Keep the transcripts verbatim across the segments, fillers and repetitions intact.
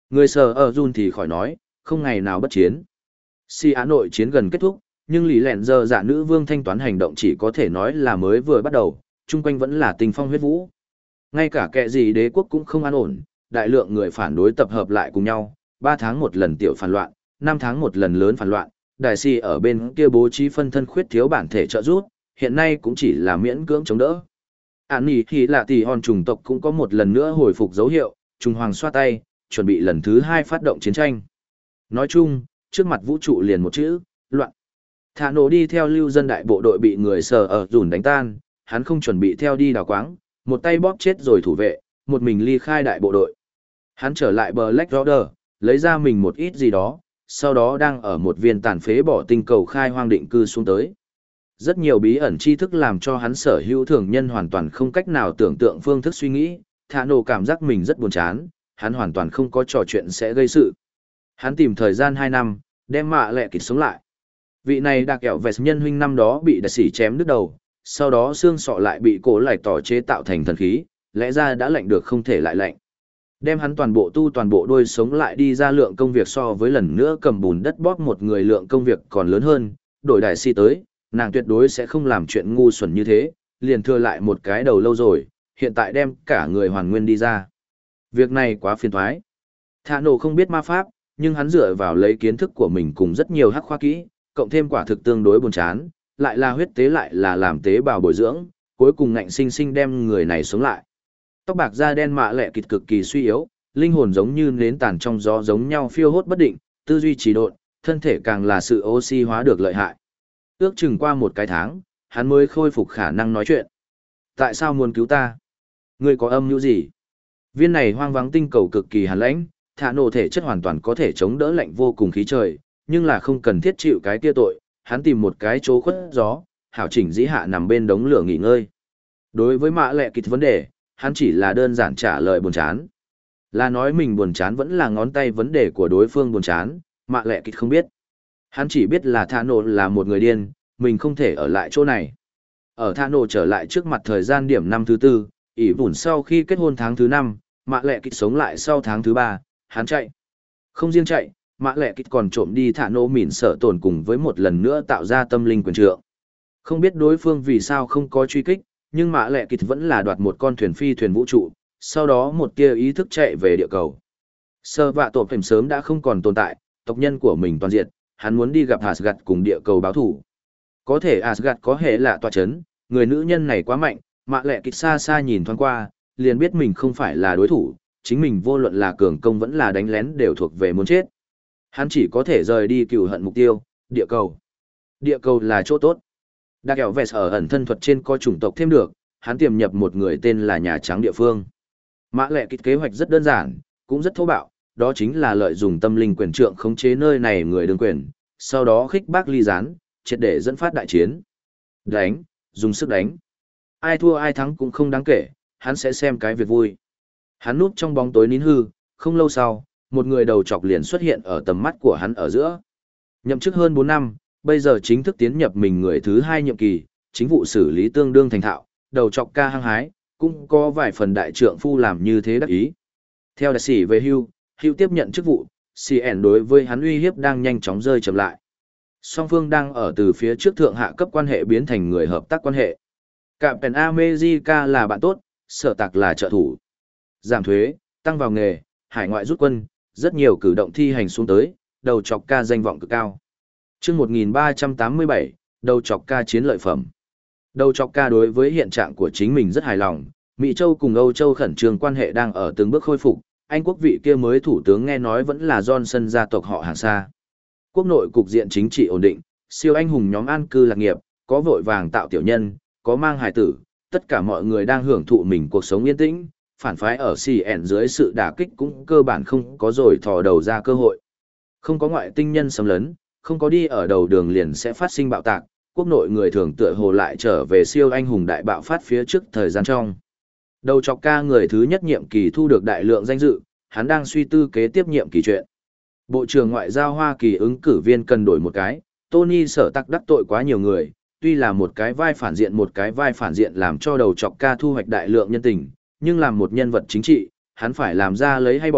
Người sở ở Jun thì khỏi nói, không ngày nào bất chiến. Si Á nội chiến gần kết thúc, nhưng Lý Lẹn giờ dạ nữ vương thanh toán hành động chỉ có thể nói là mới vừa bắt đầu, chung quanh vẫn là tình phong huyết vũ. Ngay cả kẻ gì đế quốc cũng không an ổn, đại lượng người phản đối tập hợp lại cùng nhau, ba tháng một lần tiểu phản loạn, năm tháng một lần lớn phản loạn, đại si ở bên kia bố trí phân thân khuyết thiếu bản thể trợ giúp, hiện nay cũng chỉ là miễn cưỡng chống đỡ. Án nỉ thì là tỷ hòn chủng tộc cũng có một lần nữa hồi phục dấu hiệu, Trung Hoàng xoa tay, chuẩn bị lần thứ hai phát động chiến tranh. Nói chung, trước mặt vũ trụ liền một chữ, loạn. Thả nổ đi theo lưu dân đại bộ đội bị người sở ở dùn đánh tan, hắn không chuẩn bị theo đi đào quáng, một tay bóp chết rồi thủ vệ, một mình ly khai đại bộ đội. Hắn trở lại Black Order, lấy ra mình một ít gì đó, sau đó đang ở một viên tàn phế bỏ tinh cầu khai hoang định cư xuống tới. Rất nhiều bí ẩn tri thức làm cho hắn sở hữu thường nhân hoàn toàn không cách nào tưởng tượng phương thức suy nghĩ, Thả nổ cảm giác mình rất buồn chán, hắn hoàn toàn không có trò chuyện sẽ gây sự. Hắn tìm thời gian hai năm, đem mạ lẹ kịch sống lại. Vị này đặc kẹo vẹt nhân huynh năm đó bị đại sĩ chém đứt đầu, sau đó xương sọ lại bị cổ lại tỏ chế tạo thành thần khí, lẽ ra đã lạnh được không thể lại lạnh. Đem hắn toàn bộ tu toàn bộ đôi sống lại đi ra lượng công việc so với lần nữa cầm bùn đất bóp một người lượng công việc còn lớn hơn, đổi đại sĩ tới, nàng tuyệt đối sẽ không làm chuyện ngu xuẩn như thế, liền thừa lại một cái đầu lâu rồi, hiện tại đem cả người hoàn nguyên đi ra. Việc này quá phiền toái. Thả nổ không biết ma pháp, nhưng hắn dựa vào lấy kiến thức của mình cùng rất nhiều hắc khoa kỹ, cộng thêm quả thực tương đối buồn chán, lại là huyết tế lại là làm tế bào bồi dưỡng, cuối cùng ngạnh sinh sinh đem người này sống lại. Tóc bạc da đen mạ lẹ kịt cực kỳ suy yếu, linh hồn giống như nến tàn trong gió giống nhau phiêu hốt bất định, tư duy trì độn, thân thể càng là sự oxy hóa được lợi hại. Ước chừng qua một cái tháng, hắn mới khôi phục khả năng nói chuyện. Tại sao muốn cứu ta? Ngươi có âm mưu gì? Viên này hoang vắng tinh cầu cực kỳ hàn lãnh, Thả nổ thể chất hoàn toàn có thể chống đỡ lạnh vô cùng khí trời, nhưng là không cần thiết chịu cái tia tội, hắn tìm một cái chỗ khuất gió, hảo chỉnh dĩ hạ nằm bên đống lửa nghỉ ngơi. Đối với mạ lẹ kịch vấn đề, hắn chỉ là đơn giản trả lời buồn chán. Là nói mình buồn chán vẫn là ngón tay vấn đề của đối phương buồn chán, mạ lẹ kịch không biết. Hắn chỉ biết là Thả nổ là một người điên, mình không thể ở lại chỗ này. Ở Thả nổ trở lại trước mặt thời gian điểm năm thứ tư, ỉ vùn sau khi kết hôn tháng thứ năm, mạ lẹ kịch sống lại sau tháng thứ ba, hắn chạy. Không riêng chạy, mạ lẹ kịch còn trộm đi Thả nổ mỉn sợ tổn cùng với một lần nữa tạo ra tâm linh quyền trượng. Không biết đối phương vì sao không có truy kích, nhưng mạ lẹ kịch vẫn là đoạt một con thuyền phi thuyền vũ trụ, sau đó một tia ý thức chạy về địa cầu. Sơ vạ tổ phèm sớm đã không còn tồn tại, tộc nhân của mình toàn diệt, hắn muốn đi gặp Asgard cùng địa cầu báo thủ. Có thể Asgard có hệ lạ tọa chấn, người nữ nhân này quá mạnh, mạ lẹ kịch xa xa nhìn thoáng qua, liền biết mình không phải là đối thủ, chính mình vô luận là cường công vẫn là đánh lén đều thuộc về muốn chết. Hắn chỉ có thể rời đi cựu hận mục tiêu, địa cầu. Địa cầu là chỗ tốt. Đặc kẹo vẹt ở ẩn thân thuật trên có chủng tộc thêm được, hắn tiềm nhập một người tên là Nhà Trắng địa phương. Mã lệ kịch kế hoạch rất đơn giản, cũng rất thô bạo, đó chính là lợi dụng tâm linh quyền trượng khống chế nơi này người đương quyền, sau đó khích bác ly gián, triệt để dẫn phát đại chiến. Đánh, dùng sức đánh. Ai thua ai thắng cũng không đáng kể, hắn sẽ xem cái việc vui. Hắn núp trong bóng tối nín hư, không lâu sau, một người đầu chọc liền xuất hiện ở tầm mắt của hắn ở giữa. Nhậm chức hơn bốn năm, bây giờ chính thức tiến nhập mình người thứ hai nhiệm kỳ, chính vụ xử lý tương đương thành thạo, đầu chọc ca hăng hái, cũng có vài phần đại trượng phu làm như thế đắc ý. Theo đại sĩ về hưu, hưu tiếp nhận chức vụ, xê en đối với hắn uy hiếp đang nhanh chóng rơi chậm lại. Song phương đang ở từ phía trước thượng hạ cấp quan hệ biến thành người hợp tác quan hệ. Captain America là bạn tốt, sở tạc là trợ thủ. Giảm thuế, tăng vào nghề, hải ngoại rút quân, rất nhiều cử động thi hành xuống tới, đầu chọc ca danh vọng cực cao. Chương một nghìn ba trăm tám mươi bảy, đầu chọc ca chiến lợi phẩm. Đầu chọc ca đối với hiện trạng của chính mình rất hài lòng, Mỹ Châu cùng Âu Châu khẩn trương quan hệ đang ở từng bước khôi phục, Anh quốc vị kia mới thủ tướng nghe nói vẫn là Johnson gia tộc họ hàng xa. Quốc nội cục diện chính trị ổn định, siêu anh hùng nhóm an cư lạc nghiệp, có vội vàng tạo tiểu nhân, có mang hài tử, tất cả mọi người đang hưởng thụ mình cuộc sống yên tĩnh, phản phái ở xê en dưới sự đả kích cũng cơ bản không có rồi thò đầu ra cơ hội. Không có ngoại tinh nhân xâm lấn, không có đi ở đầu đường liền sẽ phát sinh bạo tạc, quốc nội người thường tựa hồ lại trở về siêu anh hùng đại bạo phát phía trước thời gian trong. Đầu chọc ca người thứ nhất nhiệm kỳ thu được đại lượng danh dự, hắn đang suy tư kế tiếp nhiệm kỳ chuyện. Bộ trưởng Ngoại giao Hoa Kỳ ứng cử viên cần đổi một cái, Tony sở tắc đắc tội quá nhiều người, tuy là một cái vai phản diện một cái vai phản diện làm cho đầu chọc ca thu hoạch đại lượng nhân tình, nhưng làm một nhân vật chính trị, hắn phải làm ra lấy hay bỏ,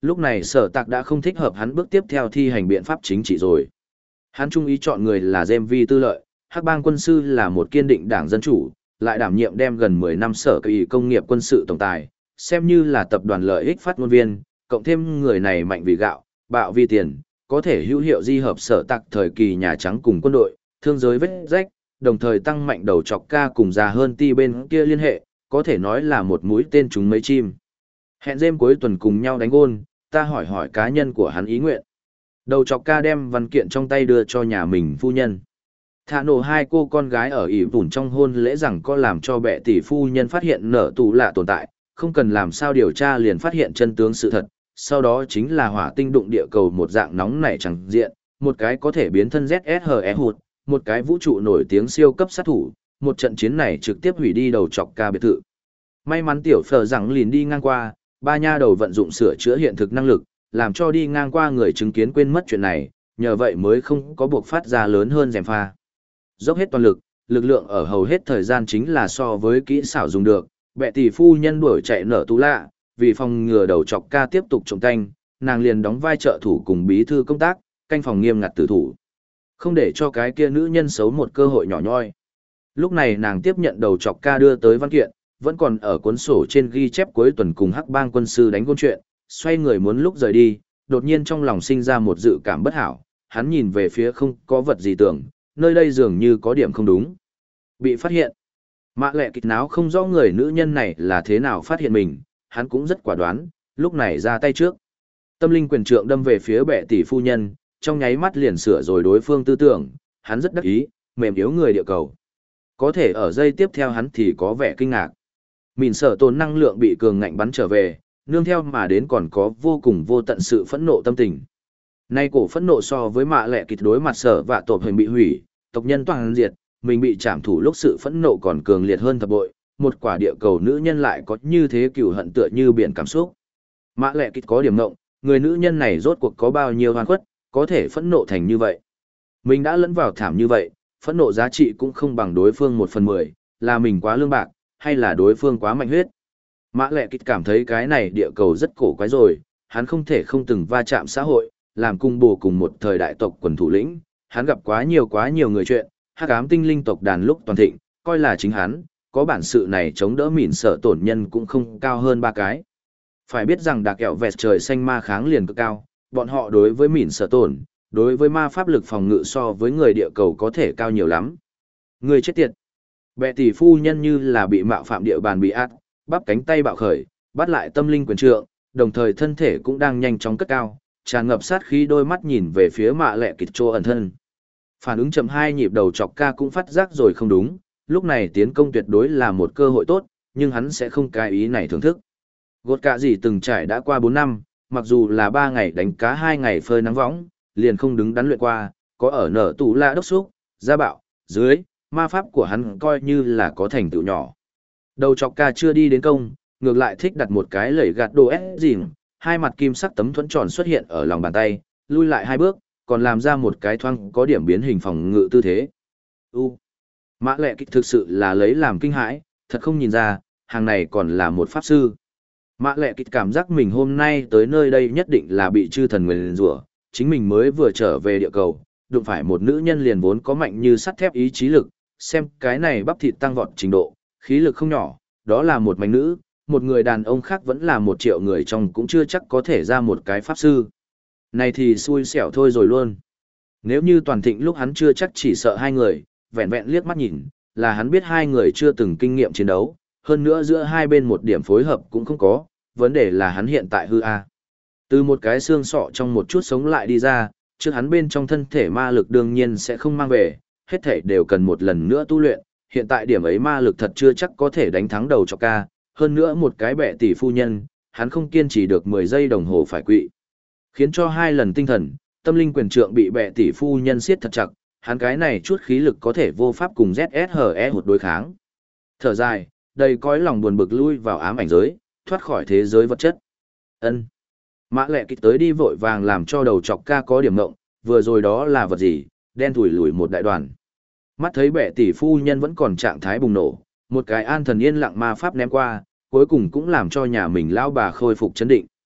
Lúc này sở tạc đã không thích hợp hắn bước tiếp theo thi hành biện pháp chính trị rồi. Hắn trung ý chọn người là James Vi tư lợi, hắc bang quân sư là một kiên định đảng dân chủ, lại đảm nhiệm đem gần mười năm sở kỳ công nghiệp quân sự tổng tài, xem như là tập đoàn lợi ích phát ngôn viên, cộng thêm người này mạnh vì gạo, bạo vì tiền, có thể hữu hiệu di hợp sở tạc thời kỳ Nhà Trắng cùng quân đội, thương giới vết rách, đồng thời tăng mạnh đầu chọc ca cùng già hơn ti bên kia liên hệ, có thể nói là một mũi tên trúng mấy chim. Hẹn James cuối tuần cùng nhau đánh gôn, ta hỏi hỏi cá nhân của hắn ý nguyện. Đầu chọc ca đem văn kiện trong tay đưa cho nhà mình phu nhân. Thả nổ hai cô con gái ở ỉ tủn trong hôn lễ rằng có làm cho bệ tỷ phu nhân phát hiện nở tù lạ tồn tại, không cần làm sao điều tra liền phát hiện chân tướng sự thật, sau đó chính là hỏa tinh đụng địa cầu một dạng nóng nảy chẳng diện, một cái có thể biến thân dét ét hát e hụt, một cái vũ trụ nổi tiếng siêu cấp sát thủ, một trận chiến này trực tiếp hủy đi đầu chọc ca biệt thự. May mắn tiểu phở rằng liền đi ngang qua, ba nha đầu vận dụng sửa chữa hiện thực năng lực, làm cho đi ngang qua người chứng kiến quên mất chuyện này, nhờ vậy mới không có buộc phát ra lớn hơn rèm pha. Dốc hết toàn lực, lực lượng ở hầu hết thời gian chính là so với kỹ xảo dùng được, bệ tỷ phu nhân đuổi chạy nở tú lạ, vì phòng ngừa đầu chọc ca tiếp tục trộm canh, nàng liền đóng vai trợ thủ cùng bí thư công tác, canh phòng nghiêm ngặt tử thủ. Không để cho cái kia nữ nhân xấu một cơ hội nhỏ nhoi. Lúc này nàng tiếp nhận đầu chọc ca đưa tới văn kiện, vẫn còn ở cuốn sổ trên ghi chép cuối tuần cùng hắc bang quân sư đánh gôn chuyện, xoay người muốn lúc rời đi, đột nhiên trong lòng sinh ra một dự cảm bất hảo, hắn nhìn về phía không có vật gì tưởng, nơi đây dường như có điểm không đúng. Bị phát hiện. Mã lệ kịch náo không rõ người nữ nhân này là thế nào phát hiện mình, hắn cũng rất quả đoán, lúc này ra tay trước. Tâm linh quyền trượng đâm về phía bệ tỷ phu nhân, trong nháy mắt liền sửa rồi đối phương tư tưởng, hắn rất đắc ý, mềm yếu người địa cầu. Có thể ở giây tiếp theo hắn thì có vẻ kinh ngạc. Mìn sở tồn năng lượng bị cường ngạnh bắn trở về, nương theo mà đến còn có vô cùng vô tận sự phẫn nộ tâm tình. Nay cổ phẫn nộ so với mạ lệ kịch đối mặt sở và tộc hình bị hủy, tộc nhân toàn diệt, mình bị trảm thủ lúc sự phẫn nộ còn cường liệt hơn thập bội, một quả địa cầu nữ nhân lại có như thế cừu hận tựa như biển cảm xúc. Mạ lệ kịch có điểm ngộng, người nữ nhân này rốt cuộc có bao nhiêu hoan khuất, có thể phẫn nộ thành như vậy. Mình đã lẫn vào thảm như vậy, phẫn nộ giá trị cũng không bằng đối phương một phần mười, là mình quá lương bạc, hay là đối phương quá mạnh huyết. Mã lệ kịch cảm thấy cái này địa cầu rất cổ quái rồi, hắn không thể không từng va chạm xã hội, làm cung bồ cùng một thời đại tộc quần thủ lĩnh, hắn gặp quá nhiều quá nhiều người chuyện, hắc ám tinh linh tộc đàn lúc toàn thịnh, coi là chính hắn, có bản sự này chống đỡ mỉn sợ tổn nhân cũng không cao hơn ba cái. Phải biết rằng đặc kẹo vẹt trời xanh ma kháng liền cực cao, bọn họ đối với mỉn sợ tổn, đối với ma pháp lực phòng ngự so với người địa cầu có thể cao nhiều lắm. Người chết tiệt. Bệ tỷ phu nhân như là bị mạo phạm địa bàn bị ác, bắp cánh tay bạo khởi, bắt lại tâm linh quyền trượng, đồng thời thân thể cũng đang nhanh chóng cất cao, tràn ngập sát khí đôi mắt nhìn về phía mạ lệ kịch trô ẩn thân. Phản ứng chậm hai nhịp đầu chọc ca cũng phát giác rồi không đúng, lúc này tiến công tuyệt đối là một cơ hội tốt, nhưng hắn sẽ không cái ý này thưởng thức. Gột cả gì từng trải đã qua bốn năm, mặc dù là ba ngày đánh cá hai ngày phơi nắng võng, liền không đứng đắn luyện qua, có ở nở tủ la đốc xúc, gia bạo, dưới, ma pháp của hắn coi như là có thành tựu nhỏ. Đầu chọc ca chưa đi đến công, ngược lại thích đặt một cái lẩy gạt đồ ép dìm, hai mặt kim sắc tấm thuẫn tròn xuất hiện ở lòng bàn tay, lui lại hai bước, còn làm ra một cái thoang có điểm biến hình phòng ngự tư thế. U. Mã lệ kích thực sự là lấy làm kinh hãi, thật không nhìn ra, hàng này còn là một pháp sư. Mã lệ kích cảm giác mình hôm nay tới nơi đây nhất định là bị chư thần nguyền rủa, chính mình mới vừa trở về địa cầu, đụng phải một nữ nhân liền vốn có mạnh như sắt thép ý chí lực, xem cái này bắp thịt tăng vọt trình độ, khí lực không nhỏ, đó là một mảnh nữ, một người đàn ông khác vẫn là một triệu người trong cũng chưa chắc có thể ra một cái pháp sư. Này thì xui xẻo thôi rồi luôn. Nếu như toàn thịnh lúc hắn chưa chắc chỉ sợ hai người, vẹn vẹn liếc mắt nhìn, là hắn biết hai người chưa từng kinh nghiệm chiến đấu, hơn nữa giữa hai bên một điểm phối hợp cũng không có, vấn đề là hắn hiện tại hư A. Từ một cái xương sọ trong một chút sống lại đi ra, trước hắn bên trong thân thể ma lực đương nhiên sẽ không mang về, hết thể đều cần một lần nữa tu luyện, hiện tại điểm ấy ma lực thật chưa chắc có thể đánh thắng đầu cho ca, hơn nữa một cái bệ tỷ phu nhân, hắn không kiên trì được mười giây đồng hồ phải quỵ. Khiến cho hai lần tinh thần, tâm linh quyền trượng bị bệ tỷ phu nhân siết thật chặt, hắn cái này chút khí lực có thể vô pháp cùng dét ét hát e hụt đối kháng. Thở dài, đầy cõi lòng buồn bực lui vào ám ảnh giới, thoát khỏi thế giới vật chất. Ân. Mã lệ kịch tới đi vội vàng làm cho đầu chọc ca có điểm ngộng, vừa rồi đó là vật gì, đen thủi lùi một đại đoàn. Mắt thấy bệ tỷ phu nhân vẫn còn trạng thái bùng nổ, một cái an thần yên lặng ma pháp ném qua, cuối cùng cũng làm cho nhà mình lão bà khôi phục chấn định.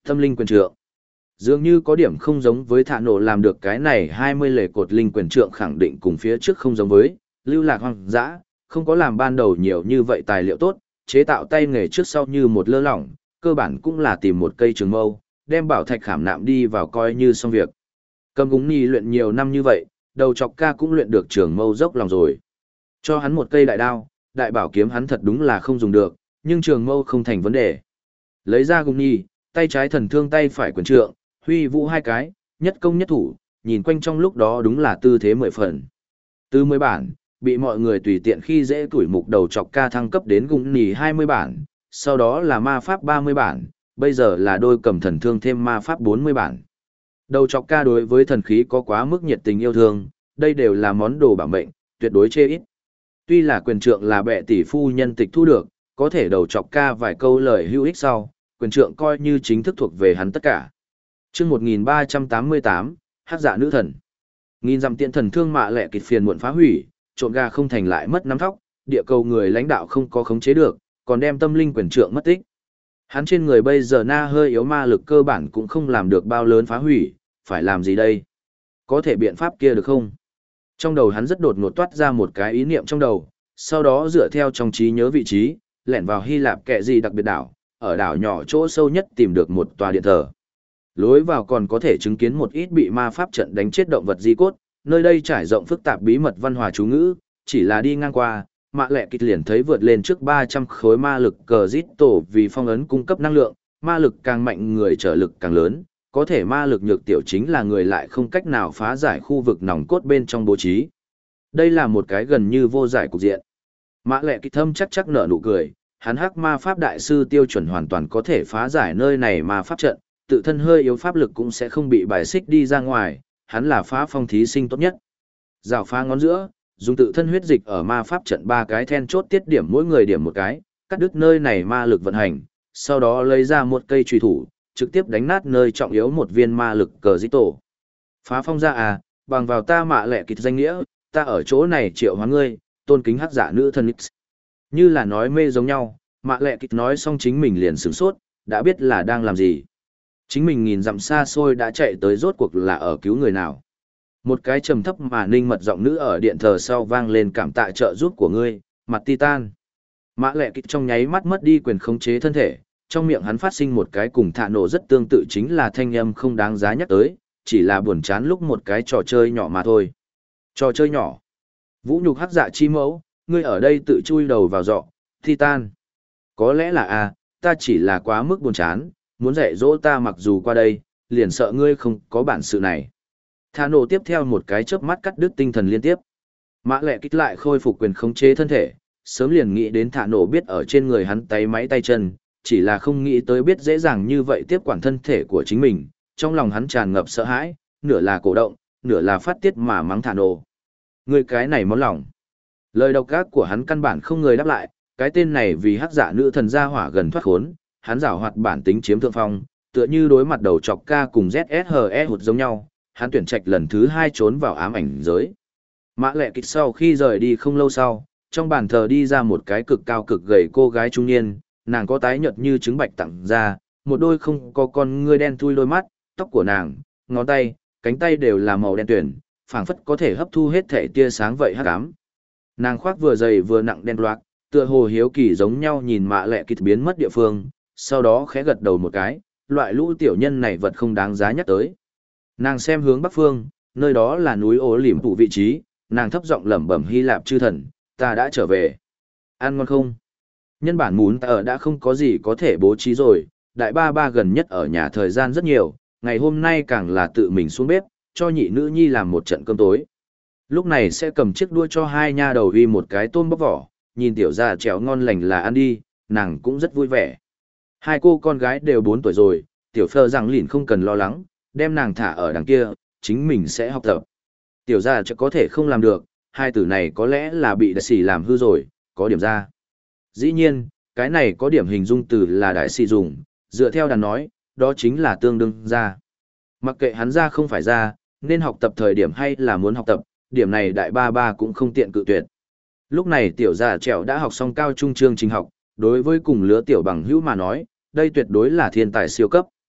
Tâm linh quyền trượng. Dường như có điểm không giống với thả nổ làm được cái này hai mươi lề cột linh quyền trượng khẳng định cùng phía trước không giống với, lưu lạc hoang dã, không có làm ban đầu nhiều như vậy tài liệu tốt, chế tạo tay nghề trước sau như một lơ lỏng, cơ bản cũng là tìm một cây trường mâu, đem bảo thạch khảm nạm đi vào coi như xong việc. Cầm gúng ni luyện nhiều năm như vậy, đầu chọc ca cũng luyện được trường mâu dốc lòng rồi. Cho hắn một cây đại đao, đại bảo kiếm hắn thật đúng là không dùng được, nhưng trường mâu không thành vấn đề. Lấy ra gúng ni, tay trái thần thương tay phải quyền trượng, huy vũ hai cái, nhất công nhất thủ, nhìn quanh trong lúc đó đúng là tư thế mười phần. Từ mười bản, bị mọi người tùy tiện khi dễ tuổi mục đầu chọc ca thăng cấp đến gúng nỉ hai mươi bản, sau đó là ma pháp ba mươi bản, bây giờ là đôi cầm thần thương thêm ma pháp bốn mươi bản. Đầu chọc ca đối với thần khí có quá mức nhiệt tình yêu thương, đây đều là món đồ bảo mệnh, tuyệt đối chê ít. Tuy là quyền trượng là bệ tỷ phu nhân tịch thu được, có thể đầu chọc ca vài câu lời hữu ích sau, quyền trượng coi như chính thức thuộc về hắn tất cả. Chương một nghìn ba trăm tám mươi tám, Hắc Dạ nữ thần. Nghìn dặm tiện thần thương mạ lẹ kịch phiền muộn phá hủy, trộn gà không thành lại mất nắm thóc, địa cầu người lãnh đạo không có khống chế được, còn đem tâm linh quyền trượng mất tích. Hắn trên người bây giờ na hơi yếu ma lực cơ bản cũng không làm được bao lớn phá hủy, phải làm gì đây? Có thể biện pháp kia được không? Trong đầu hắn rất đột ngột toát ra một cái ý niệm trong đầu, sau đó dựa theo trong trí nhớ vị trí, lẻn vào Hy Lạp kệ gì đặc biệt đảo, ở đảo nhỏ chỗ sâu nhất tìm được một tòa điện thờ. Lối vào còn có thể chứng kiến một ít bị ma pháp trận đánh chết động vật di cốt, nơi đây trải rộng phức tạp bí mật văn hóa chú ngữ, chỉ là đi ngang qua, mạ lẹ kịch liền thấy vượt lên trước ba trăm khối ma lực cờ rít tổ vì phong ấn cung cấp năng lượng, ma lực càng mạnh người trở lực càng lớn, có thể ma lực nhược tiểu chính là người lại không cách nào phá giải khu vực nòng cốt bên trong bố trí. Đây là một cái gần như vô giải cục diện. Mạ lẹ kịch thâm chắc chắc nở nụ cười, hắn hắc ma pháp đại sư tiêu chuẩn hoàn toàn có thể phá giải nơi này ma pháp trận, tự thân hơi yếu pháp lực cũng sẽ không bị bài xích đi ra ngoài, hắn là phá phong thí sinh tốt nhất. Rào phá ngón giữa, dùng tự thân huyết dịch ở ma pháp trận ba cái then chốt tiết điểm mỗi người điểm một cái, cắt đứt nơi này ma lực vận hành, sau đó lấy ra một cây chùy thủ, trực tiếp đánh nát nơi trọng yếu một viên ma lực cờ dít tổ. Phá phong ra à, bằng vào ta mạ lẹ kịch danh nghĩa, ta ở chỗ này triệu hóa ngươi, tôn kính hắc giả nữ thần X. Như là nói mê giống nhau, mạ lẹ kịch nói xong chính mình liền sửng sốt, đã biết là đang làm gì. Chính mình nghìn dặm xa xôi đã chạy tới rốt cuộc là ở cứu người nào. Một cái trầm thấp mà ninh mật giọng nữ ở điện thờ sau vang lên cảm tạ trợ giúp của ngươi, mặt Titan. Mã lẹ kịch trong nháy mắt mất đi quyền khống chế thân thể, trong miệng hắn phát sinh một cái cùng thạ nổ rất tương tự chính là thanh âm không đáng giá nhắc tới, chỉ là buồn chán lúc một cái trò chơi nhỏ mà thôi. Trò chơi nhỏ. Vũ nhục hắc dạ chi mẫu, ngươi ở đây tự chui đầu vào giọ, Titan. Có lẽ là a, ta chỉ là quá mức buồn chán, muốn dạy dỗ ta mặc dù qua đây, liền sợ ngươi không có bản sự này. Thả nổ tiếp theo một cái chớp mắt cắt đứt tinh thần liên tiếp. Mã lẹ kích lại khôi phục quyền khống chế thân thể, sớm liền nghĩ đến thả nổ biết ở trên người hắn tay máy tay chân, chỉ là không nghĩ tới biết dễ dàng như vậy tiếp quản thân thể của chính mình, trong lòng hắn tràn ngập sợ hãi, nửa là cổ động, nửa là phát tiết mà mắng thả nổ. Ngươi cái này món lòng. Lời độc ác của hắn căn bản không người đáp lại, cái tên này vì hắc giả nữ thần gia hỏa gần thoát khốn, hắn giảo hoạt bản tính chiếm thượng phong, tựa như đối mặt đầu chọc ca cùng Z S H E hụt giống nhau, hắn tuyển trạch lần thứ hai trốn vào ám ảnh giới. Mã lẹ kịch sau khi rời đi không lâu sau, trong bàn thờ đi ra một cái cực cao cực gầy cô gái trung niên, nàng có tái nhợt như trứng bạch tặng ra, một đôi không có con ngươi đen thui đôi mắt, tóc của nàng, ngón tay, cánh tay đều là màu đen tuyển, phảng phất có thể hấp thu hết thể tia sáng vậy hắc ám. Nàng khoác vừa dày vừa nặng đen loạc, tựa hồ hiếu kỳ giống nhau nhìn mạ lẹ kịch biến mất địa phương, sau đó khẽ gật đầu một cái, loại lũ tiểu nhân này vật không đáng giá nhắc tới. Nàng xem hướng bắc phương, nơi đó là núi ố liềm tụ vị trí, nàng thấp giọng lẩm bẩm Hy Lạp chư thần, ta đã trở về. Ăn ngon không? Nhân bản muốn ta ở đã không có gì có thể bố trí rồi, đại ba ba gần nhất ở nhà thời gian rất nhiều, ngày hôm nay càng là tự mình xuống bếp, cho nhị nữ nhi làm một trận cơm tối. Lúc này sẽ cầm chiếc đuôi cho hai nha đầu uy một cái tôm bóc vỏ, nhìn tiểu già trèo ngon lành là ăn đi, nàng cũng rất vui vẻ. Hai cô con gái đều bốn tuổi rồi, tiểu phơ rằng lìn không cần lo lắng, đem nàng thả ở đằng kia, chính mình sẽ học tập. Tiểu gia chắc có thể không làm được, hai tử này có lẽ là bị đại sĩ làm hư rồi, có điểm ra. Dĩ nhiên, cái này có điểm hình dung từ là đại sĩ dùng, dựa theo đàn nói, đó chính là tương đương ra. Mặc kệ hắn ra không phải ra, nên học tập thời điểm hay là muốn học tập, điểm này đại ba ba cũng không tiện cự tuyệt. Lúc này tiểu gia trèo đã học xong cao trung chương trình học, đối với cùng lứa tiểu bằng hữu mà nói, đây tuyệt đối là thiên tài siêu cấp.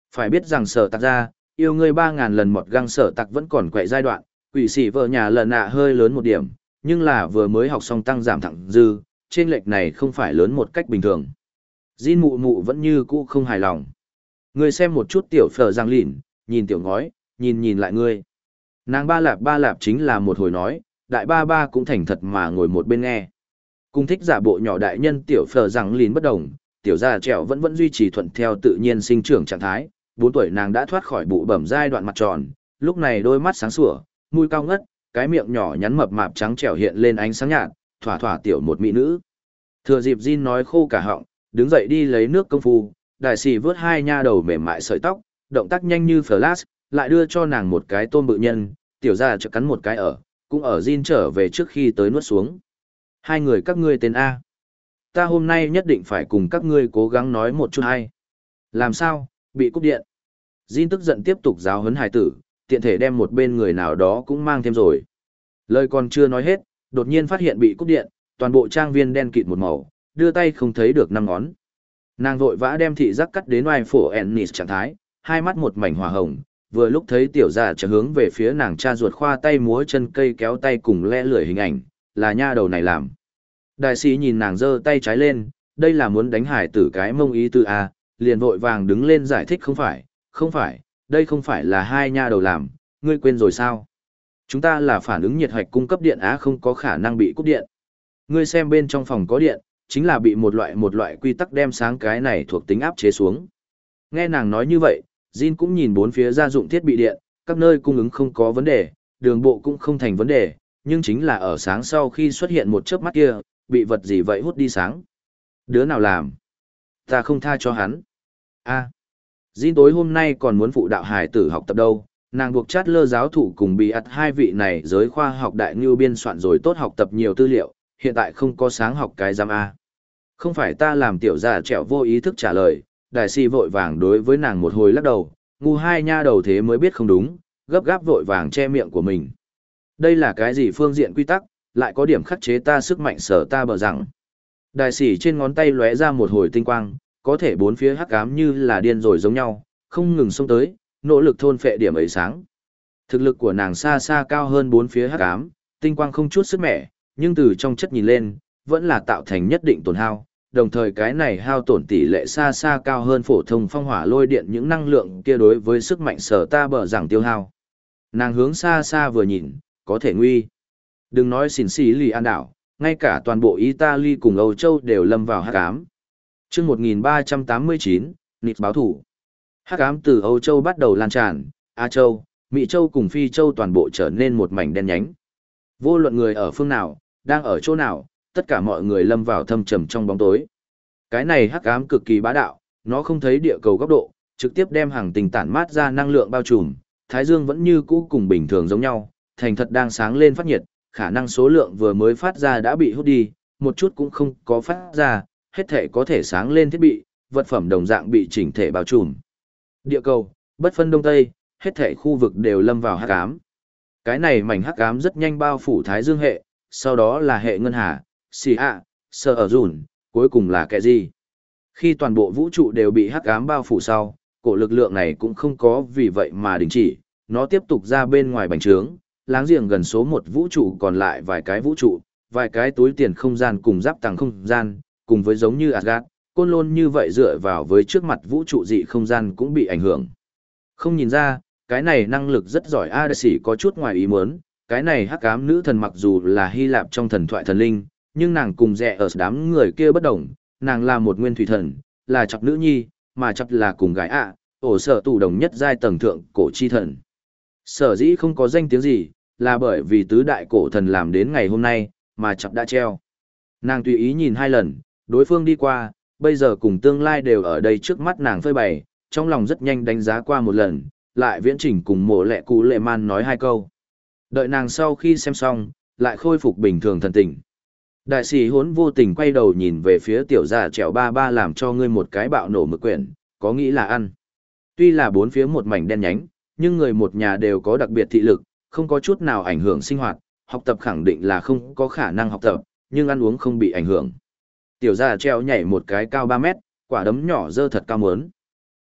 Phải biết rằng sở tạc ra, yêu ngươi ba ngàn lần một găng sở tạc vẫn còn quậy giai đoạn, quỷ sĩ vợ nhà lần nạ hơi lớn một điểm, nhưng là vừa mới học xong tăng giảm thẳng dư, trên lệch này không phải lớn một cách bình thường. Jin mụ mụ vẫn như cũ không hài lòng. Ngươi xem một chút tiểu phở giang lìn, nhìn tiểu ngói, nhìn nhìn lại ngươi. Nàng ba lạp ba lạp chính là một hồi nói, đại ba ba cũng thành thật mà ngồi một bên nghe. Cùng thích giả bộ nhỏ đại nhân tiểu phở giang lìn bất đồng, tiểu già trẻo vẫn vẫn duy trì thuận theo tự nhiên sinh trưởng trạng thái. Bốn tuổi nàng đã thoát khỏi bụ bẩm giai đoạn mặt tròn, lúc này đôi mắt sáng sủa, mũi cao ngất, cái miệng nhỏ nhắn mập mạp trắng trẻo hiện lên ánh sáng nhạt, thỏa thỏa tiểu một mỹ nữ. Thừa dịp Jin nói khô cả họng, đứng dậy đi lấy nước công phu, đại sĩ vớt hai nha đầu mềm mại sợi tóc, động tác nhanh như flash, lại đưa cho nàng một cái tôm bự nhân, tiểu ra chợt cắn một cái ở, cũng ở Jin trở về trước khi tới nuốt xuống. Hai người các ngươi tên A. Ta hôm nay nhất định phải cùng các ngươi cố gắng nói một chút hay. Làm sao, bị cúp điện. Jin tức giận tiếp tục giáo huấn hài tử, tiện thể đem một bên người nào đó cũng mang thêm rồi. Lời còn chưa nói hết, đột nhiên phát hiện bị cúp điện, toàn bộ trang viên đen kịt một màu, đưa tay không thấy được năm ngón. Nàng vội vã đem thị giác cắt đến oai phổ Ennis trạng thái, hai mắt một mảnh hỏa hồng, vừa lúc thấy tiểu già trở hướng về phía nàng cha ruột khoa tay múa chân cây kéo tay cùng le lưỡi hình ảnh, là nha đầu này làm. Đại sĩ nhìn nàng giơ tay trái lên, đây là muốn đánh hải tử cái mông ý tư A, liền vội vàng đứng lên giải thích không phải, không phải, đây không phải là hai nha đầu làm, ngươi quên rồi sao? Chúng ta là phản ứng nhiệt hạch cung cấp điện á không có khả năng bị cúp điện. Ngươi xem bên trong phòng có điện, chính là bị một loại một loại quy tắc đem sáng cái này thuộc tính áp chế xuống. Nghe nàng nói như vậy, Jin cũng nhìn bốn phía gia dụng thiết bị điện, các nơi cung ứng không có vấn đề, đường bộ cũng không thành vấn đề, nhưng chính là ở sáng sau khi xuất hiện một chớp mắt kia, bị vật gì vậy hút đi sáng. Đứa nào làm? Ta không tha cho hắn. A. Jin tối hôm nay còn muốn phụ đạo hài tử học tập đâu, nàng buộc chát lơ giáo thủ cùng bị ắt hai vị này giới khoa học đại ngưu biên soạn rồi tốt học tập nhiều tư liệu, hiện tại không có sáng học cái giam A. Không phải ta làm tiểu già trẻo vô ý thức trả lời, đại si vội vàng đối với nàng một hồi lắc đầu, ngu hai nha đầu thế mới biết không đúng, gấp gáp vội vàng che miệng của mình. Đây là cái gì phương diện quy tắc, lại có điểm khắc chế ta sức mạnh sở ta bờ rằng. Đại sĩ trên ngón tay lóe ra một hồi tinh quang, có thể bốn phía hắc ám như là điên rồi giống nhau, không ngừng xông tới, nỗ lực thôn phệ điểm ấy sáng. Thực lực của nàng xa xa cao hơn bốn phía hắc ám, tinh quang không chút sức mẻ, nhưng từ trong chất nhìn lên, vẫn là tạo thành nhất định tổn hao, đồng thời cái này hao tổn tỷ lệ xa xa cao hơn phổ thông phong hỏa lôi điện những năng lượng kia đối với sức mạnh sở ta bờ rằng tiêu hao. Nàng hướng xa xa vừa nhìn, có thể nguy. Đừng nói xỉn xì lì an đảo, ngay cả toàn bộ Italy cùng Âu Châu đều lâm vào hắc ám. Trước một nghìn ba trăm tám mươi chín, nịt báo thủ. Hắc ám từ Âu Châu bắt đầu lan tràn, Á Châu, Mỹ Châu cùng Phi Châu toàn bộ trở nên một mảnh đen nhánh. Vô luận người ở phương nào, đang ở chỗ nào, tất cả mọi người lâm vào thâm trầm trong bóng tối. Cái này hắc ám cực kỳ bá đạo, nó không thấy địa cầu góc độ, trực tiếp đem hàng tình tản mát ra năng lượng bao trùm, Thái Dương vẫn như cũ cùng bình thường giống nhau, thành thật đang sáng lên phát nhiệt, khả năng số lượng vừa mới phát ra đã bị hút đi, một chút cũng không có phát ra, hết thể có thể sáng lên thiết bị, vật phẩm đồng dạng bị chỉnh thể bao trùm. Địa cầu, bất phân đông tây, hết thể khu vực đều lâm vào hắc ám. Cái này mảnh hắc ám rất nhanh bao phủ Thái Dương hệ, sau đó là hệ ngân hà, xì ạ, sơ ở dùn, cuối cùng là kẻ gì. Khi toàn bộ vũ trụ đều bị hắc ám bao phủ sau, cổ lực lượng này cũng không có vì vậy mà đình chỉ, nó tiếp tục ra bên ngoài bành trướng, láng giềng gần số một vũ trụ còn lại vài cái vũ trụ, vài cái túi tiền không gian cùng giáp tàng không gian, cùng với giống như Asgard, côn lôn như vậy dựa vào với trước mặt vũ trụ dị không gian cũng bị ảnh hưởng. Không nhìn ra, cái này năng lực rất giỏi A Đại Sĩ có chút ngoài ý muốn, cái này hắc ám nữ thần mặc dù là Hy Lạp trong thần thoại thần linh, nhưng nàng cùng rẻ ở đám người kia bất đồng, nàng là một nguyên thủy thần, là chọc nữ nhi, mà chọc là cùng gái ạ, ổ sở tù đồng nhất giai tầng thượng cổ chi thần. Sở dĩ không có danh tiếng gì, là bởi vì tứ đại cổ thần làm đến ngày hôm nay, mà chọc đã treo. Nàng tùy ý nhìn hai lần, đối phương đi qua, bây giờ cùng tương lai đều ở đây trước mắt nàng phơi bày, trong lòng rất nhanh đánh giá qua một lần, lại viễn chỉnh cùng mộ lẹ cụ lệ man nói hai câu. Đợi nàng sau khi xem xong, lại khôi phục bình thường thần tình. Đại sĩ hốn vô tình quay đầu nhìn về phía tiểu già trèo ba ba làm cho ngươi một cái bạo nổ mực quyển, có nghĩ là ăn. Tuy là bốn phía một mảnh đen nhánh, nhưng người một nhà đều có đặc biệt thị lực, không có chút nào ảnh hưởng sinh hoạt, học tập khẳng định là không có khả năng học tập, nhưng ăn uống không bị ảnh hưởng. Tiểu già treo nhảy một cái cao ba mét, quả đấm nhỏ dơ thật cao mớn.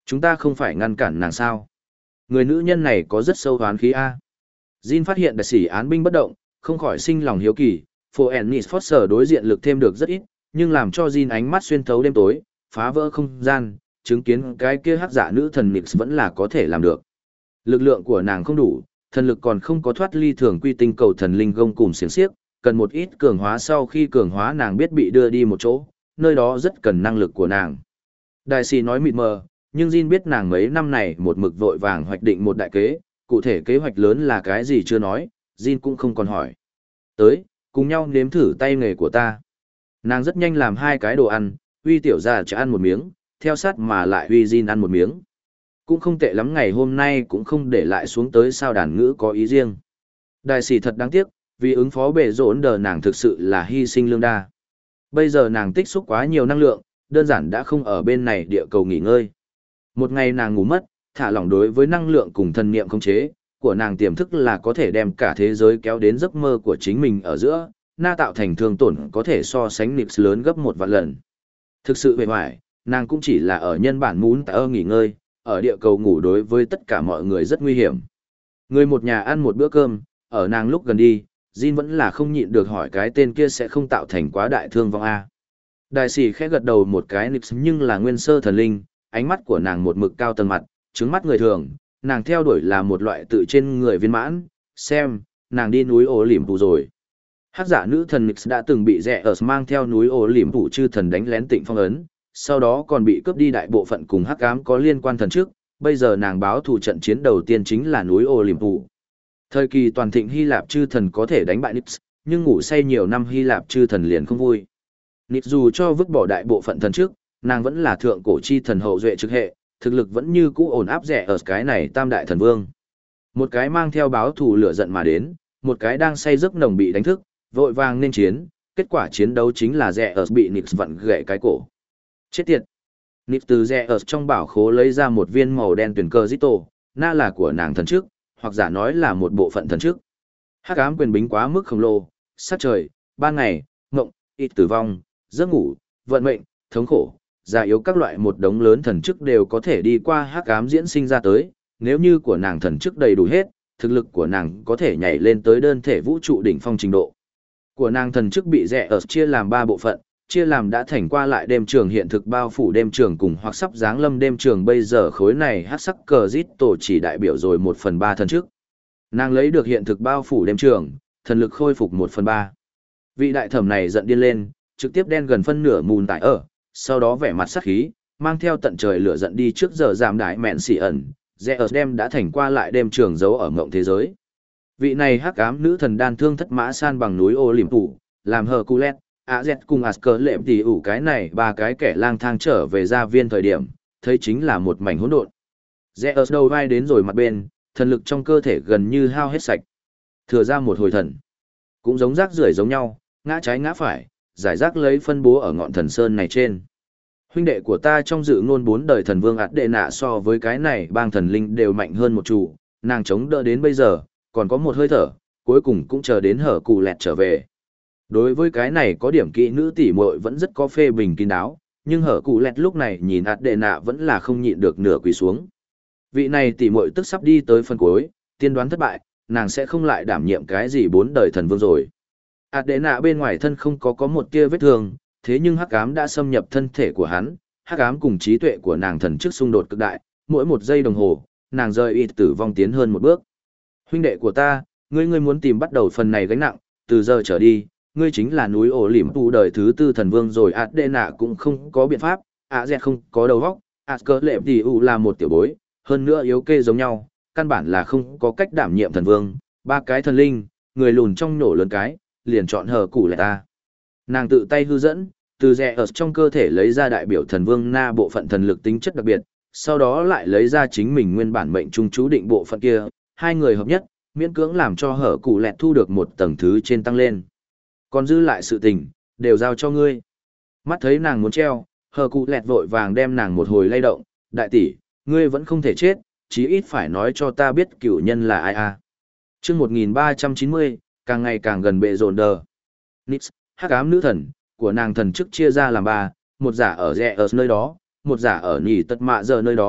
Chúng ta không phải ngăn cản nàng sao? Người nữ nhân này có rất sâu hoán khí A. Jin phát hiện đại sĩ án binh bất động, không khỏi sinh lòng hiếu kỳ, Phố Ennis Foster đối diện lực thêm được rất ít, nhưng làm cho Jin ánh mắt xuyên thấu đêm tối, phá vỡ không gian, chứng kiến cái kia hắc giả nữ thần Nix vẫn là có thể làm được. Lực lượng của nàng không đủ, thần lực còn không có thoát ly thường quy tinh cầu thần linh gông cùng xiềng xiếc, cần một ít cường hóa sau khi cường hóa nàng biết bị đưa đi một chỗ, nơi đó rất cần năng lực của nàng. Đại sĩ nói mịt mờ, nhưng Jin biết nàng mấy năm này một mực vội vàng hoạch định một đại kế, cụ thể kế hoạch lớn là cái gì chưa nói, Jin cũng không còn hỏi. Tới, cùng nhau nếm thử tay nghề của ta. Nàng rất nhanh làm hai cái đồ ăn, uy tiểu gia cho ăn một miếng, theo sát mà lại uy Jin ăn một miếng. Cũng không tệ lắm, ngày hôm nay cũng không để lại xuống tới sao đàn ngữ có ý riêng. Đại sĩ thật đáng tiếc, vì ứng phó bệ rộn đờ nàng thực sự là hy sinh lương đa. Bây giờ nàng tích xúc quá nhiều năng lượng, đơn giản đã không ở bên này địa cầu nghỉ ngơi. Một ngày nàng ngủ mất, thả lỏng đối với năng lượng cùng thần niệm khống chế của nàng tiềm thức là có thể đem cả thế giới kéo đến giấc mơ của chính mình ở giữa, na tạo thành thương tổn có thể so sánh Nix lớn gấp một vạn lần. Thực sự về hoài, nàng cũng chỉ là ở nhân bản muốn tại ơ nghỉ ngơi, ở địa cầu ngủ đối với tất cả mọi người rất nguy hiểm. Người một nhà ăn một bữa cơm, ở nàng lúc gần đi, Jin vẫn là không nhịn được hỏi cái tên kia sẽ không tạo thành quá đại thương vong A. Đại sĩ khẽ gật đầu một cái Nix nhưng là nguyên sơ thần linh, ánh mắt của nàng một mực cao tầng mặt, trứng mắt người thường, nàng theo đuổi là một loại tự trên người viên mãn, xem, nàng đi núi ổ liềm phủ rồi. Hắc giả nữ thần Nix đã từng bị rẻ ở mang theo núi ổ liềm phủ chư thần đánh lén Tịnh Phong ấn, sau đó còn bị cướp đi đại bộ phận cùng hắc ám có liên quan thần trước, bây giờ nàng báo thù trận chiến đầu tiên chính là núi ổ liềm phủ. Thời kỳ toàn thịnh Hy Lạp chư thần có thể đánh bại Nix, nhưng ngủ say nhiều năm Hy Lạp chư thần liền không vui. Nix dù cho vứt bỏ đại bộ phận thần trước, nàng vẫn là thượng cổ chi thần hậu duệ trực hệ, thực lực vẫn như cũ ổn áp rẻ ở cái này tam đại thần vương. Một cái mang theo báo thù lửa giận mà đến, một cái đang say giấc nồng bị đánh thức, vội vàng nên chiến, kết quả chiến đấu chính là rẻ ở bị Nix vặn gãy cái cổ. Chết tiệt! Nix từ rẻ ở trong bảo khố lấy ra một viên màu đen tuyển cơ Zito, na là của nàng thần trước, hoặc giả nói là một bộ phận thần trước. Hắc ám quyền bính quá mức khổng lồ, sát trời, ban ngày, ngộng, ít tử vong, giấc ngủ, vận mệnh, thống khổ, già yếu các loại một đống lớn thần chức đều có thể đi qua hắc ám diễn sinh ra tới, nếu như của nàng thần chức đầy đủ hết, thực lực của nàng có thể nhảy lên tới đơn thể vũ trụ đỉnh phong trình độ. Của nàng thần chức bị rẽ ở chia làm ba bộ phận, chia làm đã thành qua lại đêm trường hiện thực bao phủ đêm trường cùng hoặc sắp giáng lâm đêm trường, bây giờ khối này hắc sắc cờ rít tổ chỉ đại biểu rồi một phần ba thần chức. Nàng lấy được hiện thực bao phủ đêm trường, thần lực khôi phục một phần ba. Vị đại thẩm này giận điên lên, trực tiếp đen gần phân nửa mùn tại ở, sau đó vẻ mặt sắc khí, mang theo tận trời lửa giận đi trước giờ giảm đại mẹn xỉ ẩn, rẽ ở đem đã thành qua lại đêm trường giấu ở mộng thế giới. Vị này hắc ám nữ thần đan thương thất mã san bằng núi ô liềm phủ, làm hờ cu lét, á dẹt cùng Asker lệm tỷ ủ cái này ba cái kẻ lang thang trở về gia viên thời điểm, thấy chính là một mảnh hỗn độn. Rẽ ở đầu vai đến rồi mặt bên, thần lực trong cơ thể gần như hao hết sạch. Thừa ra một hồi thần, cũng giống rác rưởi giống nhau, ngã trái ngã phải, giải rác lấy phân bố ở ngọn thần sơn này trên. Huynh đệ của ta trong dự ngôn bốn đời thần vương ạt đệ nạ so với cái này bang thần linh đều mạnh hơn một chủ, nàng chống đỡ đến bây giờ, còn có một hơi thở, cuối cùng cũng chờ đến hở cù lẹt trở về. Đối với cái này có điểm kỹ nữ tỷ muội vẫn rất có phê bình kín đáo, nhưng hở cù lẹt lúc này nhìn ạt đệ nạ vẫn là không nhịn được nửa quỳ xuống. Vị này tỷ muội tức sắp đi tới phân cuối, tiên đoán thất bại, nàng sẽ không lại đảm nhiệm cái gì bốn đời thần vương rồi. ạt đệ nạ bên ngoài thân không có có một tia vết thương, thế nhưng hắc ám đã xâm nhập thân thể của hắn, hắc ám cùng trí tuệ của nàng thần trước xung đột cực đại, mỗi một giây đồng hồ, nàng rơi ít tử vong tiến hơn một bước. Huynh đệ của ta, ngươi ngươi muốn tìm bắt đầu phần này gánh nặng, từ giờ trở đi, ngươi chính là núi ổ liềm tu đời thứ tư thần vương rồi. ạt đệ nạ cũng không có biện pháp, ạ dẹt không có đầu óc, Asker lệm tỷ ủ là một tiểu bối, hơn nữa yếu kê giống nhau, căn bản là không có cách đảm nhiệm thần vương, ba cái thần linh, người lùn trong nổ lớn cái, liền chọn hờ củ lẻ ta. Nàng tự tay hư dẫn, từ rẽ ở trong cơ thể lấy ra đại biểu thần vương na bộ phận thần lực tính chất đặc biệt, sau đó lại lấy ra chính mình nguyên bản mệnh trung chú định bộ phận kia, hai người hợp nhất, miễn cưỡng làm cho hở củ lẹt thu được một tầng thứ trên tăng lên. Còn dư lại sự tình, đều giao cho ngươi. Mắt thấy nàng muốn treo, hở cụ lẹt vội vàng đem nàng một hồi lay động, đại tỷ, ngươi vẫn không thể chết, chí ít phải nói cho ta biết cửu nhân là ai à. Chương một nghìn ba trăm chín mươi, càng ngày càng gần bệ rồn đờ. Nix, hắc ám nữ thần, của nàng thần chức chia ra làm ba, một giả ở rẽ ở nơi đó, một giả ở nhì tật mạ giờ nơi đó,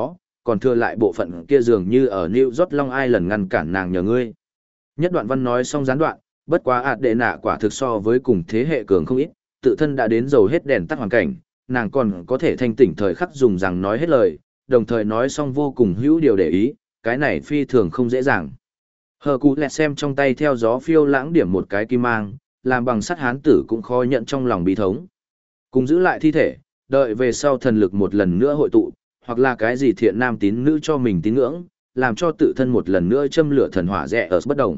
còn thừa lại bộ phận kia dường như ở New York Long Island ngăn cản nàng nhờ ngươi. Nhất đoạn văn nói xong gián đoạn, bất quá ạt đệ nạ quả thực so với cùng thế hệ cường không ít, tự thân đã đến dầu hết đèn tắt hoàn cảnh, nàng còn có thể thanh tỉnh thời khắc dùng rằng nói hết lời, đồng thời nói xong vô cùng hữu điều để ý, cái này phi thường không dễ dàng. Hờ cụ lẹt xem trong tay theo gió phiêu lãng điểm một cái kim mang, làm bằng sắt hán tử cũng khó nhận trong lòng bí thống. Cùng giữ lại thi thể, đợi về sau thần lực một lần nữa hội tụ, hoặc là cái gì thiện nam tín nữ cho mình tín ngưỡng, làm cho tự thân một lần nữa châm lửa thần hỏa rẽ ở bất đồng.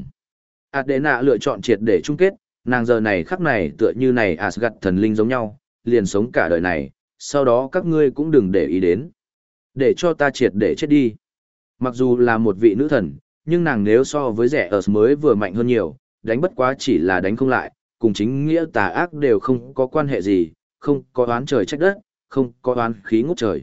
Adena lựa chọn triệt để chung kết, nàng giờ này khắc này tựa như này Asgard thần linh giống nhau, liền sống cả đời này, sau đó các ngươi cũng đừng để ý đến. Để cho ta triệt để chết đi. Mặc dù là một vị nữ thần, nhưng nàng nếu so với rẻ ở mới vừa mạnh hơn nhiều, đánh bất quá chỉ là đánh không lại, cùng chính nghĩa tà ác đều không có quan hệ gì, không có oán trời trách đất, không có oán khí ngút trời.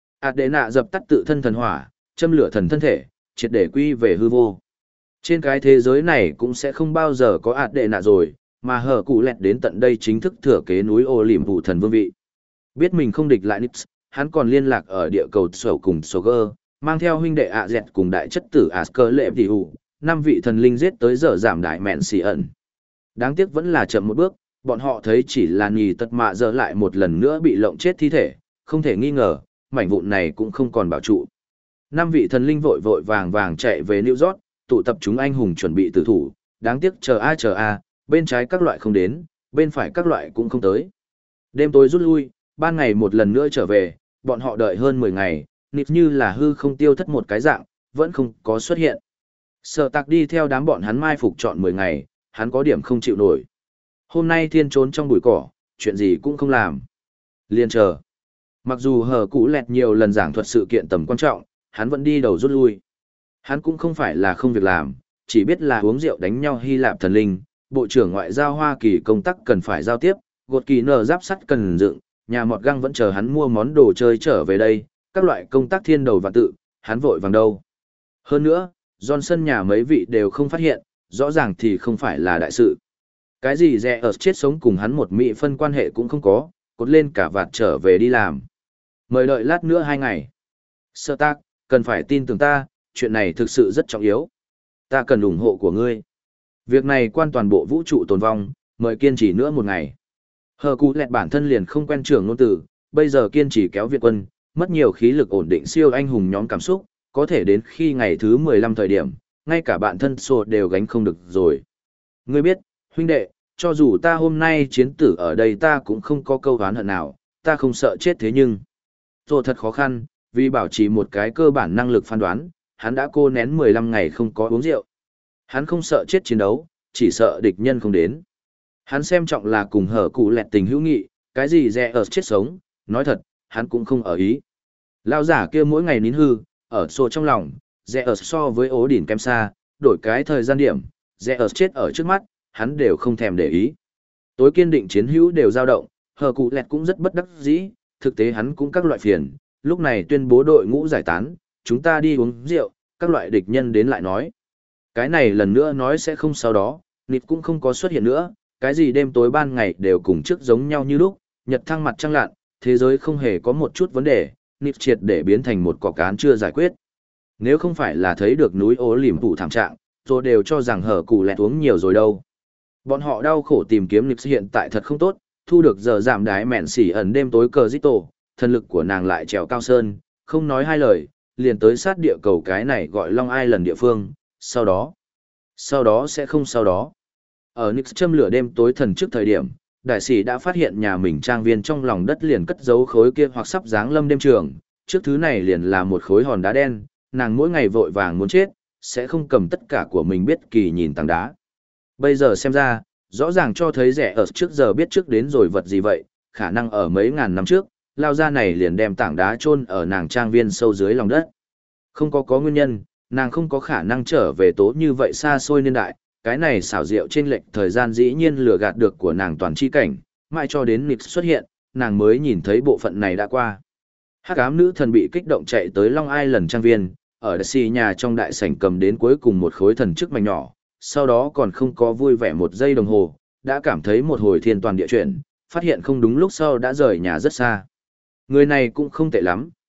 Adena dập tắt tự thân thần hỏa, châm lửa thần thân thể, triệt để quy về hư vô. Trên cái thế giới này cũng sẽ không bao giờ có Adena rồi, mà hở cụ lẹt đến tận đây chính thức thừa kế núi ô liềm vụ thần vương vị. Biết mình không địch lại Nix, hắn còn liên lạc ở địa cầu sổ cùng Soger, mang theo huynh đệ ạ dẹt cùng đại chất tử Asker lệ tỷ hủ, năm vị thần linh giết tới giờ giảm đại mẹn xì ẩn. Đáng tiếc vẫn là chậm một bước, bọn họ thấy chỉ là nhì tật mạ giờ lại một lần nữa bị lộng chết thi thể, không thể nghi ngờ, mảnh vụn này cũng không còn bảo trụ. Năm vị thần linh vội vội vàng vàng chạy về New York, tụ tập chúng anh hùng chuẩn bị tử thủ, đáng tiếc chờ a chờ a, bên trái các loại không đến, bên phải các loại cũng không tới. Đêm tối rút lui, ban ngày một lần nữa trở về, bọn họ đợi hơn mười ngày, nịp như là hư không tiêu thất một cái dạng, vẫn không có xuất hiện. Sở tạc đi theo đám bọn hắn mai phục chọn mười ngày, hắn có điểm không chịu nổi. Hôm nay thiên trốn trong bụi cỏ, chuyện gì cũng không làm. Liên chờ. Mặc dù hờ cũ lẹt nhiều lần giảng thuật sự kiện tầm quan trọng, hắn vẫn đi đầu rút lui. Hắn cũng không phải là không việc làm, chỉ biết là uống rượu đánh nhau Hy Lạp thần linh, Bộ trưởng Ngoại giao Hoa Kỳ công tác cần phải giao tiếp, gột kỳ nở giáp sắt cần dựng, nhà mọt găng vẫn chờ hắn mua món đồ chơi trở về đây, các loại công tác thiên đầu và tự, hắn vội vàng đâu. Hơn nữa, Johnson nhà mấy vị đều không phát hiện, rõ ràng thì không phải là đại sự. Cái gì rẻ ở chết sống cùng hắn một mỹ phân quan hệ cũng không có, cột lên cả vạt trở về đi làm. Mời đợi lát nữa hai ngày. Sơ tác, cần phải tin tưởng ta, chuyện này thực sự rất trọng yếu. Ta cần ủng hộ của ngươi. Việc này quan toàn bộ vũ trụ tồn vong, mời kiên trì nữa một ngày. Hờ cụ lẹt bản thân liền không quen trưởng ngôn từ, bây giờ kiên trì kéo Việt quân, mất nhiều khí lực ổn định siêu anh hùng nhóm cảm xúc, có thể đến khi ngày thứ mười lăm thời điểm, ngay cả bạn thân sổ đều gánh không được rồi. Ngươi biết, huynh đệ, cho dù ta hôm nay chiến tử ở đây ta cũng không có câu oán hận nào, ta không sợ chết thế nhưng. Rồi thật khó khăn, vì bảo trì một cái cơ bản năng lực phán đoán, hắn đã cô nén mười lăm ngày không có uống rượu. Hắn không sợ chết chiến đấu, chỉ sợ địch nhân không đến. Hắn xem trọng là cùng hở cụ lẹt tình hữu nghị, cái gì rẻ ở chết sống, nói thật, hắn cũng không ở ý. Lão giả kia mỗi ngày nín hư, ở sổ trong lòng, rẻ ở so với ố đỉnh kém xa, đổi cái thời gian điểm, rẻ ở chết ở trước mắt, hắn đều không thèm để ý. Tối kiên định chiến hữu đều dao động, hở cụ lẹt cũng rất bất đắc dĩ, thực tế hắn cũng các loại phiền, lúc này tuyên bố đội ngũ giải tán, chúng ta đi uống rượu, các loại địch nhân đến lại nói. Cái này lần nữa nói sẽ không sau đó, nịt cũng không có xuất hiện nữa, cái gì đêm tối ban ngày đều cùng trước giống nhau như lúc, nhật thăng mặt trăng lạn, thế giới không hề có một chút vấn đề, nịt triệt để biến thành một cỏ cán chưa giải quyết. Nếu không phải là thấy được núi ố liềm phủ thảm trạng, tôi đều cho rằng hở cụ lẹt uống nhiều rồi đâu. Bọn họ đau khổ tìm kiếm nịt hiện tại thật không tốt, thu được giờ giảm đái mẹn xỉ ẩn đêm tối cờ dít tổ, thần lực của nàng lại trèo cao sơn, không nói hai lời, liền tới sát địa cầu cái này gọi Long Island địa phương, sau đó, sau đó sẽ không sau đó. Ở Nix châm lửa đêm tối thần trước thời điểm, đại sĩ đã phát hiện nhà mình trang viên trong lòng đất liền cất giấu khối kia hoặc sắp giáng lâm đêm trường, trước thứ này liền là một khối hòn đá đen, nàng mỗi ngày vội vàng muốn chết, sẽ không cầm tất cả của mình biết kỳ nhìn tảng đá. Bây giờ xem ra, rõ ràng cho thấy rẻ ở trước giờ biết trước đến rồi vật gì vậy, khả năng ở mấy ngàn năm trước, lao ra này liền đem tảng đá chôn ở nàng trang viên sâu dưới lòng đất. Không có có nguyên nhân, nàng không có khả năng trở về tố như vậy xa xôi niên đại, cái này xảo diệu trên lệch thời gian dĩ nhiên lừa gạt được của nàng toàn chi cảnh, mãi cho đến Nix xuất hiện, nàng mới nhìn thấy bộ phận này đã qua. Hắc ám nữ thần bị kích động chạy tới Long Island trang viên, ở đại xì nhà trong đại sảnh cầm đến cuối cùng một khối thần chức mảnh nhỏ, sau đó còn không có vui vẻ một giây đồng hồ, đã cảm thấy một hồi thiên toàn địa chuyển, phát hiện không đúng lúc sau đã rời nhà rất xa. Người này cũng không tệ lắm,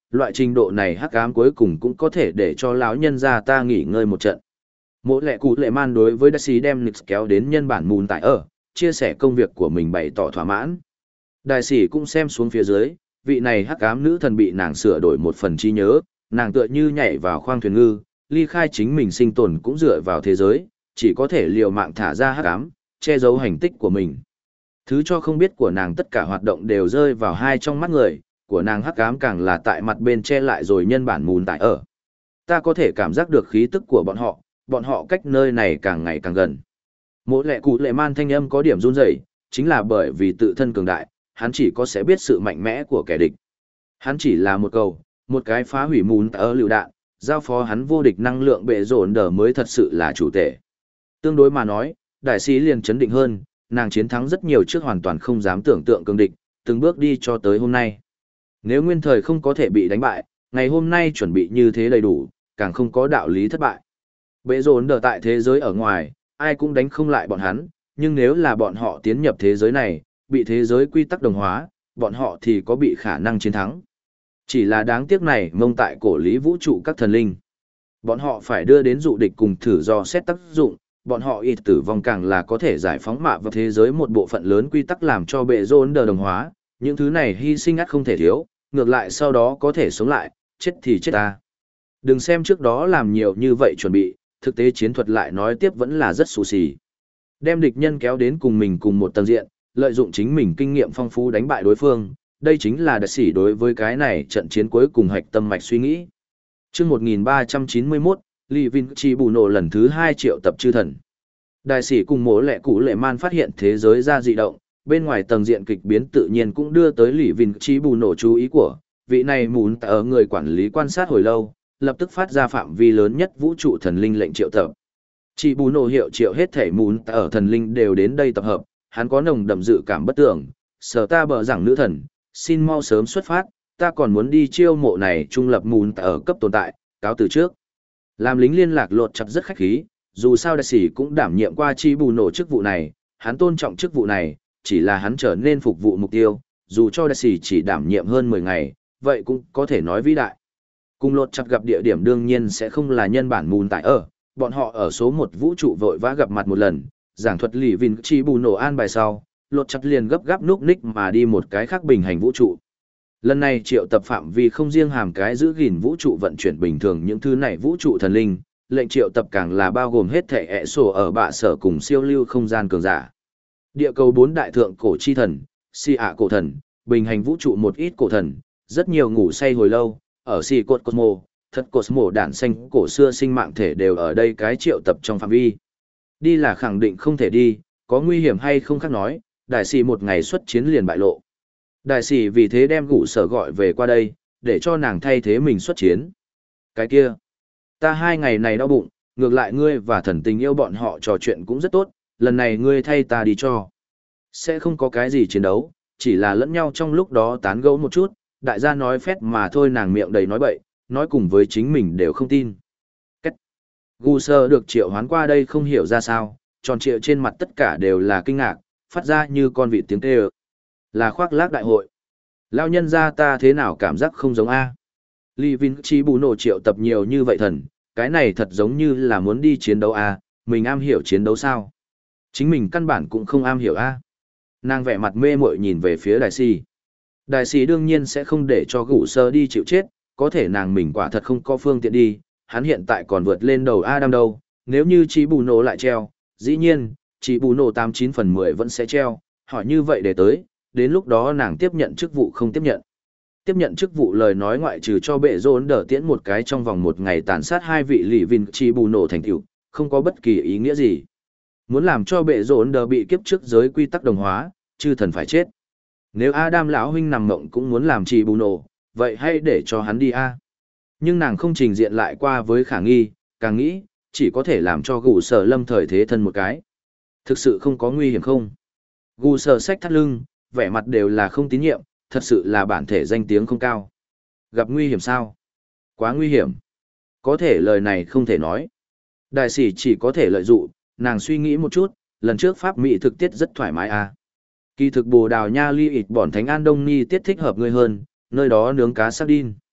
loại trình độ này hắc ám cuối cùng cũng có thể để cho lão nhân gia ta nghỉ ngơi một trận. Mộ lệ cụ lệ man đối với Đại sĩ đem Nix kéo đến nhân bản mùn tại ở, chia sẻ công việc của mình bày tỏ thỏa mãn. Đại sĩ cũng xem xuống phía dưới, vị này hắc ám nữ thần bị nàng sửa đổi một phần trí nhớ, nàng tựa như nhảy vào khoang thuyền ngư, ly khai chính mình sinh tồn cũng dựa vào thế giới, chỉ có thể liều mạng thả ra hắc ám, che giấu hành tích của mình. Thứ cho không biết của nàng tất cả hoạt động đều rơi vào hai trong mắt người, của nàng hắc ám càng là tại mặt bên che lại rồi nhân bản mùn tại ở. Ta có thể cảm giác được khí tức của bọn họ, bọn họ cách nơi này càng ngày càng gần. Mỗi lệ cụ lệ man thanh âm có điểm run rẩy, chính là bởi vì tự thân cường đại, hắn chỉ có sẽ biết sự mạnh mẽ của kẻ địch. Hắn chỉ là một cầu, một cái phá hủy mùn tại ở lựu đạn, giao phó hắn vô địch năng lượng bệ rộn đờ mới thật sự là chủ tể. Tương đối mà nói, đại sĩ liền chấn định hơn, nàng chiến thắng rất nhiều trước hoàn toàn không dám tưởng tượng cường địch, từng bước đi cho tới hôm nay. Nếu nguyên thời không có thể bị đánh bại, ngày hôm nay chuẩn bị như thế đầy đủ, càng không có đạo lý thất bại. Bệ rộn đờ tại thế giới ở ngoài, ai cũng đánh không lại bọn hắn, nhưng nếu là bọn họ tiến nhập thế giới này, bị thế giới quy tắc đồng hóa, bọn họ thì có bị khả năng chiến thắng. Chỉ là đáng tiếc này mông tại cổ lý vũ trụ các thần linh. Bọn họ phải đưa đến dụ địch cùng thử do xét tác dụng, bọn họ ít tử vong càng là có thể giải phóng mạ vào thế giới một bộ phận lớn quy tắc làm cho bệ rôn đờ đồng hóa, những thứ này hy sinh ắt không thể thiếu, ngược lại sau đó có thể sống lại, chết thì chết ta. Đừng xem trước đó làm nhiều như vậy chuẩn bị, thực tế chiến thuật lại nói tiếp vẫn là rất xù xì. Đem địch nhân kéo đến cùng mình cùng một tầng diện, lợi dụng chính mình kinh nghiệm phong phú đánh bại đối phương, đây chính là đại sĩ đối với cái này trận chiến cuối cùng hạch tâm mạch suy nghĩ. Chương một nghìn ba trăm chín mươi mốt, Lý Vinh Chi bù nổ lần thứ hai triệu tập chư thần. Đại sĩ cùng mỗ lệ cụ lệ man phát hiện thế giới ra dị động, bên ngoài tầng diện kịch biến tự nhiên cũng đưa tới Lý Vinh Chi bù nổ chú ý của, vị này muốn ở người quản lý quan sát hồi lâu, lập tức phát ra phạm vi lớn nhất vũ trụ thần linh lệnh triệu tập. Chi bù nổ hiệu triệu hết thể muốn ở thần linh đều đến đây tập hợp, hắn có nồng đậm dự cảm bất tưởng, sở ta bờ rằng nữ thần, xin mau sớm xuất phát, ta còn muốn đi chiêu mộ này trung lập mùn ở cấp tồn tại, cáo từ trước. Làm lính liên lạc lột chặt rất khách khí, dù sao đại sĩ cũng đảm nhiệm qua chi bù nổ chức vụ này, hắn tôn trọng chức vụ này, chỉ là hắn trở nên phục vụ mục tiêu, dù cho đại sĩ chỉ đảm nhiệm hơn mười ngày, vậy cũng có thể nói vĩ đại. Cùng lột chặt gặp địa điểm đương nhiên sẽ không là nhân bản mùn tại ở, bọn họ ở số một vũ trụ vội vã gặp mặt một lần, giảng thuật Lý Vinh Chi bù nổ an bài sau, lột chặt liền gấp gáp núp ních mà đi một cái khác bình hành vũ trụ. Lần này triệu tập phạm vi không riêng hàm cái giữ gìn vũ trụ vận chuyển bình thường những thứ này vũ trụ thần linh, lệnh triệu tập càng là bao gồm hết thể ẹ sổ ở bạ sở cùng siêu lưu không gian cường giả. Địa cầu bốn đại thượng cổ chi thần, si ạ cổ thần, bình hành vũ trụ một ít cổ thần, rất nhiều ngủ say hồi lâu, ở si cột Cosmo, thật Cosmo đản xanh cổ xưa sinh mạng thể đều ở đây cái triệu tập trong phạm vi. Đi là khẳng định không thể đi, có nguy hiểm hay không khác nói, đại sĩ một ngày xuất chiến liền bại lộ. Đại sĩ vì thế đem gũ sở gọi về qua đây, để cho nàng thay thế mình xuất chiến. Cái kia, ta hai ngày này đau bụng, ngược lại ngươi và thần tình yêu bọn họ trò chuyện cũng rất tốt, lần này ngươi thay ta đi cho. Sẽ không có cái gì chiến đấu, chỉ là lẫn nhau trong lúc đó tán gẫu một chút, đại gia nói phét mà thôi nàng miệng đầy nói bậy, nói cùng với chính mình đều không tin. Cách. Gũ sở được triệu hoán qua đây không hiểu ra sao, tròn trịa trên mặt tất cả đều là kinh ngạc, phát ra như con vịt tiếng kêu. Là khoác lác đại hội. Lao nhân ra ta thế nào cảm giác không giống A. Lý Vinh Chi bù nổ triệu tập nhiều như vậy thần, cái này thật giống như là muốn đi chiến đấu A, mình am hiểu chiến đấu sao. Chính mình căn bản cũng không am hiểu A. Nàng vẻ mặt mê mội nhìn về phía đại sĩ. Đại sĩ đương nhiên sẽ không để cho gũ sơ đi chịu chết, có thể nàng mình quả thật không có phương tiện đi, hắn hiện tại còn vượt lên đầu Adam đâu, nếu như Chi bù nổ lại treo, dĩ nhiên, Chi bù nổ tám chín phần mười vẫn sẽ treo, hỏi như vậy để tới, đến lúc đó nàng tiếp nhận chức vụ không tiếp nhận. Tiếp nhận chức vụ lời nói ngoại trừ cho bệ rôn đỡ tiễn một cái trong vòng một ngày tàn sát hai vị Lý Vinh Chi bù nổ thành tựu, không có bất kỳ ý nghĩa gì. Muốn làm cho bệ rôn đỡ bị kiếp trước giới quy tắc đồng hóa, chư thần phải chết. Nếu Adam lão huynh nằm mộng cũng muốn làm Chi bù nổ, vậy hay để cho hắn đi a. Nhưng nàng không trình diện lại qua với khả nghi, càng nghĩ, chỉ có thể làm cho gù sở lâm thời thế thân một cái. Thực sự không có nguy hiểm không? Gù sở xách thắt lưng, vẻ mặt đều là không tín nhiệm, thật sự là bản thể danh tiếng không cao. Gặp nguy hiểm sao? Quá nguy hiểm. Có thể lời này không thể nói. Đại sĩ chỉ có thể lợi dụng, nàng suy nghĩ một chút, lần trước Pháp Mỹ thực tiết rất thoải mái à. Kỳ thực bồ đào nha ly ịt bỏn thánh an đông ni tiết thích hợp ngươi hơn, nơi đó nướng cá sardin.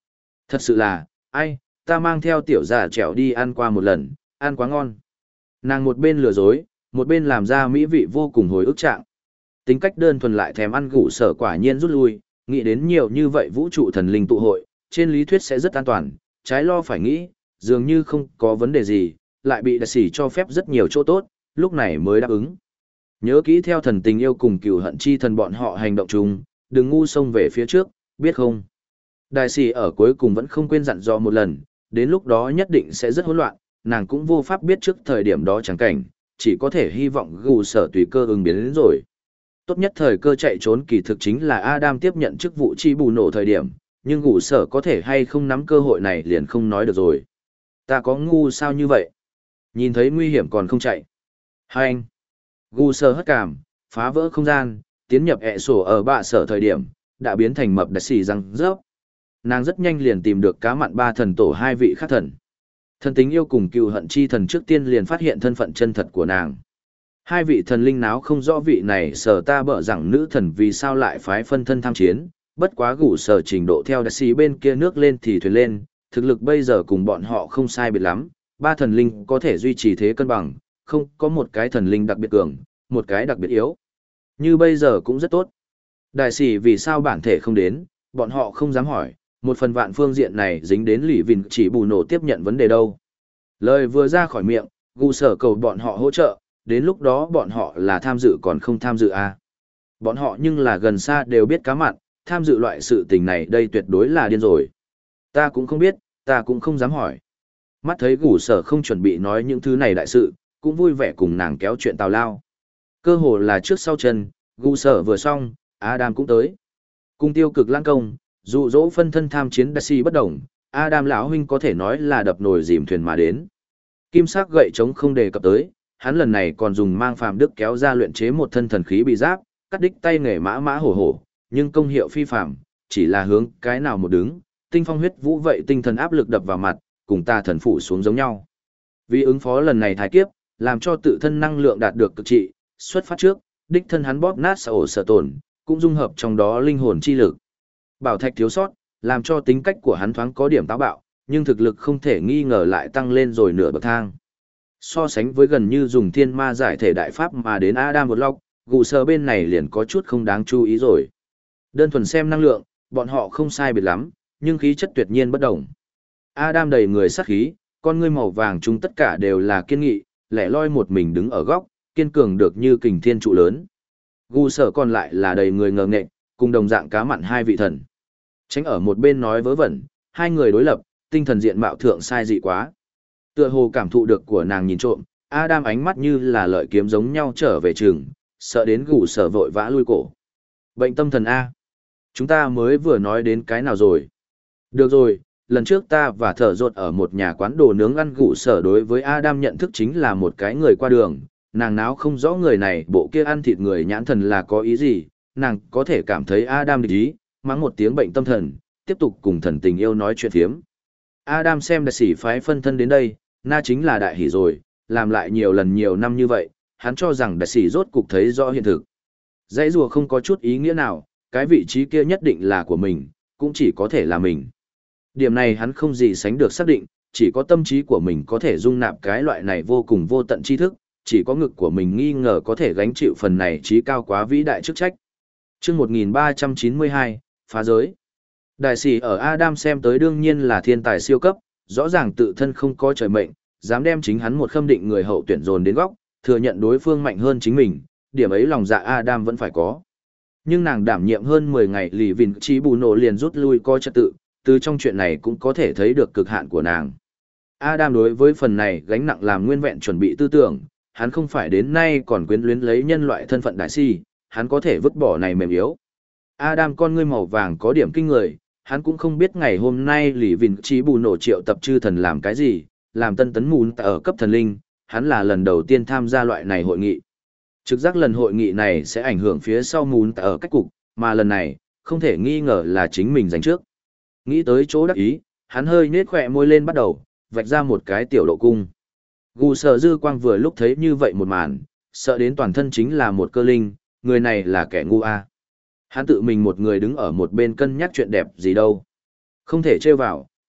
Thật sự là, ai, ta mang theo tiểu già trẻo đi ăn qua một lần, ăn quá ngon. Nàng một bên lừa dối, một bên làm ra mỹ vị vô cùng hồi ức trạng. Tính cách đơn thuần lại thèm ăn gủ sở quả nhiên rút lui, nghĩ đến nhiều như vậy vũ trụ thần linh tụ hội, trên lý thuyết sẽ rất an toàn, trái lo phải nghĩ, dường như không có vấn đề gì, lại bị đại sĩ cho phép rất nhiều chỗ tốt, lúc này mới đáp ứng. Nhớ kỹ theo thần tình yêu cùng cừu hận chi thần bọn họ hành động chung, đừng ngu xông về phía trước, biết không? Đại sĩ ở cuối cùng vẫn không quên dặn dò một lần, đến lúc đó nhất định sẽ rất hỗn loạn, nàng cũng vô pháp biết trước thời điểm đó chẳng cảnh, chỉ có thể hy vọng gù sở tùy cơ ứng biến đến rồi. Tốt nhất thời cơ chạy trốn kỳ thực chính là Adam tiếp nhận chức vụ chi bù nổ thời điểm, nhưng gù sở có thể hay không nắm cơ hội này liền không nói được rồi. Ta có ngu sao như vậy? Nhìn thấy nguy hiểm còn không chạy. Hai anh. Gù sở hất cảm, phá vỡ không gian, tiến nhập ẹ sổ ở bạ sở thời điểm, đã biến thành mập đặc xì răng rớp. Nàng rất nhanh liền tìm được cá mặn ba thần tổ hai vị khác thần. Thần tính yêu cùng cựu hận chi thần trước tiên liền phát hiện thân phận chân thật của nàng. Hai vị thần linh náo không rõ vị này sở ta bở rằng nữ thần vì sao lại phái phân thân tham chiến, bất quá gủ sở trình độ theo đặc sĩ bên kia nước lên thì thuyền lên, thực lực bây giờ cùng bọn họ không sai biệt lắm, ba thần linh có thể duy trì thế cân bằng, không có một cái thần linh đặc biệt cường, một cái đặc biệt yếu. Như bây giờ cũng rất tốt. Đại sĩ vì sao bản thể không đến, bọn họ không dám hỏi, một phần vạn phương diện này dính đến lỷ vìn chỉ bù nổ tiếp nhận vấn đề đâu. Lời vừa ra khỏi miệng, gù sở cầu bọn họ hỗ trợ, đến lúc đó bọn họ là tham dự còn không tham dự à. Bọn họ nhưng là gần xa đều biết cá mặn, tham dự loại sự tình này đây tuyệt đối là điên rồi. Ta cũng không biết, ta cũng không dám hỏi. Mắt thấy gù sở không chuẩn bị nói những thứ này đại sự, cũng vui vẻ cùng nàng kéo chuyện tào lao. Cơ hồ là trước sau chân, gù sở vừa xong, Adam cũng tới. Cùng tiêu cực lãng công, dụ dỗ phân thân tham chiến đại si bất đồng, Adam lão huynh có thể nói là đập nồi dìm thuyền mà đến. Kim sắc gậy chống không đề cập tới, hắn lần này còn dùng mang phàm đức kéo ra luyện chế một thân thần khí bị giáp, cắt đích tay nghề mã mã hổ hổ, nhưng công hiệu phi phàm, chỉ là hướng cái nào một đứng, tinh phong huyết vũ vậy tinh thần áp lực đập vào mặt, cùng ta thần phủ xuống giống nhau. Vì ứng phó lần này thái kiếp, làm cho tự thân năng lượng đạt được cực trị, xuất phát trước, đích thân hắn bóp nát sở ổ sở tổn, cũng dung hợp trong đó linh hồn chi lực. Bảo thạch thiếu sót, làm cho tính cách của hắn thoáng có điểm táo bạo, nhưng thực lực không thể nghi ngờ lại tăng lên rồi nửa bậc thang. So sánh với gần như dùng thiên ma giải thể đại pháp mà đến Adam một lọc, gù sờ bên này liền có chút không đáng chú ý rồi. Đơn thuần xem năng lượng, bọn họ không sai biệt lắm, nhưng khí chất tuyệt nhiên bất đồng. Adam đầy người sát khí, con ngươi màu vàng chúng tất cả đều là kiên nghị, lẻ loi một mình đứng ở góc, kiên cường được như kình thiên trụ lớn. Gù sờ còn lại là đầy người ngờ nghệch, cùng đồng dạng cá mặn hai vị thần. Tránh ở một bên nói vớ vẩn, hai người đối lập, tinh thần diện mạo thượng sai dị quá. Tựa hồ cảm thụ được của nàng nhìn trộm, Adam ánh mắt như là lợi kiếm giống nhau trở về trường, sợ đến gù sở vội vã lui cổ. Bệnh tâm thần A. Chúng ta mới vừa nói đến cái nào rồi? Được rồi, lần trước ta và thở rột ở một nhà quán đồ nướng ăn gù sở đối với Adam nhận thức chính là một cái người qua đường, nàng náo không rõ người này bộ kia ăn thịt người nhãn thần là có ý gì, nàng có thể cảm thấy Adam địch ý, mắng một tiếng bệnh tâm thần, tiếp tục cùng thần tình yêu nói chuyện thiếm. Adam xem đại sĩ phái phân thân đến đây, na chính là đại hỷ rồi, làm lại nhiều lần nhiều năm như vậy, hắn cho rằng đại sĩ rốt cục thấy rõ hiện thực. Dãy rùa không có chút ý nghĩa nào, cái vị trí kia nhất định là của mình, cũng chỉ có thể là mình. Điểm này hắn không gì sánh được xác định, chỉ có tâm trí của mình có thể dung nạp cái loại này vô cùng vô tận tri thức, chỉ có ngực của mình nghi ngờ có thể gánh chịu phần này trí cao quá vĩ đại chức trách. Chương một nghìn ba trăm chín mươi hai, phá giới. Đại sĩ ở Adam xem tới đương nhiên là thiên tài siêu cấp, rõ ràng tự thân không có trời mệnh, dám đem chính hắn một khâm định người hậu tuyển dồn đến góc, thừa nhận đối phương mạnh hơn chính mình, điểm ấy lòng dạ Adam vẫn phải có. Nhưng nàng đảm nhiệm hơn mười ngày lì vìn trí bù nổ liền rút lui coi trật tự, từ trong chuyện này cũng có thể thấy được cực hạn của nàng. Adam đối với phần này gánh nặng làm nguyên vẹn chuẩn bị tư tưởng, hắn không phải đến nay còn quyến luyến lấy nhân loại thân phận đại si, hắn có thể vứt bỏ này mềm yếu. Adam con ngươi màu vàng có điểm kinh người, hắn cũng không biết ngày hôm nay lì vìn trí bù nổ triệu tập chư thần làm cái gì, làm tân tấn mùn ở cấp thần linh, hắn là lần đầu tiên tham gia loại này hội nghị. Trực giác lần hội nghị này sẽ ảnh hưởng phía sau mùn ở cách cục, mà lần này, không thể nghi ngờ là chính mình giành trước. Nghĩ tới chỗ đắc ý, hắn hơi nết khỏe môi lên bắt đầu, vạch ra một cái tiểu độ cung. Gù sở dư quang vừa lúc thấy như vậy một màn, sợ đến toàn thân chính là một cơ linh, người này là kẻ ngu a. Hắn tự mình một người đứng ở một bên cân nhắc chuyện đẹp gì đâu. Không thể trêu vào,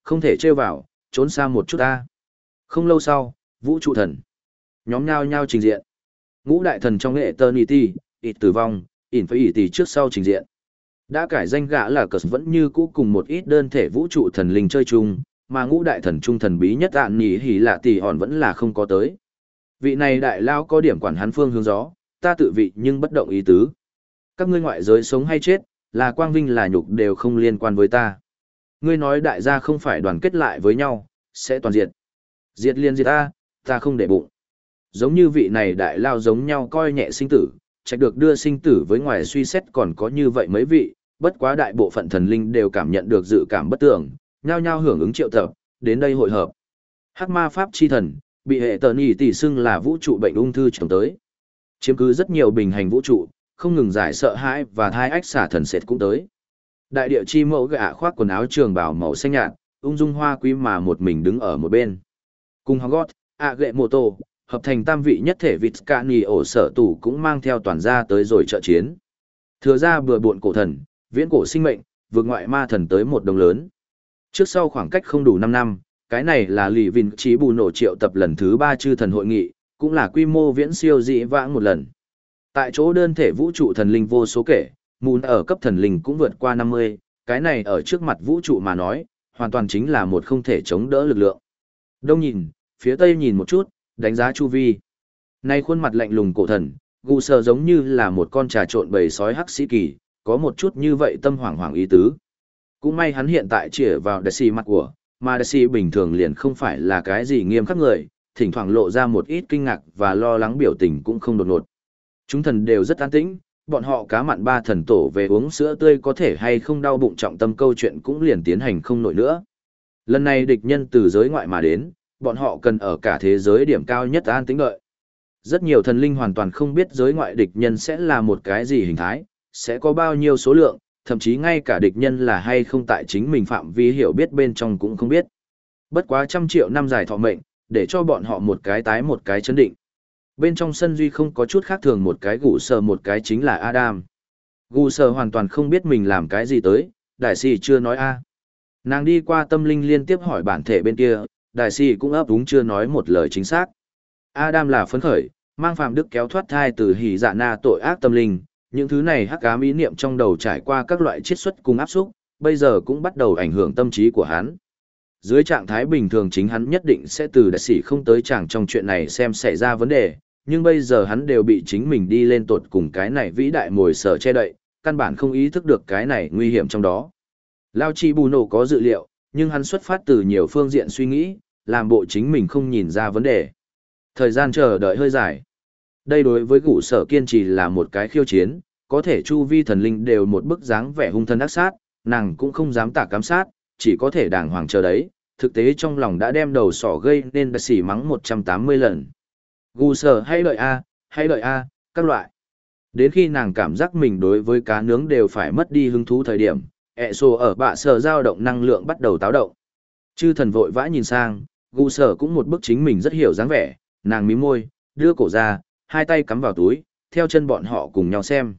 Không thể trêu vào, trốn xa một chút ta. Không lâu sau, vũ trụ thần. Nhóm nhau nhau trình diện. Ngũ đại thần trong Eternity, ít tử vong, Infinity trước sau trình diện. Đã cải danh gã là cờ vẫn như cũ cùng một ít đơn thể vũ trụ thần linh chơi chung, mà ngũ đại thần trung thần bí nhất ạn nhỉ hỉ lạ tỷ hòn vẫn là không có tới. Vị này đại lao có điểm quản hắn phương hướng gió, ta tự vị nhưng bất động ý tứ. Các ngươi ngoại giới sống hay chết, là quang vinh là nhục đều không liên quan với ta. Ngươi nói đại gia không phải đoàn kết lại với nhau, sẽ toàn diệt. Diệt liên diệt ta, ta không để bụng. Giống như vị này đại lao giống nhau coi nhẹ sinh tử, trách được đưa sinh tử với ngoài suy xét còn có như vậy mấy vị, bất quá đại bộ phận thần linh đều cảm nhận được dự cảm bất tường, nhao nhao hưởng ứng triệu tập, đến đây hội hợp. Hắc ma pháp chi thần, bị hệ tờ nhì tỷ xưng là vũ trụ bệnh ung thư trồng tới. Chiếm cứ rất nhiều bình hành vũ trụ, không ngừng giải sợ hãi và thai ách xả thần sệt cũng tới. Đại địa chi mẫu gạ khoác quần áo trường bào màu xanh nhạt, ung dung hoa quý mà một mình đứng ở một bên. Cùng Hogwarts, ạ gệ mô tô, hợp thành tam vị nhất thể vịt cạn ổ sở tủ cũng mang theo toàn gia tới rồi trợ chiến. Thừa ra bừa bộn cổ thần, viễn cổ sinh mệnh, vượt ngoại ma thần tới một đồng lớn. Trước sau khoảng cách không đủ năm năm, cái này là lì vinh trí bù nổ triệu tập lần thứ ba chư thần hội nghị, cũng là quy mô viễn siêu dị vãng một lần. Tại chỗ đơn thể vũ trụ thần linh vô số kể, mùn ở cấp thần linh cũng vượt qua năm mươi, cái này ở trước mặt vũ trụ mà nói, hoàn toàn chính là một không thể chống đỡ lực lượng. Đông nhìn, phía tây nhìn một chút, đánh giá chu vi. Nay khuôn mặt lạnh lùng cổ thần, gù sờ giống như là một con trà trộn bầy sói hắc sĩ kỳ, có một chút như vậy tâm hoảng hoảng ý tứ. Cũng may hắn hiện tại chĩa vào đại sĩ mặt của, mà đại sĩ bình thường liền không phải là cái gì nghiêm khắc người, thỉnh thoảng lộ ra một ít kinh ngạc và lo lắng biểu tình cũng không đột ngột. Chúng thần đều rất an tĩnh, bọn họ cá mặn ba thần tổ về uống sữa tươi có thể hay không đau bụng trọng tâm câu chuyện cũng liền tiến hành không nổi nữa. Lần này địch nhân từ giới ngoại mà đến, bọn họ cần ở cả thế giới điểm cao nhất an tĩnh đợi. Rất nhiều thần linh hoàn toàn không biết giới ngoại địch nhân sẽ là một cái gì hình thái, sẽ có bao nhiêu số lượng, thậm chí ngay cả địch nhân là hay không tại chính mình phạm vi hiểu biết bên trong cũng không biết. Bất quá trăm triệu năm dài thọ mệnh, để cho bọn họ một cái tái một cái chấn định. Bên trong sân duy không có chút khác thường, một cái gù sờ một cái chính là Adam. Gù sờ hoàn toàn không biết mình làm cái gì tới, đại sĩ chưa nói a. Nàng đi qua tâm linh liên tiếp hỏi bản thể bên kia, đại sĩ cũng ấp úng chưa nói một lời chính xác. Adam là phấn khởi, mang phàm đức kéo thoát thai từ hỉ dạ na tội ác tâm linh, những thứ này hắc ám ý niệm trong đầu trải qua các loại chiết xuất cùng áp xúc, bây giờ cũng bắt đầu ảnh hưởng tâm trí của hắn. Dưới trạng thái bình thường chính hắn nhất định sẽ từ đại sĩ không tới chàng trong chuyện này xem xảy ra vấn đề, nhưng bây giờ hắn đều bị chính mình đi lên tột cùng cái này vĩ đại mồi sở che đậy, căn bản không ý thức được cái này nguy hiểm trong đó. Lao Chi Bù Nổ có dự liệu, nhưng hắn xuất phát từ nhiều phương diện suy nghĩ, làm bộ chính mình không nhìn ra vấn đề. Thời gian chờ đợi hơi dài. Đây đối với gũ sở kiên trì là một cái khiêu chiến, có thể chu vi thần linh đều một bức dáng vẻ hung thân ác sát, nàng cũng không dám tả cám sát, chỉ có thể đàng hoàng chờ đấy, thực tế trong lòng đã đem đầu sỏ gây nên đã xỉ mắng một trăm tám mươi lần. Gù sở hay đợi A, hay đợi A, các loại. Đến khi nàng cảm giác mình đối với cá nướng đều phải mất đi hứng thú thời điểm, ẹ sổ ở bạ sở dao động năng lượng bắt đầu táo động. Chư thần vội vã nhìn sang, gù sở cũng một bức chính mình rất hiểu dáng vẻ, nàng mím môi, đưa cổ ra, hai tay cắm vào túi, theo chân bọn họ cùng nhau xem.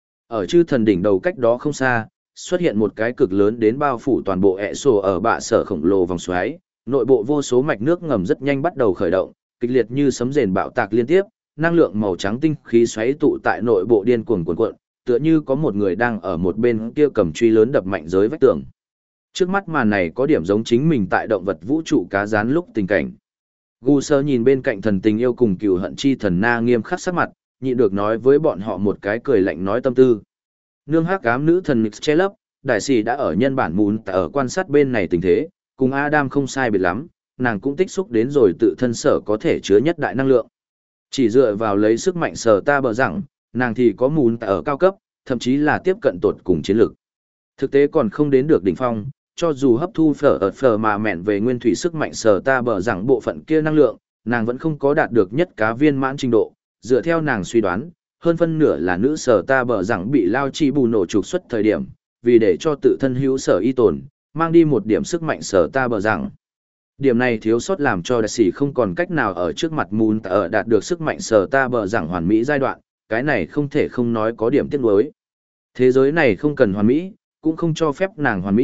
Ở chư thần đỉnh đầu cách đó không xa, xuất hiện một cái cực lớn đến bao phủ toàn bộ ẹ sổ ở bạ sở khổng lồ vòng xoáy, nội bộ vô số mạch nước ngầm rất nhanh bắt đầu khởi động, kịch liệt như sấm rền bạo tạc liên tiếp, năng lượng màu trắng tinh khí xoáy tụ tại nội bộ điên cuồng cuộn cuộn, tựa như có một người đang ở một bên kia cầm truy lớn đập mạnh giới vách tường. Trước mắt màn này có điểm giống chính mình tại động vật vũ trụ cá rán lúc tình cảnh. Gu sơ nhìn bên cạnh thần tình yêu cùng cừu hận chi thần na nghiêm khắc sắc mặt, nhịn được nói với bọn họ một cái cười lạnh nói tâm tư. Nương hắc ám nữ thần Nix che lấp, đại sĩ đã ở nhân bản mún ở quan sát bên này tình thế, cùng Adam không sai biệt lắm, nàng cũng tích xúc đến rồi tự thân sở có thể chứa nhất đại năng lượng. Chỉ dựa vào lấy sức mạnh sở ta bờ rằng, nàng thì có mún ở cao cấp, thậm chí là tiếp cận tột cùng chiến lược. Thực tế còn không đến được đỉnh phong, cho dù hấp thu phở ở phở mà mẹn về nguyên thủy sức mạnh sở ta bờ rằng bộ phận kia năng lượng, nàng vẫn không có đạt được nhất cá viên mãn trình độ. Dựa theo nàng suy đoán, hơn phân nửa là nữ sở ta bờ rằng bị lao chi bù nổ trục xuất thời điểm, vì để cho tự thân hữu sở y tồn, mang đi một điểm sức mạnh sở ta bờ rằng. Điểm này thiếu sót làm cho đại sĩ không còn cách nào ở trước mặt mùn ở đạt được sức mạnh sở ta bờ rằng hoàn mỹ giai đoạn, cái này không thể không nói có điểm tiếc nuối. Thế giới này không cần hoàn mỹ, cũng không cho phép nàng hoàn mỹ,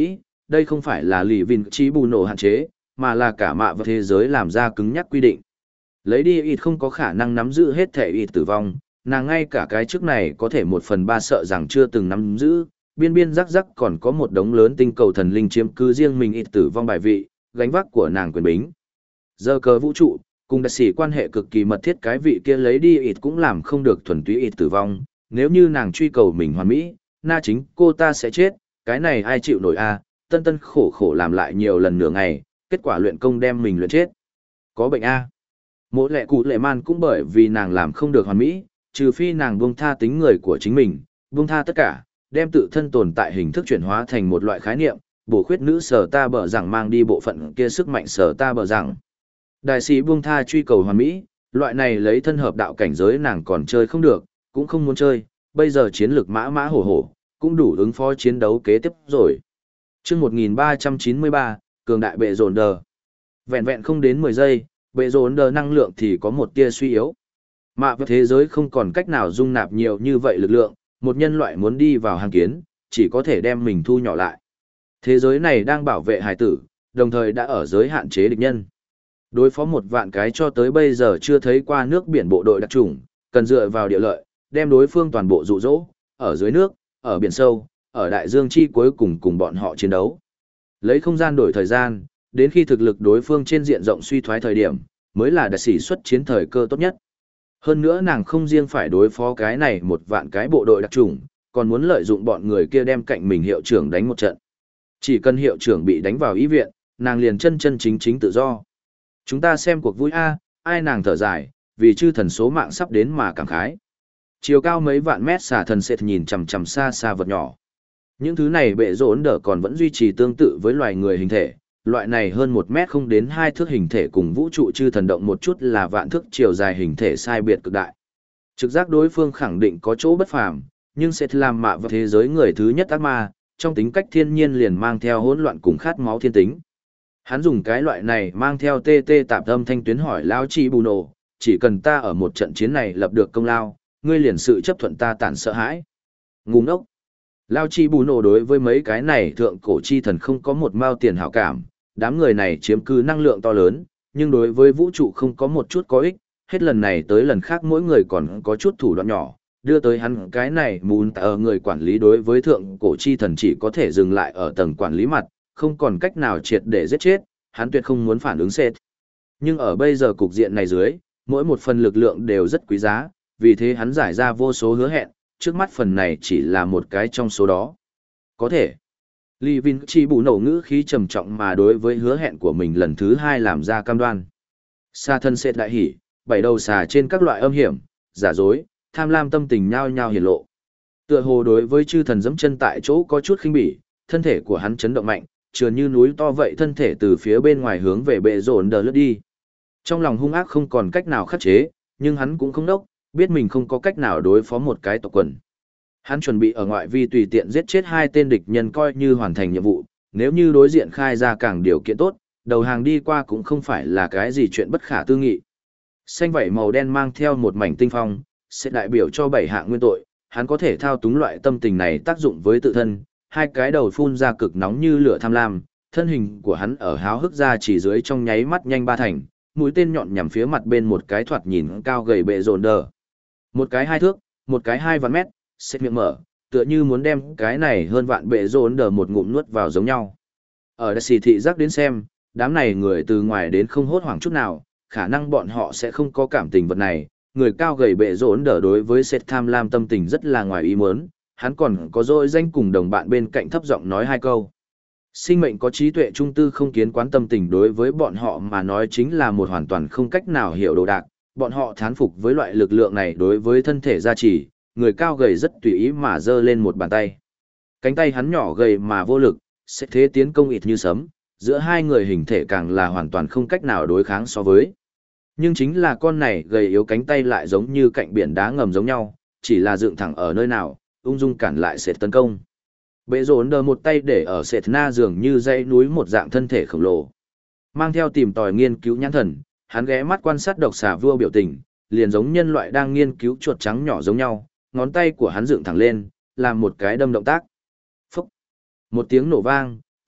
đây không phải là lì vin trí bù nổ hạn chế, mà là cả mạ và thế giới làm ra cứng nhắc quy định. Lấy đi ít không có khả năng nắm giữ hết thể ít tử vong, nàng ngay cả cái trước này có thể một phần ba sợ rằng chưa từng nắm giữ, biên biên rắc rắc còn có một đống lớn tinh cầu thần linh chiếm cứ riêng mình ít tử vong bài vị, gánh vác của nàng quyền bính. Giờ cờ vũ trụ, cùng đặc sĩ quan hệ cực kỳ mật thiết cái vị kia lấy đi ít cũng làm không được thuần túy ít tử vong, nếu như nàng truy cầu mình hoàn mỹ, na chính cô ta sẽ chết, cái này ai chịu nổi a? Tân tân khổ khổ làm lại nhiều lần nửa ngày, kết quả luyện công đem mình luyện chết. Có bệnh a? Mỗi lệ cụ lệ man cũng bởi vì nàng làm không được hoàn mỹ, trừ phi nàng buông tha tính người của chính mình, buông tha tất cả, đem tự thân tồn tại hình thức chuyển hóa thành một loại khái niệm, bổ khuyết nữ sở ta bở rằng mang đi bộ phận kia sức mạnh sở ta bở rằng. Đại sĩ buông tha truy cầu hoàn mỹ, loại này lấy thân hợp đạo cảnh giới nàng còn chơi không được, cũng không muốn chơi, bây giờ chiến lược mã mã hổ hổ, cũng đủ ứng phó chiến đấu kế tiếp rồi. Chương một nghìn ba trăm chín mươi ba, cường đại bệ dồn đờ. Vẹn vẹn không đến mười giây, bệ dồn đờ năng lượng thì có một tia suy yếu. Mạ và thế giới không còn cách nào dung nạp nhiều như vậy lực lượng, một nhân loại muốn đi vào hàng kiến, chỉ có thể đem mình thu nhỏ lại. Thế giới này đang bảo vệ hải tử, đồng thời đã ở giới hạn chế địch nhân. Đối phó một vạn cái cho tới bây giờ chưa thấy qua nước biển bộ đội đặc trùng, cần dựa vào địa lợi, đem đối phương toàn bộ dụ dỗ, ở dưới nước, ở biển sâu, ở đại dương chi cuối cùng cùng bọn họ chiến đấu. Lấy không gian đổi thời gian, đến khi thực lực đối phương trên diện rộng suy thoái thời điểm, mới là đại sĩ xuất chiến thời cơ tốt nhất. Hơn nữa nàng không riêng phải đối phó cái này một vạn cái bộ đội đặc trùng, còn muốn lợi dụng bọn người kia đem cạnh mình hiệu trưởng đánh một trận. Chỉ cần hiệu trưởng bị đánh vào ý viện, nàng liền chân chân chính chính tự do. Chúng ta xem cuộc vui a, ai nàng thở dài, vì chư thần số mạng sắp đến mà cảm khái. Chiều cao mấy vạn mét xà thần sẽ nhìn chằm chằm xa xa vật nhỏ. Những thứ này bệ rốn đỡ còn vẫn duy trì tương tự với loài người hình thể, loại này hơn một mét không đến hai thước hình thể cùng vũ trụ chư thần động một chút là vạn thước chiều dài hình thể sai biệt cực đại. Trực giác đối phương khẳng định có chỗ bất phàm, nhưng sẽ làm mạ vào thế giới người thứ nhất ác ma, trong tính cách thiên nhiên liền mang theo hỗn loạn cùng khát máu thiên tính. Hắn dùng cái loại này mang theo tê tê tạp âm thanh tuyến hỏi Lao Chi Bù Nổ, chỉ cần ta ở một trận chiến này lập được công lao, ngươi liền sự chấp thuận ta tản sợ hãi. Ngu ngốc. Lao Chi Bù Nổ đối với mấy cái này thượng cổ chi thần không có một mao tiền hảo cảm, đám người này chiếm cứ năng lượng to lớn, nhưng đối với vũ trụ không có một chút có ích, hết lần này tới lần khác mỗi người còn có chút thủ đoạn nhỏ, đưa tới hắn cái này muốn ở người quản lý đối với thượng cổ chi thần chỉ có thể dừng lại ở tầng quản lý mặt, không còn cách nào triệt để giết chết, hắn tuyệt không muốn phản ứng xét. Nhưng ở bây giờ cục diện này dưới, mỗi một phần lực lượng đều rất quý giá, vì thế hắn giải ra vô số hứa hẹn, trước mắt phần này chỉ là một cái trong số đó. Có thể. Lý Vin chỉ bù nổ ngữ khí trầm trọng mà đối với hứa hẹn của mình lần thứ hai làm ra cam đoan. Sa thân sệt đại hỉ, bảy đầu xà trên các loại âm hiểm, giả dối, tham lam tâm tình nhao nhao hiển lộ. Tựa hồ đối với chư thần giẫm chân tại chỗ có chút khinh bỉ, thân thể của hắn chấn động mạnh, trườn như núi to vậy thân thể từ phía bên ngoài hướng về bệ rồn đờ lướt đi. Trong lòng hung ác không còn cách nào khắc chế, nhưng hắn cũng không đốc, biết mình không có cách nào đối phó một cái tộc quần. Hắn chuẩn bị ở ngoại vi tùy tiện giết chết hai tên địch nhân coi như hoàn thành nhiệm vụ, nếu như đối diện khai ra càng điều kiện tốt, đầu hàng đi qua cũng không phải là cái gì chuyện bất khả tư nghị. Xanh vảy màu đen mang theo một mảnh tinh phong, sẽ đại biểu cho bảy hạng nguyên tội, hắn có thể thao túng loại tâm tình này tác dụng với tự thân, hai cái đầu phun ra cực nóng như lửa tham lam, thân hình của hắn ở háo hức ra chỉ dưới trong nháy mắt nhanh ba thành, mũi tên nhọn nhằm phía mặt bên một cái thoạt nhìn cao gầy bệ rồn đờ. Một cái hai thước, một cái hai vạn mét, xếp miệng mở, tựa như muốn đem cái này hơn vạn bệ rồn đờ một ngụm nuốt vào giống nhau. Ở đại sĩ thị giác đến xem, đám này người từ ngoài đến không hốt hoảng chút nào, khả năng bọn họ sẽ không có cảm tình vật này. Người cao gầy bệ rốn đỡ đối với Seth tham lam tâm tình rất là ngoài ý muốn, hắn còn có dỗi danh cùng đồng bạn bên cạnh thấp giọng nói hai câu. Sinh mệnh có trí tuệ trung tư không kiến quán tâm tình đối với bọn họ mà nói chính là một hoàn toàn không cách nào hiểu đồ đạc, bọn họ thán phục với loại lực lượng này đối với thân thể gia trì, người cao gầy rất tùy ý mà giơ lên một bàn tay. Cánh tay hắn nhỏ gầy mà vô lực, sẽ thế tiến công ịt như sấm, giữa hai người hình thể càng là hoàn toàn không cách nào đối kháng so với. Nhưng chính là con này gầy yếu cánh tay lại giống như cạnh biển đá ngầm giống nhau, chỉ là dựng thẳng ở nơi nào, ung dung cản lại sệt tấn công. Bệ rốn đờ một tay để ở sệt na dường như dãy núi một dạng thân thể khổng lồ. Mang theo tìm tòi nghiên cứu nhãn thần, hắn ghé mắt quan sát độc xà vua biểu tình, liền giống nhân loại đang nghiên cứu chuột trắng nhỏ giống nhau, ngón tay của hắn dựng thẳng lên, làm một cái đâm động tác. Phúc! Một tiếng nổ vang,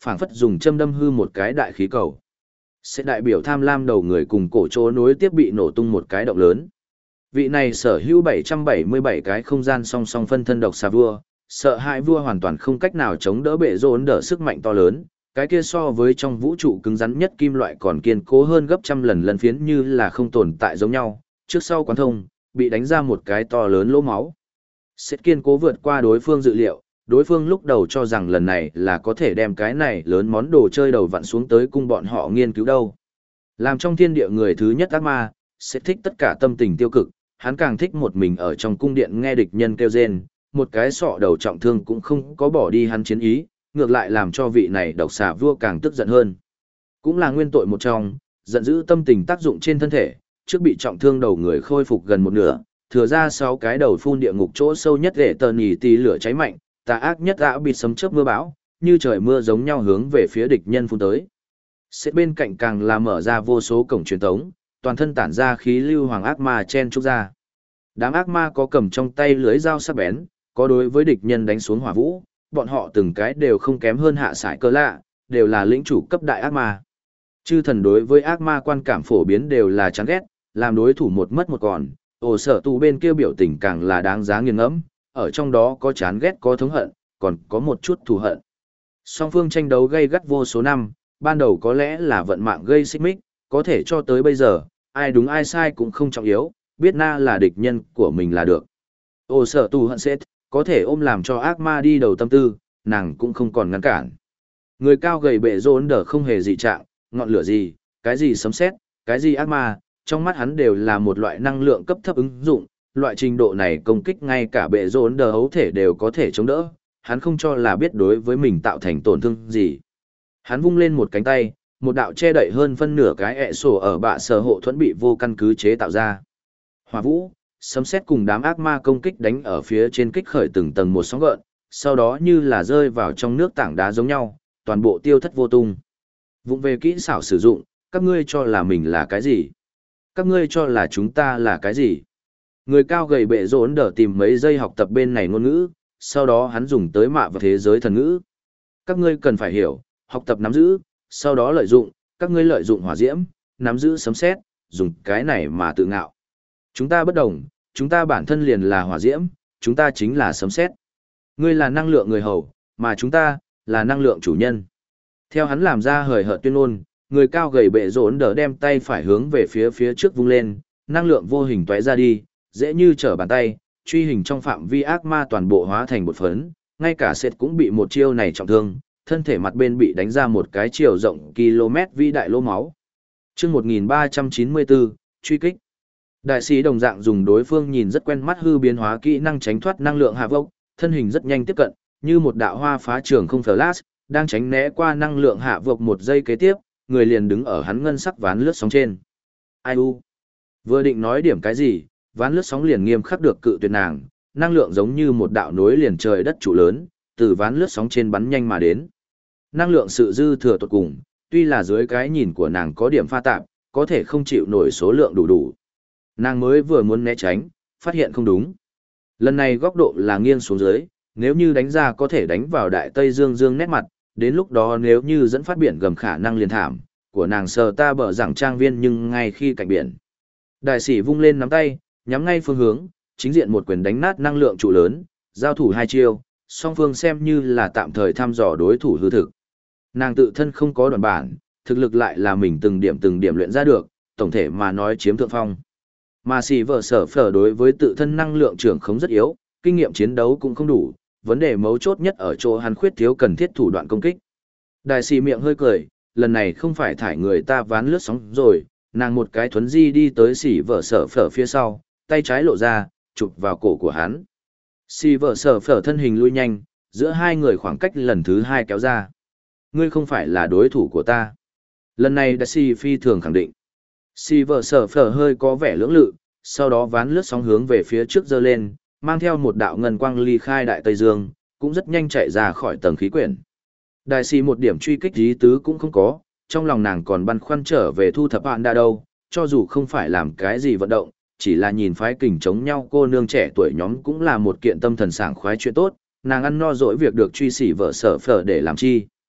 phảng phất dùng châm đâm hư một cái đại khí cầu. Sẽ đại biểu tham lam đầu người cùng cổ chỗ nối tiếp bị nổ tung một cái động lớn. Vị này sở hữu bảy trăm bảy mươi bảy cái không gian song song phân thân độc xà vua, sợ hãi vua hoàn toàn không cách nào chống đỡ bệ rốn đỡ sức mạnh to lớn, cái kia so với trong vũ trụ cứng rắn nhất kim loại còn kiên cố hơn gấp trăm lần lần phiến như là không tồn tại giống nhau, trước sau quán thông, bị đánh ra một cái to lớn lỗ máu. Sét kiên cố vượt qua đối phương dự liệu, đối phương lúc đầu cho rằng lần này là có thể đem cái này lớn món đồ chơi đầu vặn xuống tới cung bọn họ nghiên cứu đâu. Làm trong thiên địa người thứ nhất ác ma, Sét thích tất cả tâm tình tiêu cực, hắn càng thích một mình ở trong cung điện nghe địch nhân kêu rên, một cái sọ đầu trọng thương cũng không có bỏ đi hắn chiến ý, ngược lại làm cho vị này độc xà vua càng tức giận hơn. Cũng là nguyên tội một trong, giận dữ tâm tình tác dụng trên thân thể, trước bị trọng thương đầu người khôi phục gần một nửa, thừa ra sáu cái đầu phun địa ngục chỗ sâu nhất để tờ nhì tì lửa cháy mạnh, tà ác nhất đã bị sấm chớp mưa bão, như trời mưa giống nhau hướng về phía địch nhân phun tới. Xét bên cạnh càng là mở ra vô số cổng truyền tống, toàn thân tản ra khí lưu hoàng ác ma chen trúc ra. Đám ác ma có cầm trong tay lưới dao sắc bén, có đối với địch nhân đánh xuống hỏa vũ, bọn họ từng cái đều không kém hơn hạ sải cơ lạ, đều là lĩnh chủ cấp đại ác ma. Chư thần đối với ác ma quan cảm phổ biến đều là chán ghét, làm đối thủ một mất một còn, ổ sở tù bên kia biểu tình càng là đáng giá nghiền ngẫm, ở trong đó có chán ghét có thống hận, còn có một chút thù hận. Song phương tranh đấu gay gắt vô số năm, ban đầu có lẽ là vận mạng gây xích mích, có thể cho tới bây giờ, ai đúng ai sai cũng không trọng yếu, biết na là địch nhân của mình là được. Ồ sở tù hận sẽ có thể ôm làm cho ác ma đi đầu tâm tư, nàng cũng không còn ngăn cản. Người cao gầy bệ rốn đỡ không hề dị trạng, ngọn lửa gì, cái gì sấm sét, cái gì ác ma, trong mắt hắn đều là một loại năng lượng cấp thấp ứng dụng, loại trình độ này công kích ngay cả bệ rốn đỡ hấu thể đều có thể chống đỡ, hắn không cho là biết đối với mình tạo thành tổn thương gì. Hắn vung lên một cánh tay, một đạo che đậy hơn phân nửa cái ẹ sổ ở bạ sở hộ thuẫn bị vô căn cứ chế tạo ra. Hỏa vũ, sấm sét cùng đám ác ma công kích đánh ở phía trên kích khởi từng tầng một sóng gợn, sau đó như là rơi vào trong nước tảng đá giống nhau, toàn bộ tiêu thất vô tung. Vụng về kỹ xảo sử dụng, các ngươi cho là mình là cái gì? Các ngươi cho là chúng ta là cái gì? Người cao gầy bệ rốn đỡ tìm mấy giây học tập bên này ngôn ngữ, sau đó hắn dùng tới mạ vào thế giới thần ngữ. Các ngươi cần phải hiểu, học tập nắm giữ, sau đó lợi dụng, các ngươi lợi dụng hỏa diễm, nắm giữ sấm sét, dùng cái này mà tự ngạo. Chúng ta bất đồng, chúng ta bản thân liền là hỏa diễm, chúng ta chính là sấm sét. Ngươi là năng lượng người hầu, mà chúng ta là năng lượng chủ nhân. Theo hắn làm ra hời hợt tuyên ngôn, người cao gầy bệ rốn đỡ đem tay phải hướng về phía phía trước vung lên, năng lượng vô hình tóe ra đi, dễ như trở bàn tay, truy hình trong phạm vi ác ma toàn bộ hóa thành một phấn, ngay cả sệt cũng bị một chiêu này trọng thương, thân thể mặt bên bị đánh ra một cái chiều rộng km vĩ đại lỗ máu. Chương một nghìn ba trăm chín mươi bốn, truy kích. Đại sĩ đồng dạng dùng đối phương nhìn rất quen mắt hư biến hóa kỹ năng tránh thoát năng lượng hạ vốc, thân hình rất nhanh tiếp cận, như một đạo hoa phá trường không flash, đang tránh né qua năng lượng hạ vốc một giây kế tiếp, người liền đứng ở hắn ngân sắc ván lướt sóng trên. Ai u? Vừa định nói điểm cái gì, ván lướt sóng liền nghiêm khắc được cự tuyệt nàng, năng lượng giống như một đạo nối liền trời đất trụ lớn, từ ván lướt sóng trên bắn nhanh mà đến. Năng lượng sự dư thừa tột cùng, tuy là dưới cái nhìn của nàng có điểm pha tạp, có thể không chịu nổi số lượng đủ đủ. Nàng mới vừa muốn né tránh, phát hiện không đúng. Lần này góc độ là nghiêng xuống dưới, nếu như đánh ra có thể đánh vào đại tây dương dương nét mặt, đến lúc đó nếu như dẫn phát biển gầm khả năng liền thảm, của nàng sờ ta bở rằng trang viên nhưng ngay khi cạnh biển. Đại sĩ vung lên nắm tay, nhắm ngay phương hướng, chính diện một quyền đánh nát năng lượng trụ lớn, giao thủ hai chiêu, song phương xem như là tạm thời thăm dò đối thủ hư thực. Nàng tự thân không có đoạn bản, thực lực lại là mình từng điểm từng điểm luyện ra được, tổng thể mà nói chiếm thượng phong. Mà xì vợ sở phở đối với tự thân năng lượng trưởng không rất yếu, kinh nghiệm chiến đấu cũng không đủ, vấn đề mấu chốt nhất ở chỗ hắn khuyết thiếu cần thiết thủ đoạn công kích. Đại sĩ miệng hơi cười, lần này không phải thải người ta ván lướt sóng rồi, nàng một cái thuấn di đi tới xì vợ sở phở phía sau, tay trái lộ ra, chụp vào cổ của hắn. Xì vợ sở phở thân hình lui nhanh, giữa hai người khoảng cách lần thứ hai kéo ra. Ngươi không phải là đối thủ của ta. Lần này đại sĩ phi thường khẳng định. Xì vợ sở phở hơi có vẻ lưỡng lự, sau đó ván lướt sóng hướng về phía trước giơ lên, mang theo một đạo ngân quang ly khai đại Tây Dương, cũng rất nhanh chạy ra khỏi tầng khí quyển. Đại sĩ một điểm truy kích ý tứ cũng không có, trong lòng nàng còn băn khoăn trở về thu thập bạn đã đâu, cho dù không phải làm cái gì vận động, chỉ là nhìn phái kình chống nhau cô nương trẻ tuổi nhóm cũng là một kiện tâm thần sảng khoái chuyện tốt, nàng ăn no dỗi việc được truy xỉ vợ sở phở để làm chi.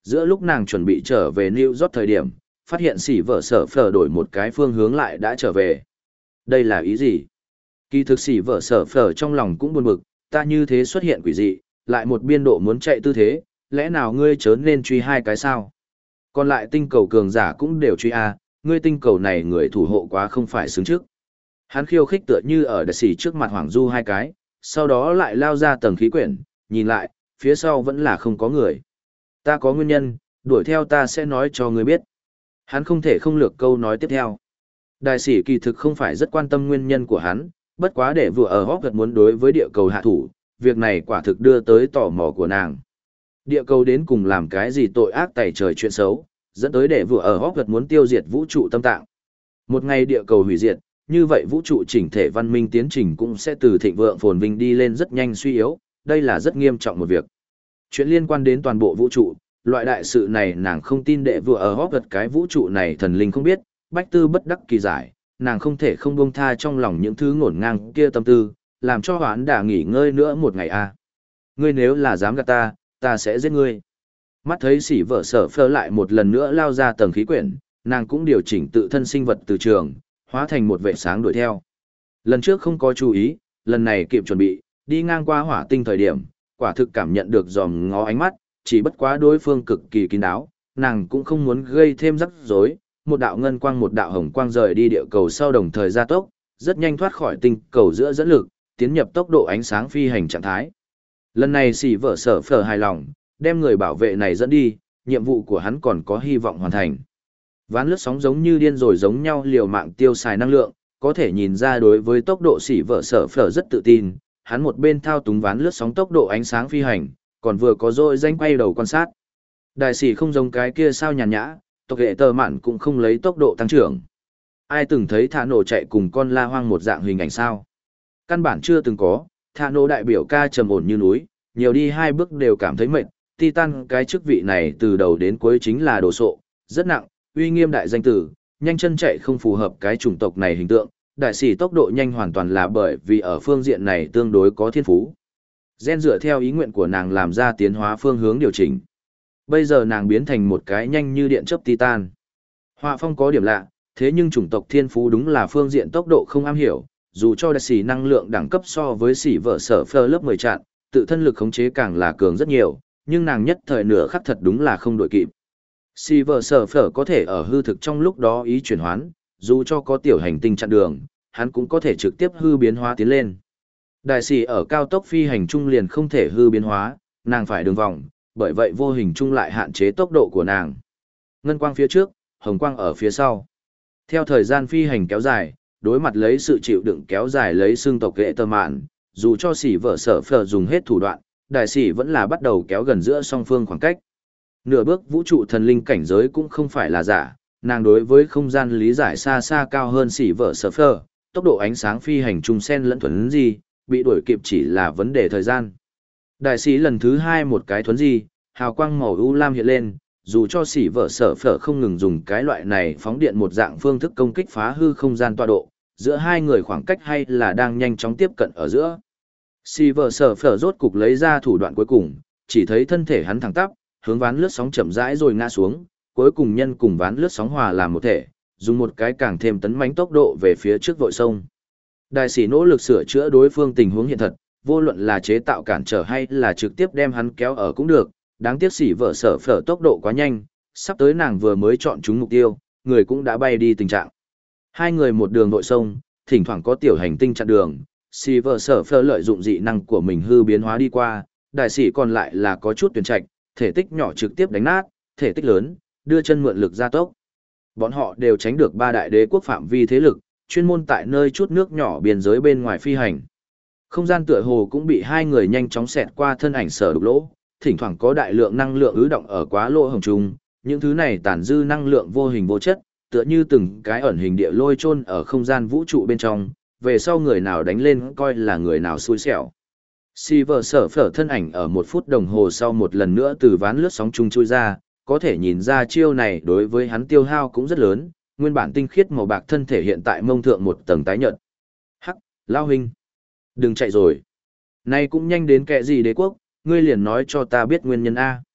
Giữa lúc nàng chuẩn bị trở về New York thời điểm, phát hiện xỉ vợ sở phở đổi một cái phương hướng lại đã trở về. Đây là ý gì? Kỳ thực xỉ vợ sở phở trong lòng cũng buồn bực, ta như thế xuất hiện quỷ dị, lại một biên độ muốn chạy tư thế, lẽ nào ngươi chớ nên truy hai cái sao? Còn lại tinh cầu cường giả cũng đều truy a, ngươi tinh cầu này người thủ hộ quá không phải xứng trước. Hắn khiêu khích tựa như ở đại xỉ trước mặt Hoàng Du hai cái, sau đó lại lao ra tầng khí quyển, nhìn lại, phía sau vẫn là không có người. Ta có nguyên nhân, đuổi theo ta sẽ nói cho ngươi biết. Hắn không thể không lược câu nói tiếp theo. Đại sĩ kỳ thực không phải rất quan tâm nguyên nhân của hắn, bất quá để vừa ở Hogwarts muốn đối với địa cầu hạ thủ, việc này quả thực đưa tới tò mò của nàng. Địa cầu đến cùng làm cái gì tội ác tày trời chuyện xấu, dẫn tới để vừa ở Hogwarts muốn tiêu diệt vũ trụ tâm tạng. Một ngày địa cầu hủy diệt, như vậy vũ trụ chỉnh thể văn minh tiến trình cũng sẽ từ thịnh vượng phồn vinh đi lên rất nhanh suy yếu, đây là rất nghiêm trọng một việc. Chuyện liên quan đến toàn bộ vũ trụ, loại đại sự này nàng không tin đệ vừa ở Hogwarts cái vũ trụ này thần linh không biết, bách tư bất đắc kỳ giải, nàng không thể không buông tha trong lòng những thứ ngổn ngang kia tâm tư, làm cho hoán đà nghỉ ngơi nữa một ngày a. Ngươi nếu là dám gạt ta, ta sẽ giết ngươi. Mắt thấy xỉ vợ sở phơ lại một lần nữa lao ra tầng khí quyển, nàng cũng điều chỉnh tự thân sinh vật từ trường, hóa thành một vệ sáng đuổi theo. Lần trước không có chú ý, lần này kịp chuẩn bị, đi ngang qua hỏa tinh thời điểm, quả thực cảm nhận được dòm ngó ánh mắt, chỉ bất quá đối phương cực kỳ kín đáo, nàng cũng không muốn gây thêm rắc rối, một đạo ngân quang một đạo hồng quang rời đi địa cầu sau đồng thời gia tốc, rất nhanh thoát khỏi tinh cầu giữa dẫn lực, tiến nhập tốc độ ánh sáng phi hành trạng thái. Lần này xỉ vợ sở phở hài lòng, đem người bảo vệ này dẫn đi, nhiệm vụ của hắn còn có hy vọng hoàn thành. Ván lướt sóng giống như điên rồi giống nhau liều mạng tiêu xài năng lượng, có thể nhìn ra đối với tốc độ xỉ vợ sở phở rất tự tin, hắn một bên thao túng ván lướt sóng tốc độ ánh sáng phi hành, còn vừa có dội danh quay đầu quan sát. Đại sĩ không giống cái kia sao nhàn nhã, tộc hệ tờ mạn cũng không lấy tốc độ tăng trưởng. Ai từng thấy thả nổ chạy cùng con la hoang một dạng hình ảnh sao? Căn bản chưa từng có, thả nổ đại biểu ca trầm ổn như núi, nhiều đi hai bước đều cảm thấy mệt. Titan cái chức vị này từ đầu đến cuối chính là đồ sộ, rất nặng, uy nghiêm đại danh tử, nhanh chân chạy không phù hợp cái chủng tộc này hình tượng. Đại sĩ tốc độ nhanh hoàn toàn là bởi vì ở phương diện này tương đối có thiên phú. Gen dựa theo ý nguyện của nàng làm ra tiến hóa phương hướng điều chỉnh. Bây giờ nàng biến thành một cái nhanh như điện chớp Titan. Họa phong có điểm lạ, thế nhưng chủng tộc thiên phú đúng là phương diện tốc độ không am hiểu, dù cho đại sĩ năng lượng đẳng cấp so với sĩ vợ sở phơ lớp mười chặn, tự thân lực khống chế càng là cường rất nhiều, nhưng nàng nhất thời nửa khắc thật đúng là không đội kịp. Sĩ vợ sở phơ có thể ở hư thực trong lúc đó ý chuyển hoán, dù cho có tiểu hành tinh chặn đường, hắn cũng có thể trực tiếp hư biến hóa tiến lên. Đại sĩ ở cao tốc phi hành trung liền không thể hư biến hóa, nàng phải đường vòng, bởi vậy vô hình chung lại hạn chế tốc độ của nàng. Ngân quang phía trước, hồng quang ở phía sau. Theo thời gian phi hành kéo dài, đối mặt lấy sự chịu đựng kéo dài lấy xương tộc ghệ tơ mạn, dù cho sĩ vợ sở phở dùng hết thủ đoạn, đại sĩ vẫn là bắt đầu kéo gần giữa song phương khoảng cách. Nửa bước vũ trụ thần linh cảnh giới cũng không phải là giả, nàng đối với không gian lý giải xa xa cao hơn sĩ vợ sở phở, tốc độ ánh sáng phi hành trung sen lẫn thuần gì, bị đuổi kịp chỉ là vấn đề thời gian. Đại sĩ lần thứ hai một cái thuấn di, hào quang màu u lam hiện lên, dù cho sĩ vợ sở phở không ngừng dùng cái loại này phóng điện một dạng phương thức công kích phá hư không gian tọa độ, giữa hai người khoảng cách hay là đang nhanh chóng tiếp cận ở giữa. Sĩ vợ sở phở rốt cục lấy ra thủ đoạn cuối cùng, chỉ thấy thân thể hắn thẳng tắp, hướng ván lướt sóng chậm rãi rồi ngã xuống, cuối cùng nhân cùng ván lướt sóng hòa làm một thể, dùng một cái càng thêm tấn mãnh tốc độ về phía trước vội sông. Đại sĩ nỗ lực sửa chữa đối phương tình huống hiện thật, vô luận là chế tạo cản trở hay là trực tiếp đem hắn kéo ở cũng được, đáng tiếc sĩ vợ sở phở tốc độ quá nhanh, sắp tới nàng vừa mới chọn trúng mục tiêu, người cũng đã bay đi tình trạng. Hai người một đường nội sông, thỉnh thoảng có tiểu hành tinh chặn đường, sĩ vợ sở phở lợi dụng dị năng của mình hư biến hóa đi qua, đại sĩ còn lại là có chút tuyển trạch, thể tích nhỏ trực tiếp đánh nát, thể tích lớn, đưa chân mượn lực gia tốc. Bọn họ đều tránh được ba đại đế quốc phạm vi thế lực, chuyên môn tại nơi chút nước nhỏ biên giới bên ngoài phi hành. Không gian tựa hồ cũng bị hai người nhanh chóng xẹt qua thân ảnh sở đục lỗ, thỉnh thoảng có đại lượng năng lượng ứ động ở quá lỗ hồng trùng, những thứ này tản dư năng lượng vô hình vô chất, tựa như từng cái ẩn hình địa lôi chôn ở không gian vũ trụ bên trong, về sau người nào đánh lên coi là người nào xui xẻo. Silver sở phở thân ảnh ở một phút đồng hồ sau một lần nữa từ ván lướt sóng trung chui ra, có thể nhìn ra chiêu này đối với hắn tiêu hao cũng rất lớn, nguyên bản tinh khiết màu bạc thân thể hiện tại mông thượng một tầng tái nhợt. Hắc, lao huynh, đừng chạy rồi. Nay cũng nhanh đến kẻ gì đế quốc, ngươi liền nói cho ta biết nguyên nhân A.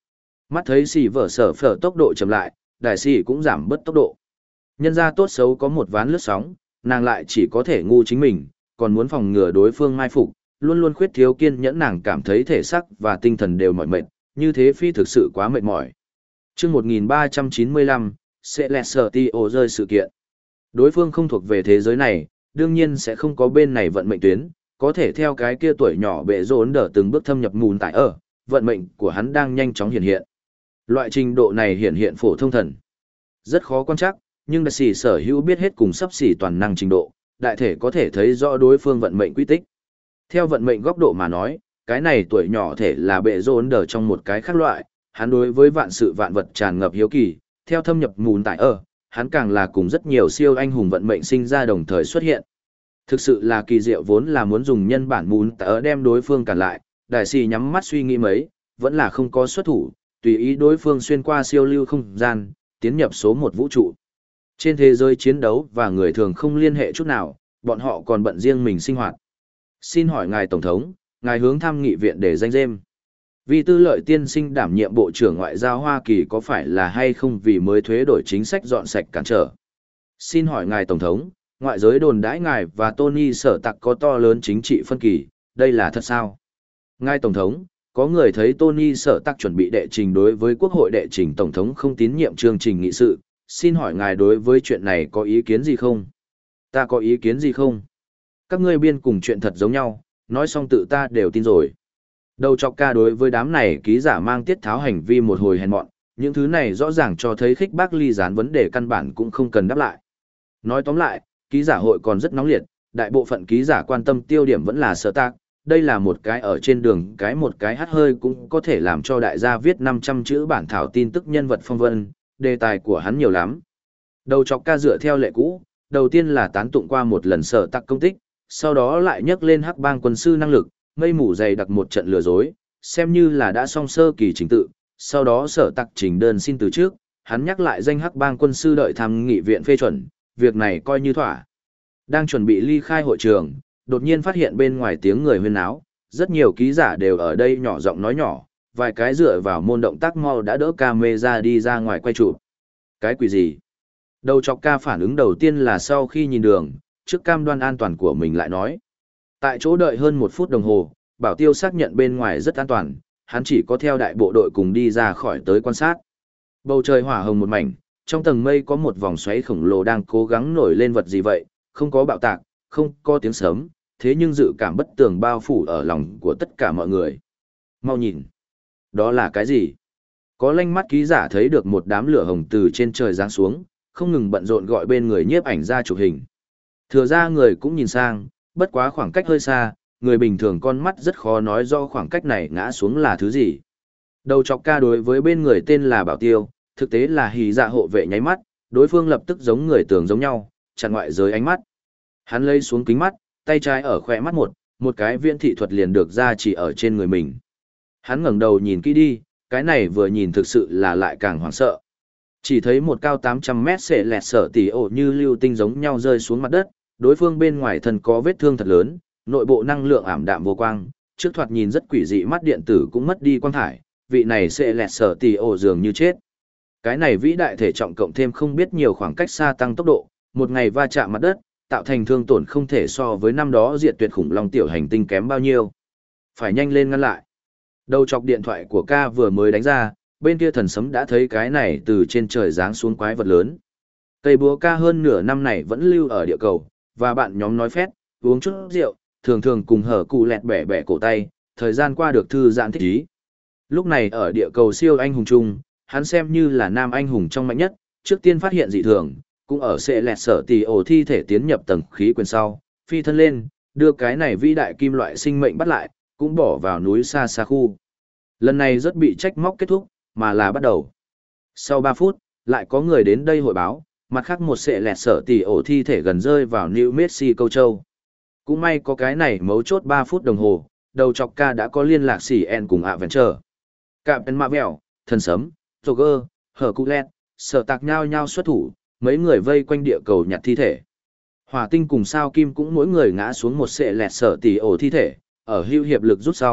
Mắt thấy xì vở sở phở tốc độ chậm lại, đại sĩ cũng giảm bớt tốc độ. Nhân ra tốt xấu có một ván lướt sóng, nàng lại chỉ có thể ngu chính mình, còn muốn phòng ngừa đối phương mai phục, luôn luôn khuyết thiếu kiên nhẫn, nàng cảm thấy thể xác và tinh thần đều mỏi mệt, như thế phi thực sự quá mệt mỏi. Chương một nghìn ba trăm chín mươi lăm, Celestio rơi sự kiện. Đối phương không thuộc về thế giới này, đương nhiên sẽ không có bên này vận mệnh tuyến, có thể theo cái kia tuổi nhỏ bệ rốn đỡ từng bước thâm nhập mùn tại ở, vận mệnh của hắn đang nhanh chóng hiện hiện. Loại trình độ này hiện hiện phổ thông thần. Rất khó quan trắc, nhưng đại sĩ sở hữu biết hết cùng sắp xỉ toàn năng trình độ, đại thể có thể thấy rõ đối phương vận mệnh quy tích. Theo vận mệnh góc độ mà nói, cái này tuổi nhỏ thể là bệ rốn đỡ trong một cái khác loại, hắn đối với vạn sự vạn vật tràn ngập hiếu kỳ, theo thâm nhập mùn tại ở, hắn càng là cùng rất nhiều siêu anh hùng vận mệnh sinh ra đồng thời xuất hiện. Thực sự là kỳ diệu, vốn là muốn dùng nhân bản mùn tại ở đem đối phương cản lại, đại sĩ nhắm mắt suy nghĩ mấy, vẫn là không có xuất thủ, tùy ý đối phương xuyên qua siêu lưu không gian, tiến nhập số một vũ trụ. Trên thế giới chiến đấu và người thường không liên hệ chút nào, bọn họ còn bận riêng mình sinh hoạt. Xin hỏi ngài Tổng thống, ngài hướng thăm nghị viện để danh dêm. Vì tư lợi tiên sinh đảm nhiệm Bộ trưởng Ngoại giao Hoa Kỳ có phải là hay không vì mới thuế đổi chính sách dọn sạch cản trở? Xin hỏi ngài Tổng thống, ngoại giới đồn đãi ngài và Tony Sở Tặc có to lớn chính trị phân kỳ, đây là thật sao? Ngài Tổng thống, có người thấy Tony Sở Tặc chuẩn bị đệ trình đối với Quốc hội đệ trình Tổng thống không tín nhiệm chương trình nghị sự, xin hỏi ngài đối với chuyện này có ý kiến gì không? Ta có ý kiến gì không? Các ngươi biên cùng chuyện thật giống nhau, nói xong tự ta đều tin rồi. Đầu chọc ca đối với đám này ký giả mang tiết tháo hành vi một hồi hèn mọn, những thứ này rõ ràng cho thấy khích bác ly gián vấn đề căn bản cũng không cần đáp lại. Nói tóm lại, ký giả hội còn rất nóng liệt, đại bộ phận ký giả quan tâm tiêu điểm vẫn là Sở Tạc, đây là một cái ở trên đường cái một cái hát hơi cũng có thể làm cho đại gia viết năm trăm chữ bản thảo tin tức nhân vật phong vân, đề tài của hắn nhiều lắm. Đầu chọc ca dựa theo lệ cũ, đầu tiên là tán tụng qua một lần Sở Tạc công tích, sau đó lại nhắc lên hắc bang quân sư năng lực, mây mù dày đặc một trận lừa dối, xem như là đã xong sơ kỳ trình tự, sau đó Sở Tạc trình đơn xin từ trước, hắn nhắc lại danh hắc bang quân sư đợi tham nghị viện phê chuẩn, việc này coi như thỏa. Đang chuẩn bị ly khai hội trường, đột nhiên phát hiện bên ngoài tiếng người huyên náo, rất nhiều ký giả đều ở đây nhỏ giọng nói nhỏ, vài cái dựa vào môn động tác mau đã đỡ camera đi ra ngoài quay chụp. Cái quỷ gì? Đầu chọc ca phản ứng đầu tiên là sau khi nhìn đường, trước cam đoan an toàn của mình lại nói. Tại chỗ đợi hơn một phút đồng hồ, Bảo Tiêu xác nhận bên ngoài rất an toàn, hắn chỉ có theo đại bộ đội cùng đi ra khỏi tới quan sát. Bầu trời hỏa hồng một mảnh, trong tầng mây có một vòng xoáy khổng lồ đang cố gắng nổi lên vật gì vậy, không có bạo tạc, không có tiếng sấm, thế nhưng dự cảm bất tường bao phủ ở lòng của tất cả mọi người. Mau nhìn, đó là cái gì? Có lanh mắt ký giả thấy được một đám lửa hồng từ trên trời giáng xuống, không ngừng bận rộn gọi bên người nhiếp ảnh ra chụp hình. Thừa ra người cũng nhìn sang, bất quá khoảng cách hơi xa, người bình thường con mắt rất khó nói do khoảng cách này ngã xuống là thứ gì. Đầu chọc ca đối với bên người tên là Bảo Tiêu, thực tế là hì dạ hộ vệ nháy mắt, đối phương lập tức giống người tưởng giống nhau, chặn ngoại giới ánh mắt. Hắn lấy xuống kính mắt, tay trái ở khỏe mắt một, một cái viễn thị thuật liền được ra chỉ ở trên người mình. Hắn ngẩng đầu nhìn kỹ đi, cái này vừa nhìn thực sự là lại càng hoảng sợ. Chỉ thấy một cao tám trăm mét xệ lẹt sở tỉ ổ như lưu tinh giống nhau rơi xuống mặt đất, đối phương bên ngoài thân có vết thương thật lớn, nội bộ năng lượng ảm đạm vô quang, trước thoạt nhìn rất quỷ dị, mắt điện tử cũng mất đi quang thải, vị này xệ lẹt sở tỉ ổ dường như chết. Cái này vĩ đại thể trọng cộng thêm không biết nhiều khoảng cách xa tăng tốc độ, một ngày va chạm mặt đất, tạo thành thương tổn không thể so với năm đó diệt tuyệt khủng long tiểu hành tinh kém bao nhiêu. Phải nhanh lên ngăn lại. Đầu chọc điện thoại của ca vừa mới đánh ra, bên kia thần sấm đã thấy cái này từ trên trời giáng xuống quái vật lớn. Cây búa ca hơn nửa năm này vẫn lưu ở địa cầu, và bạn nhóm nói phét, uống chút rượu, thường thường cùng hở cụ lẹt bẻ bẻ cổ tay, thời gian qua được thư giãn thích ý. Lúc này ở địa cầu siêu anh hùng chung, hắn xem như là nam anh hùng trong mạnh nhất, trước tiên phát hiện dị thường, cũng ở sẽ lẹt sở tỷ ổ thi thể tiến nhập tầng khí quyển sau, phi thân lên, đưa cái này vĩ đại kim loại sinh mệnh bắt lại, cũng bỏ vào núi xa xa khu. Lần này rất bị trách móc kết thúc, mà là bắt đầu. Sau ba phút, lại có người đến đây hội báo, mặt khác một sẽ lẹt sở tỷ ổ thi thể gần rơi vào New Mexico châu. Cũng may có cái này mấu chốt ba phút đồng hồ, đầu chọc ca đã có liên lạc xỉ en cùng Adventure. Captain Marvel, thần sấm, Roger, Hercules, sở tạc nhau nhau xuất thủ, mấy người vây quanh địa cầu nhặt thi thể. Hỏa tinh cùng sao kim cũng mỗi người ngã xuống một sệ lẹt sở tỷ ổ thi thể, ở hưu hiệp lực rút sau,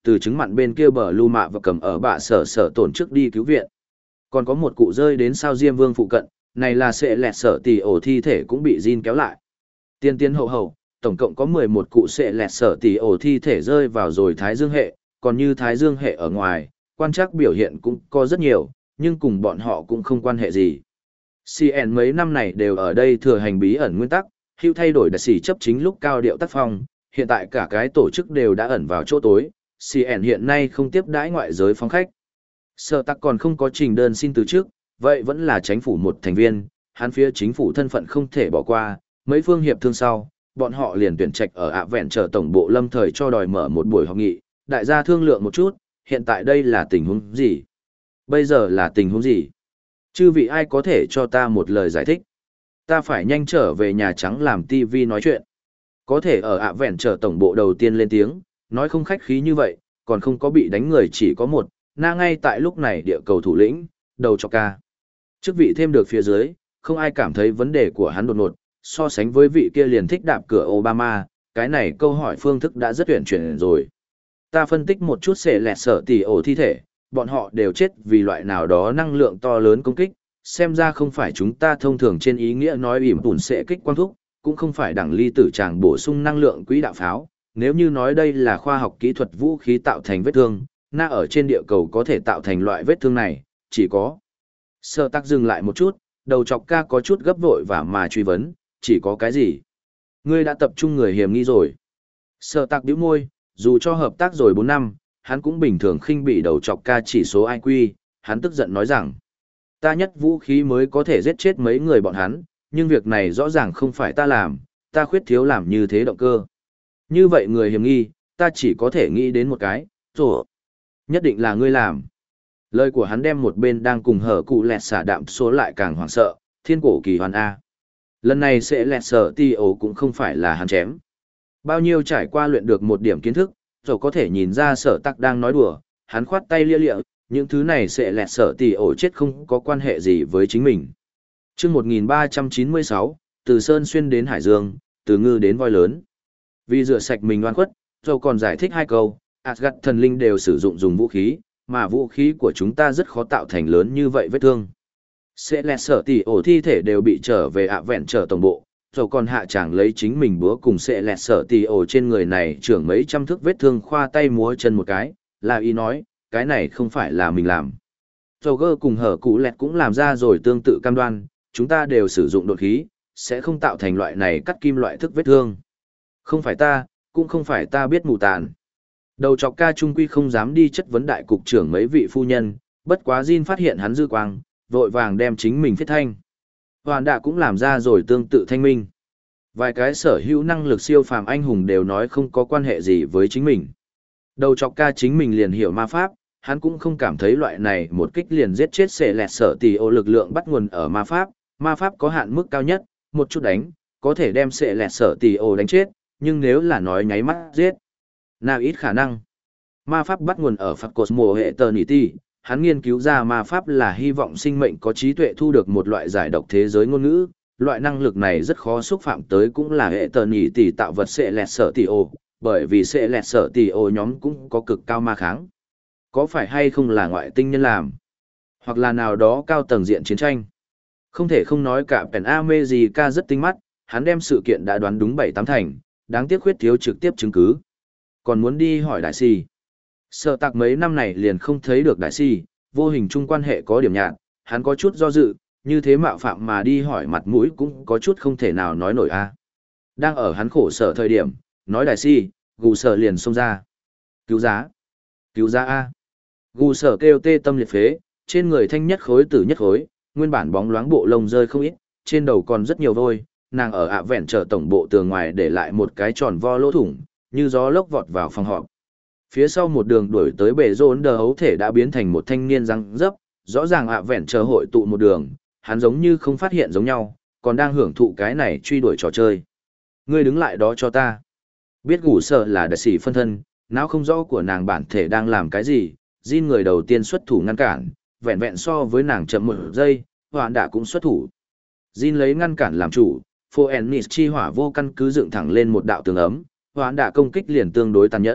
từ trứng mặn bên kia bờ lưu mạ và cầm ở bạ sở sở tổn trước đi cứu viện. Còn có một cụ rơi đến sao Diêm Vương phụ cận, này là sẽ lẹt sở tỷ ổ thi thể cũng bị Jin kéo lại. Tiên tiên hậu hậu, tổng cộng có mười một cụ sẽ lẹt sở tỷ ổ thi thể rơi vào rồi Thái Dương hệ, còn như Thái Dương hệ ở ngoài, quan trắc biểu hiện cũng có rất nhiều, nhưng cùng bọn họ cũng không quan hệ gì. xê en mấy năm này đều ở đây thừa hành bí ẩn nguyên tắc, hữu thay đổi đặc sĩ chấp chính lúc cao điệu tác phong, hiện tại cả cái tổ chức đều đã ẩn vào chỗ tối, xê en hiện nay không tiếp đãi ngoại giới phóng khách. Sở tắc còn không có trình đơn xin từ trước, vậy vẫn là chính phủ một thành viên, hắn phía chính phủ thân phận không thể bỏ qua, mấy phương hiệp thương sau, bọn họ liền tuyển trạch ở ạ vẹn chờ tổng bộ lâm thời cho đòi mở một buổi họp nghị, đại gia thương lượng một chút, hiện tại đây là tình huống gì? Bây giờ là tình huống gì? Chư vị ai có thể cho ta một lời giải thích? Ta phải nhanh trở về Nhà Trắng làm ti vi nói chuyện. Có thể ở ạ vẹn chờ tổng bộ đầu tiên lên tiếng, nói không khách khí như vậy, còn không có bị đánh người chỉ có một, na ngay tại lúc này địa cầu thủ lĩnh, đầu cho ca. Chức vị thêm được phía dưới, không ai cảm thấy vấn đề của hắn đột ngột, so sánh với vị kia liền thích đạp cửa Obama, cái này câu hỏi phương thức đã rất tuyển chuyển rồi. Ta phân tích một chút sẽ lẹt sở tỷ ổ thi thể, bọn họ đều chết vì loại nào đó năng lượng to lớn công kích, xem ra không phải chúng ta thông thường trên ý nghĩa nói ỉm tùn sẽ kích quang thúc, cũng không phải đẳng ly tử tràng bổ sung năng lượng quỹ đạo pháo, nếu như nói đây là khoa học kỹ thuật vũ khí tạo thành vết thương, na ở trên địa cầu có thể tạo thành loại vết thương này, chỉ có. Sơ tắc dừng lại một chút, đầu chọc ca có chút gấp vội và mà truy vấn, chỉ có cái gì? Ngươi đã tập trung người hiểm nghi rồi. Sơ tắc bĩu môi, dù cho hợp tác rồi bốn năm, hắn cũng bình thường khinh bị đầu chọc ca chỉ số i kiu, hắn tức giận nói rằng, ta nhất vũ khí mới có thể giết chết mấy người bọn hắn, nhưng việc này rõ ràng không phải ta làm, ta khuyết thiếu làm như thế động cơ. Như vậy người hiểm nghi, ta chỉ có thể nghĩ đến một cái, rồi. Nhất định là ngươi làm. Lời của hắn đem một bên đang cùng hở cụ lẹt xả đạm số lại càng hoảng sợ, thiên cổ kỳ hoàn A. Lần này sẽ lẹt sở ti ổ cũng không phải là hắn chém. Bao nhiêu trải qua luyện được một điểm kiến thức, rồi có thể nhìn ra sở tắc đang nói đùa, hắn khoát tay lia lịa, những thứ này sẽ lẹt sở ti ổ chết không có quan hệ gì với chính mình. Trước một nghìn ba trăm chín mươi sáu, từ Sơn Xuyên đến Hải Dương, từ Ngư đến Voi Lớn. Vì rửa sạch mình oan khuất, rồi còn giải thích hai câu, Asgard thần linh đều sử dụng dùng vũ khí, mà vũ khí của chúng ta rất khó tạo thành lớn như vậy vết thương. Sẽ lẹt sở tỷ ổ thi thể đều bị trở về ạ vẹn trở tổng bộ, rồi còn hạ chàng lấy chính mình búa cùng sẽ lẹt sở tỷ ổ trên người này trưởng mấy trăm thước vết thương khoa tay múa chân một cái, là ý nói, cái này không phải là mình làm. Rồi gơ cùng hở cụ lẹt cũng làm ra rồi tương tự cam đoan, chúng ta đều sử dụng đột khí, sẽ không tạo thành loại này cắt kim loại thức vết thương. Không phải ta, cũng không phải ta biết mù tàn. Đầu chọc ca trung quy không dám đi chất vấn đại cục trưởng mấy vị phu nhân, bất quá Jin phát hiện hắn dư quang, vội vàng đem chính mình phiết thanh. Hoàn đạ cũng làm ra rồi tương tự thanh minh. Vài cái sở hữu năng lực siêu phàm anh hùng đều nói không có quan hệ gì với chính mình. Đầu chọc ca chính mình liền hiểu ma pháp, hắn cũng không cảm thấy loại này một kích liền giết chết sẽ lẹt sở tỷ ô lực lượng bắt nguồn ở ma pháp. Ma pháp có hạn mức cao nhất, một chút đánh, có thể đem sẽ lẹt sở tỷ ô đánh chết, nhưng nếu là nói nháy mắt giết, nào ít khả năng. Ma pháp bắt nguồn ở Phật Cosmo hệ Eternity, hắn nghiên cứu ra ma pháp là hy vọng sinh mệnh có trí tuệ thu được một loại giải độc thế giới ngôn ngữ, loại năng lực này rất khó xúc phạm tới cũng là hệ Eternity tạo vật sẽ lẹt sở tỷ ô, bởi vì sẽ lẹt sở tỷ ô nhóm cũng có cực cao ma kháng. Có phải hay không là ngoại tinh nhân làm? Hoặc là nào đó cao tầng diện chiến tranh? Không thể không nói cả Pen America rất tinh mắt, hắn đem sự kiện đã đoán đúng bảy tám thành, đáng tiếc khuyết thiếu trực tiếp chứng cứ. Còn muốn đi hỏi đại si. Sở tạc mấy năm này liền không thấy được đại si, vô hình chung quan hệ có điểm nhạt, hắn có chút do dự, như thế mạo phạm mà đi hỏi mặt mũi cũng có chút không thể nào nói nổi a. Đang ở hắn khổ sở thời điểm, nói đại si, gù sở liền xông ra. Cứu giá. Cứu giá a. Gù sở kêu tê tâm liệt phế, trên người thanh nhất khối tử nhất khối, nguyên bản bóng loáng bộ lông rơi không ít, trên đầu còn rất nhiều vôi, nàng ở ạ vẹn chờ tổng bộ tường ngoài để lại một cái tròn vo lỗ thủng, như gió lốc vọt vào phòng họp. Phía sau một đường đuổi tới bể rôn đờ hấu thể đã biến thành một thanh niên răng dấp, rõ ràng ạ vẹn chờ hội tụ một đường, hắn giống như không phát hiện giống nhau, còn đang hưởng thụ cái này truy đuổi trò chơi. Ngươi đứng lại đó cho ta. Biết gủ sợ là đại sĩ phân thân, não không rõ của nàng bản thể đang làm cái gì, Jin người đầu tiên xuất thủ ngăn cản, vẹn vẹn so với nàng chậm một giây, Hoàn Đạ cũng xuất thủ. Jin lấy ngăn cản làm chủ, Phoenix chi hỏa vô căn cứ dựng thẳng lên một đạo tường ấm, Hoàn Đạ công kích liền tương đối tàn nhẫn,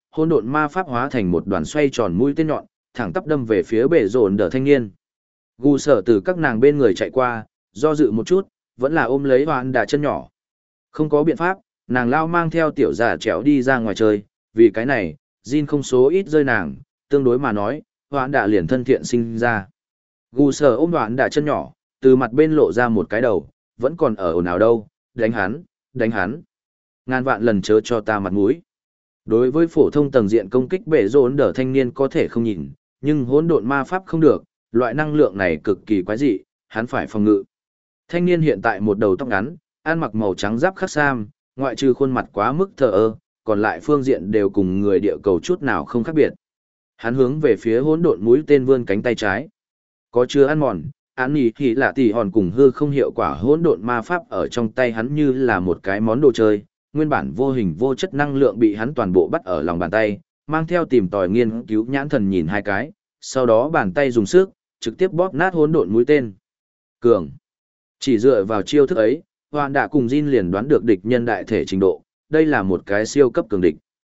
hỗn độn ma pháp hóa thành một đoàn xoay tròn mũi tên nhọn, thẳng tắp đâm về phía bệ rộn đờ thanh niên. Gù sở từ các nàng bên người chạy qua, do dự một chút, vẫn là ôm lấy Hoán Đà chân nhỏ. Không có biện pháp, nàng lao mang theo tiểu giả trèo đi ra ngoài chơi, vì cái này, Jin không số ít rơi nàng, tương đối mà nói, Hoán Đà liền thân thiện sinh ra. Gù sở ôm Hoán Đà chân nhỏ, từ mặt bên lộ ra một cái đầu, vẫn còn ở ồn ào đâu, đánh hắn, đánh hắn. Ngàn vạn lần chớ cho ta mặt mũi. Đối với phổ thông tầng diện công kích bệ rộn đờ thanh niên có thể không nhìn, nhưng hỗn độn ma pháp không được, loại năng lượng này cực kỳ quái dị, hắn phải phòng ngự. Thanh niên hiện tại một đầu tóc ngắn, ăn mặc màu trắng giáp khắc sam, ngoại trừ khuôn mặt quá mức thờ ơ, còn lại phương diện đều cùng người địa cầu chút nào không khác biệt. Hắn hướng về phía hỗn độn mũi tên vươn cánh tay trái. Có chưa ăn mòn, án nhì thì là tỷ hòn cùng hư không hiệu quả hỗn độn ma pháp ở trong tay hắn như là một cái món đồ chơi, nguyên bản vô hình vô chất năng lượng bị hắn toàn bộ bắt ở lòng bàn tay, mang theo tìm tòi nghiên cứu nhãn thần nhìn hai cái, sau đó bàn tay dùng sức, trực tiếp bóp nát hỗn độn mũi tên. Cường. Chỉ dựa vào chiêu thức ấy, Hoàn Đạ cùng Jin liền đoán được địch nhân đại thể trình độ, đây là một cái siêu cấp cường địch.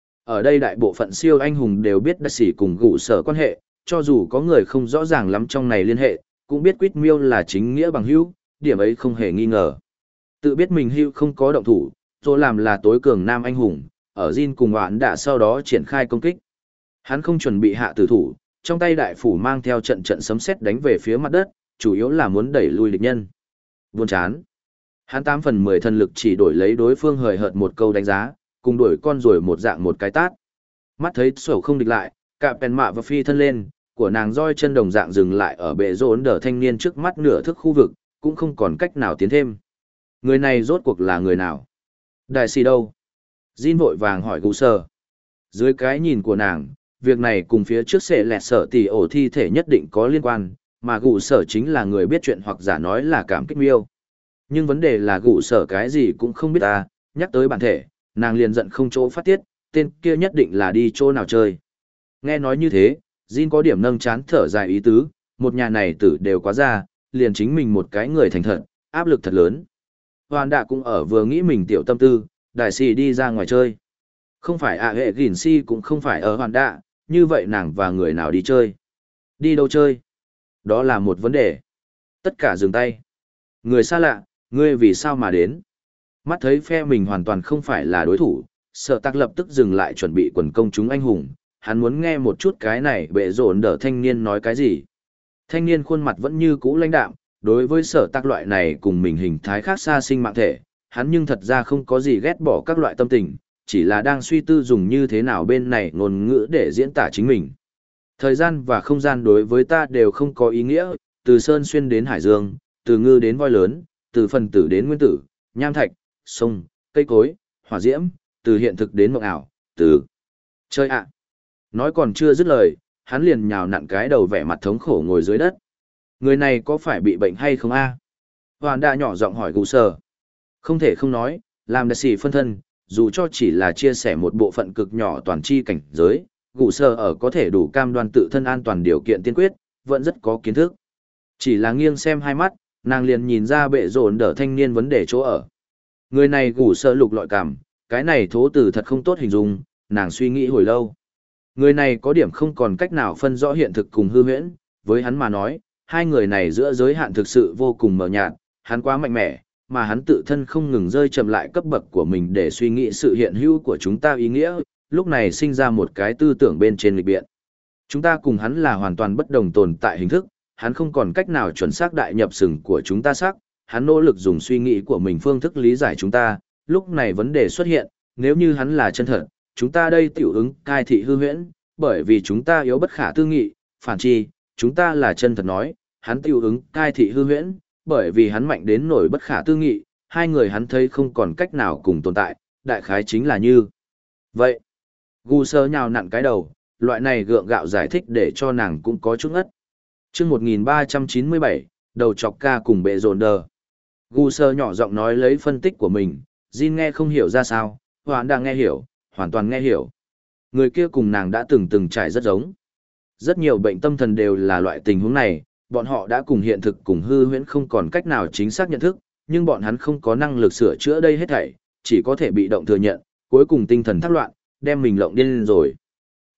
Ở đây đại bộ phận siêu anh hùng đều biết đặc sĩ cùng gụ sở quan hệ, cho dù có người không rõ ràng lắm trong này liên hệ, cũng biết Quýt Miêu là chính nghĩa bằng hữu, điểm ấy không hề nghi ngờ. Tự biết mình hữu không có động thủ, rồi làm là tối cường nam anh hùng, ở Jin cùng Hoàn Đạ sau đó triển khai công kích. Hắn không chuẩn bị hạ tử thủ, trong tay đại phủ mang theo trận trận sấm sét đánh về phía mặt đất, chủ yếu là muốn đẩy lui địch nhân. Buồn chán. Hắn tám phần mười thần lực chỉ đổi lấy đối phương hời hợt một câu đánh giá, cùng đuổi con rồi một dạng một cái tát. Mắt thấy sổ không địch lại, cả pèn mạ và phi thân lên, của nàng roi chân đồng dạng dừng lại ở bệ rốn đờ thanh niên trước mắt nửa thức khu vực, cũng không còn cách nào tiến thêm. Người này rốt cuộc là người nào? Đại sĩ đâu? Jin vội vàng hỏi gù sơ. Dưới cái nhìn của nàng, việc này cùng phía trước sẽ lẹt sở tỷ ổ thi thể nhất định có liên quan, mà gù sở chính là người biết chuyện hoặc giả nói là cảm kích miêu. Nhưng vấn đề là gù sở cái gì cũng không biết ta, nhắc tới bản thể, nàng liền giận không chỗ phát tiết, tên kia nhất định là đi chỗ nào chơi. Nghe nói như thế, Jin có điểm nâng chán thở dài ý tứ, một nhà này tử đều quá ra, liền chính mình một cái người thành thật, áp lực thật lớn. Hoàn Đạ cũng ở vừa nghĩ mình tiểu tâm tư, đại sĩ đi ra ngoài chơi. Không phải ạ hệ gỉn si cũng không phải ở Hoàn Đạ, như vậy nàng và người nào đi chơi? Đi đâu chơi? Đó là một vấn đề. Tất cả dừng tay. Người xa lạ, ngươi vì sao mà đến? Mắt thấy phe mình hoàn toàn không phải là đối thủ, Sở Tạc lập tức dừng lại chuẩn bị quần công chúng anh hùng. Hắn muốn nghe một chút cái này bệ rộn đỡ thanh niên nói cái gì. Thanh niên khuôn mặt vẫn như cũ lãnh đạm, đối với Sở Tạc loại này cùng mình hình thái khác xa sinh mạng thể, hắn nhưng thật ra không có gì ghét bỏ các loại tâm tình, chỉ là đang suy tư dùng như thế nào bên này ngôn ngữ để diễn tả chính mình. Thời gian và không gian đối với ta đều không có ý nghĩa, từ Sơn Xuyên đến Hải Dương, từ ngư đến voi lớn, từ phần tử đến nguyên tử, nham thạch, sông, cây cối, hỏa diễm, từ hiện thực đến mộng ảo, từ... Chơi ạ! Nói còn chưa dứt lời, hắn liền nhào nặn cái đầu vẻ mặt thống khổ ngồi dưới đất. Người này có phải bị bệnh hay không a? Hoàn Đạ nhỏ giọng hỏi gù sở. Không thể không nói, làm đại sĩ phân thân, dù cho chỉ là chia sẻ một bộ phận cực nhỏ toàn chi cảnh giới, gù sở ở có thể đủ cam đoan tự thân an toàn điều kiện tiên quyết, vẫn rất có kiến thức. Chỉ là nghiêng xem hai mắt, nàng liền nhìn ra bệ rộn đỡ thanh niên vấn đề chỗ ở. Người này gù sở lục lọi cảm, cái này thố từ thật không tốt hình dung, nàng suy nghĩ hồi lâu. Người này có điểm không còn cách nào phân rõ hiện thực cùng hư huyễn, với hắn mà nói, hai người này giữa giới hạn thực sự vô cùng mờ nhạt, hắn quá mạnh mẽ, mà hắn tự thân không ngừng rơi chậm lại cấp bậc của mình để suy nghĩ sự hiện hữu của chúng ta ý nghĩa, lúc này sinh ra một cái tư tưởng bên trên lịch biện. Chúng ta cùng hắn là hoàn toàn bất đồng tồn tại hình thức, hắn không còn cách nào chuẩn xác đại nhập sừng của chúng ta xác, hắn nỗ lực dùng suy nghĩ của mình phương thức lý giải chúng ta, lúc này vấn đề xuất hiện, nếu như hắn là chân thật, chúng ta đây tiểu ứng cai thị hư huyễn, bởi vì chúng ta yếu bất khả tư nghị, phản chi, chúng ta là chân thật nói, hắn tiểu ứng cai thị hư huyễn, bởi vì hắn mạnh đến nổi bất khả tư nghị, hai người hắn thấy không còn cách nào cùng tồn tại, đại khái chính là như. Vậy, gu sơ nhào nặn cái đầu, loại này gượng gạo giải thích để cho nàng cũng có chút ngất. Trước một nghìn ba trăm chín mươi bảy, đầu chọc ca cùng bệ rồn đờ. Gu sơ nhỏ giọng nói lấy phân tích của mình, Jin nghe không hiểu ra sao, Hoàn đang nghe hiểu, hoàn toàn nghe hiểu. Người kia cùng nàng đã từng từng trải rất giống. Rất nhiều bệnh tâm thần đều là loại tình huống này, bọn họ đã cùng hiện thực cùng hư huyễn không còn cách nào chính xác nhận thức, nhưng bọn hắn không có năng lực sửa chữa đây hết thảy, chỉ có thể bị động thừa nhận, cuối cùng tinh thần thác loạn, đem mình lộng điên lên rồi.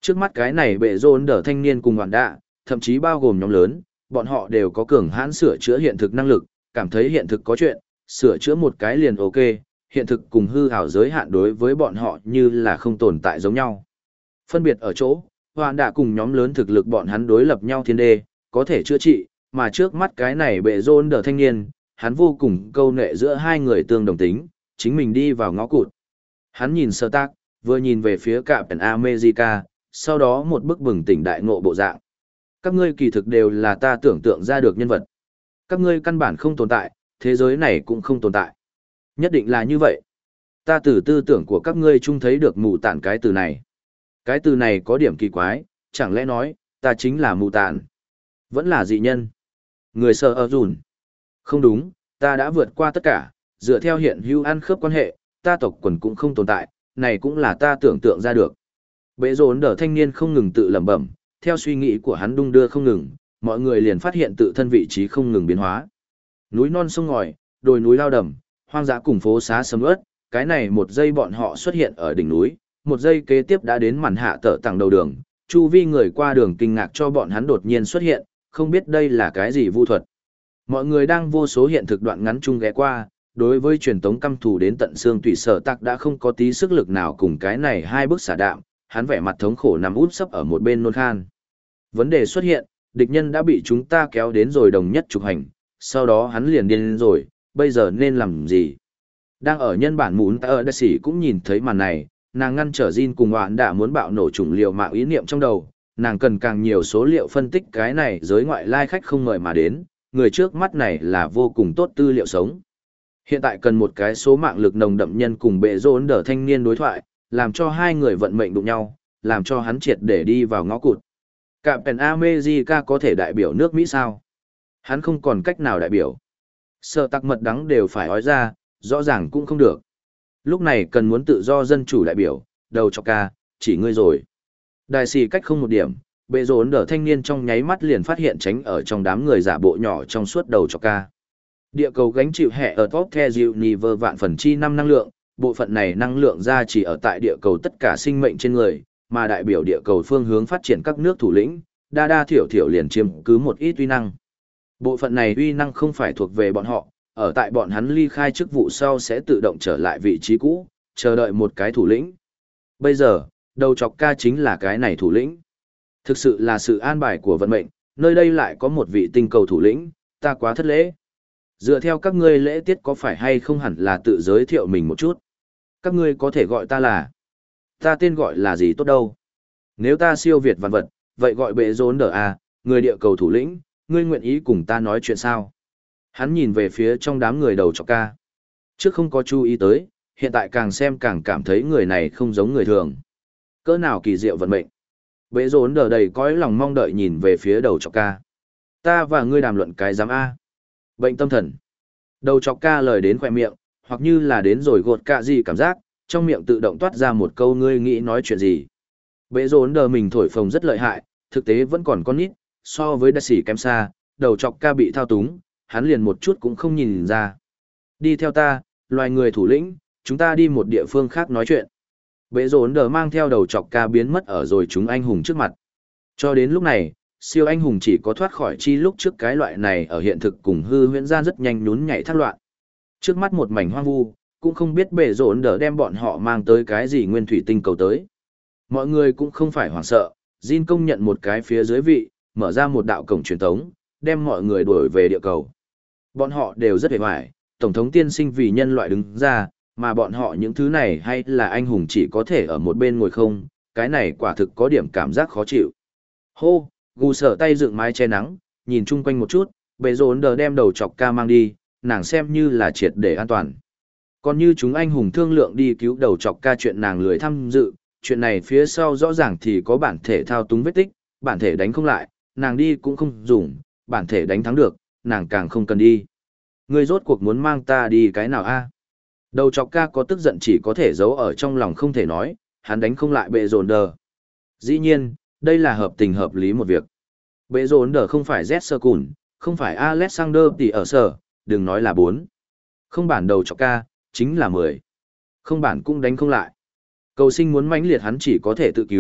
Trước mắt cái này bệ rôn đỡ thanh niên cùng hoàn đạ, thậm chí bao gồm nhóm lớn, bọn họ đều có cường hãn sửa chữa hiện thực năng lực, cảm thấy hiện thực có chuyện, sửa chữa một cái liền ok, hiện thực cùng hư ảo giới hạn đối với bọn họ như là không tồn tại giống nhau. Phân biệt ở chỗ, hoàn đạ cùng nhóm lớn thực lực bọn hắn đối lập nhau thiên đê, có thể chữa trị, mà trước mắt cái này bệ rôn đỡ thanh niên, hắn vô cùng câu nệ giữa hai người tương đồng tính, chính mình đi vào ngõ cụt. Hắn nhìn sơ tác, vừa nhìn về phía Captain America, sau đó một bức bừng tỉnh đại ngộ bộ dạng. Các ngươi kỳ thực đều là ta tưởng tượng ra được nhân vật. Các ngươi căn bản không tồn tại, thế giới này cũng không tồn tại. Nhất định là như vậy. Ta từ tư tưởng của các ngươi chung thấy được mù tản cái từ này. Cái từ này có điểm kỳ quái, chẳng lẽ nói, ta chính là mù tản. Vẫn là dị nhân. Người sợ ở dùn. Không đúng, ta đã vượt qua tất cả, dựa theo hiện hữu ăn khớp quan hệ, ta tộc quần cũng không tồn tại, này cũng là ta tưởng tượng ra được. Bệ rốn đỡ thanh niên không ngừng tự lẩm bẩm, theo suy nghĩ của hắn đung đưa không ngừng, mọi người liền phát hiện tự thân vị trí không ngừng biến hóa. Núi non sông ngòi, đồi núi lao đầm, hoang dã cùng phố xá sầm uất, cái này một giây bọn họ xuất hiện ở đỉnh núi, một giây kế tiếp đã đến màn hạ tở tầng đầu đường, chu vi người qua đường kinh ngạc cho bọn hắn đột nhiên xuất hiện, không biết đây là cái gì vu thuật. Mọi người đang vô số hiện thực đoạn ngắn chung ghé qua, đối với truyền tống căm thù đến tận xương tủy sở tạc đã không có tí sức lực nào cùng cái này hai bước xả đạm, hắn vẻ mặt thống khổ nằm út sấp ở một bên nôn khan. Vấn đề xuất hiện, địch nhân đã bị chúng ta kéo đến rồi đồng nhất trục hành, sau đó hắn liền điên rồi, bây giờ nên làm gì? Đang ở nhân bản muốn ta ở đại sĩ cũng nhìn thấy màn này, nàng ngăn trở Jin cùng hoạn đã muốn bạo nổ chủng liều mạng ý niệm trong đầu, nàng cần càng nhiều số liệu phân tích cái này giới ngoại lai khách không mời mà đến, người trước mắt này là vô cùng tốt tư liệu sống. Hiện tại cần một cái số mạng lực nồng đậm nhân cùng bệ rốn đỡ thanh niên đối thoại, làm cho hai người vận mệnh đụng nhau, làm cho hắn triệt để đi vào ngõ cụt. Captain America có thể đại biểu nước Mỹ sao? Hắn không còn cách nào đại biểu. Sợ tắc mật đắng đều phải ói ra, rõ ràng cũng không được. Lúc này cần muốn tự do dân chủ đại biểu, đầu cho ca, chỉ ngươi rồi. Đại sĩ cách không một điểm, bệ rốn đỡ thanh niên trong nháy mắt liền phát hiện tránh ở trong đám người giả bộ nhỏ trong suốt đầu cho ca. Địa cầu gánh chịu hệ ở top the dịu niver vạn phần chi năm năng lượng, bộ phận này năng lượng ra chỉ ở tại địa cầu tất cả sinh mệnh trên người, mà đại biểu địa cầu phương hướng phát triển các nước thủ lĩnh, đa đa thiểu thiểu liền chiếm cứ một ít uy năng. Bộ phận này uy năng không phải thuộc về bọn họ, ở tại bọn hắn ly khai chức vụ sau sẽ tự động trở lại vị trí cũ, chờ đợi một cái thủ lĩnh. Bây giờ, đầu chọc ca chính là cái này thủ lĩnh. Thực sự là sự an bài của vận mệnh, nơi đây lại có một vị tinh cầu thủ lĩnh, ta quá thất lễ. Dựa theo các ngươi lễ tiết có phải hay không hẳn là tự giới thiệu mình một chút. Các ngươi có thể gọi ta là... Ta tên gọi là gì tốt đâu. Nếu ta siêu việt vạn vật, vậy gọi bệ rốn đỡ à, người địa cầu thủ lĩnh, ngươi nguyện ý cùng ta nói chuyện sao? Hắn nhìn về phía trong đám người đầu chọc ca. Trước không có chú ý tới, hiện tại càng xem càng cảm thấy người này không giống người thường. Cỡ nào kỳ diệu vận mệnh. Bệ rốn đỡ đầy cõi lòng mong đợi nhìn về phía đầu chọc ca. Ta và ngươi đàm luận cái giám A. Bệnh tâm thần. Đầu chọc ca lời đến khỏe miệng, hoặc như là đến rồi gột cả gì cảm giác, trong miệng tự động toát ra một câu ngươi nghĩ nói chuyện gì. Bệ rốn đờ mình thổi phồng rất lợi hại, thực tế vẫn còn con nít, so với đại sĩ kém xa, đầu chọc ca bị thao túng, hắn liền một chút cũng không nhìn ra. Đi theo ta, loài người thủ lĩnh, chúng ta đi một địa phương khác nói chuyện. Bệ rốn đờ mang theo đầu chọc ca biến mất ở rồi chúng anh hùng trước mặt. Cho đến lúc này, siêu anh hùng chỉ có thoát khỏi chi lúc trước cái loại này ở hiện thực cùng hư huyễn gian rất nhanh nhún nhảy thác loạn. Trước mắt một mảnh hoang vu, cũng không biết bệ rốn đỡ đem bọn họ mang tới cái gì nguyên thủy tinh cầu tới. Mọi người cũng không phải hoảng sợ, Jin công nhận một cái phía dưới vị, mở ra một đạo cổng truyền thống, đem mọi người đuổi về địa cầu. Bọn họ đều rất hề hoài, Tổng thống tiên sinh vì nhân loại đứng ra, mà bọn họ những thứ này hay là anh hùng chỉ có thể ở một bên ngồi không, cái này quả thực có điểm cảm giác khó chịu. Hô, gù sở tay dựng mái che nắng, nhìn chung quanh một chút, bệ rốn đờ đem đầu chọc ca mang đi, nàng xem như là triệt để an toàn. Còn như chúng anh hùng thương lượng đi cứu đầu chọc ca chuyện nàng lười tham dự, chuyện này phía sau rõ ràng thì có bản thể thao túng vết tích, bản thể đánh không lại, nàng đi cũng không dùng, bản thể đánh thắng được, nàng càng không cần đi. Ngươi rốt cuộc muốn mang ta đi cái nào a? Đầu chọc ca có tức giận chỉ có thể giấu ở trong lòng không thể nói, hắn đánh không lại bệ rồn đờ. Dĩ nhiên, đây là hợp tình hợp lý một việc. Bệ rồn đờ không phải Z sơ cùn, không phải Alexander tỷ ở sở, đừng nói là bốn. Không bản đầu chọc ca, chính là mười. Không bản cũng đánh không lại. Cầu sinh muốn mãnh liệt hắn chỉ có thể tự cứu,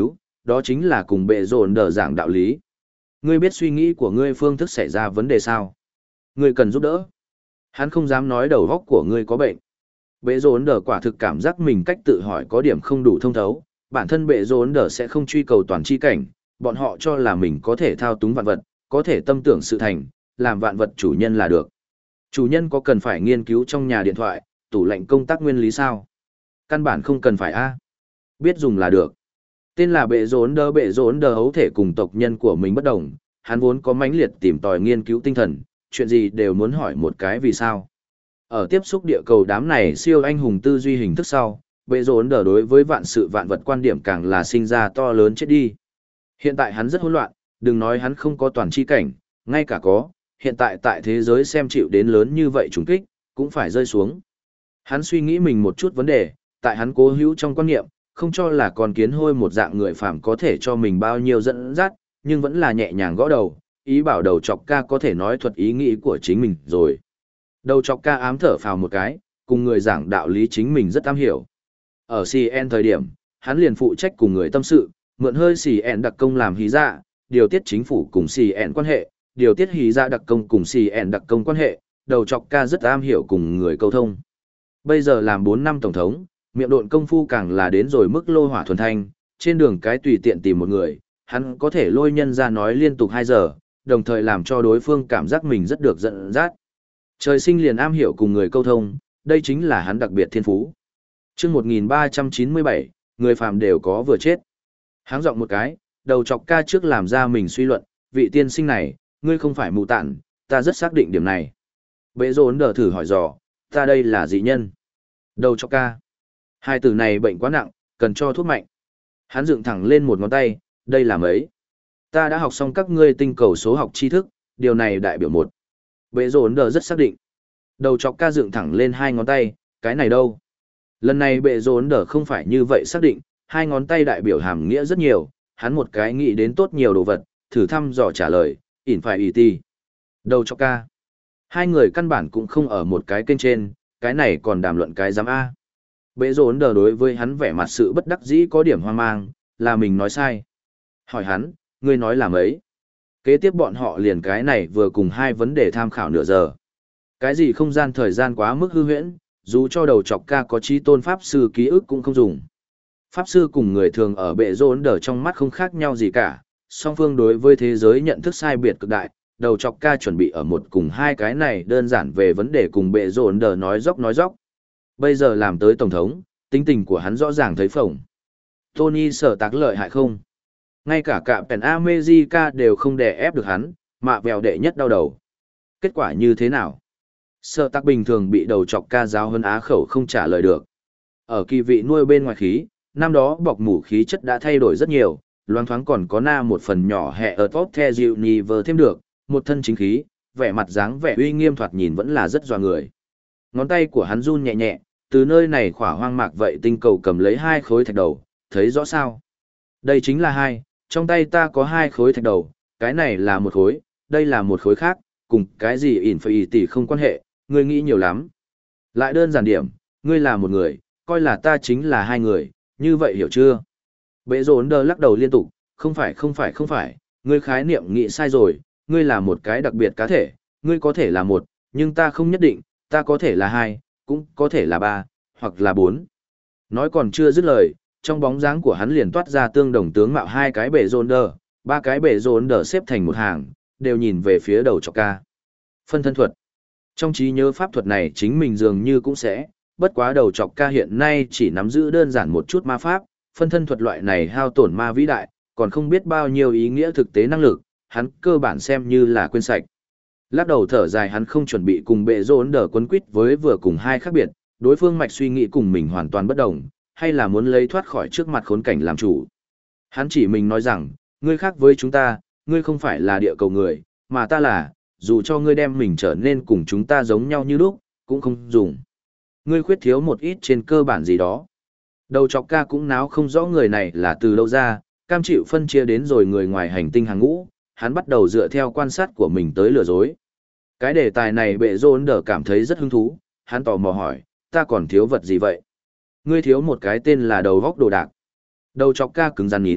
đó chính là cùng bệ rộn đờ giảng đạo lý. Ngươi biết suy nghĩ của ngươi phương thức xảy ra vấn đề sao? Ngươi cần giúp đỡ. Hắn không dám nói đầu óc của ngươi có bệnh. Bệ rộn đờ quả thực cảm giác mình cách tự hỏi có điểm không đủ thông thấu, bản thân bệ rộn đờ sẽ không truy cầu toàn chi cảnh, bọn họ cho là mình có thể thao túng vạn vật, có thể tâm tưởng sự thành, làm vạn vật chủ nhân là được. Chủ nhân có cần phải nghiên cứu trong nhà điện thoại, tủ lạnh công tác nguyên lý sao? Căn bản không cần phải a, biết dùng là được. Tên là bệ rốn đờ bệ rốn đờ hấu thể cùng tộc nhân của mình bất đồng, hắn vốn có mãnh liệt tìm tòi nghiên cứu tinh thần, chuyện gì đều muốn hỏi một cái vì sao. Ở tiếp xúc địa cầu đám này siêu anh hùng tư duy hình thức sau, bệ rốn đờ đối với vạn sự vạn vật quan điểm càng là sinh ra to lớn chết đi. Hiện tại hắn rất hỗn loạn, đừng nói hắn không có toàn chi cảnh, ngay cả có, hiện tại tại thế giới xem chịu đến lớn như vậy trùng kích, cũng phải rơi xuống. Hắn suy nghĩ mình một chút vấn đề, tại hắn cố hữu trong quan niệm, không cho là con kiến hôi một dạng người phàm có thể cho mình bao nhiêu dẫn dắt, nhưng vẫn là nhẹ nhàng gõ đầu, ý bảo đầu chọc ca có thể nói thuật ý nghĩ của chính mình rồi. Đầu chọc ca ám thở phào một cái, cùng người giảng đạo lý chính mình rất am hiểu. Ở xê en thời điểm, hắn liền phụ trách cùng người tâm sự, mượn hơi xê en đặc công làm hí dạ, điều tiết chính phủ cùng xê en quan hệ, điều tiết hí dạ đặc công cùng xê en đặc công quan hệ, đầu chọc ca rất am hiểu cùng người câu thông. Bây giờ làm bốn năm tổng thống, miệng độn công phu càng là đến rồi mức lô hỏa thuần thanh, trên đường cái tùy tiện tìm một người, hắn có thể lôi nhân ra nói liên tục hai giờ, đồng thời làm cho đối phương cảm giác mình rất được dẫn dắt. Trời sinh liền am hiểu cùng người câu thông, đây chính là hắn đặc biệt thiên phú. Chương một nghìn ba trăm chín mươi bảy, người phàm đều có vừa chết. Háng giọng một cái, đầu chọc ca trước làm ra mình suy luận, vị tiên sinh này, ngươi không phải mù tản, ta rất xác định điểm này. Bệ rốn đờ thử hỏi dò, ta đây là dị nhân. Đầu chọc ca. Hai từ này bệnh quá nặng, cần cho thuốc mạnh. Hắn dựng thẳng lên một ngón tay, đây là mấy. Ta đã học xong các ngươi tinh cầu số học tri thức, điều này đại biểu một. Bệ rốn đờ rất xác định. Đầu chọc ca dựng thẳng lên hai ngón tay, cái này đâu? Lần này bệ rốn đờ không phải như vậy xác định, hai ngón tay đại biểu hàm nghĩa rất nhiều, hắn một cái nghĩ đến tốt nhiều đồ vật, thử thăm dò trả lời, ỉn phải ỉ ti. Đầu chọc ca. Hai người căn bản cũng không ở một cái kênh trên, cái này còn đàm luận cái giám A. Bệ rốn đờ đối với hắn vẻ mặt sự bất đắc dĩ có điểm hoang mang, là mình nói sai. Hỏi hắn, ngươi nói là mấy? Kế tiếp bọn họ liền cái này vừa cùng hai vấn đề tham khảo nửa giờ. Cái gì không gian thời gian quá mức hư huyễn, dù cho đầu chọc ca có trí tôn pháp sư ký ức cũng không dùng. Pháp sư cùng người thường ở bệ rốn đờ trong mắt không khác nhau gì cả, song phương đối với thế giới nhận thức sai biệt cực đại, đầu chọc ca chuẩn bị ở một cùng hai cái này đơn giản về vấn đề cùng bệ rốn đờ nói dốc nói dốc. Bây giờ làm tới tổng thống, tính tình của hắn rõ ràng thấy phồng. Tony sở tạc lợi hại không? Ngay cả cả Pen America đều không đè ép được hắn, mạ vèo đệ nhất đau đầu. Kết quả như thế nào? Sở tạc bình thường bị đầu chọc ca giáo hơn á khẩu không trả lời được. Ở kỳ vị nuôi bên ngoài khí, năm đó bọc mủ khí chất đã thay đổi rất nhiều, loang thoáng còn có na một phần nhỏ hệ ở top the dịu nhì vờ thêm được, một thân chính khí, vẻ mặt dáng vẻ uy nghiêm thoạt nhìn vẫn là rất dọa người. Ngón tay của hắn run nhẹ nhẹ, từ nơi này khỏa hoang mạc vậy tinh cầu cầm lấy hai khối thạch đầu, thấy rõ sao? Đây chính là hai, trong tay ta có hai khối thạch đầu, cái này là một khối, đây là một khối khác, cùng cái gì ỉn phải tỷ không quan hệ, ngươi nghĩ nhiều lắm. Lại đơn giản điểm, ngươi là một người, coi là ta chính là hai người, như vậy hiểu chưa? Bệ rốn đờ lắc đầu liên tục, không phải không phải không phải, ngươi khái niệm nghĩ sai rồi, ngươi là một cái đặc biệt cá thể, ngươi có thể là một, nhưng ta không nhất định, ta có thể là hai, cũng có thể là ba, hoặc là bốn. Nói còn chưa dứt lời, trong bóng dáng của hắn liền toát ra tương đồng tướng mạo hai cái bệ rôn đờ, ba cái bệ rôn đờ xếp thành một hàng, đều nhìn về phía đầu chọc ca. Phân thân thuật. Trong trí nhớ pháp thuật này chính mình dường như cũng sẽ, bất quá đầu chọc ca hiện nay chỉ nắm giữ đơn giản một chút ma pháp, phân thân thuật loại này hao tổn ma vĩ đại, còn không biết bao nhiêu ý nghĩa thực tế năng lực, hắn cơ bản xem như là quên sạch. Lắc đầu thở dài hắn không chuẩn bị cùng bệ rốn đờ quấn quýt với vừa cùng hai khác biệt, đối phương mạch suy nghĩ cùng mình hoàn toàn bất đồng, hay là muốn lấy thoát khỏi trước mặt khốn cảnh làm chủ. Hắn chỉ mình nói rằng, ngươi khác với chúng ta, ngươi không phải là địa cầu người, mà ta là, dù cho ngươi đem mình trở nên cùng chúng ta giống nhau như lúc, cũng không dùng. Ngươi khuyết thiếu một ít trên cơ bản gì đó. Đầu chọc ca cũng náo không rõ người này là từ đâu ra, cam chịu phân chia đến rồi người ngoài hành tinh hàng ngũ, hắn bắt đầu dựa theo quan sát của mình tới lừa dối. Cái đề tài này bệ rôn đờ cảm thấy rất hứng thú, hắn tò mò hỏi, ta còn thiếu vật gì vậy? Ngươi thiếu một cái tên là đầu góc đồ đạc. Đầu chọc ca cứng rắn nín,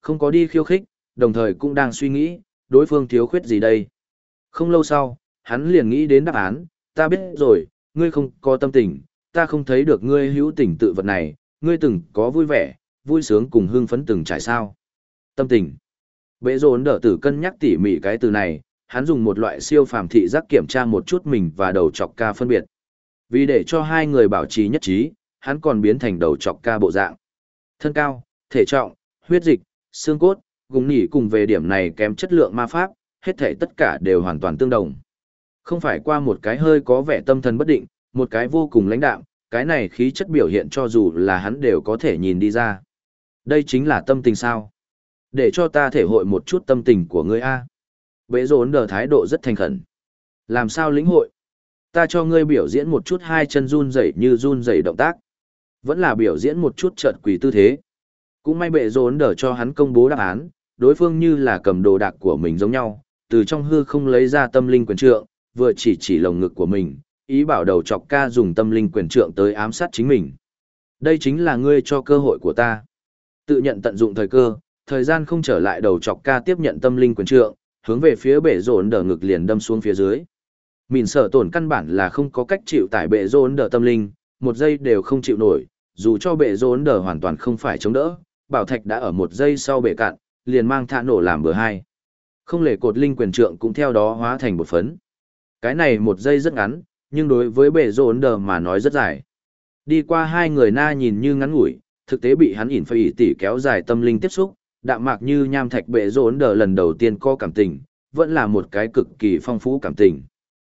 Không có đi khiêu khích, đồng thời cũng đang suy nghĩ, đối phương thiếu khuyết gì đây. Không lâu sau, hắn liền nghĩ đến đáp án, ta biết rồi, ngươi không có tâm tình, ta không thấy được ngươi hữu tình tự vật này, ngươi từng có vui vẻ, vui sướng cùng hưng phấn từng trải sao. Tâm tình. Bệ rốn đỡ tử cân nhắc tỉ mỉ cái từ này, hắn dùng một loại siêu phàm thị giác kiểm tra một chút mình và đầu chọc ca phân biệt. Vì để cho hai người bảo trì nhất trí, hắn còn biến thành đầu chọc ca bộ dạng. Thân cao, thể trọng, huyết dịch, xương cốt, gùng nỉ cùng về điểm này kém chất lượng ma pháp, hết thể tất cả đều hoàn toàn tương đồng. Không phải qua một cái hơi có vẻ tâm thần bất định, một cái vô cùng lãnh đạm, cái này khí chất biểu hiện cho dù là hắn đều có thể nhìn đi ra. Đây chính là tâm tình sao? Để cho ta thể hội một chút tâm tình của ngươi a. Bệ rốn đờ thái độ rất thành khẩn. Làm sao lĩnh hội? Ta cho ngươi biểu diễn một chút hai chân run rẩy như run rẩy động tác. Vẫn là biểu diễn một chút trợn quỷ tư thế. Cũng may bệ rốn đờ cho hắn công bố đáp án, đối phương như là cầm đồ đạc của mình giống nhau, từ trong hư không lấy ra tâm linh quyền trượng, vừa chỉ chỉ lồng ngực của mình, ý bảo đầu chọc ca dùng tâm linh quyền trượng tới ám sát chính mình. Đây chính là ngươi cho cơ hội của ta. Tự nhận tận dụng thời cơ, thời gian không trở lại, đầu chọc ca tiếp nhận tâm linh quyền trượng, hướng về phía bệ rốn đờ ngực liền đâm xuống phía dưới. Mìn sở tổn căn bản là không có cách chịu tải bệ rốn đờ tâm linh, một giây đều không chịu nổi, dù cho bệ rốn đờ hoàn toàn không phải chống đỡ, bảo thạch đã ở một giây sau bệ cạn, liền mang thả nổ làm bừa hai. Không lệ cột linh quyền trượng cũng theo đó hóa thành một phấn. Cái này một giây rất ngắn, nhưng đối với bệ rốn đờ mà nói rất dài. Đi qua hai người na nhìn như ngắn ngủi, thực tế bị hắn ỉn phải ỉ tỉ kéo dài tâm linh tiếp xúc, đạm mạc như nham thạch bệ rốn đờ lần đầu tiên có cảm tình, vẫn là một cái cực kỳ phong phú cảm tình.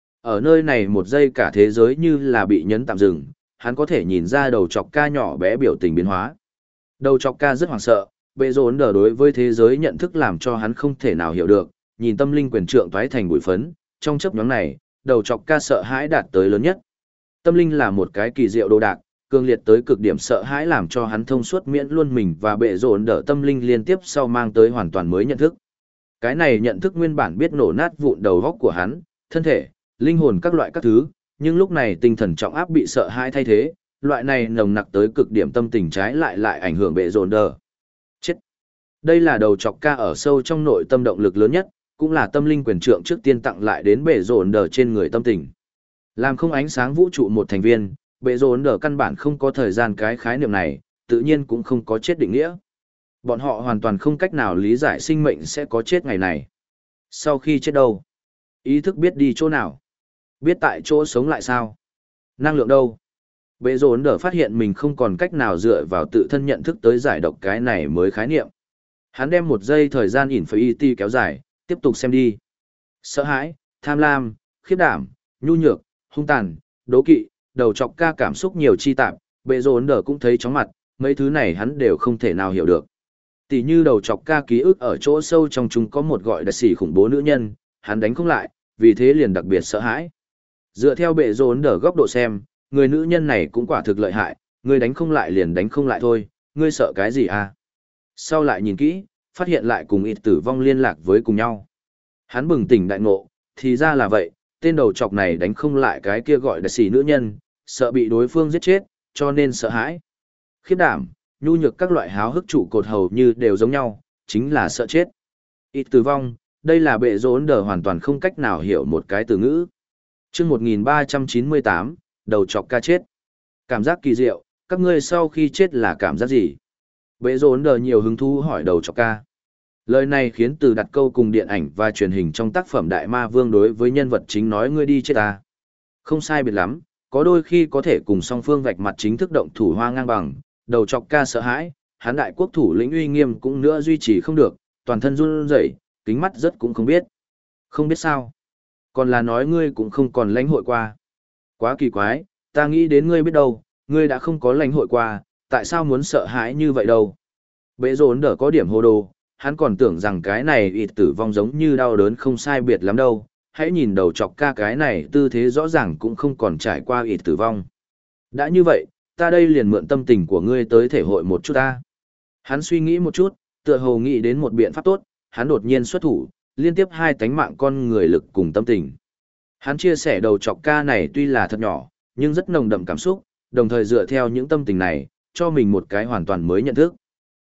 Ở nơi này một giây cả thế giới như là bị nhấn tạm dừng, hắn có thể nhìn ra đầu chọc ca nhỏ bé biểu tình biến hóa. Đầu chọc ca rất hoảng sợ, bệ rốn đờ đối với thế giới nhận thức làm cho hắn không thể nào hiểu được, nhìn tâm linh quyền trượng toái thành bụi phấn, trong chấp nhóm này, đầu chọc ca sợ hãi đạt tới lớn nhất. Tâm linh là một cái kỳ diệu đồ đạc, cường liệt tới cực điểm sợ hãi làm cho hắn thông suốt miễn luôn mình và bệ rốn đỡ tâm linh liên tiếp sau mang tới hoàn toàn mới nhận thức. Cái này nhận thức nguyên bản biết nổ nát vụn đầu góc của hắn, thân thể, linh hồn các loại các thứ, nhưng lúc này tinh thần trọng áp bị sợ hãi thay thế, loại này nồng nặc tới cực điểm tâm tình trái lại lại ảnh hưởng bệ rốn đỡ. Chết! Đây là đầu chọc ca ở sâu trong nội tâm động lực lớn nhất, cũng là tâm linh quyền trượng trước tiên tặng lại đến bệ rốn đỡ trên người tâm tình. Làm không ánh sáng vũ trụ một thành viên, bệ rốn đỡ căn bản không có thời gian cái khái niệm này, tự nhiên cũng không có chết định nghĩa. Bọn họ hoàn toàn không cách nào lý giải sinh mệnh sẽ có chết ngày này. Sau khi chết đâu? Ý thức biết đi chỗ nào? Biết tại chỗ sống lại sao? Năng lượng đâu? Bệ rốn đỡ phát hiện mình không còn cách nào dựa vào tự thân nhận thức tới giải độc cái này mới khái niệm. Hắn đem một giây thời gian infinity kéo dài, tiếp tục xem đi. Sợ hãi, tham lam, khiếp đảm, nhu nhược, hung tàn, đố kỵ, đầu chọc ca cảm xúc nhiều chi tạp, bệ rốn đỡ cũng thấy chóng mặt, mấy thứ này hắn đều không thể nào hiểu được. Tỷ như đầu chọc ca ký ức ở chỗ sâu trong chúng có một gọi đặc sĩ khủng bố nữ nhân, hắn đánh không lại, vì thế liền đặc biệt sợ hãi. Dựa theo bệ rốn đỡ góc độ xem, người nữ nhân này cũng quả thực lợi hại, người đánh không lại liền đánh không lại thôi, ngươi sợ cái gì à? Sau lại nhìn kỹ, phát hiện lại cùng ít tử vong liên lạc với cùng nhau. Hắn bừng tỉnh đại ngộ, thì ra là vậy, tên đầu chọc này đánh không lại cái kia gọi đặc sĩ nữ nhân, sợ bị đối phương giết chết, cho nên sợ hãi. Khiếp đảm, nhu nhược các loại háo hức trụ cột hầu như đều giống nhau, chính là sợ chết. Ít tử vong, đây là bệ rốn đờ hoàn toàn không cách nào hiểu một cái từ ngữ. Chương một nghìn ba trăm chín mươi tám, đầu chọc ca chết. Cảm giác kỳ diệu, các ngươi sau khi chết là cảm giác gì? Bệ rốn đờ nhiều hứng thú hỏi đầu chọc ca. Lời này khiến từ đặt câu cùng điện ảnh và truyền hình trong tác phẩm Đại Ma Vương đối với nhân vật chính nói ngươi đi chết ta. Không sai biệt lắm, có đôi khi có thể cùng song phương vạch mặt chính thức động thủ hoa ngang bằng, đầu chọc ca sợ hãi, hắn đại quốc thủ lĩnh uy nghiêm cũng nữa duy trì không được, toàn thân run rẩy, kính mắt rất cũng không biết. Không biết sao? Còn là nói ngươi cũng không còn lãnh hội qua. Quá kỳ quái, ta nghĩ đến ngươi biết đâu, ngươi đã không có lãnh hội qua, tại sao muốn sợ hãi như vậy đâu? Bệ rốn đỡ có điểm hồ đồ, hắn còn tưởng rằng cái này ít tử vong giống như đau đớn không sai biệt lắm đâu, hãy nhìn đầu chọc ca cái này tư thế rõ ràng cũng không còn trải qua ít tử vong. Đã như vậy, ta đây liền mượn tâm tình của ngươi tới thể hội một chút ta. Hắn suy nghĩ một chút, tựa hồ nghĩ đến một biện pháp tốt, hắn đột nhiên xuất thủ, liên tiếp hai tánh mạng con người lực cùng tâm tình. Hắn chia sẻ đầu chọc ca này tuy là thật nhỏ, nhưng rất nồng đậm cảm xúc, đồng thời dựa theo những tâm tình này, cho mình một cái hoàn toàn mới nhận thức.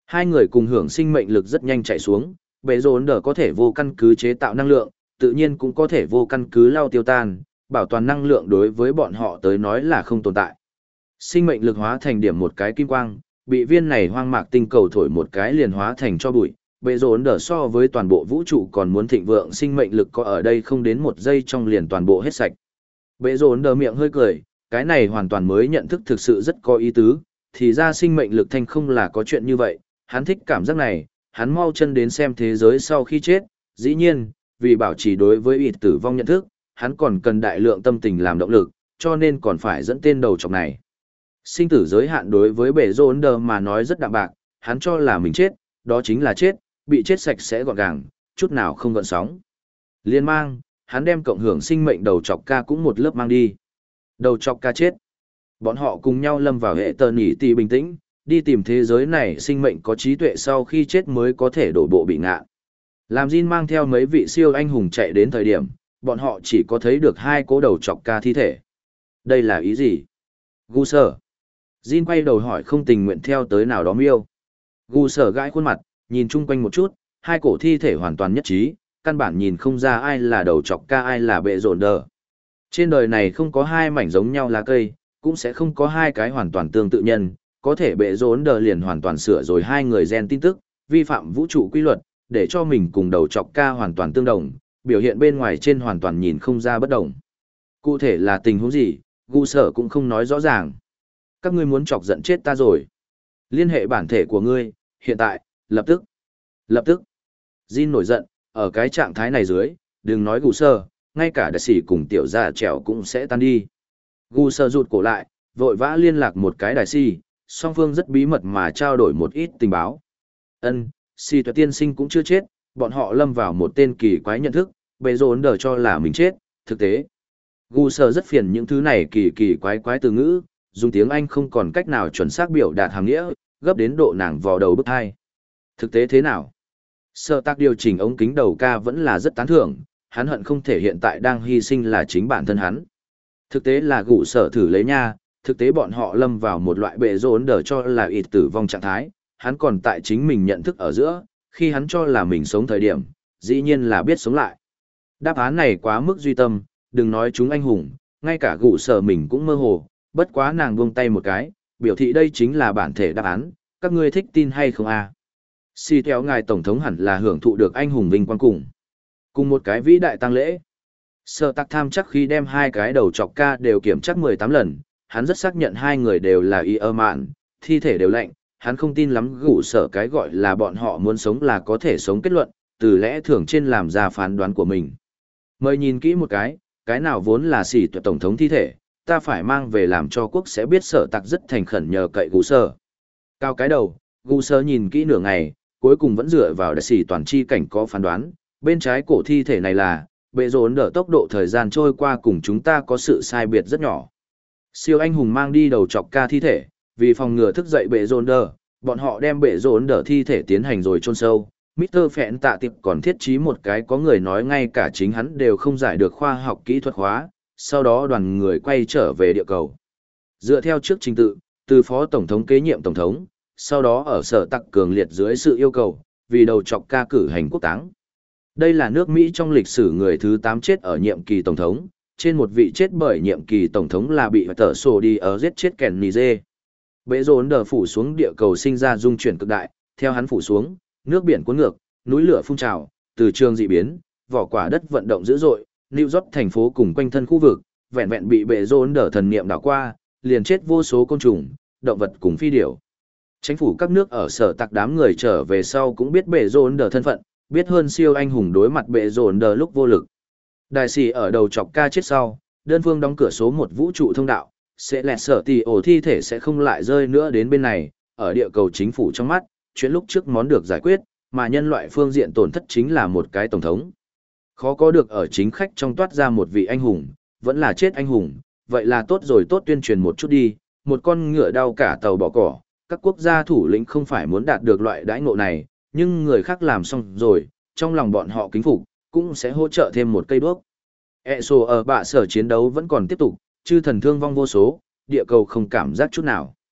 Hai người cùng hưởng sinh mệnh lực rất nhanh chạy xuống, bệ rốn đờ có thể vô căn cứ chế tạo năng lượng, tự nhiên cũng có thể vô căn cứ lao tiêu tan, bảo toàn năng lượng đối với bọn họ tới nói là không tồn tại. Sinh mệnh lực hóa thành điểm một cái kim quang, bị viên này hoang mạc tinh cầu thổi một cái liền hóa thành cho bụi, bệ rốn đờ so với toàn bộ vũ trụ còn muốn thịnh vượng sinh mệnh lực có ở đây không đến một giây trong liền toàn bộ hết sạch. Bệ rốn đờ miệng hơi cười, cái này hoàn toàn mới nhận thức thực sự rất có ý tứ, thì ra sinh mệnh lực thanh không là có chuyện như vậy, hắn thích cảm giác này, hắn mau chân đến xem thế giới sau khi chết, dĩ nhiên, vì bảo trì đối với ít tử vong nhận thức, hắn còn cần đại lượng tâm tình làm động lực, cho nên còn phải dẫn tên đầu trọc này. Sinh tử giới hạn đối với bệ rốn đờ mà nói rất đạm bạc, hắn cho là mình chết, đó chính là chết, bị chết sạch sẽ gọn gàng, chút nào không gợn sóng. Liên mang, hắn đem cộng hưởng sinh mệnh đầu trọc ca cũng một lớp mang đi. Đầu trọc ca chết. Bọn họ cùng nhau lâm vào hệ tờ nỉ tì bình tĩnh, đi tìm thế giới này sinh mệnh có trí tuệ sau khi chết mới có thể đổ bộ bị ngạ. Làm Jin mang theo mấy vị siêu anh hùng chạy đến thời điểm, bọn họ chỉ có thấy được hai cố đầu trọc ca thi thể. Đây là ý gì? Gu sở. Jin quay đầu hỏi không tình nguyện theo tới nào đó miêu. Gu sở gãi khuôn mặt, nhìn chung quanh một chút, hai cổ thi thể hoàn toàn nhất trí, căn bản nhìn không ra ai là đầu trọc ca ai là bệ rộn đờ. Trên đời này không có hai mảnh giống nhau lá cây, cũng sẽ không có hai cái hoàn toàn tương tự nhân, có thể bệ rộn đờ liền hoàn toàn sửa rồi hai người gen tin tức, vi phạm vũ trụ quy luật, để cho mình cùng đầu trọc ca hoàn toàn tương đồng, biểu hiện bên ngoài trên hoàn toàn nhìn không ra bất đồng. Cụ thể là tình huống gì, Gu sở cũng không nói rõ ràng. Các ngươi muốn chọc giận chết ta rồi. Liên hệ bản thể của ngươi, hiện tại, lập tức. Lập tức. Jin nổi giận, ở cái trạng thái này dưới, đừng nói Gu sở, ngay cả đại sĩ cùng tiểu gia trèo cũng sẽ tan đi. Gu sở rụt cổ lại, vội vã liên lạc một cái đại sĩ, song phương rất bí mật mà trao đổi một ít tình báo. Ân, si tuệ tiên sinh cũng chưa chết, bọn họ lâm vào một tên kỳ quái nhận thức, bệ rốn đờ cho là mình chết, thực tế. Gu sở rất phiền những thứ này kỳ kỳ quái quái từ ngữ, dùng tiếng Anh không còn cách nào chuẩn xác biểu đạt hàm nghĩa, gấp đến độ nàng vò đầu bức hai. Thực tế thế nào? Sở tác điều chỉnh ống kính đầu ca vẫn là rất tán thưởng, hắn hận không thể hiện tại đang hy sinh là chính bản thân hắn. Thực tế là Gu sở thử lấy nha, thực tế bọn họ lâm vào một loại bệ rốn đờ cho là ít tử vong trạng thái, hắn còn tại chính mình nhận thức ở giữa, khi hắn cho là mình sống thời điểm, dĩ nhiên là biết sống lại. Đáp án này quá mức duy tâm, đừng nói chúng anh hùng, ngay cả Gu sở mình cũng mơ hồ, bất quá nàng buông tay một cái, biểu thị đây chính là bản thể đáp án, các ngươi thích tin hay không a? À? Si theo ngài tổng thống hẳn là hưởng thụ được anh hùng vinh quang cùng. Cùng một cái vĩ đại tang lễ. Sở tắc tham chắc khi đem hai cái đầu chọc ca đều kiểm chắc mười tám lần, hắn rất xác nhận hai người đều là y ơ mạn, thi thể đều lạnh, hắn không tin lắm Gu sở cái gọi là bọn họ muốn sống là có thể sống kết luận, từ lẽ thường trên làm ra phán đoán của mình. Mời nhìn kỹ một cái, cái nào vốn là xỉ tuyệt tổng thống thi thể, ta phải mang về làm cho quốc sẽ biết sở tặc rất thành khẩn nhờ cậy Gu sở. Cao cái đầu, Gu sở nhìn kỹ nửa ngày, cuối cùng vẫn dựa vào đại sĩ toàn chi cảnh có phán đoán, bên trái cổ thi thể này là, bệ rốn đỡ tốc độ thời gian trôi qua cùng chúng ta có sự sai biệt rất nhỏ. Siêu anh hùng mang đi đầu chọc ca thi thể, vì phòng ngừa thức dậy bệ rốn đỡ, bọn họ đem bệ rốn đỡ thi thể tiến hành rồi chôn sâu. mít tơ Phẹn tạ tiệp còn thiết trí một cái có người nói ngay cả chính hắn đều không giải được khoa học kỹ thuật hóa, sau đó đoàn người quay trở về địa cầu. Dựa theo trước trình tự, từ phó tổng thống kế nhiệm tổng thống, sau đó ở sở tặc cường liệt dưới sự yêu cầu, vì đầu chọc ca cử hành quốc táng. Đây là nước Mỹ trong lịch sử người thứ tám chết ở nhiệm kỳ tổng thống, trên một vị chết bởi nhiệm kỳ tổng thống là bị tở sổ đi ở giết chết Kennedy. Bệ rốn đờ phủ xuống địa cầu sinh ra dung chuyển cực đại, theo hắn phủ xuống, nước biển cuốn ngược, núi lửa phun trào, từ trường dị biến, vỏ quả đất vận động dữ dội, New York thành phố cùng quanh thân khu vực, vẹn vẹn bị bệ rốn đờ thần niệm đảo qua, liền chết vô số côn trùng, động vật cùng phi điểu. Chính phủ các nước ở sở tặc đám người trở về sau cũng biết bệ rốn đờ thân phận, biết hơn siêu anh hùng đối mặt bệ rốn đờ lúc vô lực. Đại sĩ ở đầu chọc ca chết sau, đơn phương đóng cửa số một vũ trụ thông đạo, sẽ lẹt sở tỷ ổ thi thể sẽ không lại rơi nữa đến bên này, ở địa cầu chính phủ trong mắt, chuyện lúc trước món được giải quyết, mà nhân loại phương diện tổn thất chính là một cái tổng thống. Khó có được ở chính khách trong toát ra một vị anh hùng, vẫn là chết anh hùng, vậy là tốt rồi tốt tuyên truyền một chút đi, một con ngựa đau cả tàu bỏ cỏ, các quốc gia thủ lĩnh không phải muốn đạt được loại đãi ngộ này, nhưng người khác làm xong rồi, trong lòng bọn họ kính phục, cũng sẽ hỗ trợ thêm một cây đuốc. E S O ở bạ sở chiến đấu vẫn còn tiếp tục, chư thần thương vong vô số, địa cầu không cảm giác chút nào.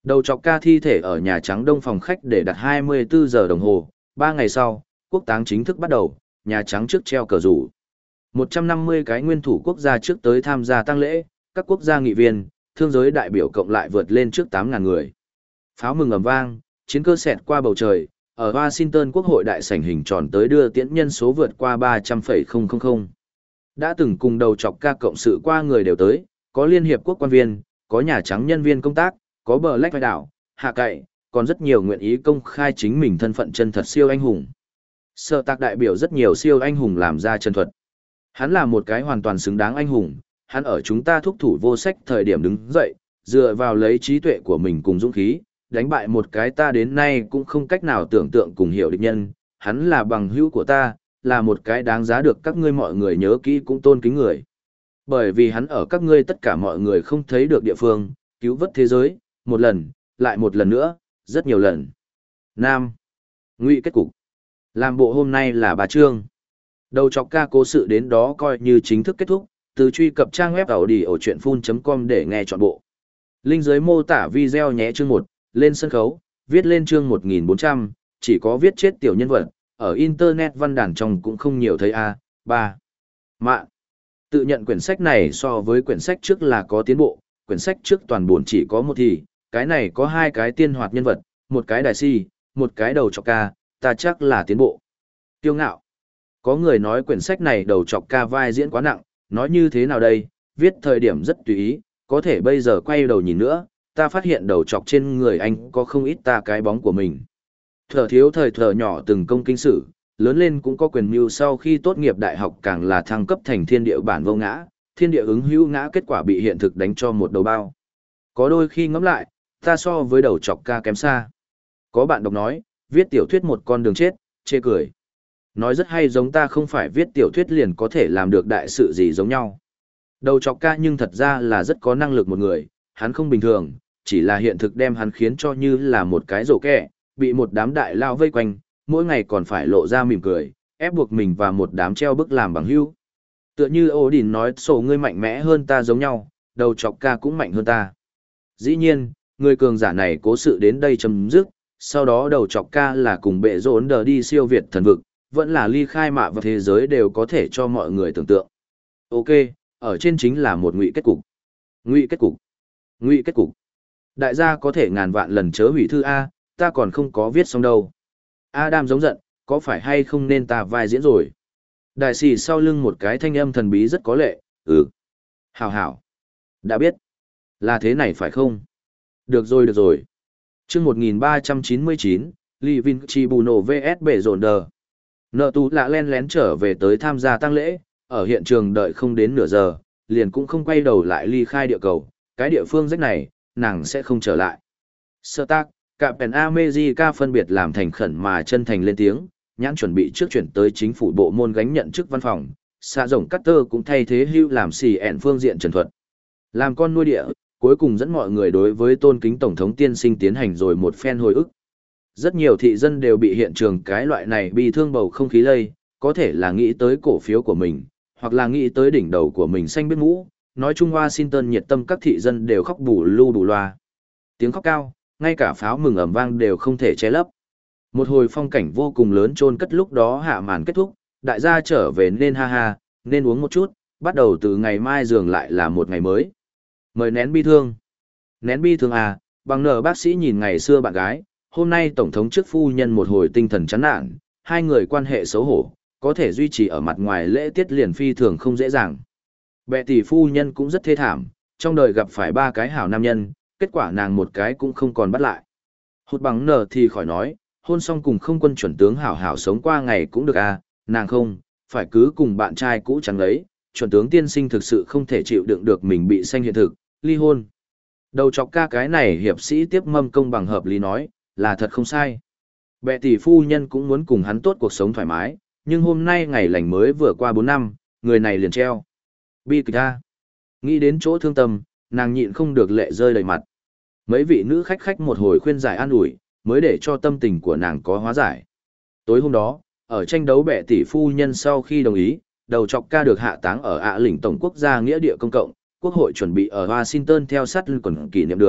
Đầu chọc ca thi thể ở Nhà Trắng Đông phòng khách để đặt hai mươi bốn giờ đồng hồ, ba ngày sau, quốc táng chính thức bắt đầu, Nhà Trắng trước treo cờ rủ. một trăm năm mươi cái nguyên thủ quốc gia trước tới tham gia tang lễ, các quốc gia nghị viên, thương giới đại biểu cộng lại vượt lên trước tám ngàn người. Pháo mừng ầm vang, chiến cơ xẹt qua bầu trời, ở Washington quốc hội đại sảnh hình tròn tới đưa tiễn nhân số vượt qua ba trăm nghìn. Đã từng cùng đầu chọc ca cộng sự qua người đều tới, có Liên Hiệp Quốc quan viên, có Nhà Trắng nhân viên công tác, có bờ lách vai đảo, hạ cậy, còn rất nhiều nguyện ý công khai chính mình thân phận chân thật siêu anh hùng. Sở Tạc đại biểu rất nhiều siêu anh hùng làm ra chân thuật. Hắn là một cái hoàn toàn xứng đáng anh hùng, hắn ở chúng ta thúc thủ vô sách thời điểm đứng dậy, dựa vào lấy trí tuệ của mình cùng dũng khí, đánh bại một cái ta đến nay cũng không cách nào tưởng tượng cùng hiểu địch nhân, hắn là bằng hữu của ta, là một cái đáng giá được các ngươi mọi người nhớ kỹ cũng tôn kính người. Bởi vì hắn ở các ngươi tất cả mọi người không thấy được địa phương, cứu vớt thế giới, một lần, lại một lần nữa, rất nhiều lần. Nam. Ngụy kết cục. Làm bộ hôm nay là bà Trương. Đầu chọc ca cố sự đến đó coi như chính thức kết thúc, từ truy cập trang web ảo đi ở chuyện phun chấm com để nghe trọn bộ. Link dưới mô tả video nhé. Chương một, lên sân khấu, viết lên chương một nghìn bốn trăm, chỉ có viết chết tiểu nhân vật, ở internet văn đàn trong cũng không nhiều thấy a. ba. Mạng. Tự nhận quyển sách này so với quyển sách trước là có tiến bộ, quyển sách trước toàn buồn chỉ có một thì, cái này có hai cái tiên hoạt nhân vật, một cái đại si, một cái đầu chọc ca, ta chắc là tiến bộ. Tiêu ngạo. Có người nói quyển sách này đầu chọc ca vai diễn quá nặng, nói như thế nào đây, viết thời điểm rất tùy ý, có thể bây giờ quay đầu nhìn nữa, ta phát hiện đầu chọc trên người anh có không ít ta cái bóng của mình. Thở thiếu thời thở nhỏ từng công kinh sử, lớn lên cũng có quyền mưu sau khi tốt nghiệp đại học càng là thăng cấp thành thiên địa bản vô ngã, thiên địa ứng hữu ngã kết quả bị hiện thực đánh cho một đầu bao. Có đôi khi ngẫm lại, ta so với đầu chọc ca kém xa. Có bạn đọc nói, viết tiểu thuyết một con đường chết, chê cười. Nói rất hay giống ta không phải viết tiểu thuyết liền có thể làm được đại sự gì giống nhau. Đầu chọc ca nhưng thật ra là rất có năng lực một người, hắn không bình thường, chỉ là hiện thực đem hắn khiến cho như là một cái rổ kẹ, bị một đám đại lao vây quanh, mỗi ngày còn phải lộ ra mỉm cười, ép buộc mình và một đám treo bức làm bằng hữu. Tựa như Odin nói sổ ngươi mạnh mẽ hơn ta giống nhau, đầu chọc ca cũng mạnh hơn ta. Dĩ nhiên, người cường giả này cố sự đến đây chấm dứt, sau đó đầu chọc ca là cùng bệ rốn đờ đi siêu việt thần vực, vẫn là ly khai mạ và thế giới đều có thể cho mọi người tưởng tượng. Ok, ở trên chính là một ngụy kết cục. Ngụy kết cục. Ngụy kết cục. Đại gia có thể ngàn vạn lần chớ hủy thư A, ta còn không có viết xong đâu. Adam giống giận, có phải hay không nên ta vai diễn rồi? Đại sĩ sau lưng một cái thanh âm thần bí rất có lệ, ừ. Hảo hảo. Đã biết. Là thế này phải không? Được rồi được rồi. Chương một nghìn ba trăm chín mươi chín, Lee Vinci Buno vs Bệ Rộn Đờ. Nợ tú lạ len lén trở về tới tham gia tang lễ, ở hiện trường đợi không đến nửa giờ, liền cũng không quay đầu lại ly khai địa cầu, cái địa phương rách này, nàng sẽ không trở lại. Sơ tác, Captain America phân biệt làm thành khẩn mà chân thành lên tiếng, nhãn chuẩn bị trước chuyển tới chính phủ bộ môn gánh nhận chức văn phòng, xạ rồng Carter cũng thay thế hưu làm xì ẻn phương diện trần thuật. Làm con nuôi địa, cuối cùng dẫn mọi người đối với tôn kính Tổng thống tiên sinh tiến hành rồi một phen hồi ức. Rất nhiều thị dân đều bị hiện trường cái loại này bị thương bầu không khí lây, có thể là nghĩ tới cổ phiếu của mình, hoặc là nghĩ tới đỉnh đầu của mình xanh biết mũ, nói chung Washington nhiệt tâm các thị dân đều khóc bù lu bù loa. Tiếng khóc cao, ngay cả pháo mừng ầm vang đều không thể che lấp. Một hồi phong cảnh vô cùng lớn chôn cất lúc đó hạ màn kết thúc, đại gia trở về nên ha ha, nên uống một chút, bắt đầu từ ngày mai dường lại là một ngày mới. Mời nén bi thương. Nén bi thương à, bằng nở bác sĩ nhìn ngày xưa bạn gái, hôm nay tổng thống trước phu nhân một hồi tinh thần chán nản, hai người quan hệ xấu hổ, có thể duy trì ở mặt ngoài lễ tiết liền phi thường không dễ dàng. Bệ tỷ phu nhân cũng rất thê thảm, trong đời gặp phải ba cái hảo nam nhân, kết quả nàng một cái cũng không còn bắt lại. Hụt bằng nở thì khỏi nói, hôn xong cùng không quân chuẩn tướng hảo hảo sống qua ngày cũng được à, nàng không, phải cứ cùng bạn trai cũ chẳng lấy, chuẩn tướng tiên sinh thực sự không thể chịu đựng được mình bị sanh hiện thực, ly hôn. Đầu chọc ca cái này hiệp sĩ tiếp mâm công bằng hợp lý nói, là thật không sai. Bệ tỷ phu nhân cũng muốn cùng hắn tốt cuộc sống thoải mái, nhưng hôm nay ngày lành mới vừa qua bốn năm, người này liền treo. Bi kịch ta. Nghĩ đến chỗ thương tâm, nàng nhịn không được lệ rơi đầy mặt. Mấy vị nữ khách khách một hồi khuyên giải an ủi, mới để cho tâm tình của nàng có hóa giải. Tối hôm đó, ở tranh đấu bệ tỷ phu nhân sau khi đồng ý, đầu chọc ca được hạ táng ở ạ lĩnh tổng quốc gia nghĩa địa công cộng, quốc hội chuẩn bị ở Washington theo sát Lincoln kỷ niệm đường,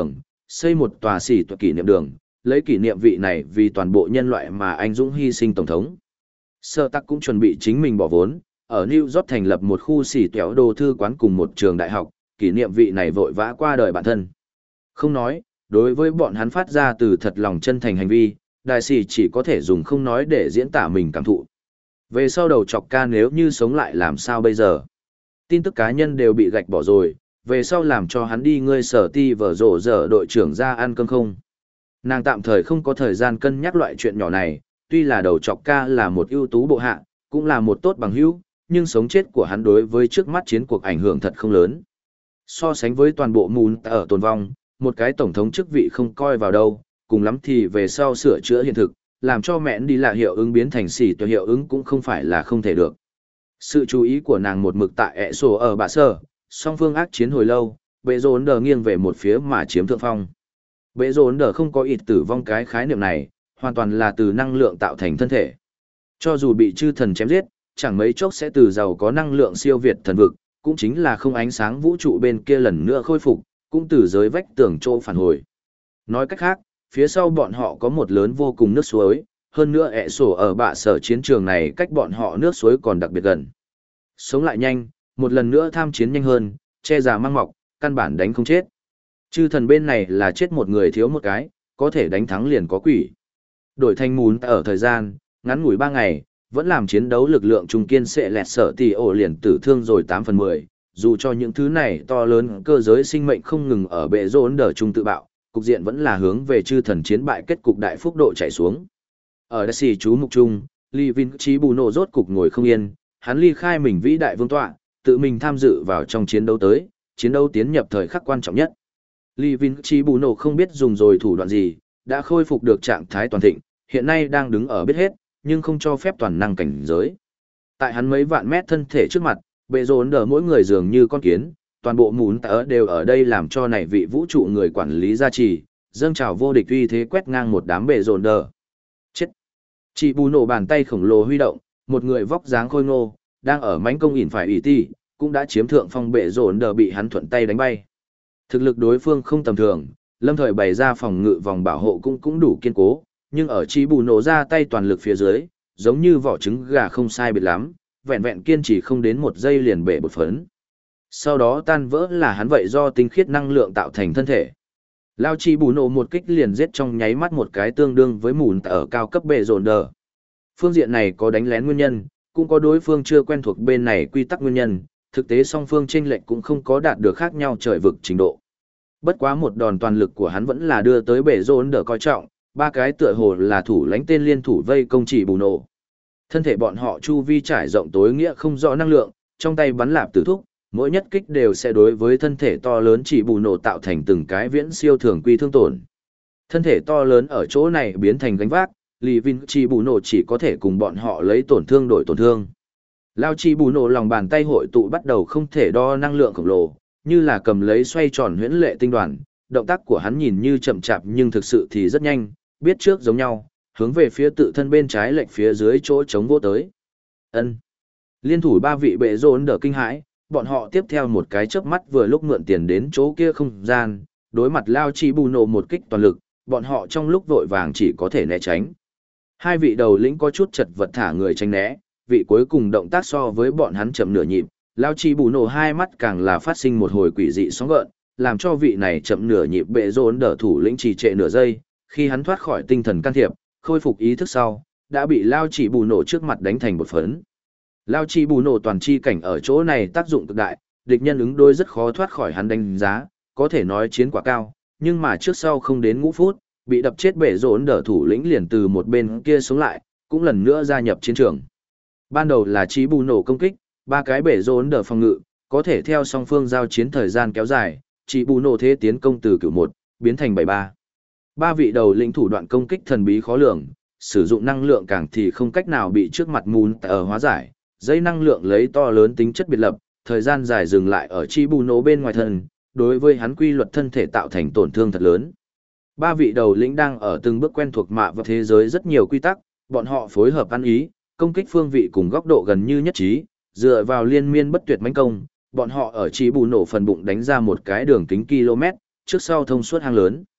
xây một tòa xỉ tòa kỷ niệm đường, lấy kỷ niệm vị này vì toàn bộ nhân loại mà anh dũng hy sinh tổng thống. Sở Tạc cũng chuẩn bị chính mình bỏ vốn, ở New York thành lập một khu xỉ tẻo đồ thư quán cùng một trường đại học, kỷ niệm vị này vội vã qua đời bản thân. Không nói, đối với bọn hắn phát ra từ thật lòng chân thành hành vi, đại sĩ chỉ có thể dùng không nói để diễn tả mình cảm thụ. Về sau đầu chọc ca nếu như sống lại làm sao bây giờ? Tin tức cá nhân đều bị gạch bỏ rồi, về sau làm cho hắn đi ngươi sở ti vở rổ dở đội trưởng ra ăn cơm không? Nàng tạm thời không có thời gian cân nhắc loại chuyện nhỏ này, tuy là đầu chọc ca là một ưu tú bộ hạ, cũng là một tốt bằng hữu, nhưng sống chết của hắn đối với trước mắt chiến cuộc ảnh hưởng thật không lớn. So sánh với toàn bộ mùn ở tồn vong, một cái tổng thống chức vị không coi vào đâu, cùng lắm thì về sau sửa chữa hiện thực, làm cho mẹn đi là hiệu ứng biến thành xỉ tuyệt hiệu ứng cũng không phải là không thể được. Sự chú ý của nàng một mực tại ẹ sổ ở bạ sở, song phương ác chiến hồi lâu, bệ rốn đờ nghiêng về một phía mà chiếm thượng phong. Bệ rốn đờ không có ít tử vong cái khái niệm này, hoàn toàn là từ năng lượng tạo thành thân thể. Cho dù bị chư thần chém giết, chẳng mấy chốc sẽ từ giàu có năng lượng siêu việt thần vực, cũng chính là không ánh sáng vũ trụ bên kia lần nữa khôi phục, cũng từ giới vách tường chỗ phản hồi. Nói cách khác, phía sau bọn họ có một lớn vô cùng nước suối, hơn nữa ẹ sổ ở bạ sở chiến trường này cách bọn họ nước suối còn đặc biệt gần. Sống lại nhanh, một lần nữa tham chiến nhanh hơn, che già mang mọc, căn bản đánh không chết. Chư thần bên này là chết một người thiếu một cái, có thể đánh thắng liền có quỷ. Đổi thành mún ở thời gian, ngắn ngủi ba ngày, vẫn làm chiến đấu lực lượng trung kiên sẽ lẹt sở tỷ ổ liền tử thương rồi tám phần mười, dù cho những thứ này to lớn cơ giới sinh mệnh không ngừng ở bệ rốn đờ trung tự bạo, cục diện vẫn là hướng về chư thần chiến bại kết cục đại phúc độ chạy xuống. Ở đại sĩ chú mục trung, Lee Vin Chí Bù Nổ rốt cục ngồi không yên, hắn ly khai mình vĩ đại vương tọa, tự mình tham dự vào trong chiến đấu tới, chiến đấu tiến nhập thời khắc quan trọng nhất. Lee Vin Chí Bù Nổ không biết dùng rồi thủ đoạn gì, đã khôi phục được trạng thái toàn thịnh, hiện nay đang đứng ở biết hết, nhưng không cho phép toàn năng cảnh giới. Tại hắn mấy vạn mét thân thể trước mặt, bệ rốn đờ mỗi người dường như con kiến, toàn bộ mún tớ đều ở đây làm cho này vị vũ trụ người quản lý gia trì, dâng trào vô địch uy thế quét ngang một đám bệ rốn đờ. Chết! Chị Bù Nổ bàn tay khổng lồ huy động, một người vóc dáng khôi ngô, đang ở mánh công ỉn phải ủy ti, cũng đã chiếm thượng phong bệ rốn đờ bị hắn thuận tay đánh bay. Thực lực đối phương không tầm thường, lâm thời bày ra phòng ngự vòng bảo hộ cũng cũng đủ kiên cố, nhưng ở Chí Bù Nổ ra tay toàn lực phía dưới, giống như vỏ trứng gà không sai biệt lắm, vẹn vẹn kiên trì không đến một giây liền bể bột phấn. Sau đó tan vỡ là hắn vậy do tinh khiết năng lượng tạo thành thân thể. Lao Chí Bù Nổ một kích liền giết trong nháy mắt một cái tương đương với mùn ở cao cấp bệ rồn đờ. Phương diện này có đánh lén nguyên nhân, cũng có đối phương chưa quen thuộc bên này quy tắc nguyên nhân, thực tế song phương chênh lệch cũng không có đạt được khác nhau trời vực trình độ. Bất quá một đòn toàn lực của hắn vẫn là đưa tới bệ rồn đờ coi trọng, ba cái tựa hồ là thủ lãnh tên liên thủ vây công Chí Bù Nổ. Thân thể bọn họ chu vi trải rộng tối nghĩa không rõ năng lượng, trong tay bắn lạp tử thúc, mỗi nhất kích đều sẽ đối với thân thể to lớn Chí Bù Nổ tạo thành từng cái viễn siêu thường quy thương tổn. Thân thể to lớn ở chỗ này biến thành gánh vác, Lý Vin Chí Bù Nổ chỉ có thể cùng bọn họ lấy tổn thương đổi tổn thương. Lao Chí Bù Nổ lòng bàn tay hội tụ bắt đầu không thể đo năng lượng khổng lồ, như là cầm lấy xoay tròn huyễn lệ tinh đoàn, động tác của hắn nhìn như chậm chạp nhưng thực sự thì rất nhanh, biết trước giống nhau, hướng về phía tự thân bên trái lệch phía dưới chỗ chống vô tới. Ân. Liên thủ ba vị bệ rốn đỡ kinh hãi, bọn họ tiếp theo một cái chớp mắt vừa lúc mượn tiền đến chỗ kia không gian, đối mặt Lao Chí Bù Nổ một kích toàn lực, bọn họ trong lúc vội vàng chỉ có thể né tránh. Hai vị đầu lĩnh có chút chật vật thả người tránh né, vị cuối cùng động tác so với bọn hắn chậm nửa nhịp, Lao Chí Bù Nổ hai mắt càng là phát sinh một hồi quỷ dị sóng gợn, làm cho vị này chậm nửa nhịp bệ rốn đỡ thủ lĩnh trì trệ nửa giây, khi hắn thoát khỏi tinh thần can thiệp, khôi phục ý thức sau, đã bị Lao Chí Bù Nổ trước mặt đánh thành bột phấn. Lao Chí Bù Nổ toàn chi cảnh ở chỗ này tác dụng cực đại, địch nhân ứng đối rất khó thoát khỏi hắn đánh giá, có thể nói chiến quả cao, nhưng mà trước sau không đến ngũ phút, bị đập chết bệ rốn đỡ thủ lĩnh liền từ một bên kia xuống lại, cũng lần nữa gia nhập chiến trường. Ban đầu là Chí Bù Nổ công kích, ba cái bệ rốn đỡ phòng ngự, có thể theo song phương giao chiến thời gian kéo dài, Chí Bù Nổ thế tiến công từ cửu một, biến thành bảy ba. Ba vị đầu lĩnh thủ đoạn công kích thần bí khó lường, sử dụng năng lượng càng thì không cách nào bị trước mặt mùn ở hóa giải, dây năng lượng lấy to lớn tính chất biệt lập, thời gian dài dừng lại ở Chí Bù Nổ bên ngoài thân, đối với hắn quy luật thân thể tạo thành tổn thương thật lớn. Ba vị đầu lĩnh đang ở từng bước quen thuộc mạ và thế giới rất nhiều quy tắc, bọn họ phối hợp ăn ý, công kích phương vị cùng góc độ gần như nhất trí, dựa vào liên miên bất tuyệt mãnh công, bọn họ ở Chí Bù Nổ phần bụng đánh ra một cái đường kính km, trước sau thông suốt hang lớn.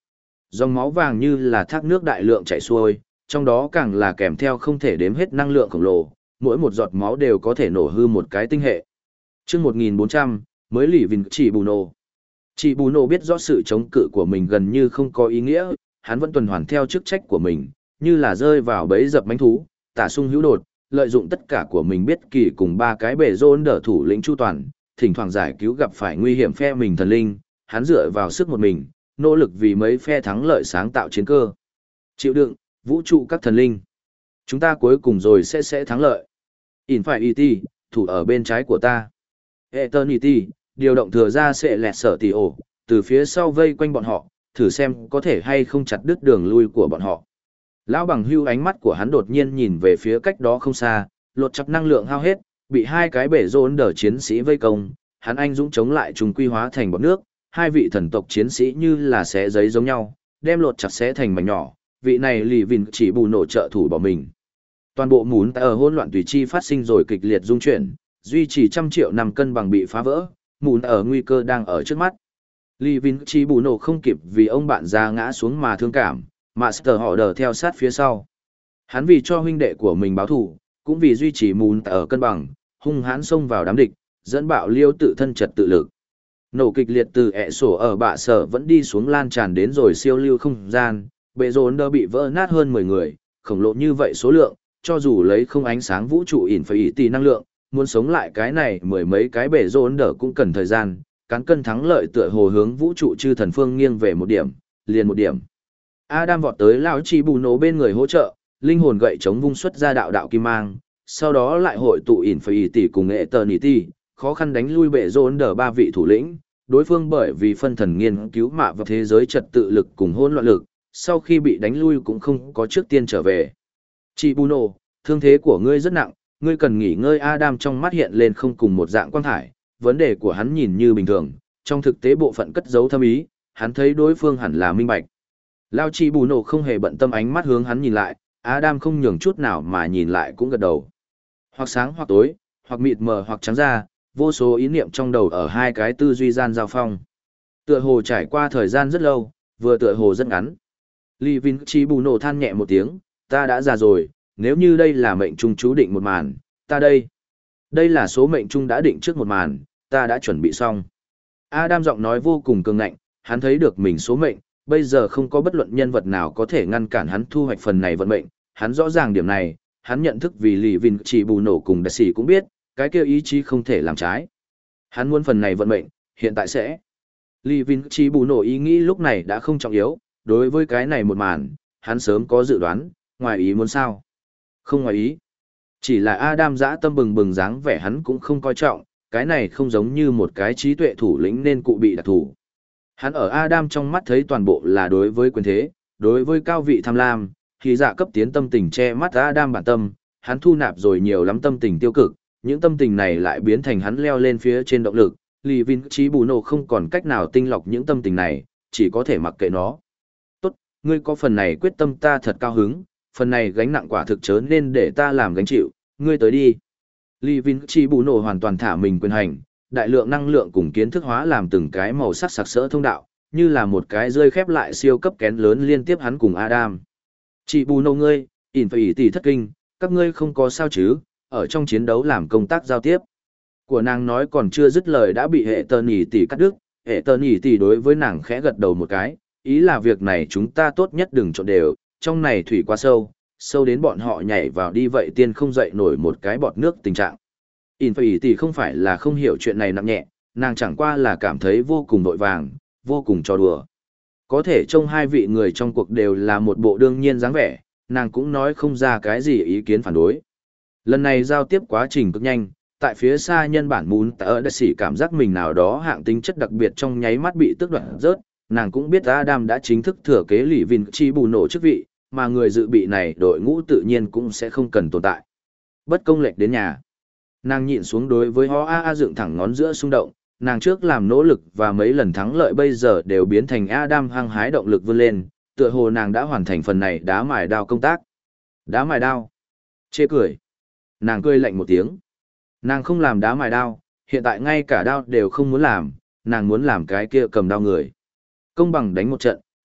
Dòng máu vàng như là thác nước đại lượng chảy xuôi, trong đó càng là kèm theo không thể đếm hết năng lượng khổng lồ, mỗi một giọt máu đều có thể nổ hư một cái tinh hệ. Trước một nghìn bốn trăm, mới lì vinh chỉ bù nổ. Chỉ bù nổ biết rõ sự chống cự của mình gần như không có ý nghĩa, hắn vẫn tuần hoàn theo chức trách của mình, như là rơi vào bẫy dập mánh thú, tả sung hữu đột, lợi dụng tất cả của mình biết kỳ cùng ba cái bể rôn đỡ thủ lĩnh chu toàn, thỉnh thoảng giải cứu gặp phải nguy hiểm phe mình thần linh, hắn dựa vào sức một mình, nỗ lực vì mấy phe thắng lợi sáng tạo chiến cơ. Chịu đựng, vũ trụ các thần linh. Chúng ta cuối cùng rồi sẽ sẽ thắng lợi. Infinity, thủ ở bên trái của ta. Eternity, điều động thừa ra sẽ lẹt sở tỷ ổ, từ phía sau vây quanh bọn họ, thử xem có thể hay không chặt đứt đường lui của bọn họ. Lão bằng hưu ánh mắt của hắn đột nhiên nhìn về phía cách đó không xa, lột chặt năng lượng hao hết, bị hai cái bể rôn đỡ chiến sĩ vây công, hắn anh dũng chống lại trùng quy hóa thành bọt nước, hai vị thần tộc chiến sĩ như là xé giấy giống nhau, đem lột chặt xé thành mảnh nhỏ, vị này lì vìn chỉ bù nổ trợ thủ bỏ mình. Toàn bộ mún ở hỗn loạn tùy chi phát sinh rồi kịch liệt dung chuyển, duy trì trăm triệu năm cân bằng bị phá vỡ, mún ở nguy cơ đang ở trước mắt. Lì vìn chỉ bù nổ không kịp vì ông bạn già ngã xuống mà thương cảm, Master họ đờ theo sát phía sau. Hắn vì cho huynh đệ của mình báo thù, cũng vì duy trì mún ở cân bằng, hung hãn xông vào đám địch, dẫn bạo liêu tự thân trật tự lực. Nổ kịch liệt từ ẹ sổ ở bạ sở vẫn đi xuống lan tràn đến rồi siêu lưu không gian, bệ rốn đỡ bị vỡ nát hơn mười người, khổng lồ như vậy số lượng, cho dù lấy không ánh sáng vũ trụ ỉn phải ý tỷ năng lượng, muốn sống lại cái này mười mấy cái bể rốn đỡ cũng cần thời gian, cán cân thắng lợi tựa hồ hướng vũ trụ chư thần phương nghiêng về một điểm, liền một điểm. Adam vọt tới lão chỉ bù nổ bên người hỗ trợ, linh hồn gậy chống vung xuất ra đạo đạo kim mang, sau đó lại hội tụ ỉn phải ý tỷ cùng Eternity, khó khăn đánh lui bệ rốn đỡ ba vị thủ lĩnh. Đối phương bởi vì phân thần nghiên cứu mạ vào thế giới trật tự lực cùng hỗn loạn lực, sau khi bị đánh lui cũng không có trước tiên trở về. Chị Buno, thương thế của ngươi rất nặng, ngươi cần nghỉ ngơi. Adam trong mắt hiện lên không cùng một dạng quang thải, vấn đề của hắn nhìn như bình thường, trong thực tế bộ phận cất giấu thâm ý, hắn thấy đối phương hẳn là minh bạch. Lao chị Buno không hề bận tâm ánh mắt hướng hắn nhìn lại, Adam không nhường chút nào mà nhìn lại cũng gật đầu. Hoặc sáng hoặc tối, hoặc mịt mờ hoặc trắng ra, vô số ý niệm trong đầu ở hai cái tư duy gian giao phong. Tựa hồ trải qua thời gian rất lâu, vừa tựa hồ rất ngắn. Lý Vinh Chi bù nổ than nhẹ một tiếng, ta đã già rồi, nếu như đây là mệnh trung chú định một màn, ta đây. Đây là số mệnh trung đã định trước một màn, ta đã chuẩn bị xong. Adam giọng nói vô cùng cường ngạnh, hắn thấy được mình số mệnh, bây giờ không có bất luận nhân vật nào có thể ngăn cản hắn thu hoạch phần này vận mệnh, hắn rõ ràng điểm này, hắn nhận thức vì Lý Vinh Chi bù nổ cùng đại sĩ cũng biết, cái kia ý chí không thể làm trái. Hắn muốn phần này vận mệnh, hiện tại sẽ. Lý Vinh Chi bù nổ ý nghĩ lúc này đã không trọng yếu, đối với cái này một màn, hắn sớm có dự đoán, ngoài ý muốn sao? Không ngoài ý. Chỉ là Adam dã tâm bừng bừng dáng vẻ hắn cũng không coi trọng, cái này không giống như một cái trí tuệ thủ lĩnh nên cụ bị đặc thủ. Hắn ở Adam trong mắt thấy toàn bộ là đối với quyền thế, đối với cao vị tham lam, thì dạ cấp tiến tâm tình che mắt Adam bản tâm, hắn thu nạp rồi nhiều lắm tâm tình tiêu cực, những tâm tình này lại biến thành hắn leo lên phía trên động lực. Lý Vinh Chí Bù Nổ không còn cách nào tinh lọc những tâm tình này, chỉ có thể mặc kệ nó. Tốt, ngươi có phần này quyết tâm ta thật cao hứng, phần này gánh nặng quả thực chớ nên để ta làm gánh chịu, ngươi tới đi. Lý Vinh Chí Bù Nổ hoàn toàn thả mình quyền hành, đại lượng năng lượng cùng kiến thức hóa làm từng cái màu sắc sặc sỡ thông đạo, như là một cái rơi khép lại siêu cấp kén lớn liên tiếp hắn cùng Adam. Chị Bù Nổ ngươi, ỉn phải ỉ tỷ thất kinh, các ngươi không có sao chứ, ở trong chiến đấu làm công tác giao tiếp. Của nàng nói còn chưa dứt lời đã bị hệ tờ nhỉ tỷ cắt đứt, hệ tờ nhỉ tỷ đối với nàng khẽ gật đầu một cái, ý là việc này chúng ta tốt nhất đừng trộn đều, trong này thủy quá sâu, sâu đến bọn họ nhảy vào đi vậy tiên không dậy nổi một cái bọt nước tình trạng. Infinity tỷ không phải là không hiểu chuyện này nặng nhẹ, nàng chẳng qua là cảm thấy vô cùng vội vàng, vô cùng trò đùa. Có thể trông hai vị người trong cuộc đều là một bộ đương nhiên dáng vẻ, nàng cũng nói không ra cái gì ý kiến phản đối. Lần này giao tiếp quá trình cực nhanh, tại phía xa nhân bản muốn tớ đã xỉ cảm giác mình nào đó hạng tính chất đặc biệt trong nháy mắt bị tước đoạt rớt, nàng cũng biết Adam đã chính thức thừa kế Lý Vinh Chi Bù Nổ chức vị, mà người dự bị này đội ngũ tự nhiên cũng sẽ không cần tồn tại. Bất công lệch đến nhà. Nàng nhịn xuống đối với ho a a dựng thẳng ngón giữa xung động, nàng trước làm nỗ lực và mấy lần thắng lợi bây giờ đều biến thành Adam hăng hái động lực vươn lên, tựa hồ nàng đã hoàn thành phần này đá mài đao công tác. Đá mài đao. Chê cười. Nàng cười lạnh một tiếng. Nàng không làm đá mài đao, hiện tại ngay cả đao đều không muốn làm, nàng muốn làm cái kia cầm đao người. Công bằng đánh một trận,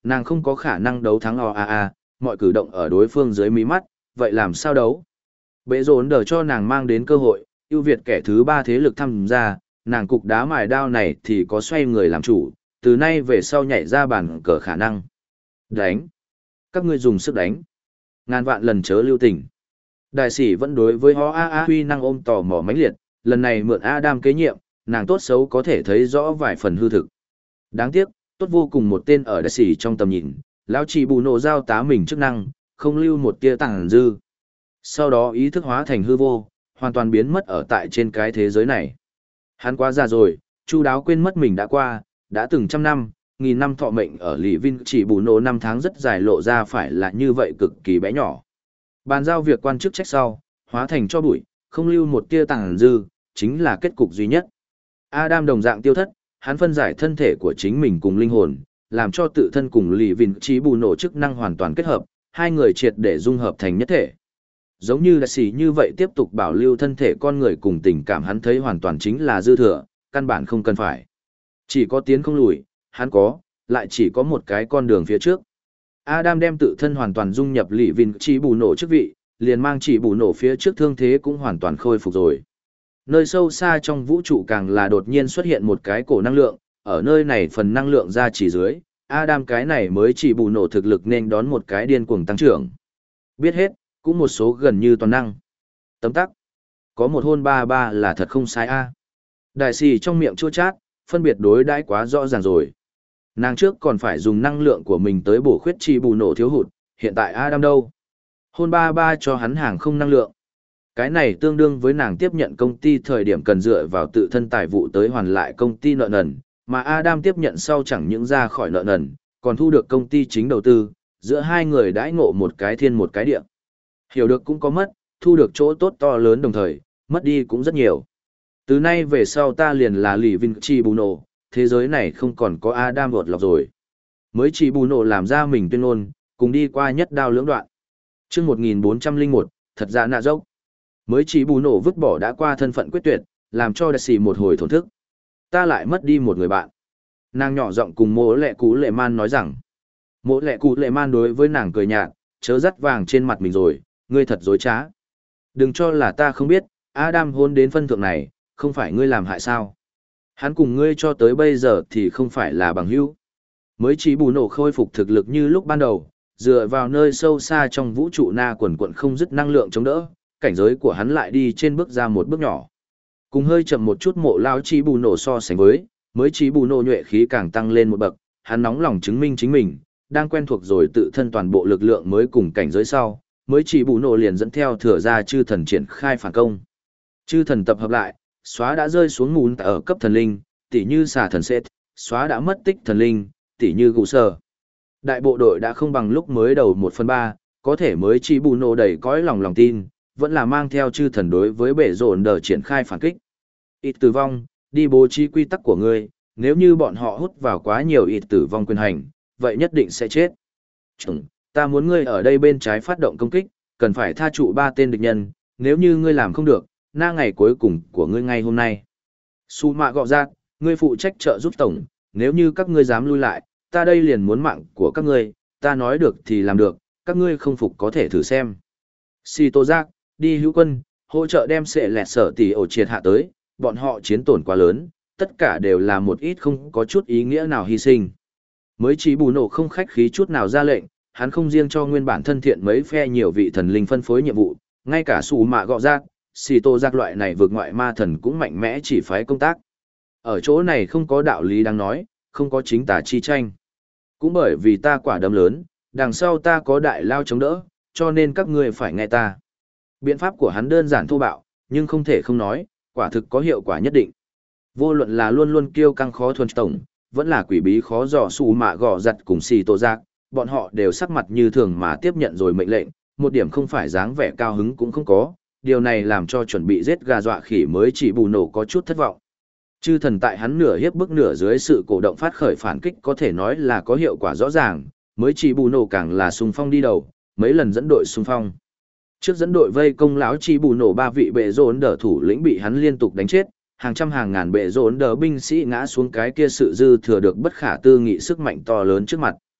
nàng không có khả năng đấu thắng o a a, mọi cử động ở đối phương dưới mí mắt, vậy làm sao đấu? Bệ rốn đờ cho nàng mang đến cơ hội, ưu việt kẻ thứ ba thế lực tham gia, nàng cục đá mài đao này thì có xoay người làm chủ, từ nay về sau nhảy ra bàn cờ khả năng. Đánh. Các ngươi dùng sức đánh. Ngàn vạn lần chớ lưu tình. Đại sĩ vẫn đối với ho a a huy năng ôm tò mò mãnh liệt, lần này mượn Adam kế nhiệm, nàng tốt xấu có thể thấy rõ vài phần hư thực. Đáng tiếc, tốt vô cùng một tên ở đại sĩ trong tầm nhìn, lão chỉ bù nổ giao tá mình chức năng, không lưu một tia tàng dư. Sau đó ý thức hóa thành hư vô, hoàn toàn biến mất ở tại trên cái thế giới này. Hắn quá già rồi, chu đáo quên mất mình đã qua, đã từng trăm năm, nghìn năm thọ mệnh ở Lý Vin chỉ bù nổ năm tháng rất dài lộ ra phải là như vậy cực kỳ bé nhỏ. Bàn giao việc quan chức trách sau, hóa thành cho bụi, không lưu một tia tàng dư, chính là kết cục duy nhất. Adam đồng dạng tiêu thất, hắn phân giải thân thể của chính mình cùng linh hồn, làm cho tự thân cùng Lý Vin chỉ bù nổ chức năng hoàn toàn kết hợp, hai người triệt để dung hợp thành nhất thể. Giống như đại sĩ như vậy tiếp tục bảo lưu thân thể con người cùng tình cảm hắn thấy hoàn toàn chính là dư thừa, căn bản không cần phải. Chỉ có tiến không lùi, hắn có, lại chỉ có một cái con đường phía trước. Adam đem tự thân hoàn toàn dung nhập Lý Vin chỉ bù nổ chức vị, liền mang chỉ bù nổ phía trước thương thế cũng hoàn toàn khôi phục rồi. Nơi sâu xa trong vũ trụ càng là đột nhiên xuất hiện một cái cổ năng lượng, ở nơi này phần năng lượng ra chỉ dưới, Adam cái này mới chỉ bù nổ thực lực nên đón một cái điên cuồng tăng trưởng. Biết hết, cũng một số gần như toàn năng. Tấm tắc. Có một hôn ba ba là thật không sai a. Đại sĩ trong miệng chua chát, phân biệt đối đãi quá rõ ràng rồi. Nàng trước còn phải dùng năng lượng của mình tới bổ khuyết chi bù nổ thiếu hụt, hiện tại Adam đâu? Hôn ba ba cho hắn hàng không năng lượng. Cái này tương đương với nàng tiếp nhận công ty thời điểm cần dựa vào tự thân tài vụ tới hoàn lại công ty nợ nần, mà Adam tiếp nhận sau chẳng những ra khỏi nợ nần, còn thu được công ty chính đầu tư, giữa hai người đãi ngộ một cái thiên một cái địa. Hiểu được cũng có mất, thu được chỗ tốt to lớn đồng thời, mất đi cũng rất nhiều. Từ nay về sau ta liền là Lý Vin Chi Bù Nổ, thế giới này không còn có Adam vột lọc rồi. Mới Chi Bù Nổ làm ra mình tuyên ngôn, cùng đi qua nhất đao lưỡng đoạn. Trước một nghìn bốn trăm lẻ một, thật ra nạ dốc. Mới Chi Bù Nổ vứt bỏ đã qua thân phận quyết tuyệt, làm cho đại sĩ một hồi thổn thức. Ta lại mất đi một người bạn. Nàng nhỏ giọng cùng mỗ lẹ cú lệ man nói rằng. Mỗ lẹ cú lệ man đối với nàng cười nhạt, chớ dắt vàng trên mặt mình rồi, ngươi thật dối trá. Đừng cho là ta không biết, Adam hôn đến phân thượng này, không phải ngươi làm hại sao. Hắn cùng ngươi cho tới bây giờ thì không phải là bằng hữu. Mới chỉ bù nổ khôi phục thực lực như lúc ban đầu, dựa vào nơi sâu xa trong vũ trụ na quần quận không dứt năng lượng chống đỡ, cảnh giới của hắn lại đi trên bước ra một bước nhỏ. Cùng hơi chậm một chút mộ lao chỉ bù nổ so sánh với, mới chỉ bù nổ nhuệ khí càng tăng lên một bậc, hắn nóng lòng chứng minh chính mình, đang quen thuộc rồi tự thân toàn bộ lực lượng mới cùng cảnh giới sau, mới chỉ bù nổ liền dẫn theo thừa ra chư thần triển khai phản công. Chư thần tập hợp lại, xóa đã rơi xuống mùn ở cấp thần linh, tỉ như xà thần Seth, xóa đã mất tích thần linh, tỉ như gù sơ. Đại bộ đội đã không bằng lúc mới đầu một phần ba, có thể mới chỉ bù nổ đầy cõi lòng lòng tin, vẫn là mang theo chư thần đối với bể rộn đờ triển khai phản kích. Ít tử vong, đi bố trí quy tắc của ngươi, nếu như bọn họ hút vào quá nhiều ít tử vong quyền hành, vậy nhất định sẽ chết. Chừng, ta muốn ngươi ở đây bên trái phát động công kích, cần phải tha trụ ba tên địch nhân, nếu như ngươi làm không được, na ngày cuối cùng của ngươi ngay hôm nay. Su mạ gọ ra, ngươi phụ trách trợ giúp tổng, nếu như các ngươi dám lui lại, ta đây liền muốn mạng của các ngươi, ta nói được thì làm được, các ngươi không phục có thể thử xem. Si tô giác, đi hữu quân, hỗ trợ đem sệ lẹt sở tỷ ổ triệt hạ tới, bọn họ chiến tổn quá lớn, tất cả đều là một ít không có chút ý nghĩa nào hy sinh. Mới chỉ bù nổ không khách khí chút nào ra lệnh, hắn không riêng cho nguyên bản thân thiện mấy phe nhiều vị thần linh phân phối nhiệm vụ, ngay cả sủ mạ gọ rác, xì tô giác loại này vượt ngoại ma thần cũng mạnh mẽ chỉ phái công tác. Ở chỗ này không có đạo lý đang nói, không có chính tà chi tranh. Cũng bởi vì ta quả đấm lớn, đằng sau ta có đại lao chống đỡ, cho nên các ngươi phải nghe ta. Biện pháp của hắn đơn giản thô bạo, nhưng không thể không nói, quả thực có hiệu quả nhất định. Vô luận là luôn luôn kiêu căng khó thuần tổng, vẫn là quỷ bí khó dò xù mạ gò giặt cùng xì tô giác, bọn họ đều sắc mặt như thường mà tiếp nhận rồi mệnh lệnh, một điểm không phải dáng vẻ cao hứng cũng không có, điều này làm cho chuẩn bị giết gà dọa khỉ mới chỉ bù nổ có chút thất vọng. Chư thần tại hắn nửa hiếp bức nửa dưới sự cổ động phát khởi phản kích có thể nói là có hiệu quả rõ ràng, mới chỉ bù nổ càng là xung phong đi đầu, mấy lần dẫn đội xung phong. Trước dẫn đội vây công lão chỉ bù nổ ba vị bệ rốn đỡ thủ lĩnh bị hắn liên tục đánh chết, hàng trăm hàng ngàn bệ rốn đỡ binh sĩ ngã xuống cái kia sự dư thừa được bất khả tư nghị sức mạnh to lớn trước mặt.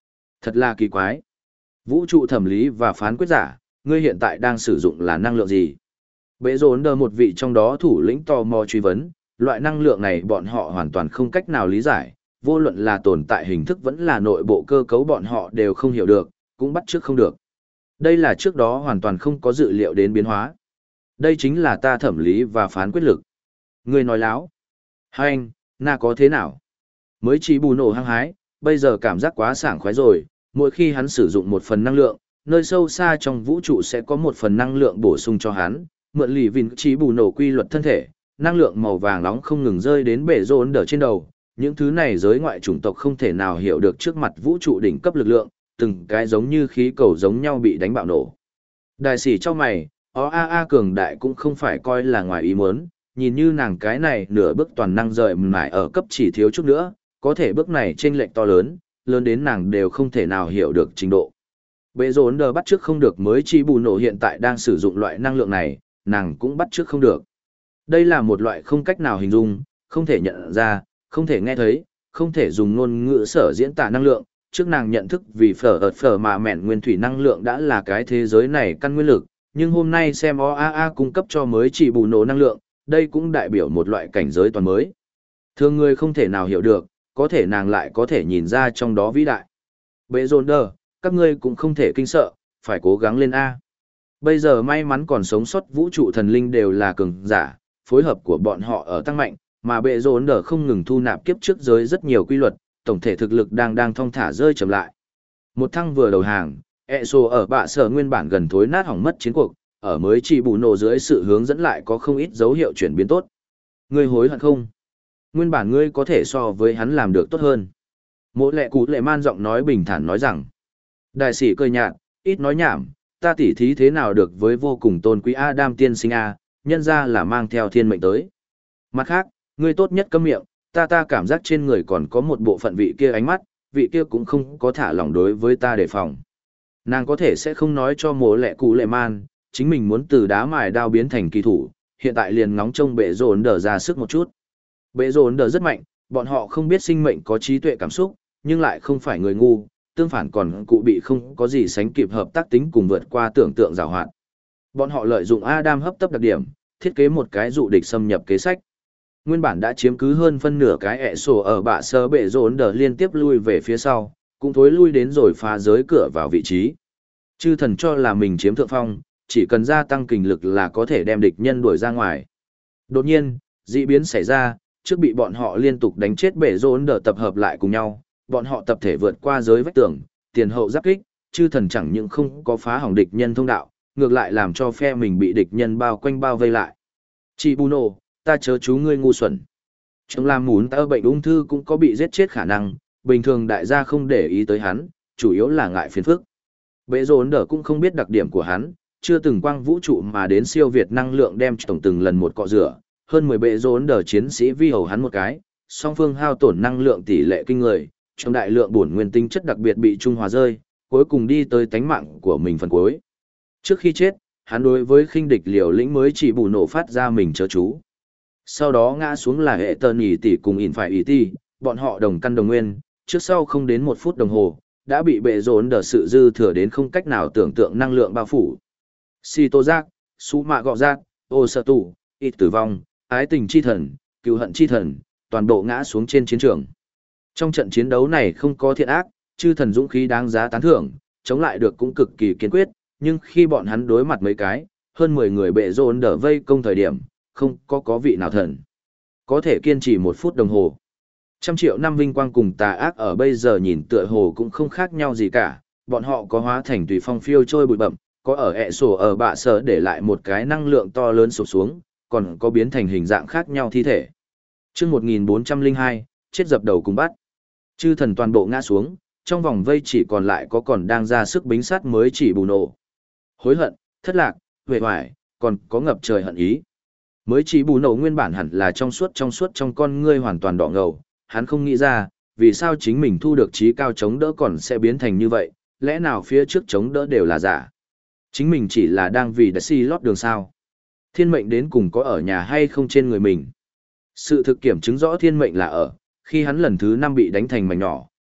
Thật là kỳ quái. Vũ trụ thẩm lý và phán quyết giả, ngươi hiện tại đang sử dụng là năng lượng gì? Bệ rốn đờ một vị trong đó thủ lĩnh tò mò truy vấn, loại năng lượng này bọn họ hoàn toàn không cách nào lý giải, vô luận là tồn tại hình thức vẫn là nội bộ cơ cấu bọn họ đều không hiểu được, cũng bắt chước không được. Đây là trước đó hoàn toàn không có dự liệu đến biến hóa. Đây chính là ta thẩm lý và phán quyết lực. Ngươi nói láo. Hai anh, na có thế nào? Mới chỉ bù nổ hăng hái, bây giờ cảm giác quá sảng khoái rồi, mỗi khi hắn sử dụng một phần năng lượng, nơi sâu xa trong vũ trụ sẽ có một phần năng lượng bổ sung cho hắn, mượn lì vìn chỉ bù nổ quy luật thân thể, năng lượng màu vàng nóng không ngừng rơi đến bể rôn đờ trên đầu. Những thứ này giới ngoại chủng tộc không thể nào hiểu được trước mặt vũ trụ đỉnh cấp lực lượng, từng cái giống như khí cầu giống nhau bị đánh bạo nổ. Đại sĩ cho mày, ó a a cường đại cũng không phải coi là ngoài ý muốn, nhìn như nàng cái này nửa bước toàn năng rời mải ở cấp chỉ thiếu chút nữa, có thể bước này chênh lệch to lớn, lớn đến nàng đều không thể nào hiểu được trình độ. Bệ rốn đờ bắt trước không được mới chi bù nổ hiện tại đang sử dụng loại năng lượng này, nàng cũng bắt trước không được. Đây là một loại không cách nào hình dung, không thể nhận ra, không thể nghe thấy, không thể dùng ngôn ngữ sở diễn tả năng lượng. Trước nàng nhận thức vì phở ợt phở mà mẹn nguyên thủy năng lượng đã là cái thế giới này căn nguyên lực, nhưng hôm nay xem o a a cung cấp cho mới chỉ bù nổ năng lượng, đây cũng đại biểu một loại cảnh giới toàn mới. Thường người không thể nào hiểu được, có thể nàng lại có thể nhìn ra trong đó vĩ đại. Bệ rôn đờ, các ngươi cũng không thể kinh sợ, phải cố gắng lên A. Bây giờ may mắn còn sống sót vũ trụ thần linh đều là cường giả, phối hợp của bọn họ ở tăng mạnh, mà bệ rôn đờ không ngừng thu nạp kiếp trước giới rất nhiều quy luật, tổng thể thực lực đang đang thong thả rơi chậm lại. Một thăng vừa đầu hàng, e xô ở bạ sở nguyên bản gần thối nát hỏng mất chiến cuộc, ở mới chỉ bù nổ dưới sự hướng dẫn lại có không ít dấu hiệu chuyển biến tốt. Ngươi hối hận không? Nguyên bản ngươi có thể so với hắn làm được tốt hơn. Mỗi lệ cụ lệ man giọng nói bình thản nói rằng. Đại sĩ cười nhạt, ít nói nhảm, ta tỉ thí thế nào được với vô cùng tôn quý Adam tiên sinh A, nhân ra là mang theo thiên mệnh tới. Mặt khác, ngươi tốt nhất câm miệng, ta ta cảm giác trên người còn có một bộ phận vị kia ánh mắt, vị kia cũng không có thả lỏng đối với ta đề phòng. Nàng có thể sẽ không nói cho mố lệ cụ lệ man, chính mình muốn từ đá mài đao biến thành kỳ thủ, hiện tại liền ngóng trông bệ rồn đờ ra sức một chút. Bệ rồn đờ rất mạnh, bọn họ không biết sinh mệnh có trí tuệ cảm xúc, nhưng lại không phải người ngu, tương phản còn cụ bị không có gì sánh kịp hợp tác tính cùng vượt qua tưởng tượng giàu hoạt. Bọn họ lợi dụng Adam hấp tấp đặc điểm, thiết kế một cái dụ địch xâm nhập kế sách. Nguyên bản đã chiếm cứ hơn phân nửa cái ẹ sổ ở bạ sơ bệ rồn đờ liên tiếp lui về phía sau, cũng thối lui đến rồi phá giới cửa vào vị trí. Chư thần cho là mình chiếm thượng phong, chỉ cần gia tăng kình lực là có thể đem địch nhân đuổi ra ngoài. Đột nhiên, dị biến xảy ra, trước bị bọn họ liên tục đánh chết bệ rồn đờ tập hợp lại cùng nhau, bọn họ tập thể vượt qua giới vách tường, tiền hậu giáp kích, chư thần chẳng những không có phá hỏng địch nhân thông đạo, ngược lại làm cho phe mình bị địch nhân bao quanh bao vây lại. Chị Bù Nổ, ta chớ chú ngươi ngu xuẩn. Chúng làm muốn ta bệnh ung thư cũng có bị giết chết khả năng, bình thường đại gia không để ý tới hắn, chủ yếu là ngại phiền phức. Bệ rồn đờ cũng không biết đặc điểm của hắn, chưa từng quang vũ trụ mà đến siêu việt năng lượng đem tổng từng lần một cọ rửa, hơn mười bệ rồn đờ chiến sĩ vi hầu hắn một cái, song phương hao tổn năng lượng tỷ lệ kinh người, trong đại lượng bổn nguyên tinh chất đặc biệt bị trung hòa rơi, cuối cùng đi tới tánh mạng của mình phần cuối. Trước khi chết, hắn đối với khinh địch liều lĩnh mới chỉ bù nổ phát ra mình chớ chú. Sau đó ngã xuống là hệ tần ỉ tỷ cùng ỉn phải ỉ tỷ, bọn họ đồng căn đồng nguyên, trước sau không đến một phút đồng hồ, đã bị bệ rốn đờ sự dư thừa đến không cách nào tưởng tượng năng lượng bao phủ. Si tô giác, su mạ gọ giác, ô sơ tủ, ít tử vong, ái tình chi thần, cựu hận chi thần, toàn bộ ngã xuống trên chiến trường. Trong trận chiến đấu này không có thiện ác, chư thần dũng khí đáng giá tán thưởng, chống lại được cũng cực kỳ kiên quyết, nhưng khi bọn hắn đối mặt mấy cái, hơn mười người bệ rôn đỡ vây công thời điểm, không có có vị nào thần. Có thể kiên trì một phút đồng hồ. Trăm triệu năm vinh quang cùng tà ác ở bây giờ nhìn tựa hồ cũng không khác nhau gì cả, bọn họ có hóa thành tùy phong phiêu trôi bụi bậm, có ở ẹ sổ ở bạ sở để lại một cái năng lượng to lớn sụp xuống, còn có biến thành hình dạng khác nhau thi thể. Trước một nghìn bốn trăm lẻ hai, chết dập đầu cùng bắt. Chư thần toàn bộ ngã xuống, trong vòng vây chỉ còn lại có còn đang ra sức bính sát mới chỉ bù nổ. Hối hận, thất lạc, huệ hoài, còn có ngập trời hận ý. Mới chỉ bù nổ nguyên bản hẳn là trong suốt trong suốt trong con ngươi hoàn toàn đỏ ngầu, hắn không nghĩ ra, vì sao chính mình thu được trí cao chống đỡ còn sẽ biến thành như vậy, lẽ nào phía trước chống đỡ đều là giả. Chính mình chỉ là đang vì đã si lót đường sao. Thiên mệnh đến cùng có ở nhà hay không trên người mình. Sự thực kiểm chứng rõ thiên mệnh là ở, khi hắn lần thứ năm bị đánh thành mảnh nhỏ,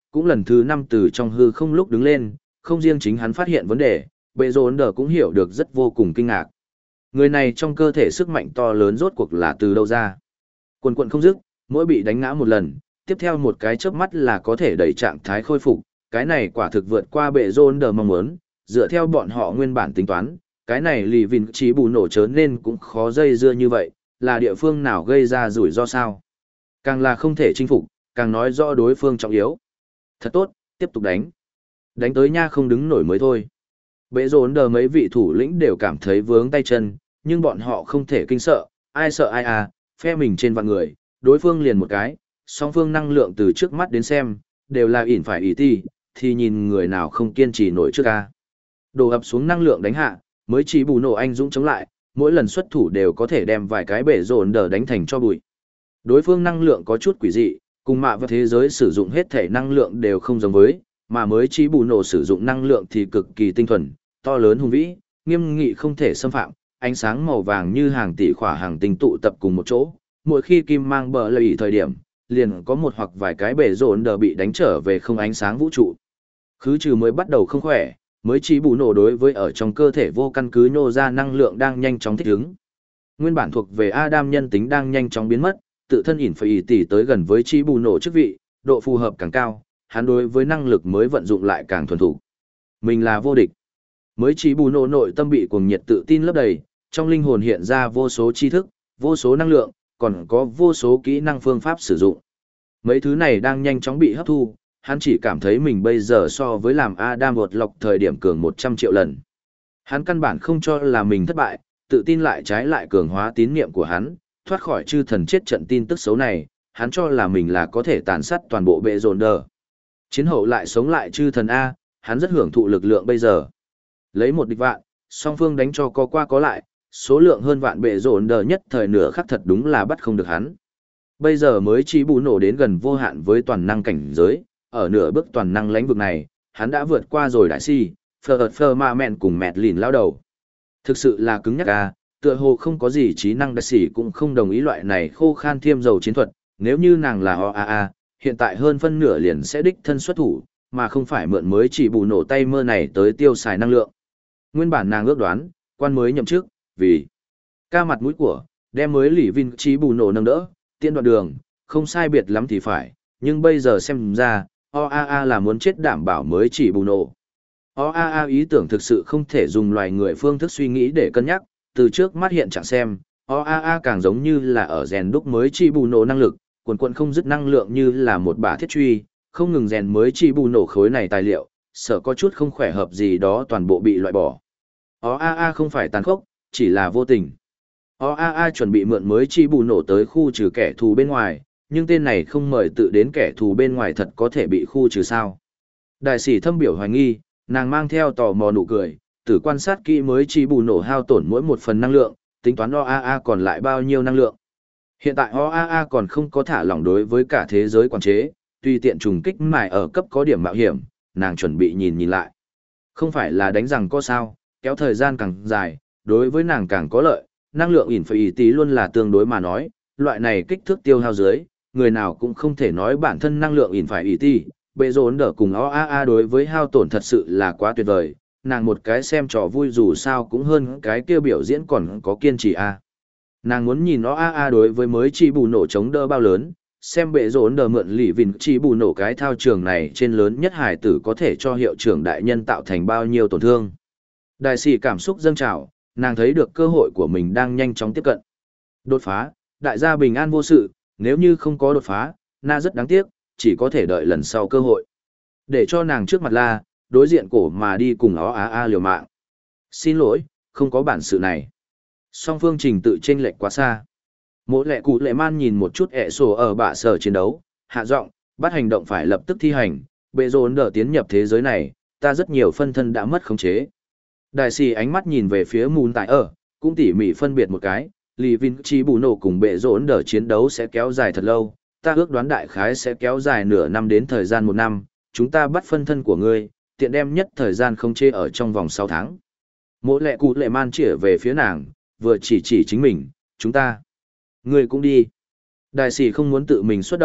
cũng lần thứ năm từ trong hư không lúc đứng lên, không riêng chính hắn phát hiện vấn đề, bệ rốn đờ cũng hiểu được rất vô cùng kinh ngạc. Người này trong cơ thể sức mạnh to lớn rốt cuộc là từ đâu ra. Quần quần không dứt, mỗi bị đánh ngã một lần, tiếp theo một cái chớp mắt là có thể đẩy trạng thái khôi phục, cái này quả thực vượt qua bệ rốn đờ mong muốn, dựa theo bọn họ nguyên bản tính toán, cái này lì vìn trí bù nổ chớ nên cũng khó dây dưa như vậy, là địa phương nào gây ra rủi ro sao. Càng là không thể chinh phục, càng nói rõ đối phương trọng yếu. Thật tốt, tiếp tục đánh. Đánh tới nha không đứng nổi mới thôi. Bệ rốn đờ mấy vị thủ lĩnh đều cảm thấy vướng tay chân, nhưng bọn họ không thể kinh sợ, ai sợ ai à, phe mình trên vạn người, đối phương liền một cái, song phương năng lượng từ trước mắt đến xem, đều là ỉn phải ỉ ti, thì nhìn người nào không kiên trì nổi trước ca. Đổ ập xuống năng lượng đánh hạ, mới chỉ bù nổ anh dũng chống lại, mỗi lần xuất thủ đều có thể đem vài cái bể rồn đờ đánh thành cho bụi. Đối phương năng lượng có chút quỷ dị, cùng mạ và thế giới sử dụng hết thể năng lượng đều không giống với, mà mới chỉ bù nổ sử dụng năng lượng thì cực kỳ tinh thuần, to lớn hùng vĩ, nghiêm nghị không thể xâm phạm, ánh sáng màu vàng như hàng tỷ khỏa hàng tinh tụ tập cùng một chỗ, mỗi khi kim mang bờ lầy thời điểm, liền có một hoặc vài cái bể rồn đờ bị đánh trở về không ánh sáng vũ trụ. Khứ trừ mới bắt đầu không khỏe, mới chỉ bù nổ đối với ở trong cơ thể vô căn cứ nhô ra năng lượng đang nhanh chóng thích ứng. Nguyên bản thuộc về Adam nhân tính đang nhanh chóng biến mất, tự thân ỉn phải tỉ tới gần với chỉ bù nổ chức vị, độ phù hợp càng cao, hắn đối với năng lực mới vận dụng lại càng thuần thủ. Mình là vô địch. Mới chỉ bù nổ nội tâm bị cuồng nhiệt tự tin lấp đầy, trong linh hồn hiện ra vô số tri thức, vô số năng lượng, còn có vô số kỹ năng phương pháp sử dụng. Mấy thứ này đang nhanh chóng bị hấp thu, hắn chỉ cảm thấy mình bây giờ so với làm Adam vượt lọc thời điểm cường một trăm triệu lần. Hắn căn bản không cho là mình thất bại, tự tin lại trái lại cường hóa tín niệm của hắn, thoát khỏi chư thần chết trận tin tức xấu này, hắn cho là mình là có thể tàn sát toàn bộ bệ rồn đờ. Chiến hậu lại sống lại chư thần A, hắn rất hưởng thụ lực lượng bây giờ. Lấy một địch vạn, song phương đánh cho có qua có lại, số lượng hơn vạn bệ rồn đờ nhất thời nửa khắc thật đúng là bắt không được hắn. Bây giờ mới chỉ bù nổ đến gần vô hạn với toàn năng cảnh giới, ở nửa bước toàn năng lãnh vực này, hắn đã vượt qua rồi đại si, phờ phờ ma mẹn cùng mẹt lìn lao đầu. Thực sự là cứng nhắc à, tựa hồ không có gì trí năng đại sĩ cũng không đồng ý loại này khô khan thiêm dầu chiến thuật, nếu như nàng là o a a, hiện tại hơn phân nửa liền sẽ đích thân xuất thủ, mà không phải mượn mới chỉ bù nổ tay mơ này tới tiêu xài năng lượng. Nguyên bản nàng ước đoán, quan mới nhậm chức, vì ca mặt mũi của, đem mới lì vin chỉ bù nổ nâng đỡ, tiên đoạn đường, không sai biệt lắm thì phải, nhưng bây giờ xem ra, o a a là muốn chết đảm bảo mới chỉ bù nổ. o a a ý tưởng thực sự không thể dùng loài người phương thức suy nghĩ để cân nhắc, từ trước mắt hiện trạng xem, o a a càng giống như là ở rèn đúc mới chỉ bù nổ năng lực, quần quần không dứt năng lượng như là một bả thiết truy, không ngừng rèn mới chỉ bù nổ khối này tài liệu, sợ có chút không khỏe hợp gì đó toàn bộ bị loại bỏ. o a a không phải tàn khốc, chỉ là vô tình. o a a chuẩn bị mượn mới chỉ bù nổ tới khu trừ kẻ thù bên ngoài, nhưng tên này không mời tự đến kẻ thù bên ngoài thật có thể bị khu trừ sao. Đại sĩ thâm biểu hoài nghi, nàng mang theo tò mò nụ cười, tử quan sát kỹ mới chỉ bù nổ hao tổn mỗi một phần năng lượng, tính toán o a a còn lại bao nhiêu năng lượng. Hiện tại o a a còn không có thả lỏng đối với cả thế giới quản chế, tùy tiện trùng kích mài ở cấp có điểm mạo hiểm, nàng chuẩn bị nhìn nhìn lại. Không phải là đánh rằng có sao, kéo thời gian càng dài, đối với nàng càng có lợi, năng lượng ỉn phải tí luôn là tương đối mà nói, loại này kích thước tiêu hao dưới, người nào cũng không thể nói bản thân năng lượng ỉn phải ý ti, bệ rốn đỡ cùng o a a đối với hao tổn thật sự là quá tuyệt vời, nàng một cái xem trò vui dù sao cũng hơn cái kia biểu diễn còn có kiên trì a. Nàng muốn nhìn o a a đối với mới chỉ bù nổ chống đỡ bao lớn, xem bệ rốn đỡ mượn lì vìn chỉ bù nổ cái thao trường này trên lớn nhất hải tử có thể cho hiệu trưởng đại nhân tạo thành bao nhiêu tổn thương. Đại sĩ cảm xúc dâng trào, nàng thấy được cơ hội của mình đang nhanh chóng tiếp cận. Đột phá, đại gia bình an vô sự, nếu như không có đột phá, na rất đáng tiếc, chỉ có thể đợi lần sau cơ hội. Để cho nàng trước mặt la, đối diện cổ mà đi cùng ó á a liều mạng. Xin lỗi, không có bản sự này. Song phương trình tự chênh lệch quá xa. Mỗi lệ cụ lệ man nhìn một chút ẹ sổ ở bạ sở chiến đấu, hạ giọng, bắt hành động phải lập tức thi hành, bệ rốn đỡ tiến nhập thế giới này, ta rất nhiều phân thân đã mất khống chế. Đại sĩ ánh mắt nhìn về phía mùn tại ở, cũng tỉ mỉ phân biệt một cái, lì vin chi bù nổ cùng bệ rốn đỡ chiến đấu sẽ kéo dài thật lâu, ta ước đoán đại khái sẽ kéo dài nửa năm đến thời gian một năm, chúng ta bắt phân thân của ngươi, tiện đem nhất thời gian không chê ở trong vòng sáu tháng. Mỗi lệ cụ lệ man chỉ về phía nàng, vừa chỉ chỉ chính mình, chúng ta. Ngươi cũng đi. Đại sĩ không muốn tự mình xuất động,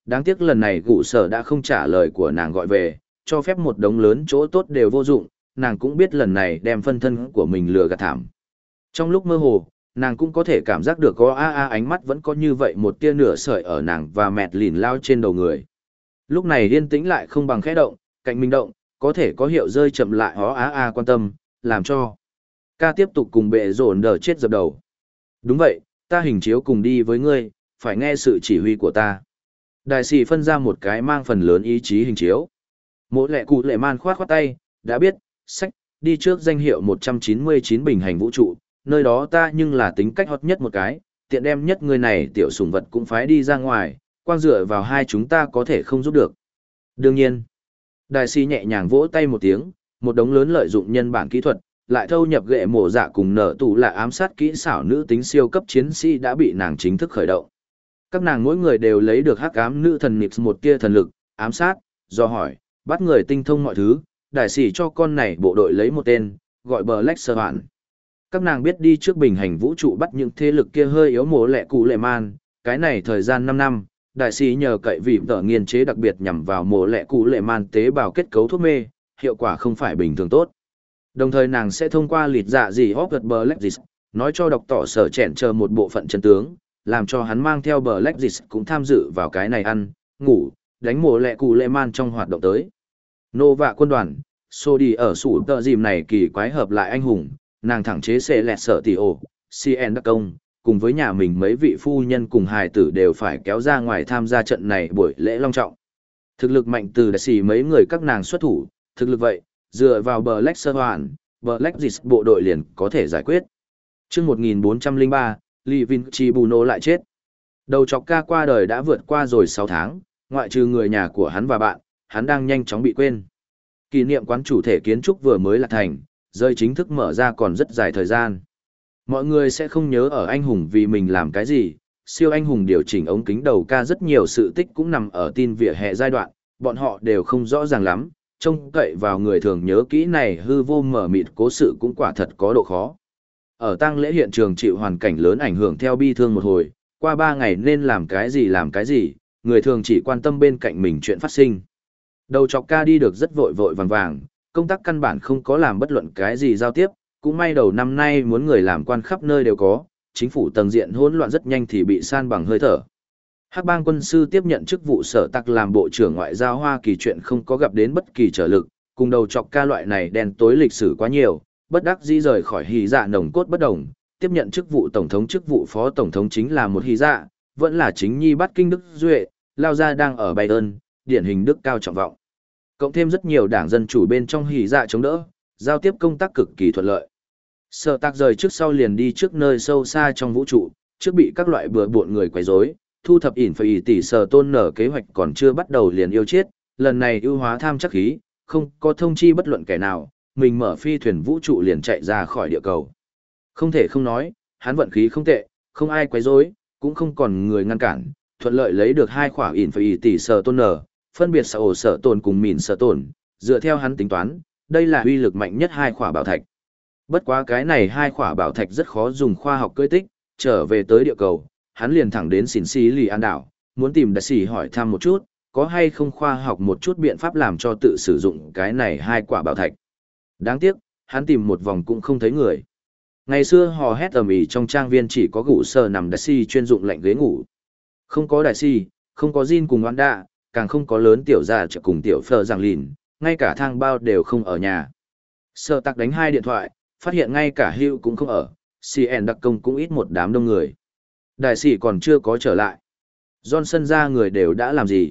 Đáng tiếc lần này gụ sở đã không trả lời của nàng gọi về, cho phép một đống lớn chỗ tốt đều vô dụng, nàng cũng biết lần này đem phân thân của mình lừa gạt thảm. Trong lúc mơ hồ, nàng cũng có thể cảm giác được có a a ánh mắt vẫn có như vậy một tia nửa sợi ở nàng và mẹt lìn lao trên đầu người. Lúc này yên tĩnh lại không bằng khẽ động, cạnh mình động, có thể có hiệu rơi chậm lại hó a a quan tâm, làm cho ca tiếp tục cùng bệ rộn đờ chết dập đầu. Đúng vậy, ta hình chiếu cùng đi với ngươi, phải nghe sự chỉ huy của ta. Đại sĩ phân ra một cái mang phần lớn ý chí hình chiếu. Mỗ lẹ cụ lệ man khoát khoát tay, đã biết, sách, đi trước danh hiệu một trăm chín mươi chín bình hành vũ trụ, nơi đó ta nhưng là tính cách hot nhất một cái, tiện đem nhất người này tiểu sủng vật cũng phải đi ra ngoài, quang dựa vào hai chúng ta có thể không giúp được. Đương nhiên, đại sĩ nhẹ nhàng vỗ tay một tiếng, một đống lớn lợi dụng nhân bản kỹ thuật, lại thâu nhập ghệ mổ dạ cùng nở tủ là ám sát kỹ xảo nữ tính siêu cấp chiến sĩ đã bị nàng chính thức khởi động. Các nàng mỗi người đều lấy được hắc ám nữ thần Nix một tia thần lực, ám sát, do hỏi, bắt người tinh thông mọi thứ, đại sĩ cho con này bộ đội lấy một tên, gọi Black Swan. Các nàng biết đi trước bình hành vũ trụ bắt những thế lực kia hơi yếu mổ lẹ cụ lệ man, cái này thời gian năm năm, đại sĩ nhờ cậy vì tờ nghiên chế đặc biệt nhằm vào mổ lẹ cụ lệ man tế bào kết cấu thuốc mê, hiệu quả không phải bình thường tốt. Đồng thời nàng sẽ thông qua lịt dạ gì Hogwarts Black Dis, nói cho độc tỏ sở chèn chờ một bộ phận chân tướng, làm cho hắn mang theo Black Dis cũng tham dự vào cái này ăn, ngủ, đánh mổ lẹ cụ lệ man trong hoạt động tới. Nô vạ quân đoàn, xô đi ở sủ tờ dìm này kỳ quái hợp lại anh hùng, nàng thẳng chế xệ lẹt sở tỷ ổ, xê en đắc công, cùng với nhà mình mấy vị phu nhân cùng hài tử đều phải kéo ra ngoài tham gia trận này buổi lễ long trọng. Thực lực mạnh từ đại sĩ mấy người các nàng xuất thủ, thực lực vậy, dựa vào Black Swan, Black Dis bộ đội liền có thể giải quyết. Trước một nghìn bốn trăm lẻ ba, Lee Vinci Buno lại chết. Đầu chọc ca qua đời đã vượt qua rồi sáu tháng, ngoại trừ người nhà của hắn và bạn, hắn đang nhanh chóng bị quên. Kỷ niệm quán chủ thể kiến trúc vừa mới là thành, rơi chính thức mở ra còn rất dài thời gian. Mọi người sẽ không nhớ ở anh hùng vì mình làm cái gì, siêu anh hùng điều chỉnh ống kính đầu ca rất nhiều sự tích cũng nằm ở tin vỉa hè giai đoạn, bọn họ đều không rõ ràng lắm, trông cậy vào người thường nhớ kỹ này hư vô mở mịt cố sự cũng quả thật có độ khó. Ở tang lễ hiện trường chịu hoàn cảnh lớn ảnh hưởng theo bi thương một hồi, qua ba ngày nên làm cái gì làm cái gì, người thường chỉ quan tâm bên cạnh mình chuyện phát sinh. Đầu chọc ca đi được rất vội vội vàng vàng, công tác căn bản không có làm bất luận cái gì giao tiếp, cũng may đầu năm nay muốn người làm quan khắp nơi đều có, chính phủ tầng diện hỗn loạn rất nhanh thì bị san bằng hơi thở. Hắc bang quân sư tiếp nhận chức vụ sở tặc làm bộ trưởng ngoại giao Hoa Kỳ chuyện không có gặp đến bất kỳ trở lực, cùng đầu chọc ca loại này đen tối lịch sử quá nhiều, bất đắc dĩ rời khỏi hỉ dạ nồng cốt bất đồng, tiếp nhận chức vụ tổng thống chức vụ phó tổng thống chính là một hỉ dạ, vẫn là chính nhi bắt kinh Đức Duệ, lao ra đang ở Bayern, điển hình đức cao trọng vọng. Cộng thêm rất nhiều đảng dân chủ bên trong hỉ dạ chống đỡ, giao tiếp công tác cực kỳ thuận lợi. Sở tạc rời trước sau liền đi trước nơi sâu xa trong vũ trụ, trước bị các loại bừa bộn người quấy rối, thu thập ỉn phải tỷ sở tôn nở kế hoạch còn chưa bắt đầu liền yêu chết, lần này ưu hóa tham chắc khí, không có thông chi bất luận kẻ nào, mình mở phi thuyền vũ trụ liền chạy ra khỏi địa cầu. Không thể không nói, hắn vận khí không tệ, không ai quấy rối, cũng không còn người ngăn cản, thuận lợi lấy được hai khỏa ỉn phải tỷ sở tôn nở, phân biệt sở ổ sở tồn cùng mìn sở tồn, dựa theo hắn tính toán, đây là uy lực mạnh nhất hai khỏa bảo thạch. Bất quá cái này hai khỏa bảo thạch rất khó dùng khoa học cưỡi tích, trở về tới địa cầu, hắn liền thẳng đến xỉn xí lì an đảo, muốn tìm đại sĩ hỏi thăm một chút, có hay không khoa học một chút biện pháp làm cho tự sử dụng cái này hai quả bảo thạch. Đáng tiếc, hắn tìm một vòng cũng không thấy người. Ngày xưa hò hét ầm ĩ trong trang viên chỉ có gụ sờ nằm đại sĩ chuyên dụng lạnh ghế ngủ. Không có đại sĩ, không có Jin cùng Wanda, càng không có lớn tiểu già trợ cùng tiểu phờ giảng lìn, ngay cả thang bao đều không ở nhà. Sợ tặc đánh hai điện thoại, phát hiện ngay cả Hugh cũng không ở, xê en đặc công cũng ít một đám đông người. Đại sĩ còn chưa có trở lại. Johnson ra người đều đã làm gì?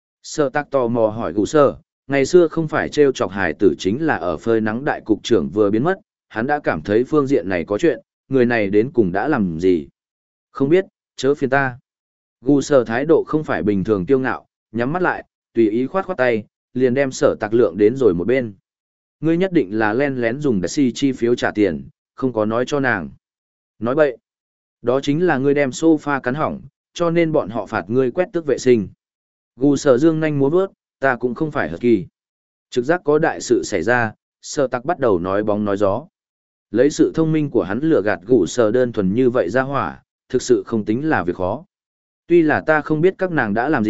Sợ tặc tò mò hỏi gù sơ, ngày xưa không phải trêu chọc hải tử chính là ở phơi nắng đại cục trưởng vừa biến mất, hắn đã cảm thấy phương diện này có chuyện, người này đến cùng đã làm gì? Không biết, chớ phiền ta. Gù sơ thái độ không phải bình thường kiêu ngạo, nhắm mắt lại, tùy ý khoát khoát tay, liền đem sở tặc lượng đến rồi một bên. Ngươi nhất định là len lén dùng đại si chi phiếu trả tiền, không có nói cho nàng. Nói bậy. Đó chính là ngươi đem sofa cắn hỏng, cho nên bọn họ phạt ngươi quét tước vệ sinh. Gù sở dương nhanh múa vớt, ta cũng không phải hợp kỳ. Trực giác có đại sự xảy ra, sở tặc bắt đầu nói bóng nói gió. Lấy sự thông minh của hắn lừa gạt gù sở đơn thuần như vậy ra hỏa, thực sự không tính là việc khó. Tuy là ta không biết các nàng đã làm gì,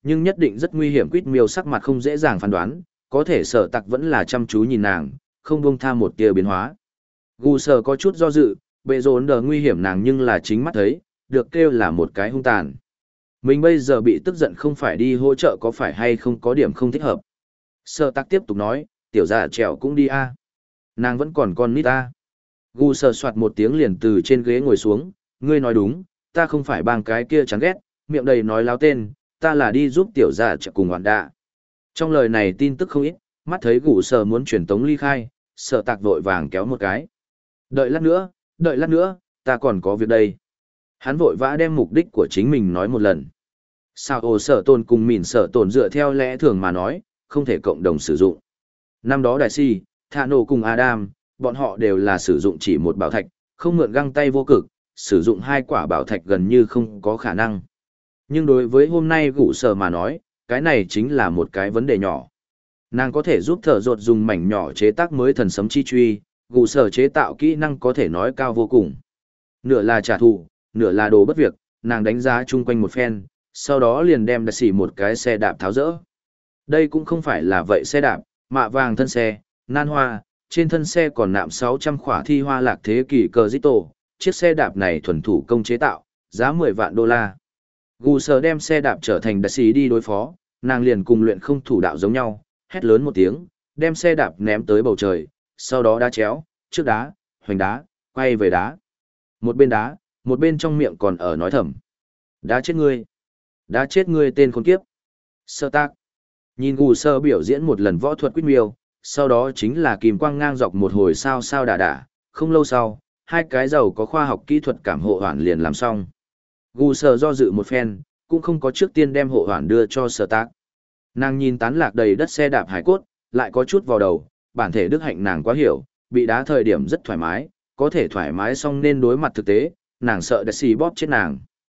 nhưng nhất định rất nguy hiểm. Quýt miêu sắc mặt không dễ dàng phán đoán, có thể sở tặc vẫn là chăm chú nhìn nàng, không buông tha một tia biến hóa. Gu sở có chút do dự, bệ rốn đờ nguy hiểm nàng nhưng là chính mắt thấy, được kêu là một cái hung tàn. Mình bây giờ bị tức giận không phải đi hỗ trợ có phải hay không có điểm không thích hợp. Sở tặc tiếp tục nói, tiểu dạ trèo cũng đi a. Nàng vẫn còn con nít a. Gu sở soạt một tiếng liền từ trên ghế ngồi xuống, ngươi nói đúng, ta không phải bang cái kia chán ghét, miệng đầy nói láo tên, ta là đi giúp tiểu dạ trèo cùng hoàn đạ. Trong lời này tin tức không ít, mắt thấy Gu sở muốn chuyển tống ly khai, sở tặc vội vàng kéo một cái. Đợi lát nữa, đợi lát nữa, ta còn có việc đây. Hắn vội vã đem mục đích của chính mình nói một lần. Sao ồ sở tồn cùng mìn sở tồn dựa theo lẽ thường mà nói, không thể cộng đồng sử dụng. Năm đó đại si, Thạ Nổ cùng Adam, bọn họ đều là sử dụng chỉ một bảo thạch, không mượn găng tay vô cực, sử dụng hai quả bảo thạch gần như không có khả năng. Nhưng đối với hôm nay Gụ Sở mà nói, cái này chính là một cái vấn đề nhỏ. Nàng có thể giúp thợ rột dùng mảnh nhỏ chế tác mới thần sấm chi truy, Gụ Sở chế tạo kỹ năng có thể nói cao vô cùng. Nửa là trả thù, nửa là đồ bất việc, nàng đánh giá chung quanh một phen, sau đó liền đem đặt xỉ một cái xe đạp tháo rỡ. Đây cũng không phải là vậy xe đạp, mạ vàng thân xe, nan hoa, trên thân xe còn nạm sáu trăm khỏa thi hoa lạc thế kỷ cờ dít tổ, chiếc xe đạp này thuần thủ công chế tạo, giá mười vạn đô la. Gù sờ đem xe đạp trở thành đặc sĩ đi đối phó, nàng liền cùng luyện không thủ đạo giống nhau, hét lớn một tiếng, đem xe đạp ném tới bầu trời, sau đó đá chéo, trước đá, hoành đá, quay về đá. Một bên đá, một bên trong miệng còn ở nói thầm. Đá chết ngươi. Đá chết ngươi tên khốn kiếp. Sơ tác. Nhìn gù sơ biểu diễn một lần võ thuật quyết miêu, sau đó chính là kìm quang ngang dọc một hồi sao sao đà đà, không lâu sau, hai cái giàu có khoa học kỹ thuật cảm hộ hoàn liền làm xong. Gù sơ do dự một phen, cũng không có trước tiên đem hộ hoàn đưa cho sơ tác. Nàng nhìn tán lạc đầy đất xe đạp hải cốt, lại có chút vào đầu, bản thể đức hạnh nàng quá hiểu, bị đá thời điểm rất thoải mái, có thể thoải mái xong nên đối mặt thực tế, nàng sợ đại xì bóp chết nàng.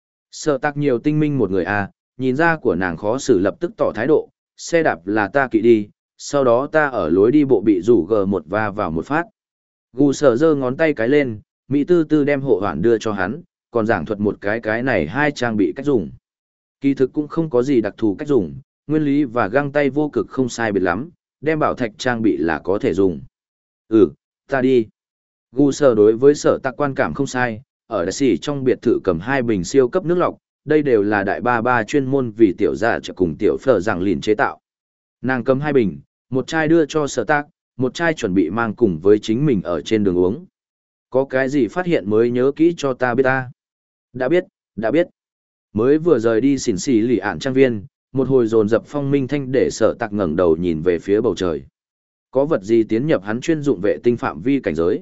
Sợ tắc nhiều tinh minh một người à, nhìn ra của nàng khó xử lập tức tỏ thái độ, xe đạp là ta kỵ đi, sau đó ta ở lối đi bộ bị rủ gờ một va vào một phát. Gù sở giơ ngón tay cái lên, Mỹ tư tư đem hộ hoàn đưa cho hắn, còn giảng thuật một cái cái này hai trang bị cách dùng. Kỳ thực cũng không có gì đặc thù cách dùng, nguyên lý và găng tay vô cực không sai biệt lắm, đem bảo thạch trang bị là có thể dùng. Ừ, ta đi. Gu sở đối với sở tạc quan cảm không sai, ở đại sĩ trong biệt thự cầm hai bình siêu cấp nước lọc, đây đều là đại ba ba chuyên môn vì tiểu gia trợ cùng tiểu phở giảng lìn chế tạo. Nàng cầm hai bình, một chai đưa cho sở tạc, một chai chuẩn bị mang cùng với chính mình ở trên đường uống. Có cái gì phát hiện mới nhớ kỹ cho ta biết ta. Đã biết, đã biết. Mới vừa rời đi xỉn xỉ lì ản trang viên, một hồi dồn dập phong minh thanh để sở tạc ngẩng đầu nhìn về phía bầu trời. Có vật gì tiến nhập hắn chuyên dụng vệ tinh phạm vi cảnh giới.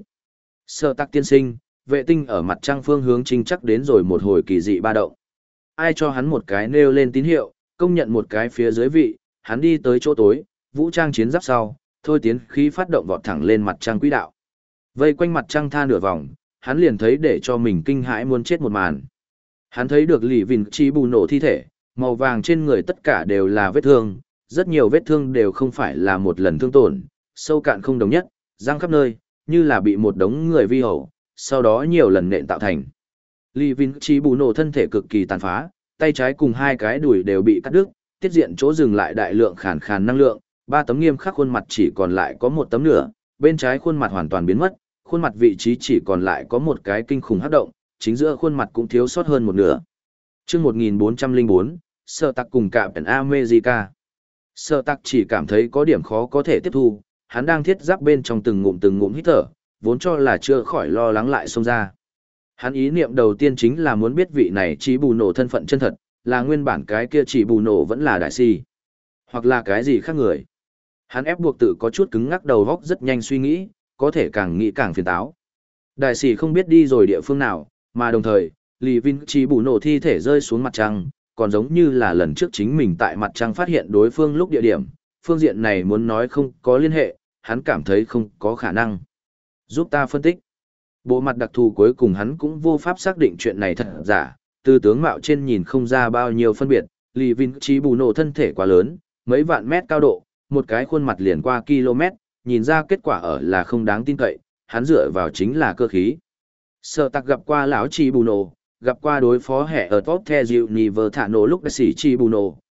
Sở tạc tiên sinh, vệ tinh ở mặt trăng phương hướng chính chắc đến rồi một hồi kỳ dị ba động. Ai cho hắn một cái nêu lên tín hiệu, công nhận một cái phía dưới vị, hắn đi tới chỗ tối, vũ trang chiến giáp sau, thôi tiến khí phát động vọt thẳng lên mặt trăng quỹ đạo. Vây quanh mặt trăng tha nửa vòng, hắn liền thấy để cho mình kinh hãi muốn chết một màn. Hắn thấy được lì vìn chi bù nổ thi thể, màu vàng trên người tất cả đều là vết thương, rất nhiều vết thương đều không phải là một lần thương tổn, sâu cạn không đồng nhất, răng khắp nơi, như là bị một đống người vi hậu, sau đó nhiều lần nện tạo thành. Lì vìn chi bù nổ thân thể cực kỳ tàn phá, tay trái cùng hai cái đùi đều bị cắt đứt, tiết diện chỗ dừng lại đại lượng khàn khàn năng lượng, ba tấm nghiêm khắc khuôn mặt chỉ còn lại có một tấm nửa, bên trái khuôn mặt hoàn toàn biến mất, khuôn mặt vị trí chỉ còn lại có một cái kinh khủng hấp động, chính giữa khuôn mặt cũng thiếu sót hơn một nửa. Chương một nghìn bốn trăm lẻ bốn, Sở Tạc cùng cả Penn America. Sở Tạc chỉ cảm thấy có điểm khó có thể tiếp thu, hắn đang thiết giáp bên trong từng ngụm từng ngụm hít thở, vốn cho là chưa khỏi lo lắng lại xông ra. Hắn ý niệm đầu tiên chính là muốn biết vị này chỉ bù nổ thân phận chân thật, là nguyên bản cái kia chỉ bù nổ vẫn là đại si, hoặc là cái gì khác người. Hắn ép buộc tự có chút cứng ngắc đầu góc rất nhanh suy nghĩ, có thể càng nghĩ càng phiền táo. Đại sĩ không biết đi rồi địa phương nào, mà đồng thời, Lì Vin chỉ bù nổ thi thể rơi xuống mặt trăng, còn giống như là lần trước chính mình tại mặt trăng phát hiện đối phương lúc địa điểm, phương diện này muốn nói không có liên hệ, hắn cảm thấy không có khả năng. Giúp ta phân tích. Bộ mặt đặc thù cuối cùng hắn cũng vô pháp xác định chuyện này thật giả, từ tướng mạo trên nhìn không ra bao nhiêu phân biệt, Lì Vin chỉ bù nổ thân thể quá lớn, mấy vạn mét cao độ, một cái khuôn mặt liền qua km, nhìn ra kết quả ở là không đáng tin cậy, hắn dựa vào chính là cơ khí. Sở Tạc gặp qua lão chỉ bù nổ, gặp qua đối phó hệ ở top the dịu nì vờ thả nổ lúc đại sĩ chỉ bù nổ,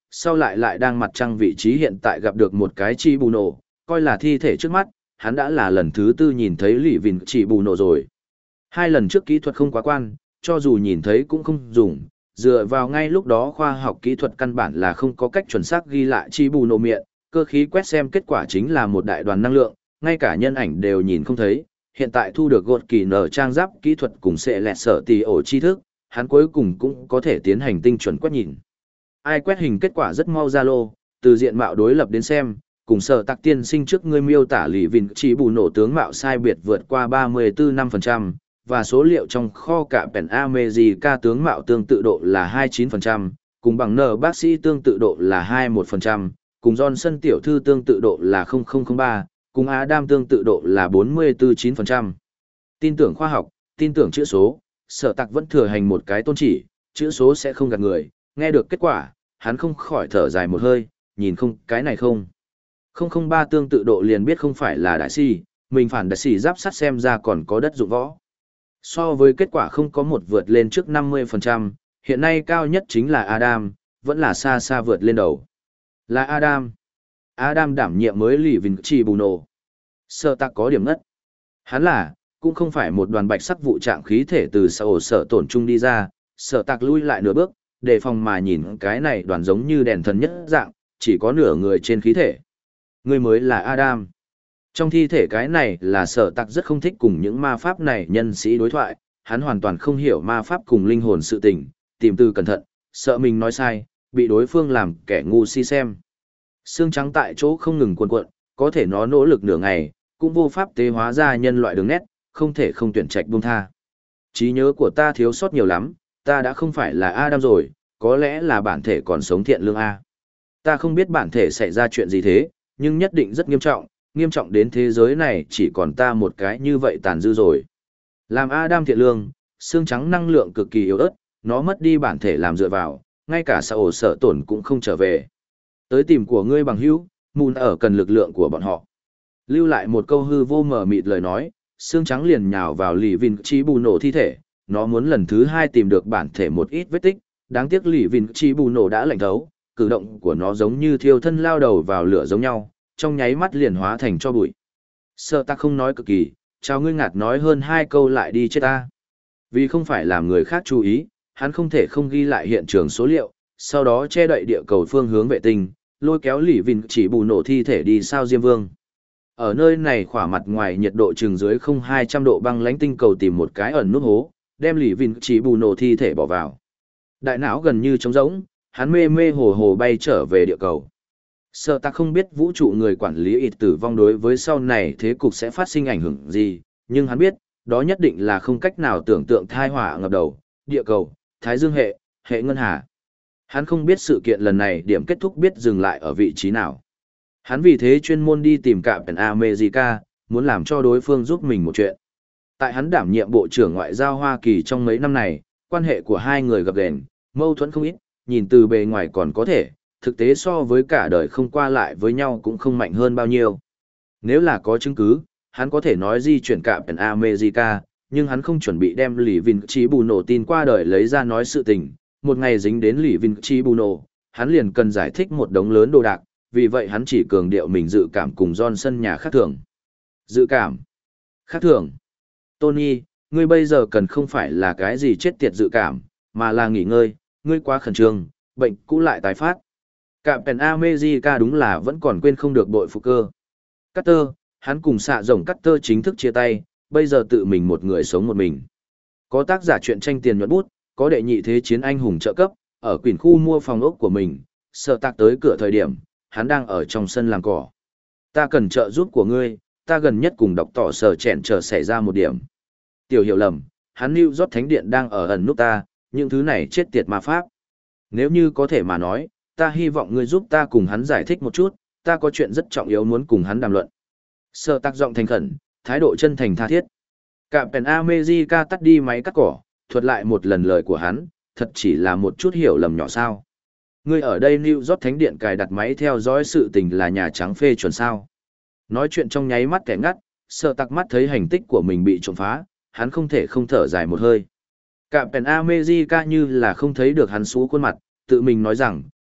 sau lại lại đang mặt trăng vị trí hiện tại gặp được một cái chi bù nổ, coi là thi thể trước mắt, hắn đã là lần thứ tư nhìn thấy lì vìn chỉ bù nổ rồi. Hai lần trước kỹ thuật không quá quan, cho dù nhìn thấy cũng không dùng, dựa vào ngay lúc đó khoa học kỹ thuật căn bản là không có cách chuẩn xác ghi lại chi bù nổ miệng, cơ khí quét xem kết quả chính là một đại đoàn năng lượng, ngay cả nhân ảnh đều nhìn không thấy. Hiện tại thu được gột kỳ nở trang giáp kỹ thuật cùng sẽ lẹt sở tì ổ tri thức, hắn cuối cùng cũng có thể tiến hành tinh chuẩn quét nhìn. Ai quét hình kết quả rất mau ra lô, từ diện mạo đối lập đến xem, cùng sở tạc tiên sinh trước ngươi miêu tả lì vìn chỉ bù nổ tướng mạo sai biệt vượt qua ba mươi tư phẩy năm phần trăm, và số liệu trong kho cả Pen America tướng mạo tương tự độ là hai mươi chín phần trăm, cùng bằng nở bác sĩ tương tự độ là hai mươi mốt phần trăm, cùng Johnson tiểu thư tương tự độ là không không không ba, cùng Adam tương tự độ là bốn mươi tư phẩy chín phần trăm. Tin tưởng khoa học, tin tưởng chữ số, sở tạc vẫn thừa hành một cái tôn chỉ, chữ số sẽ không gạt người, nghe được kết quả, hắn không khỏi thở dài một hơi, nhìn không, cái này không. không không ba tương tự độ liền biết không phải là đại sĩ, mình phản đại sĩ giáp sắt xem ra còn có đất dụng võ. So với kết quả không có một vượt lên trước năm mươi phần trăm, hiện nay cao nhất chính là Adam, vẫn là xa xa vượt lên đầu. Là Adam. Adam đảm nhiệm mới lì vìn chỉ bù nổ. Sở tạc có điểm ngất. Hắn là, cũng không phải một đoàn bạch sắc vụ trạng khí thể từ sở sở tổn trung đi ra, sở tạc lui lại nửa bước, đề phòng mà nhìn cái này đoàn giống như đèn thần nhất dạng, chỉ có nửa người trên khí thể. Người mới là Adam. Trong thi thể cái này là sở tạc rất không thích cùng những ma pháp này nhân sĩ đối thoại, hắn hoàn toàn không hiểu ma pháp cùng linh hồn sự tình, tìm từ cẩn thận, sợ mình nói sai, bị đối phương làm kẻ ngu si xem. Xương trắng tại chỗ không ngừng cuộn cuộn, có thể nó nỗ lực nửa ngày, cũng vô pháp tế hóa ra nhân loại đường nét, không thể không tuyển trạch buông tha. Trí nhớ của ta thiếu sót nhiều lắm, ta đã không phải là Adam rồi, có lẽ là bản thể còn sống thiện lương A. Ta không biết bản thể xảy ra chuyện gì thế, nhưng nhất định rất nghiêm trọng, nghiêm trọng đến thế giới này chỉ còn ta một cái như vậy tàn dư rồi. Làm Adam thiện lương, xương trắng năng lượng cực kỳ yếu ớt, nó mất đi bản thể làm dựa vào, ngay cả sở ổ sở tổn cũng không trở về. Tới tìm của ngươi bằng hữu, Moon ở cần lực lượng của bọn họ. Lưu lại một câu hư vô mờ mịt lời nói, xương trắng liền nhào vào lì vìn chỉ bù nổ thi thể, nó muốn lần thứ hai tìm được bản thể một ít vết tích, đáng tiếc lì vìn chỉ bù nổ đã lạnh thấu, cử động của nó giống như thiêu thân lao đầu vào lửa giống nhau, trong nháy mắt liền hóa thành cho bụi. Sợ ta không nói cực kỳ, chào ngươi ngạt nói hơn hai câu lại đi chết ta. Vì không phải làm người khác chú ý, hắn không thể không ghi lại hiện trường số liệu, sau đó che đậy địa cầu phương hướng vệ tinh, lôi kéo lì vìn chỉ bù nổ thi thể đi sao Diêm Vương. Ở nơi này khỏa mặt ngoài nhiệt độ chừng dưới không hai trăm độ băng lãnh tinh cầu tìm một cái ẩn nút hố, đem lì vìn chỉ bù nổ thi thể bỏ vào. Đại não gần như trống rỗng, hắn mê mê hồ hồ bay trở về địa cầu. Sợ ta không biết vũ trụ người quản lý ít tử vong đối với sau này thế cục sẽ phát sinh ảnh hưởng gì, nhưng hắn biết, đó nhất định là không cách nào tưởng tượng thai họa ngập đầu, địa cầu, thái dương hệ, hệ ngân hà. Hắn không biết sự kiện lần này điểm kết thúc biết dừng lại ở vị trí nào. Hắn vì thế chuyên môn đi tìm cả Pen America, muốn làm cho đối phương giúp mình một chuyện. Tại hắn đảm nhiệm Bộ trưởng Ngoại giao Hoa Kỳ trong mấy năm này, quan hệ của hai người gặp gền, mâu thuẫn không ít, nhìn từ bề ngoài còn có thể, thực tế so với cả đời không qua lại với nhau cũng không mạnh hơn bao nhiêu. Nếu là có chứng cứ, hắn có thể nói di chuyển cả Pen America, nhưng hắn không chuẩn bị đem Lý Vinh Chí Bù Nổ tin qua đời lấy ra nói sự tình. Một ngày dính đến Lý Vinh Chí Bù Nổ, hắn liền cần giải thích một đống lớn đồ đạc, vì vậy hắn chỉ cường điệu mình dự cảm cùng Johnson nhà khác thường. Dự cảm? Khác thường? Tony, ngươi bây giờ cần không phải là cái gì chết tiệt dự cảm, mà là nghỉ ngơi, ngươi quá khẩn trương, bệnh cũ lại tái phát. Cả Pen America đúng là vẫn còn quên không được bội phục cơ. Carter, hắn cùng xạ rồng Carter chính thức chia tay, bây giờ tự mình một người sống một mình. Có tác giả truyện tranh tiền nhuận bút, có đệ nhị thế chiến anh hùng trợ cấp, ở quyển khu mua phòng ốc của mình, sợ tạc tới cửa thời điểm, hắn đang ở trong sân làm cỏ. Ta cần trợ giúp của ngươi, ta gần nhất cùng đọc tỏ sở chẹn trở xảy ra một điểm. Tiểu hiểu lầm, hắn New York Thánh Điện đang ở ẩn nút ta, những thứ này chết tiệt ma pháp. Nếu như có thể mà nói, ta hy vọng ngươi giúp ta cùng hắn giải thích một chút, ta có chuyện rất trọng yếu muốn cùng hắn đàm luận. Sợ tạc giọng thành khẩn, thái độ chân thành tha thiết. Cả Pen America tắt đi máy cắt cỏ, thuật lại một lần lời của hắn, thật chỉ là một chút hiểu lầm nhỏ sao. Ngươi ở đây New York Thánh Điện cài đặt máy theo dõi sự tình là Nhà Trắng phê chuẩn sao. Nói chuyện trong nháy mắt kẻ ngắt, sợ tặc mắt thấy hành tích của mình bị trộm phá, hắn không thể không thở dài một hơi. Cả Pen America như là không thấy được hắn xú khuôn mặt, tự mình nói rằng,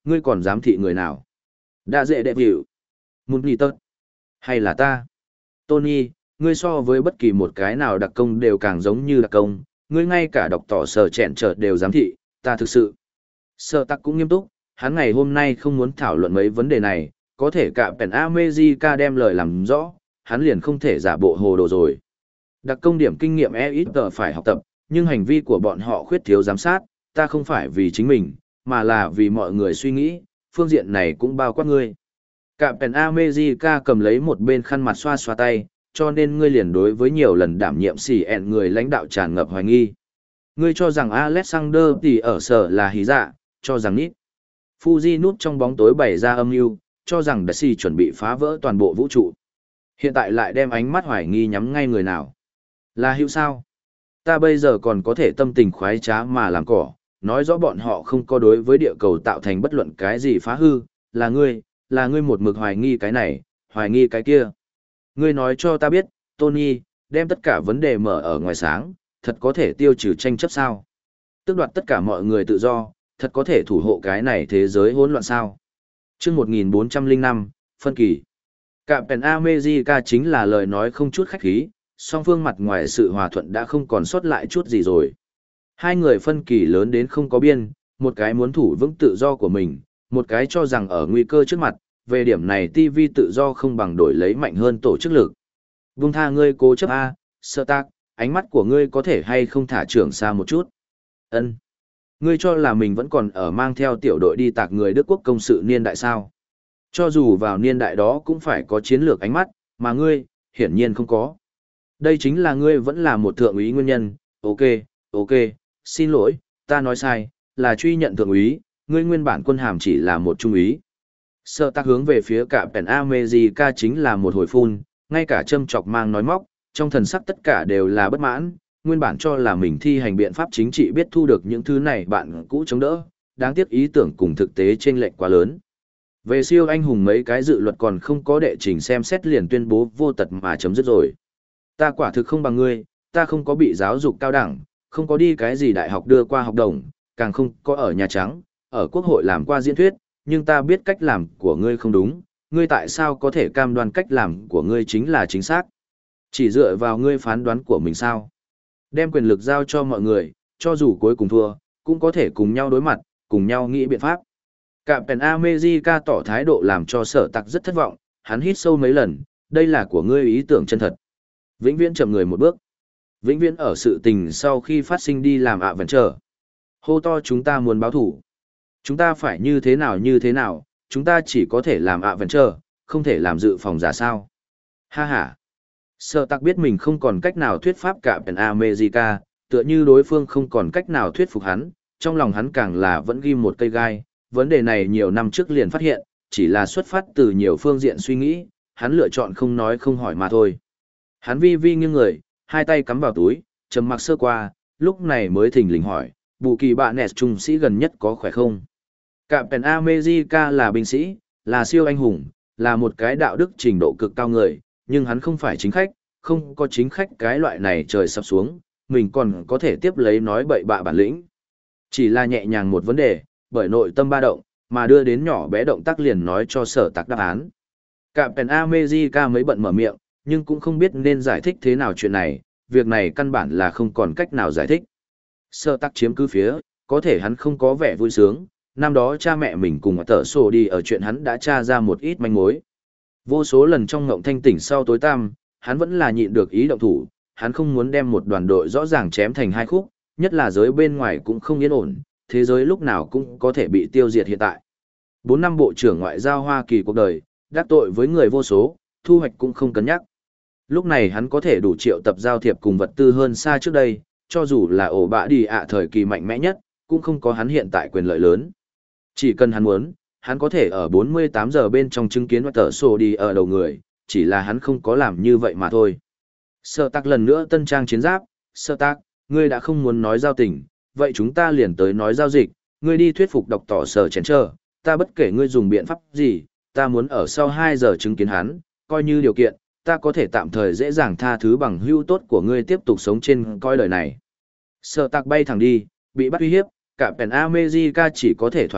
ngươi còn dám thị người nào? Đã dễ đẹp hiểu. Một nhì tớt. Hay là ta? Tony, ngươi so với bất kỳ một cái nào đặc công đều càng giống như đặc công, ngươi ngay cả đọc tỏ sở chẹn chợt đều dám thị, ta thực sự. Sở tắc cũng nghiêm túc, hắn ngày hôm nay không muốn thảo luận mấy vấn đề này, có thể cả Pen America đem lời làm rõ, hắn liền không thể giả bộ hồ đồ rồi. Đặc công điểm kinh nghiệm e ít tờ phải học tập, nhưng hành vi của bọn họ khuyết thiếu giám sát, ta không phải vì chính mình, mà là vì mọi người suy nghĩ, phương diện này cũng bao quát ngươi. Cả Pen America cầm lấy một bên khăn mặt xoa xoa tay, cho nên ngươi liền đối với nhiều lần đảm nhiệm xì ẹn người lãnh đạo tràn ngập hoài nghi. Ngươi cho rằng Alexander thì ở sở là hí dạ, cho rằng nít. Fuji núp trong bóng tối bày ra âm mưu, cho rằng Daisy chuẩn bị phá vỡ toàn bộ vũ trụ. Hiện tại lại đem ánh mắt hoài nghi nhắm ngay người nào. Là hữu sao? Ta bây giờ còn có thể tâm tình khoái trá mà làm cỏ, nói rõ bọn họ không có đối với địa cầu tạo thành bất luận cái gì phá hư, là ngươi, là ngươi một mực hoài nghi cái này, hoài nghi cái kia. Ngươi nói cho ta biết, Tony, đem tất cả vấn đề mở ở ngoài sáng, thật có thể tiêu trừ tranh chấp sao? Tước đoạt tất cả mọi người tự do, thật có thể thủ hộ cái này thế giới hỗn loạn sao? Chương một nghìn bốn trăm lẻ năm, phân kỳ. Cả Pen America chính là lời nói không chút khách khí, song phương mặt ngoài sự hòa thuận đã không còn sót lại chút gì rồi. Hai người phân kỳ lớn đến không có biên, một cái muốn thủ vững tự do của mình, một cái cho rằng ở nguy cơ trước mặt, về điểm này ti vi tự do không bằng đổi lấy mạnh hơn tổ chức lực. Vung tha ngươi cố chấp A, sơ tác, ánh mắt của ngươi có thể hay không thả trưởng xa một chút. Ân, ngươi cho là mình vẫn còn ở mang theo tiểu đội đi tạc người Đức quốc công sự niên đại sao. Cho dù vào niên đại đó cũng phải có chiến lược ánh mắt, mà ngươi, hiển nhiên không có. Đây chính là ngươi vẫn là một thượng úy nguyên nhân, ok, ok, xin lỗi, ta nói sai, là truy nhận thượng úy, ngươi nguyên bản quân hàm chỉ là một trung úy. Sợ tác hướng về phía cả Pen America chính là một hồi phun, ngay cả châm chọc mang nói móc, trong thần sắc tất cả đều là bất mãn, nguyên bản cho là mình thi hành biện pháp chính trị biết thu được những thứ này bạn cũ chống đỡ, đáng tiếc ý tưởng cùng thực tế chênh lệch quá lớn. Về siêu anh hùng mấy cái dự luật còn không có đệ trình xem xét liền tuyên bố vô tật mà chấm dứt rồi. Ta quả thực không bằng ngươi, ta không có bị giáo dục cao đẳng, không có đi cái gì đại học đưa qua học đồng, càng không có ở Nhà Trắng, ở Quốc hội làm qua diễn thuyết, nhưng ta biết cách làm của ngươi không đúng, ngươi tại sao có thể cam đoan cách làm của ngươi chính là chính xác? Chỉ dựa vào ngươi phán đoán của mình sao? Đem quyền lực giao cho mọi người, cho dù cuối cùng thua, cũng có thể cùng nhau đối mặt, cùng nhau nghĩ biện pháp. Cả Pen America tỏ thái độ làm cho Sở Tặc rất thất vọng, hắn hít sâu mấy lần, đây là của ngươi ý tưởng chân thật. Vĩnh viễn chậm người một bước. Vĩnh viễn ở sự tình sau khi phát sinh đi làm ạ vẫn chờ. Hô to chúng ta muốn báo thủ. Chúng ta phải như thế nào như thế nào, chúng ta chỉ có thể làm ạ vẫn chờ, không thể làm dự phòng giả sao. Ha ha. Sở Tặc biết mình không còn cách nào thuyết pháp cả Pen America, tựa như đối phương không còn cách nào thuyết phục hắn, trong lòng hắn càng là vẫn ghim một cây gai. Vấn đề này nhiều năm trước liền phát hiện, chỉ là xuất phát từ nhiều phương diện suy nghĩ, hắn lựa chọn không nói không hỏi mà thôi. Hắn vi vi nghiêng người, hai tay cắm vào túi, trầm mặc sơ qua, lúc này mới thình lình hỏi, bù kỳ bạ nẹt trung sĩ gần nhất có khỏe không? Cả Pen America là binh sĩ, là siêu anh hùng, là một cái đạo đức trình độ cực cao người, nhưng hắn không phải chính khách, không có chính khách cái loại này trời sập xuống, mình còn có thể tiếp lấy nói bậy bạ bản lĩnh. Chỉ là nhẹ nhàng một vấn đề, bởi nội tâm ba động, mà đưa đến nhỏ bé động tác liền nói cho Sở Tặc đáp án. Cả Pen America mới bận mở miệng, nhưng cũng không biết nên giải thích thế nào chuyện này, việc này căn bản là không còn cách nào giải thích. Sở Tặc chiếm cứ phía, có thể hắn không có vẻ vui sướng, năm đó cha mẹ mình cùng tở sổ đi ở chuyện hắn đã tra ra một ít manh mối. Vô số lần trong ngộng thanh tỉnh sau tối tăm, hắn vẫn là nhịn được ý động thủ, hắn không muốn đem một đoàn đội rõ ràng chém thành hai khúc, nhất là giới bên ngoài cũng không yên ổn, thế giới lúc nào cũng có thể bị tiêu diệt hiện tại. Bốn năm bộ trưởng ngoại giao Hoa Kỳ cuộc đời, đắc tội với người vô số, thu hoạch cũng không cân nhắc. Lúc này hắn có thể đủ triệu tập giao thiệp cùng vật tư hơn xa trước đây, cho dù là ổ bạ đi ạ thời kỳ mạnh mẽ nhất, cũng không có hắn hiện tại quyền lợi lớn. Chỉ cần hắn muốn, hắn có thể ở bốn mươi tám giờ bên trong chứng kiến và tờ sổ đi ở đầu người, chỉ là hắn không có làm như vậy mà thôi. Sở Tặc lần nữa tân trang chiến giáp, Sở Tặc, ngươi đã không muốn nói giao tình, vậy chúng ta liền tới nói giao dịch, ngươi đi thuyết phục độc tỏ sở chén chờ, ta bất kể ngươi dùng biện pháp gì, ta muốn ở sau hai giờ chứng kiến hắn, coi như điều kiện, ta có thể tạm thời dễ dàng tha thứ bằng hữu tốt của ngươi tiếp tục sống trên coi đời này. Sở Tặc bay thẳng đi, bị bắt uy hiếp, cả Pen America chỉ có thể thỏa hiệp,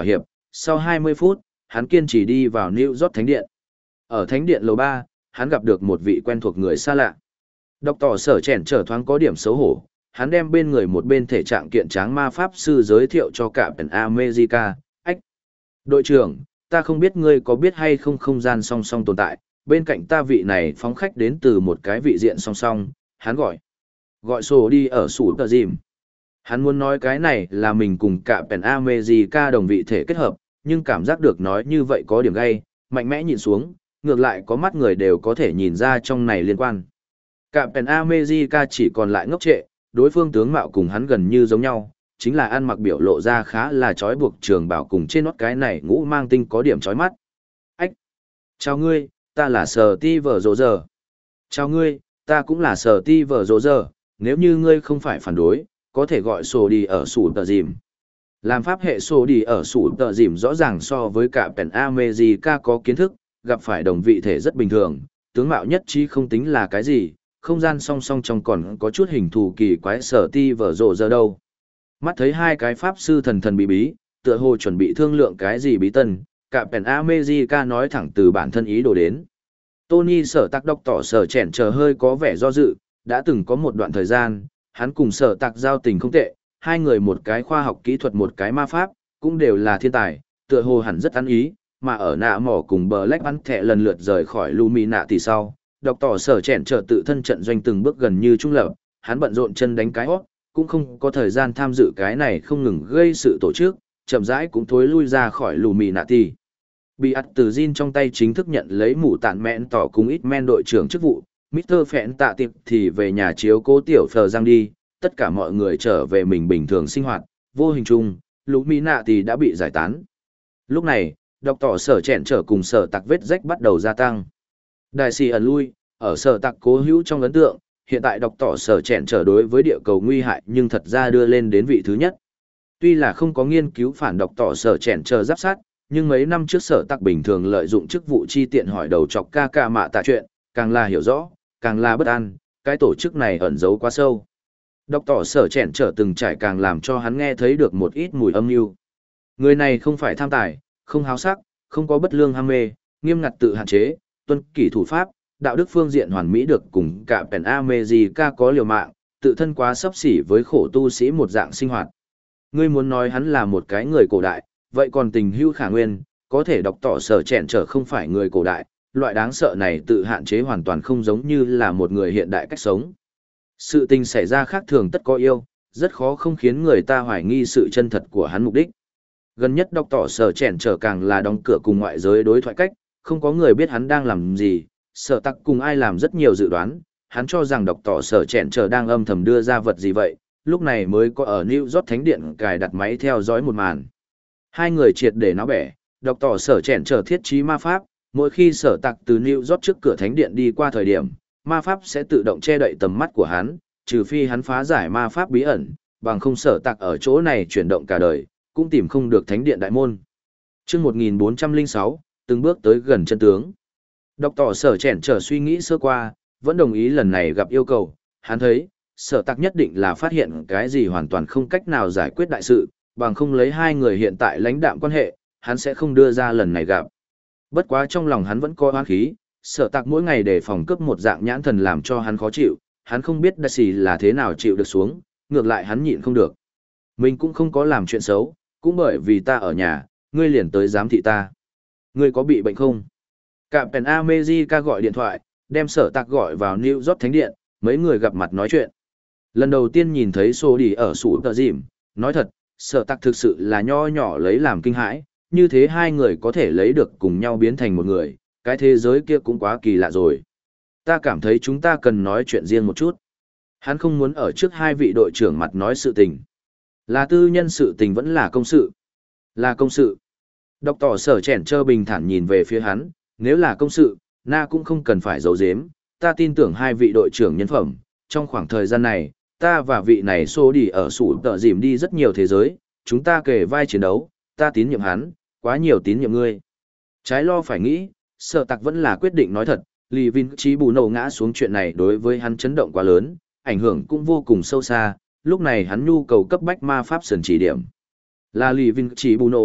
sau hai mươi phút, hắn kiên trì đi vào New York Thánh Điện. Ở Thánh Điện lầu ba, hắn gặp được một vị quen thuộc người xa lạ. Độc tỏ sở chèn trở thoáng có điểm xấu hổ, hắn đem bên người một bên thể trạng kiện tráng ma pháp sư giới thiệu cho cả Pen America. Ách! Đội trưởng, ta không biết ngươi có biết hay không không gian song song tồn tại, bên cạnh ta vị này phóng khách đến từ một cái vị diện song song, hắn gọi. Gọi sổ đi ở sủ tờ dìm. Hắn muốn nói cái này là mình cùng cả Pen America đồng vị thể kết hợp, nhưng cảm giác được nói như vậy có điểm gay, mạnh mẽ nhìn xuống, ngược lại có mắt người đều có thể nhìn ra trong này liên quan. Cả Pen America chỉ còn lại ngốc trệ, đối phương tướng mạo cùng hắn gần như giống nhau, chính là ăn mặc biểu lộ ra khá là trói buộc trường bảo cùng trên nót cái này ngũ mang tinh có điểm trói mắt. Ách! Chào ngươi, ta là Sở Ti Vở Rộ Giờ. Chào ngươi, ta cũng là Sở Ti Vở Rộ Giờ, nếu như ngươi không phải phản đối, có thể gọi sổ đi ở sủ tờ dìm. Làm pháp hệ sổ đi ở sủ tờ dìm rõ ràng so với cả Pen America có kiến thức, gặp phải đồng vị thể rất bình thường, tướng mạo nhất trí không tính là cái gì, không gian song song trong còn có chút hình thù kỳ quái Sở Ti Vở Rộ Giờ đâu. Mắt thấy hai cái pháp sư thần thần bí bí, tựa hồ chuẩn bị thương lượng cái gì bí tân, cả Pen America nói thẳng từ bản thân ý đồ đến. Tony Sở Tạc độc tỏ Sở chèn chờ hơi có vẻ do dự, đã từng có một đoạn thời gian, hắn cùng Sở Tạc giao tình không tệ, hai người một cái khoa học kỹ thuật một cái ma pháp, cũng đều là thiên tài, tựa hồ hẳn rất ăn ý, mà ở nạ mỏ cùng Black bắn thẻ lần lượt rời khỏi Lumina thì sau, độc tỏ Sở chèn chờ tự thân trận doanh từng bước gần như trung lập, hắn bận rộn chân đánh cái hót, cũng không có thời gian tham dự cái này không ngừng gây sự tổ chức, chậm rãi cũng thối lui ra khỏi Illuminati. Bị ắt từ Jin trong tay chính thức nhận lấy mũ tản mẹn tỏ cùng ít men đội trưởng chức vụ, mít tơ Phẹn tạ tiệp thì về nhà chiếu cố tiểu phờ giang đi, tất cả mọi người trở về mình bình thường sinh hoạt, vô hình chung, Illuminati đã bị giải tán. Lúc này, độc tỏ sở chẹn trở cùng sở tặc vết rách bắt đầu gia tăng. Đại sĩ ẩn lui, ở sở tặc cố hữu trong ấn tượng, hiện tại độc tỏ sở chẹn trở đối với địa cầu nguy hại nhưng thật ra đưa lên đến vị thứ nhất. Tuy là không có nghiên cứu phản độc tỏ sở chẹn trở giáp sát, nhưng mấy năm trước sở tặc bình thường lợi dụng chức vụ chi tiện hỏi đầu chọc ca ca mạ tạ chuyện, càng là hiểu rõ, càng là bất an, cái tổ chức này ẩn giấu quá sâu. Độc tỏ sở chẹn trở từng trải càng làm cho hắn nghe thấy được một ít mùi âm mưu. Người này không phải tham tài, không háo sắc, không có bất lương ham mê, nghiêm ngặt tự hạn chế, tuân kỷ thủ pháp, đạo đức phương diện hoàn mỹ được cùng cả Pen America có liều mạng, tự thân quá sấp xỉ với khổ tu sĩ một dạng sinh hoạt. Ngươi muốn nói hắn là một cái người cổ đại, vậy còn tình hữu khả nguyên, có thể độc tỏ sở chẹn trở không phải người cổ đại, loại đáng sợ này tự hạn chế hoàn toàn không giống như là một người hiện đại cách sống. Sự tình xảy ra khác thường tất có yêu, rất khó không khiến người ta hoài nghi sự chân thật của hắn mục đích. Gần nhất độc tỏ sở chẹn trở càng là đóng cửa cùng ngoại giới đối thoại cách, không có người biết hắn đang làm gì, sở tặc cùng ai làm rất nhiều dự đoán, hắn cho rằng độc tỏ sở chẹn trở đang âm thầm đưa ra vật gì vậy, lúc này mới có ở New York Thánh Điện cài đặt máy theo dõi một màn. Hai người triệt để náo bẻ, độc tỏ sở chẹn trở thiết trí ma pháp, mỗi khi sở tặc từ New York trước cửa Thánh Điện đi qua thời điểm, ma pháp sẽ tự động che đậy tầm mắt của hắn, trừ phi hắn phá giải ma pháp bí ẩn, bằng không sở tặc ở chỗ này chuyển động cả đời, cũng tìm không được Thánh Điện đại môn. Chương một nghìn bốn trăm lẻ sáu, từng bước tới gần chân tướng. Độc tỏ sở chèn trở suy nghĩ sơ qua, vẫn đồng ý lần này gặp yêu cầu, hắn thấy, sở tặc nhất định là phát hiện cái gì hoàn toàn không cách nào giải quyết đại sự, bằng không lấy hai người hiện tại lãnh đạm quan hệ, hắn sẽ không đưa ra lần này gặp. Bất quá trong lòng hắn vẫn có oán khí, sở tặc mỗi ngày để phòng cướp một dạng nhãn thần làm cho hắn khó chịu, hắn không biết đại sĩ là thế nào chịu được xuống, ngược lại hắn nhịn không được. Mình cũng không có làm chuyện xấu, cũng bởi vì ta ở nhà, ngươi liền tới giám thị ta. Ngươi có bị bệnh không? Cả Pen America gọi điện thoại, đem sở tặc gọi vào New York Thánh Điện, mấy người gặp mặt nói chuyện. Lần đầu tiên nhìn thấy Sô đi ở sủ tờ dìm, nói thật, sở tặc thực sự là nho nhỏ lấy làm kinh hãi, như thế hai người có thể lấy được cùng nhau biến thành một người, cái thế giới kia cũng quá kỳ lạ rồi. Ta cảm thấy chúng ta cần nói chuyện riêng một chút. Hắn không muốn ở trước hai vị đội trưởng mặt nói sự tình. Là tư nhân sự tình vẫn là công sự. Là công sự. Độc tỏ sở chèn trơ bình thản nhìn về phía hắn, nếu là công sự, na cũng không cần phải giấu giếm, ta tin tưởng hai vị đội trưởng nhân phẩm, trong khoảng thời gian này, ta và vị này xô đi ở sủ tợ dìm đi rất nhiều thế giới, chúng ta kề vai chiến đấu, ta tín nhiệm hắn, quá nhiều tín nhiệm ngươi. Trái lo phải nghĩ, sở tặc vẫn là quyết định nói thật, Lý Vinh Trí bù nổ ngã xuống chuyện này đối với hắn chấn động quá lớn, ảnh hưởng cũng vô cùng sâu xa, lúc này hắn nhu cầu cấp bách ma pháp sần chỉ điểm. Là Lý Vinh Trí bù nổ,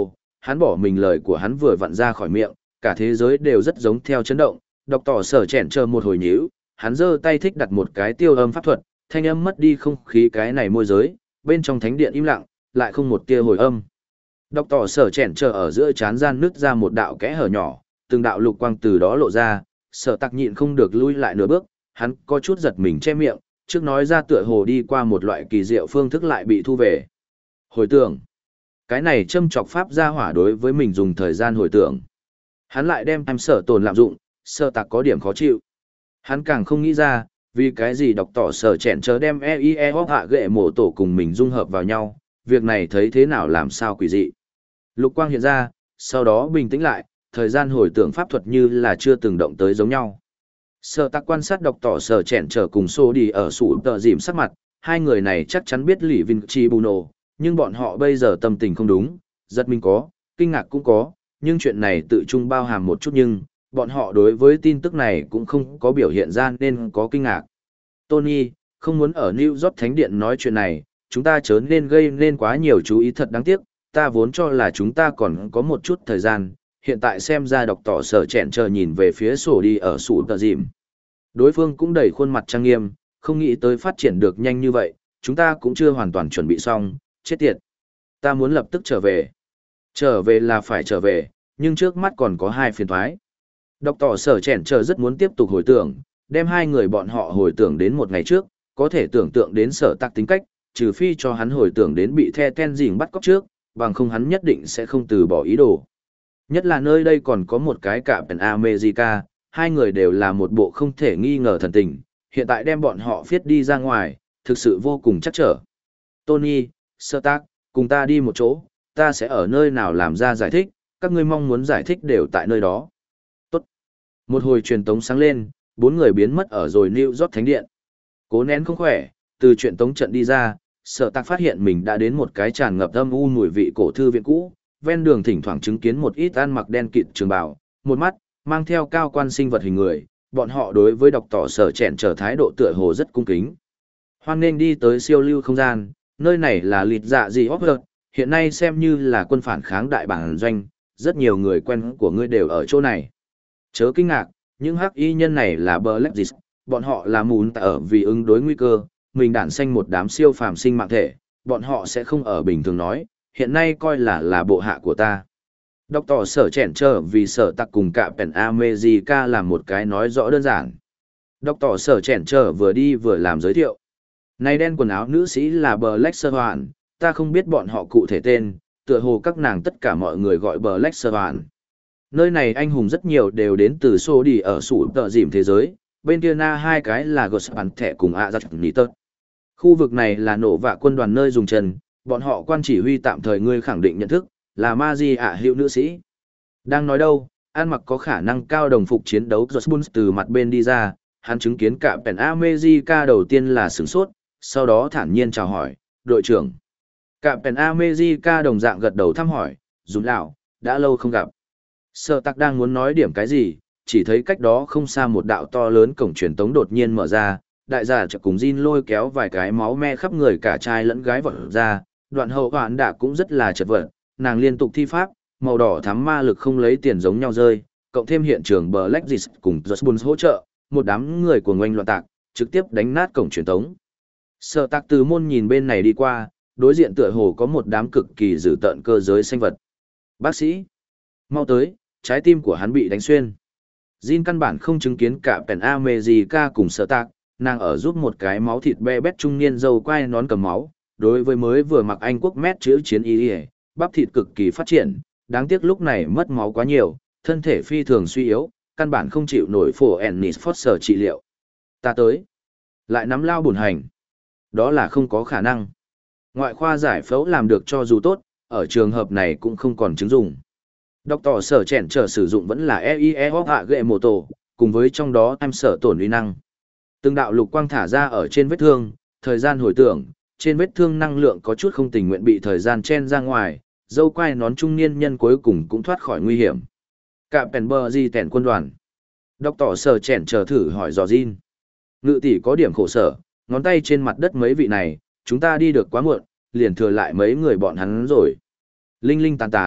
hắn bỏ mình lời của hắn vừa vặn ra khỏi miệng, cả thế giới đều rất giống theo chấn động, đọc tỏ sở chèn chờ một hồi nhíu, hắn giơ tay thích đặt một cái tiêu âm pháp thuật, thanh âm mất đi không khí cái này môi giới, bên trong thánh điện im lặng, lại không một tia hồi âm. Đọc tỏ sở chèn chờ ở giữa chán gian nứt ra một đạo kẽ hở nhỏ, từng đạo lục quang từ đó lộ ra, sở tặc nhịn không được lui lại nửa bước, hắn có chút giật mình che miệng, trước nói ra tựa hồ đi qua một loại kỳ diệu phương thức lại bị thu về. Hồi tưởng. Cái này châm chọc pháp ra hỏa đối với mình dùng thời gian hồi tưởng. Hắn lại đem em sở tồn lạm dụng, sở tặc có điểm khó chịu. Hắn càng không nghĩ ra, vì cái gì đọc tỏ sở chẹn chờ đem e i e hóc hạ ghệ mổ tổ cùng mình dung hợp vào nhau, việc này thấy thế nào làm sao quỷ dị. Lục quang hiện ra, sau đó bình tĩnh lại, thời gian hồi tưởng pháp thuật như là chưa từng động tới giống nhau. Sở tặc quan sát đọc tỏ sở chẹn chờ cùng xô đi ở sủ tờ dìm sắc mặt, hai người này chắc chắn biết lì Vinh Chi Buno, nhưng bọn họ bây giờ tâm tình không đúng, giật mình có, kinh ngạc cũng có, nhưng chuyện này tự chung bao hàm một chút nhưng, bọn họ đối với tin tức này cũng không có biểu hiện ra nên có kinh ngạc. Tony, không muốn ở New York Thánh Điện nói chuyện này, chúng ta chớ nên gây nên quá nhiều chú ý thật đáng tiếc, ta vốn cho là chúng ta còn có một chút thời gian, hiện tại xem ra đọc tỏ sở chẹn chờ nhìn về phía sổ đi ở sủ tờ dìm. Đối phương cũng đầy khuôn mặt trang nghiêm, không nghĩ tới phát triển được nhanh như vậy, chúng ta cũng chưa hoàn toàn chuẩn bị xong, chết tiệt. Ta muốn lập tức trở về. Trở về là phải trở về, nhưng trước mắt còn có hai phiền thoái. Đọc tỏ sở chèn chờ rất muốn tiếp tục hồi tưởng, đem hai người bọn họ hồi tưởng đến một ngày trước, có thể tưởng tượng đến sở tạc tính cách, trừ phi cho hắn hồi tưởng đến bị the ten dình bắt cóc trước, bằng không hắn nhất định sẽ không từ bỏ ý đồ. Nhất là nơi đây còn có một cái cạm Pen America, hai người đều là một bộ không thể nghi ngờ thần tình, hiện tại đem bọn họ viết đi ra ngoài, thực sự vô cùng chắc trở. Tony, Sơ Tác, cùng ta đi một chỗ, ta sẽ ở nơi nào làm ra giải thích, các ngươi mong muốn giải thích đều tại nơi đó. Tốt. Một hồi truyền tống sáng lên, bốn người biến mất ở rồi New York Thánh Điện. Cố nén không khỏe, từ truyền tống trận đi ra, Sở Tác phát hiện mình đã đến một cái tràn ngập âm u mùi vị cổ thư viện cũ, ven đường thỉnh thoảng chứng kiến một ít ăn mặc đen kịt trường bào, một mắt, mang theo cao quan sinh vật hình người, bọn họ đối với đọc tỏ sở chèn trở thái độ tựa hồ rất cung kính. Hoan nên đi tới siêu lưu không gian, nơi này là lịt dạ gì Oxford, hiện nay xem như là quân phản kháng đại bản doanh, rất nhiều người quen của ngươi đều ở chỗ này. Chớ kinh ngạc, những hắc y nhân này là Blackgist, bọn họ là mùn ở vì ứng đối nguy cơ, mình đản sanh một đám siêu phàm sinh mạng thể, bọn họ sẽ không ở bình thường nói, hiện nay coi là là bộ hạ của ta. Đọc tỏ sở chèn trở vì sở tặc cùng cả Pen America làm một cái nói rõ đơn giản. Đọc tỏ sở chèn trở vừa đi vừa làm giới thiệu. Này đen quần áo nữ sĩ là Black Swan, ta không biết bọn họ cụ thể tên, tựa hồ các nàng tất cả mọi người gọi Black Swan. Nơi này anh hùng rất nhiều đều đến từ xô đi ở sủ tợ dìm thế giới, bên kia na hai cái là Gospan thẻ cùng ạ giặc ní tớt. Khu vực này là nổ vạ quân đoàn nơi dùng chân, bọn họ quan chỉ huy tạm thời ngươi khẳng định nhận thức, là ma di ạ hiệu nữ sĩ. Đang nói đâu, ăn mặc có khả năng cao đồng phục chiến đấu Josbuns từ mặt bên đi ra, hắn chứng kiến cả Pen America đầu tiên là sửng sốt, sau đó thản nhiên chào hỏi, đội trưởng. Cả Pen America đồng dạng gật đầu thăm hỏi, dùm lão, đã lâu không gặp. Sở tặc đang muốn nói điểm cái gì, chỉ thấy cách đó không xa một đạo to lớn cổng truyền tống đột nhiên mở ra, đại giả chợt cùng Jin lôi kéo vài cái máu me khắp người cả trai lẫn gái vọt ra, đoạn hậu hoạn đã cũng rất là chật vật, nàng liên tục thi pháp, màu đỏ thắm ma lực không lấy tiền giống nhau rơi, cộng thêm hiện trường Blackgist cùng Josbuns hỗ trợ, một đám người của ngoanh loạn tạc, trực tiếp đánh nát cổng truyền tống. Sở tạc từ môn nhìn bên này đi qua, đối diện tựa hồ có một đám cực kỳ dữ tợn cơ giới sinh vật. Bác sĩ, mau tới, trái tim của hắn bị đánh xuyên. Jin căn bản không chứng kiến cả Pen America cùng sở tạc, nàng ở giúp một cái máu thịt be bét trung niên dâu quai nón cầm máu, đối với mới vừa mặc Anh quốc mét chữ chiến y, bắp thịt cực kỳ phát triển, đáng tiếc lúc này mất máu quá nhiều, thân thể phi thường suy yếu, căn bản không chịu nổi phổ Ennis Foster trị liệu. Ta tới, lại nắm lao bùn hành. Đó là không có khả năng. Ngoại khoa giải phẫu làm được cho dù tốt, ở trường hợp này cũng không còn chứng dụng. Đọc tỏ sở chèn trở sử dụng vẫn là e i e hóc hạ ghệ mô tổ, cùng với trong đó em sở tổn uy năng. Từng đạo lục quang thả ra ở trên vết thương, thời gian hồi tưởng, trên vết thương năng lượng có chút không tình nguyện bị thời gian chen ra ngoài, dâu quai nón trung niên nhân cuối cùng cũng thoát khỏi nguy hiểm. Cả Pen bờ di tèn quân đoàn. Đọc tỏ sở chèn chờ thử hỏi dò Jin. Ngự tỷ có điểm khổ sở, ngón tay trên mặt đất mấy vị này, chúng ta đi được quá muộn, liền thừa lại mấy người bọn hắn rồi. Linh linh tán tán,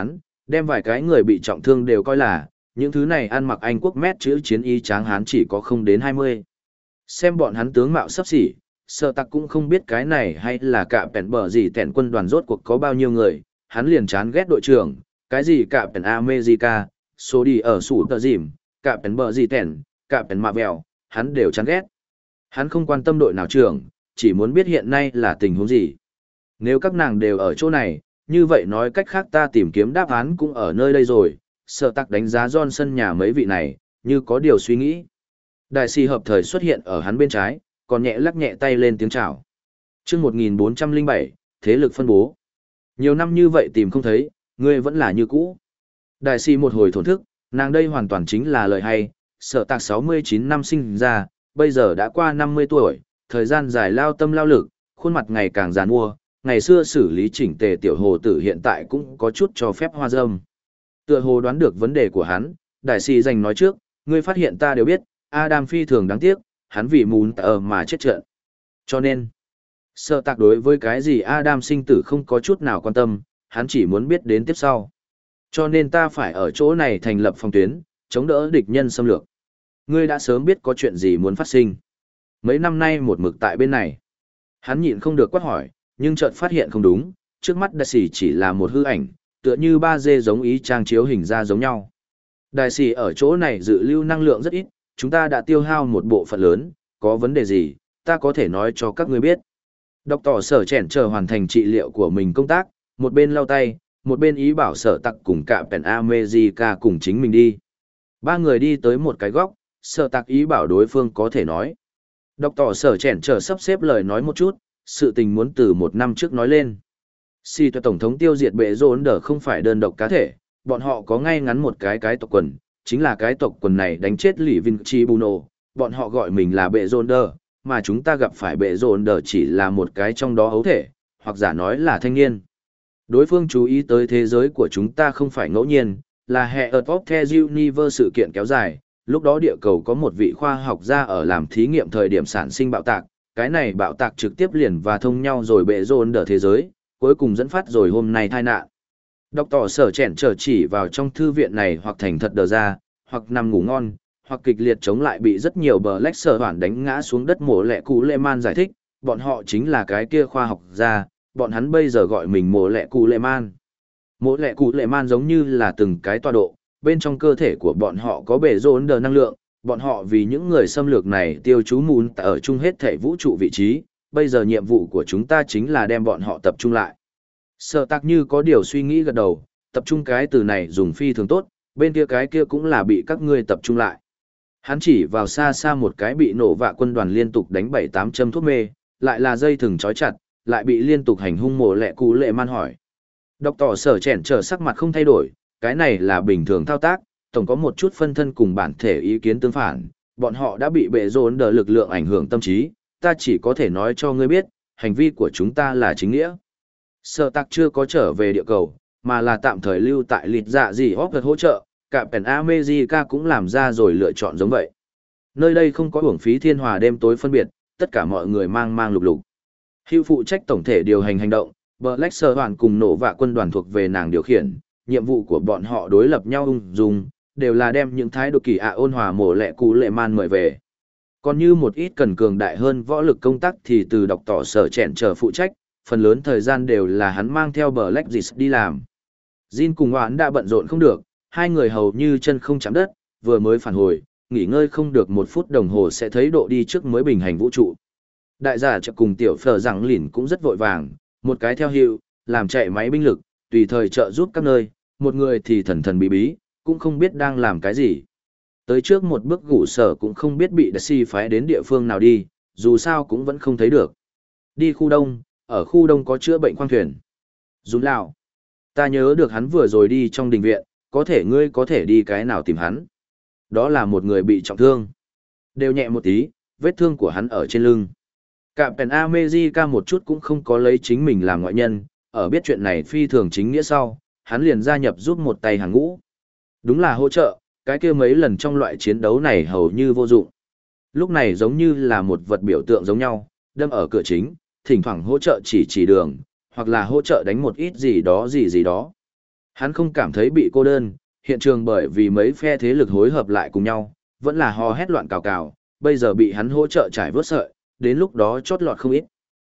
Đem vài cái người bị trọng thương đều coi là, những thứ này ăn mặc Anh quốc mét chữ chiến y tráng hán chỉ có không đến hai mươi. Xem bọn hắn tướng mạo sắp xỉ, Sở Tạc cũng không biết cái này hay là cả bèn bờ gì tẹn quân đoàn rốt cuộc có bao nhiêu người, hắn liền chán ghét đội trưởng, cái gì cả bèn America, số đi ở sủ tờ dìm, cả bèn bờ gì tẹn, cả bèn mạ vèo, hắn đều chán ghét. Hắn không quan tâm đội nào trưởng, chỉ muốn biết hiện nay là tình huống gì. Nếu các nàng đều ở chỗ này, như vậy nói cách khác ta tìm kiếm đáp án cũng ở nơi đây rồi. Sở Tạc đánh giá Johnson nhà mấy vị này, như có điều suy nghĩ. Đại sĩ hợp thời xuất hiện ở hắn bên trái, còn nhẹ lắc nhẹ tay lên tiếng chào. Chương một nghìn bốn trăm lẻ bảy, thế lực phân bố. Nhiều năm như vậy tìm không thấy, ngươi vẫn là như cũ. Đại sĩ một hồi thổn thức, nàng đây hoàn toàn chính là lời hay. Sở Tạc sáu mươi chín năm sinh ra, bây giờ đã qua năm mươi tuổi, thời gian dài lao tâm lao lực, khuôn mặt ngày càng giàn mua, ngày xưa xử lý chỉnh tề tiểu hồ tử hiện tại cũng có chút cho phép hoa dâm. Tựa hồ đoán được vấn đề của hắn, đại sĩ dành nói trước, ngươi phát hiện ta đều biết, Adam phi thường đáng tiếc, hắn vì muốn tờ mà chết trận. Cho nên, Sở Tạc đối với cái gì Adam sinh tử không có chút nào quan tâm, hắn chỉ muốn biết đến tiếp sau. Cho nên ta phải ở chỗ này thành lập phòng tuyến, chống đỡ địch nhân xâm lược. Ngươi đã sớm biết có chuyện gì muốn phát sinh. Mấy năm nay một mực tại bên này. Hắn nhịn không được quát hỏi, nhưng chợt phát hiện không đúng, trước mắt đại sĩ chỉ là một hư ảnh, tựa như ba D giống ý trang chiếu hình ra giống nhau. Đại sĩ ở chỗ này dự lưu năng lượng rất ít, chúng ta đã tiêu hao một bộ phận lớn, có vấn đề gì, ta có thể nói cho các ngươi biết. Độc tỏ Sở chèn chờ hoàn thành trị liệu của mình công tác, một bên lau tay, một bên ý bảo Sở Tạc cùng cả Pen America cùng chính mình đi. Ba người đi tới một cái góc, Sở Tạc ý bảo đối phương có thể nói. Độc tỏ Sở chèn chờ sắp xếp lời nói một chút, sự tình muốn từ một năm trước nói lên. Si cho Tổng thống tiêu diệt bệ rốn đờ không phải đơn độc cá thể, bọn họ có ngay ngắn một cái cái tộc quần, chính là cái tộc quần này đánh chết Lý Vinci Buno, bọn họ gọi mình là bệ rốn đờ, mà chúng ta gặp phải bệ rốn đờ chỉ là một cái trong đó ấu thể, hoặc giả nói là thanh niên. Đối phương chú ý tới thế giới của chúng ta không phải ngẫu nhiên, là hệ Earth of the Universe sự kiện kéo dài, lúc đó địa cầu có một vị khoa học gia ở làm thí nghiệm thời điểm sản sinh bạo tạc, cái này bạo tạc trực tiếp liền và thông nhau rồi bệ rốn đờ thế giới, cuối cùng dẫn phát rồi hôm nay tai nạn. Độc tỏ Sở chèn trở chỉ vào trong thư viện này hoặc thành thật đờ ra, hoặc nằm ngủ ngon, hoặc kịch liệt chống lại bị rất nhiều bờ lách sở hoản đánh ngã xuống đất mổ lẹ cụ lệ man giải thích, bọn họ chính là cái kia khoa học gia, bọn hắn bây giờ gọi mình mổ lẹ cụ lệ man. Mổ lẹ cụ lệ man giống như là từng cái tọa độ, bên trong cơ thể của bọn họ có bể rốn đờ năng lượng, bọn họ vì những người xâm lược này tiêu chú mùn ở chung hết thể vũ trụ vị trí, bây giờ nhiệm vụ của chúng ta chính là đem bọn họ tập trung lại. Sở Tạc như có điều suy nghĩ gật đầu, tập trung cái từ này dùng phi thường tốt, bên kia cái kia cũng là bị các ngươi tập trung lại. Hắn chỉ vào xa xa một cái bị nổ vạ quân đoàn liên tục đánh bảy tám châm thuốc mê, lại là dây thừng trói chặt, lại bị liên tục hành hung mổ lẹ cụ lệ man hỏi. Độc tỏ Sở chèn trở sắc mặt không thay đổi, cái này là bình thường thao tác, tổng có một chút phân thân cùng bản thể ý kiến tương phản, bọn họ đã bị bệ rốn đờ lực lượng ảnh hưởng tâm trí, ta chỉ có thể nói cho ngươi biết, hành vi của chúng ta là chính nghĩa. Sở Tạc chưa có trở về địa cầu, mà là tạm thời lưu tại lịt dạ gì hóp hỗ trợ, cả Pen America cũng làm ra rồi lựa chọn giống vậy. Nơi đây không có uổng phí thiên hòa đêm tối phân biệt, tất cả mọi người mang mang lục lục. Hữu phụ trách tổng thể điều hành hành động, Black Sơ Hoàn cùng nổ vạ quân đoàn thuộc về nàng điều khiển, nhiệm vụ của bọn họ đối lập nhau ung dung, đều là đem những thái độ kỳ ạ ôn hòa mổ lẹ cụ lệ man mời về. Còn như một ít cần cường đại hơn võ lực công tác thì từ độc tỏ Sở chèn trở phụ trách, phần lớn thời gian đều là hắn mang theo Black Jis đi làm. Jin cùng Hoán đã bận rộn không được, hai người hầu như chân không chạm đất, vừa mới phản hồi, nghỉ ngơi không được một phút đồng hồ sẽ thấy độ đi trước mới bình hành vũ trụ. Đại giả trợ cùng tiểu phở rằng lỉn cũng rất vội vàng, một cái theo hiệu, làm chạy máy binh lực, tùy thời trợ giúp các nơi, một người thì thần thần bí bí, cũng không biết đang làm cái gì. Tới trước một bước gủ sở cũng không biết bị Đại Si phái đến địa phương nào đi, dù sao cũng vẫn không thấy được. Đi khu đông, ở khu đông có chữa bệnh khoang thuyền. Dùm lão, ta nhớ được hắn vừa rồi đi trong đình viện, có thể ngươi có thể đi cái nào tìm hắn. Đó là một người bị trọng thương. Đều nhẹ một tí, vết thương của hắn ở trên lưng. Cả Pen America một chút cũng không có lấy chính mình làm ngoại nhân, ở biết chuyện này phi thường chính nghĩa sau, hắn liền gia nhập giúp một tay hàng ngũ. Đúng là hỗ trợ, cái kia mấy lần trong loại chiến đấu này hầu như vô dụng. Lúc này giống như là một vật biểu tượng giống nhau, đâm ở cửa chính, thỉnh thoảng hỗ trợ chỉ chỉ đường, hoặc là hỗ trợ đánh một ít gì đó gì gì đó. Hắn không cảm thấy bị cô đơn, hiện trường bởi vì mấy phe thế lực hối hợp lại cùng nhau, vẫn là hò hét loạn cào cào, bây giờ bị hắn hỗ trợ trải vớt sợi, đến lúc đó chót lọt không ít.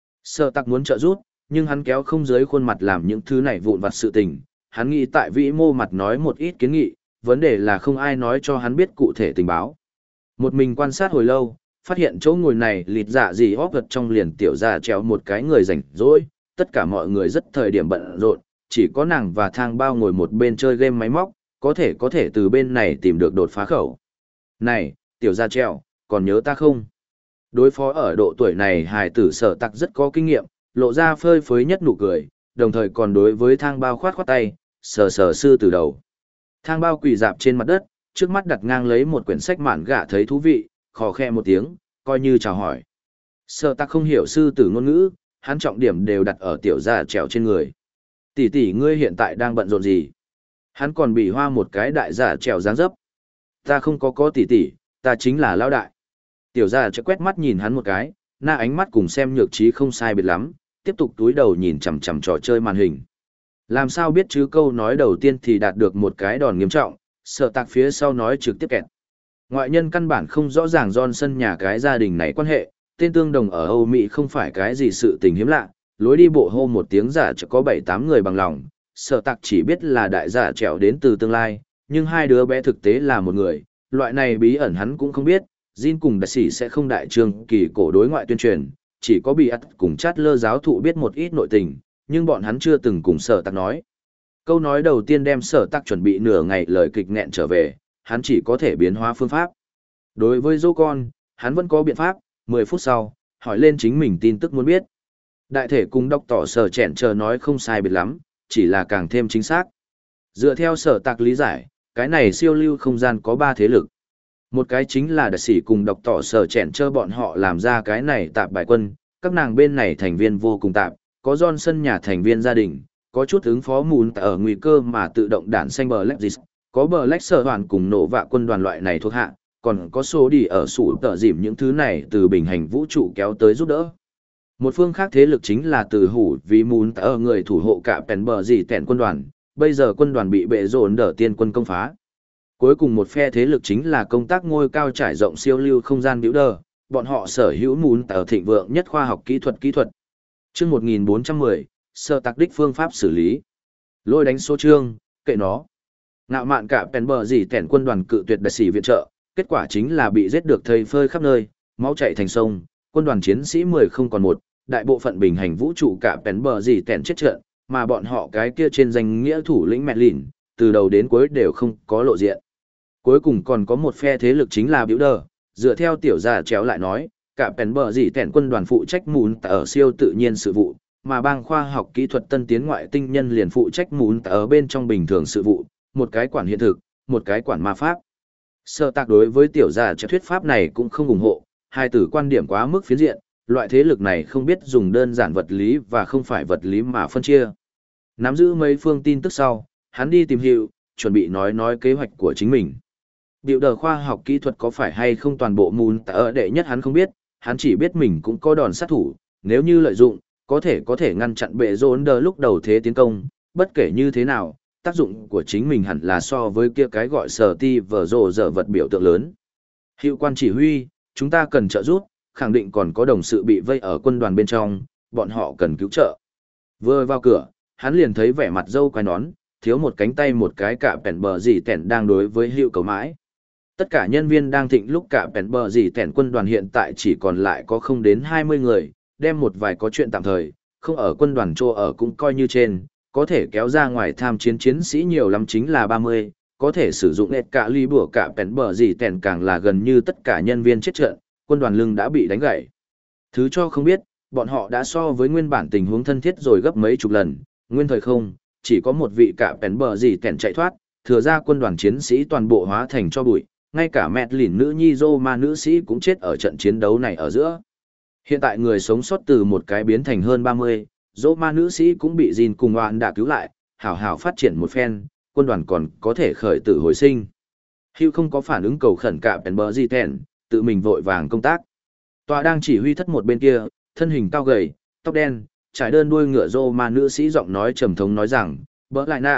Sở tặc muốn trợ giúp, nhưng hắn kéo không dưới khuôn mặt làm những thứ này vụn vặt sự tình, hắn nghĩ tại vĩ mô mặt nói một ít kiến nghị, vấn đề là không ai nói cho hắn biết cụ thể tình báo. Một mình quan sát hồi lâu, phát hiện chỗ ngồi này lịt dạ gì hóp vật trong liền tiểu ra treo một cái người rảnh rỗi, tất cả mọi người rất thời điểm bận rộn, chỉ có nàng và thang bao ngồi một bên chơi game máy móc, có thể có thể từ bên này tìm được đột phá khẩu. Này, tiểu ra treo, còn nhớ ta không? Đối phó ở độ tuổi này hài tử sở tặc rất có kinh nghiệm, lộ ra phơi phới nhất nụ cười, đồng thời còn đối với thang bao khoát khoát tay, sờ sờ sư từ đầu. Thang bao quỳ dạp trên mặt đất, trước mắt đặt ngang lấy một quyển sách mạn gạ thấy thú vị, khò khe một tiếng, coi như chào hỏi. Sở tặc không hiểu sư tử ngôn ngữ, hắn trọng điểm đều đặt ở tiểu gia trèo trên người. Tỷ tỷ ngươi hiện tại đang bận rộn gì? Hắn còn bị hoa một cái đại giả trèo dáng dấp. Ta không có có tỷ tỷ, ta chính là lão đại. Tiểu gia sẽ quét mắt nhìn hắn một cái, na ánh mắt cùng xem nhược trí không sai biệt lắm, tiếp tục túi đầu nhìn chằm chằm trò chơi màn hình. Làm sao biết chứ câu nói đầu tiên thì đạt được một cái đòn nghiêm trọng, sợ tạc phía sau nói trực tiếp kẹt. Ngoại nhân căn bản không rõ ràng Johnson nhà cái gia đình này quan hệ, tên tương đồng ở Âu Mỹ không phải cái gì sự tình hiếm lạ, lối đi bộ hô một tiếng giả chỉ có bảy tám người bằng lòng, sợ tạc chỉ biết là đại giả trèo đến từ tương lai, nhưng hai đứa bé thực tế là một người, loại này bí ẩn hắn cũng không biết, Jin cùng đại sĩ sẽ không đại trương kỳ cổ đối ngoại tuyên truyền, chỉ có bị ắt cùng chát lơ giáo thụ biết một ít nội tình, nhưng bọn hắn chưa từng cùng sở tạc nói. Câu nói đầu tiên đem sở tạc chuẩn bị nửa ngày lời kịch nghẹn trở về, hắn chỉ có thể biến hóa phương pháp. Đối với dô con, hắn vẫn có biện pháp, mười phút sau, hỏi lên chính mình tin tức muốn biết. Đại thể cùng đọc tỏ sở chẹn chờ nói không sai biệt lắm, chỉ là càng thêm chính xác. Dựa theo sở tạc lý giải, cái này siêu lưu không gian có ba thế lực. Một cái chính là đại sĩ cùng đọc tỏ sở chẹn chơ bọn họ làm ra cái này tạp bài quân, các nàng bên này thành viên vô cùng tạp, có Johnson nhà thành viên gia đình, có chút ứng phó mùn ở nguy cơ mà tự động đản xanh bờ Black Disc, có bờ Black sở hoàn cùng nổ vạ quân đoàn loại này thuộc hạ, còn có số đi ở sủ tợ dìm những thứ này từ bình hành vũ trụ kéo tới giúp đỡ. Một phương khác thế lực chính là từ hủ vì mùn ở người thủ hộ cả pèn bờ gì tẹn quân đoàn, bây giờ quân đoàn bị bệ rộn đỡ tiên quân công phá. Cuối cùng một phe thế lực chính là công tác ngôi cao trải rộng siêu lưu không gian biểu đờ, bọn họ sở hữu mùn ở thịnh vượng nhất khoa học kỹ thuật kỹ thuật. Chương một nghìn bốn trăm mười, sơ tạc đích phương pháp xử lý. Lôi đánh số chương, kệ nó. Ngạo mạn cả pèn bờ gì tẻn quân đoàn cự tuyệt đại sĩ viện trợ, kết quả chính là bị giết được thây phơi khắp nơi, máu chảy thành sông, quân đoàn chiến sĩ mười không còn một, đại bộ phận bình hành vũ trụ cả pèn bờ gì tẻn chết trận, mà bọn họ cái kia trên danh nghĩa thủ lĩnh mẹ lìn, từ đầu đến cuối đều không có lộ diện. Cuối cùng còn có một phe thế lực chính là biểu đờ, dựa theo tiểu gia chéo lại nói, cả pèn bờ gì tẻn quân đoàn phụ trách mùn ở siêu tự nhiên sự vụ, mà bang khoa học kỹ thuật tân tiến ngoại tinh nhân liền phụ trách mùn ở bên trong bình thường sự vụ, một cái quản hiện thực, một cái quản ma pháp. Sơ tạc đối với tiểu gia chéo thuyết pháp này cũng không ủng hộ, hai tử quan điểm quá mức phiến diện, loại thế lực này không biết dùng đơn giản vật lý và không phải vật lý mà phân chia. Nắm giữ mấy phương tin tức sau, hắn đi tìm hiểu, chuẩn bị nói nói kế hoạch của chính mình. Biểu đờ khoa học kỹ thuật có phải hay không toàn bộ mùn ở đệ nhất hắn không biết, hắn chỉ biết mình cũng có đòn sát thủ, nếu như lợi dụng, có thể có thể ngăn chặn bệ rốn đờ lúc đầu thế tiến công, bất kể như thế nào, tác dụng của chính mình hẳn là so với kia cái gọi sở ti vở rồ dở vật biểu tượng lớn. Hiệu quan chỉ huy, chúng ta cần trợ giúp, khẳng định còn có đồng sự bị vây ở quân đoàn bên trong, bọn họ cần cứu trợ. Vừa vào cửa, hắn liền thấy vẻ mặt dâu quai nón, thiếu một cánh tay một cái cả pèn bờ gì tẻn đang đối với hiệu cầu mãi. Tất cả nhân viên đang thịnh lúc cả pèn bờ gì tẻn quân đoàn hiện tại chỉ còn lại có không đến hai mươi người, đem một vài có chuyện tạm thời, không ở quân đoàn trô ở cũng coi như trên, có thể kéo ra ngoài tham chiến chiến sĩ nhiều lắm chính là ba mươi, có thể sử dụng nét cả ly bùa cả pèn bờ gì tẻn càng là gần như tất cả nhân viên chết trận, quân đoàn lưng đã bị đánh gãy. Thứ cho không biết, bọn họ đã so với nguyên bản tình huống thân thiết rồi gấp mấy chục lần, nguyên thời không, chỉ có một vị cả pèn bờ gì tẻn chạy thoát, thừa ra quân đoàn chiến sĩ toàn bộ hóa thành cho bụi, ngay cả mẹ lìn nữ nhi Roma nữ sĩ cũng chết ở trận chiến đấu này ở giữa. Hiện tại người sống sót từ một cái biến thành hơn ba mươi, Roma nữ sĩ cũng bị Jin cùng Oan đã cứu lại, hảo hảo phát triển một phen, quân đoàn còn có thể khởi tử hồi sinh. Hugh không có phản ứng cầu khẩn cả Penbergiten, tự mình vội vàng công tác. Tòa đang chỉ huy thất một bên kia, thân hình cao gầy, tóc đen, trải đơn đuôi ngựa Roma nữ sĩ giọng nói trầm thống nói rằng, bỡ lại nạ,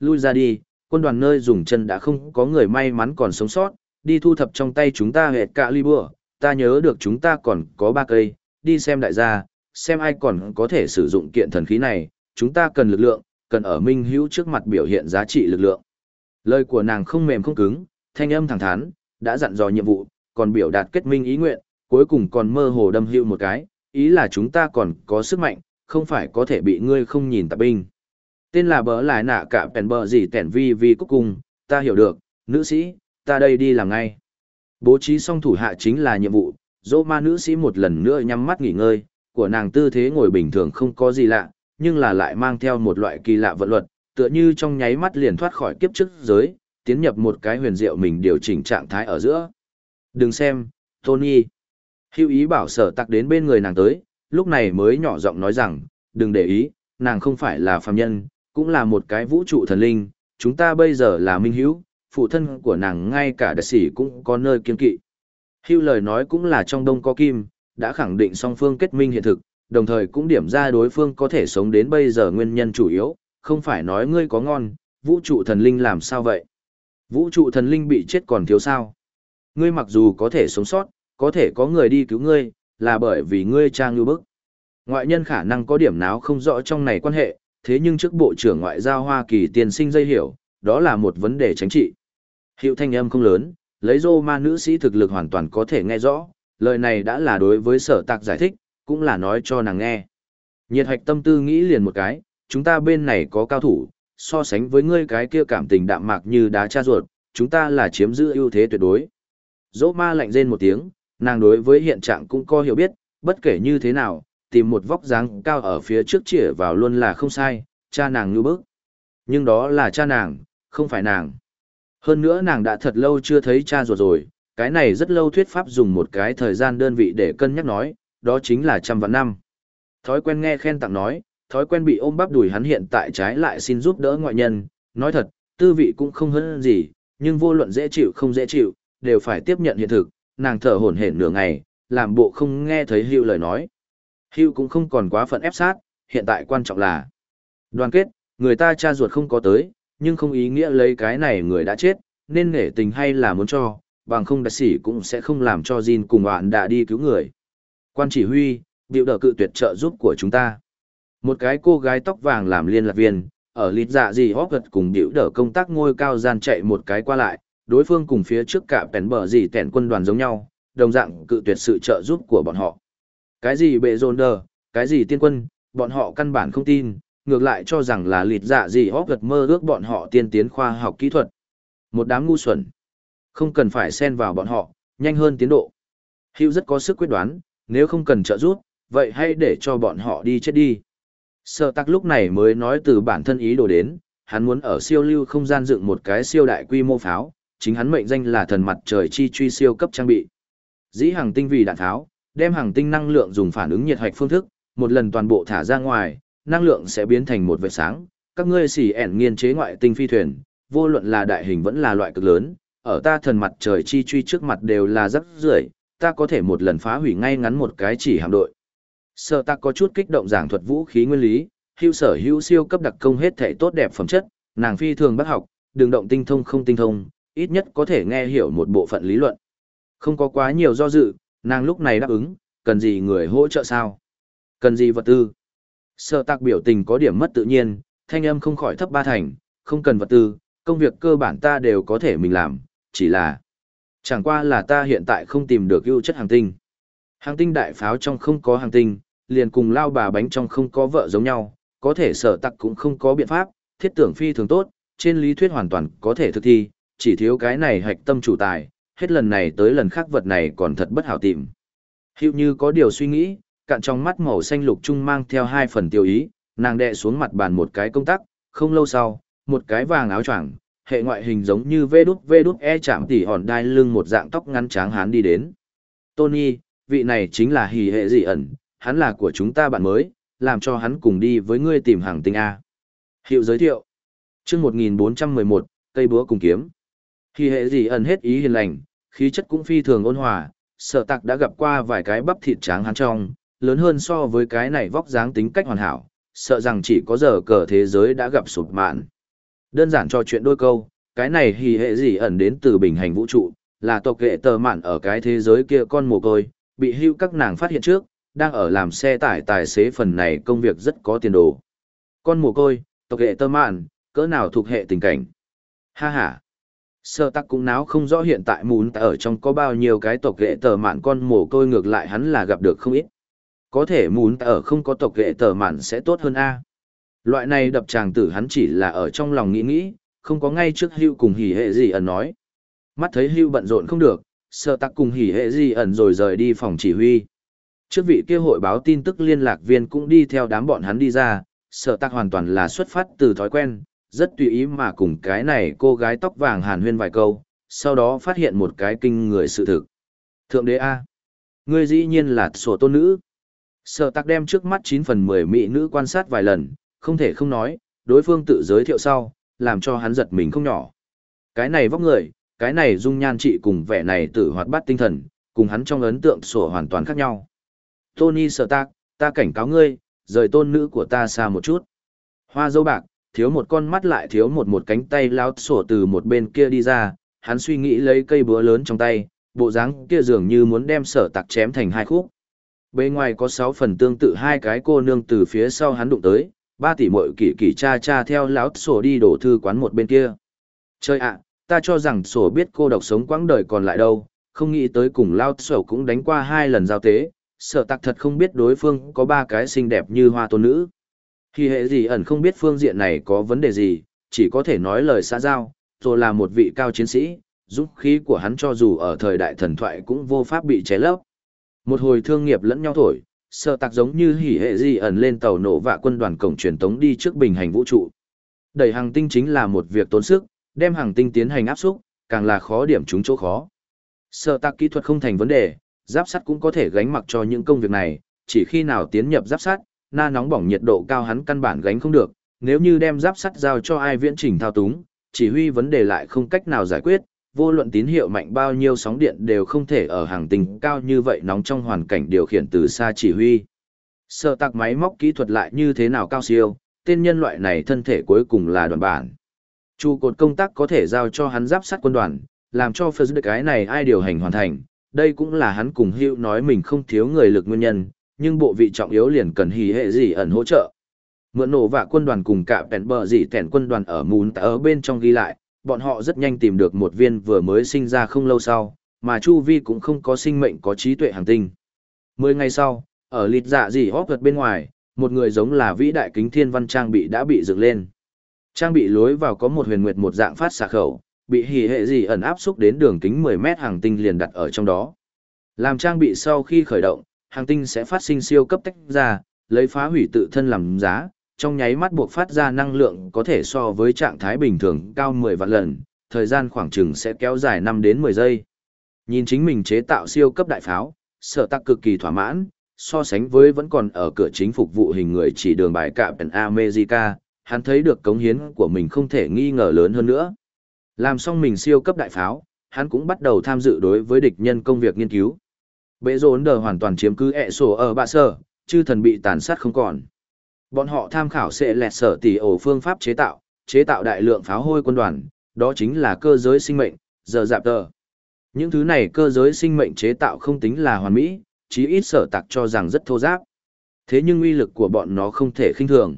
lui ra đi, quân đoàn nơi dùng chân đã không có người may mắn còn sống sót, đi thu thập trong tay chúng ta hệt cả Libur, ta nhớ được chúng ta còn có ba cây, đi xem đại gia, xem ai còn có thể sử dụng kiện thần khí này, chúng ta cần lực lượng, cần ở minh hữu trước mặt biểu hiện giá trị lực lượng. Lời của nàng không mềm không cứng, thanh âm thẳng thắn, đã dặn dò nhiệm vụ, còn biểu đạt kết minh ý nguyện, cuối cùng còn mơ hồ đâm hữu một cái, ý là chúng ta còn có sức mạnh, không phải có thể bị ngươi không nhìn tạp binh. Tên là bỡ lại nạ cả bèn bờ gì tẻn vi vi cúc cung, ta hiểu được, nữ sĩ, ta đây đi làm ngay. Bố trí xong thủ hạ chính là nhiệm vụ, dỗ ma nữ sĩ một lần nữa nhắm mắt nghỉ ngơi, của nàng tư thế ngồi bình thường không có gì lạ, nhưng là lại mang theo một loại kỳ lạ vận luật, tựa như trong nháy mắt liền thoát khỏi kiếp trước giới, tiến nhập một cái huyền diệu mình điều chỉnh trạng thái ở giữa. Đừng xem, Tony. Hữu ý bảo sở tặc đến bên người nàng tới, lúc này mới nhỏ giọng nói rằng, đừng để ý, nàng không phải là phàm nhân, cũng là một cái vũ trụ thần linh, chúng ta bây giờ là minh hữu, phụ thân của nàng ngay cả đặc sĩ cũng có nơi kiên kỵ. Hữu lời nói cũng là trong đông có kim, đã khẳng định song phương kết minh hiện thực, đồng thời cũng điểm ra đối phương có thể sống đến bây giờ nguyên nhân chủ yếu, không phải nói ngươi có ngon, vũ trụ thần linh làm sao vậy? Vũ trụ thần linh bị chết còn thiếu sao? Ngươi mặc dù có thể sống sót, có thể có người đi cứu ngươi, là bởi vì ngươi trang như bức. Ngoại nhân khả năng có điểm nào không rõ trong này quan hệ, thế nhưng trước Bộ trưởng Ngoại giao Hoa Kỳ tiên sinh dây hiểu, đó là một vấn đề chính trị. Hiệu thanh âm không lớn, lấy Roma nữ sĩ thực lực hoàn toàn có thể nghe rõ, lời này đã là đối với sở tạc giải thích, cũng là nói cho nàng nghe. Nhiệt hạch tâm tư nghĩ liền một cái, chúng ta bên này có cao thủ, so sánh với ngươi cái kia cảm tình đạm mạc như đá cha ruột, chúng ta là chiếm giữ ưu thế tuyệt đối. Dỗ ma lạnh rên một tiếng, nàng đối với hiện trạng cũng có hiểu biết, bất kể như thế nào, tìm một vóc dáng cao ở phía trước chĩa vào luôn là không sai, cha nàng như bức. Nhưng đó là cha nàng, không phải nàng. Hơn nữa nàng đã thật lâu chưa thấy cha ruột rồi, cái này rất lâu thuyết pháp dùng một cái thời gian đơn vị để cân nhắc nói, đó chính là trăm vạn năm. Thói quen nghe khen tặng nói, thói quen bị ôm bắp đùi hắn hiện tại trái lại xin giúp đỡ ngoại nhân, nói thật, tư vị cũng không hơn gì, nhưng vô luận dễ chịu không dễ chịu, đều phải tiếp nhận hiện thực, nàng thở hổn hển nửa ngày, làm bộ không nghe thấy Hưu lời nói. Hưu cũng không còn quá phận ép sát, hiện tại quan trọng là đoàn kết, người ta cha ruột không có tới, nhưng không ý nghĩa lấy cái này người đã chết, nên nể tình hay là muốn cho, bằng không đặc sĩ cũng sẽ không làm cho Jin cùng bạn đã đi cứu người. Quan chỉ huy, biểu đỡ cự tuyệt trợ giúp của chúng ta. Một cái cô gái tóc vàng làm liên lạc viên, ở lít dạ gì hóp gật cùng biểu đỡ công tác ngôi cao gian chạy một cái qua lại, đối phương cùng phía trước cả bèn bờ gì tẻn quân đoàn giống nhau, đồng dạng cự tuyệt sự trợ giúp của bọn họ. Cái gì bệ rôn đờ, cái gì tiên quân, bọn họ căn bản không tin, ngược lại cho rằng là lịt dạ gì hóp gật mơ ước bọn họ tiên tiến khoa học kỹ thuật. Một đám ngu xuẩn. Không cần phải xen vào bọn họ, nhanh hơn tiến độ. Hữu rất có sức quyết đoán, nếu không cần trợ giúp, vậy hãy để cho bọn họ đi chết đi. Sở tắc lúc này mới nói từ bản thân ý đồ đến, hắn muốn ở siêu lưu không gian dựng một cái siêu đại quy mô pháo, chính hắn mệnh danh là thần mặt trời chi truy siêu cấp trang bị. Dĩ hàng tinh vì đạn tháo, đem hàng tinh năng lượng dùng phản ứng nhiệt hạch phương thức, một lần toàn bộ thả ra ngoài, năng lượng sẽ biến thành một vệt sáng. Các ngươi xỉ ẻn nghiên chế ngoại tinh phi thuyền, vô luận là đại hình vẫn là loại cực lớn, ở ta thần mặt trời chi truy trước mặt đều là rất rưởi, ta có thể một lần phá hủy ngay ngắn một cái chỉ hạm đội. Sở tạc có chút kích động giảng thuật vũ khí nguyên lý, hữu sở hữu siêu cấp đặc công hết thể tốt đẹp phẩm chất, nàng phi thường bác học, đường động tinh thông không tinh thông, ít nhất có thể nghe hiểu một bộ phận lý luận. Không có quá nhiều do dự, nàng lúc này đáp ứng, cần gì người hỗ trợ sao? Cần gì vật tư? Sở tạc biểu tình có điểm mất tự nhiên, thanh âm không khỏi thấp ba thành, không cần vật tư, công việc cơ bản ta đều có thể mình làm, chỉ là chẳng qua là ta hiện tại không tìm được ưu chất hàng tinh. Hàng tinh đại pháo trong không có hàng tinh, liền cùng lao bà bánh trong không có vợ giống nhau, có thể sở tặc cũng không có biện pháp, thiết tưởng phi thường tốt, trên lý thuyết hoàn toàn có thể thực thi, chỉ thiếu cái này hạch tâm chủ tài, hết lần này tới lần khác vật này còn thật bất hảo tìm. Hữu như có điều suy nghĩ, cạn trong mắt màu xanh lục trung mang theo hai phần tiêu ý, nàng đè xuống mặt bàn một cái công tắc, không lâu sau, một cái vàng áo choàng, hệ ngoại hình giống như vê đút vê đút e chạm tỉ hòn đai lưng một dạng tóc ngắn tráng hán đi đến. Tony, vị này chính là hỉ hệ dị ẩn, hắn là của chúng ta bạn mới, làm cho hắn cùng đi với ngươi tìm hàng tinh A. Hiệu giới thiệu. chương một nghìn bốn trăm mười một, cây búa cùng kiếm. Hỉ hệ dị ẩn hết ý hiền lành, khí chất cũng phi thường ôn hòa, sở tạc đã gặp qua vài cái bắp thịt tráng hắn trong, lớn hơn so với cái này vóc dáng tính cách hoàn hảo, sợ rằng chỉ có giờ cờ thế giới đã gặp sụp mạn. Đơn giản cho chuyện đôi câu, cái này hỉ hệ gì ẩn đến từ bình hành vũ trụ, là tộc ghệ tờ mạn ở cái thế giới kia con mồ côi, bị hưu các nàng phát hiện trước, đang ở làm xe tải tài xế phần này công việc rất có tiền đồ. Con mồ côi, tộc ghệ tờ mạn, cỡ nào thuộc hệ tình cảnh. Ha ha. Sơ tắc cũng náo không rõ hiện tại muốn ở trong có bao nhiêu cái tộc ghệ tờ mạn con mồ côi, ngược lại hắn là gặp được không ít. Có thể muốn ở không có tộc ghệ tờ mạn sẽ tốt hơn a. Loại này đập tràng tử hắn chỉ là ở trong lòng nghĩ nghĩ, không có ngay trước hưu cùng hỉ hệ gì ẩn nói. Mắt thấy hưu bận rộn không được, sơ tắc cùng hỉ hệ gì ẩn rồi rời đi phòng chỉ huy. Trước vị kia hội báo tin tức liên lạc viên cũng đi theo đám bọn hắn đi ra, sơ tắc hoàn toàn là xuất phát từ thói quen, rất tùy ý mà cùng cái này cô gái tóc vàng hàn huyên vài câu, sau đó phát hiện một cái kinh người sự thực. Thượng đế A. Ngươi dĩ nhiên là sổ tôn nữ. Sở tắc đem trước mắt chín phần mười mỹ nữ quan sát vài lần, không thể không nói, đối phương tự giới thiệu sau, làm cho hắn giật mình không nhỏ. Cái này vóc người, cái này dung nhan trị cùng vẻ này tự hoạt bát tinh thần, cùng hắn trong ấn tượng sổ hoàn toàn khác nhau. Tony Sở tắc, ta cảnh cáo ngươi, rời tôn nữ của ta xa một chút. Hoa dâu bạc, thiếu một con mắt lại thiếu một một cánh tay lao sổ từ một bên kia đi ra, hắn suy nghĩ lấy cây búa lớn trong tay, bộ dáng kia dường như muốn đem Sở tặc chém thành hai khúc. Bên ngoài có sáu phần tương tự hai cái cô nương từ phía sau hắn đụng tới, ba tỷ muội kỳ kỳ cha cha theo lão sổ đi đổ thư quán một bên kia. Chơi ạ, ta cho rằng sổ biết cô độc sống quãng đời còn lại đâu, không nghĩ tới cùng lão sổ cũng đánh qua hai lần giao tế, Sở tặc thật không biết đối phương có ba cái xinh đẹp như hoa tôn nữ. Khi hệ gì ẩn không biết phương diện này có vấn đề gì, chỉ có thể nói lời xã giao, rồi là một vị cao chiến sĩ, dũng khí của hắn cho dù ở thời đại thần thoại cũng vô pháp bị ché lấp. Một hồi thương nghiệp lẫn nhau thổi, Sở tạc giống như hỉ hệ gì ẩn lên tàu nổ vạ quân đoàn cổng truyền tống đi trước bình hành vũ trụ. Đẩy hàng tinh chính là một việc tốn sức, đem hàng tinh tiến hành áp xúc, càng là khó điểm chúng chỗ khó. Sở tạc kỹ thuật không thành vấn đề, giáp sắt cũng có thể gánh mặc cho những công việc này, chỉ khi nào tiến nhập giáp sắt, na nóng bỏng nhiệt độ cao hắn căn bản gánh không được, nếu như đem giáp sắt giao cho ai viễn trình thao túng, chỉ huy vấn đề lại không cách nào giải quyết, vô luận tín hiệu mạnh bao nhiêu sóng điện đều không thể ở hàng tinh cao như vậy nóng trong hoàn cảnh điều khiển từ xa chỉ huy. Sở tạc máy móc kỹ thuật lại như thế nào cao siêu, tên nhân loại này thân thể cuối cùng là đoàn bản. Trụ cột công tác có thể giao cho hắn giáp sắt quân đoàn, làm cho phật cái này ai điều hành hoàn thành, đây cũng là hắn cùng Hữu nói mình không thiếu người lực nguyên nhân, nhưng bộ vị trọng yếu liền cần hỉ hệ gì ẩn hỗ trợ. Mượn nổ vạ quân đoàn cùng cả bèn bờ gì tẻn quân đoàn ở mún ở bên trong ghi lại, bọn họ rất nhanh tìm được một viên vừa mới sinh ra không lâu sau, mà chu vi cũng không có sinh mệnh có trí tuệ hành tinh. Mười ngày sau, ở lịt dạ gì hóp vật bên ngoài, một người giống là vĩ đại kính thiên văn trang bị đã bị dựng lên. Trang bị lối vào có một huyền nguyệt một dạng phát xạ khẩu, bị hỉ hệ gì ẩn áp xúc đến đường kính mười mét hàng tinh liền đặt ở trong đó. Làm trang bị sau khi khởi động, hàng tinh sẽ phát sinh siêu cấp tách ra, lấy phá hủy tự thân làm giá, trong nháy mắt buộc phát ra năng lượng có thể so với trạng thái bình thường cao mười vạn lần, thời gian khoảng chừng sẽ kéo dài năm đến mười giây. Nhìn chính mình chế tạo siêu cấp đại pháo, Sở tạc cực kỳ thỏa mãn, so sánh với vẫn còn ở cửa chính phục vụ hình người chỉ đường bài Captain America, hắn thấy được cống hiến của mình không thể nghi ngờ lớn hơn nữa. Làm xong mình siêu cấp đại pháo, hắn cũng bắt đầu tham dự đối với địch nhân công việc nghiên cứu. Bệ rốn đờ hoàn toàn chiếm cứ ẹ sổ ở bạ sở, chư thần bị tàn sát không còn. Bọn họ tham khảo sẽ lẹt sở tỷ ổ phương pháp chế tạo, chế tạo đại lượng pháo hôi quân đoàn, đó chính là cơ giới sinh mệnh, giờ dạp tờ. Những thứ này cơ giới sinh mệnh chế tạo không tính là hoàn mỹ, chí ít sở tạc cho rằng rất thô giáp. Thế nhưng uy lực của bọn nó không thể khinh thường.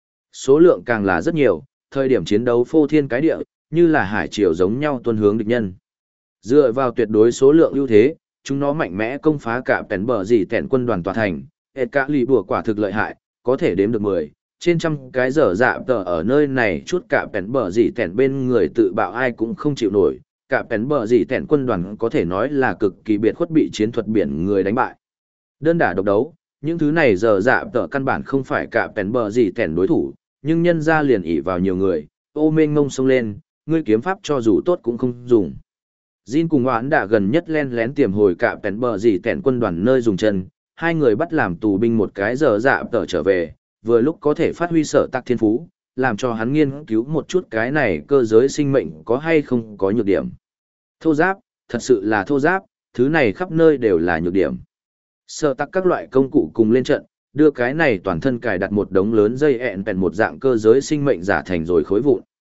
Số lượng càng là rất nhiều, thời điểm chiến đấu phô thiên cái địa, như là hải triều giống nhau tuân hướng địch nhân. Dựa vào tuyệt đối số lượng ưu thế, chúng nó mạnh mẽ công phá cả tẻn bờ gì tẻn quân đoàn tòa thành, hết cả lì bùa quả thực lợi hại, có thể đếm được mười, trên trăm cái dở dạ tờ ở nơi này chút cả tẻn bờ gì tẻn bên người tự bạo ai cũng không chịu nổi, cả tẻn bờ gì tẻn quân đoàn có thể nói là cực kỳ biệt khuất bị chiến thuật biển người đánh bại. Đơn đả độc đấu, những thứ này dở dạ tờ căn bản không phải cả tẻn bờ gì tẻn đối thủ, nhưng nhân ra liền ỷ vào nhiều người, ô mênh ngông xông lên, ngươi kiếm pháp cho dù tốt cũng không dùng. Jin cùng Hoán đã gần nhất len lén tiềm hồi cả tẻn bờ gì tẻn quân đoàn nơi dùng chân, hai người bắt làm tù binh một cái giờ dạ tờ trở về, vừa lúc có thể phát huy sở tạc thiên phú, làm cho hắn nghiên cứu một chút cái này cơ giới sinh mệnh có hay không có nhược điểm. Thô giáp, thật sự là thô giáp, thứ này khắp nơi đều là nhược điểm. Sở tạc các loại công cụ cùng lên trận, đưa cái này toàn thân cài đặt một đống lớn dây ẹn bèn một dạng cơ giới sinh mệnh giả thành rồi khối vụn.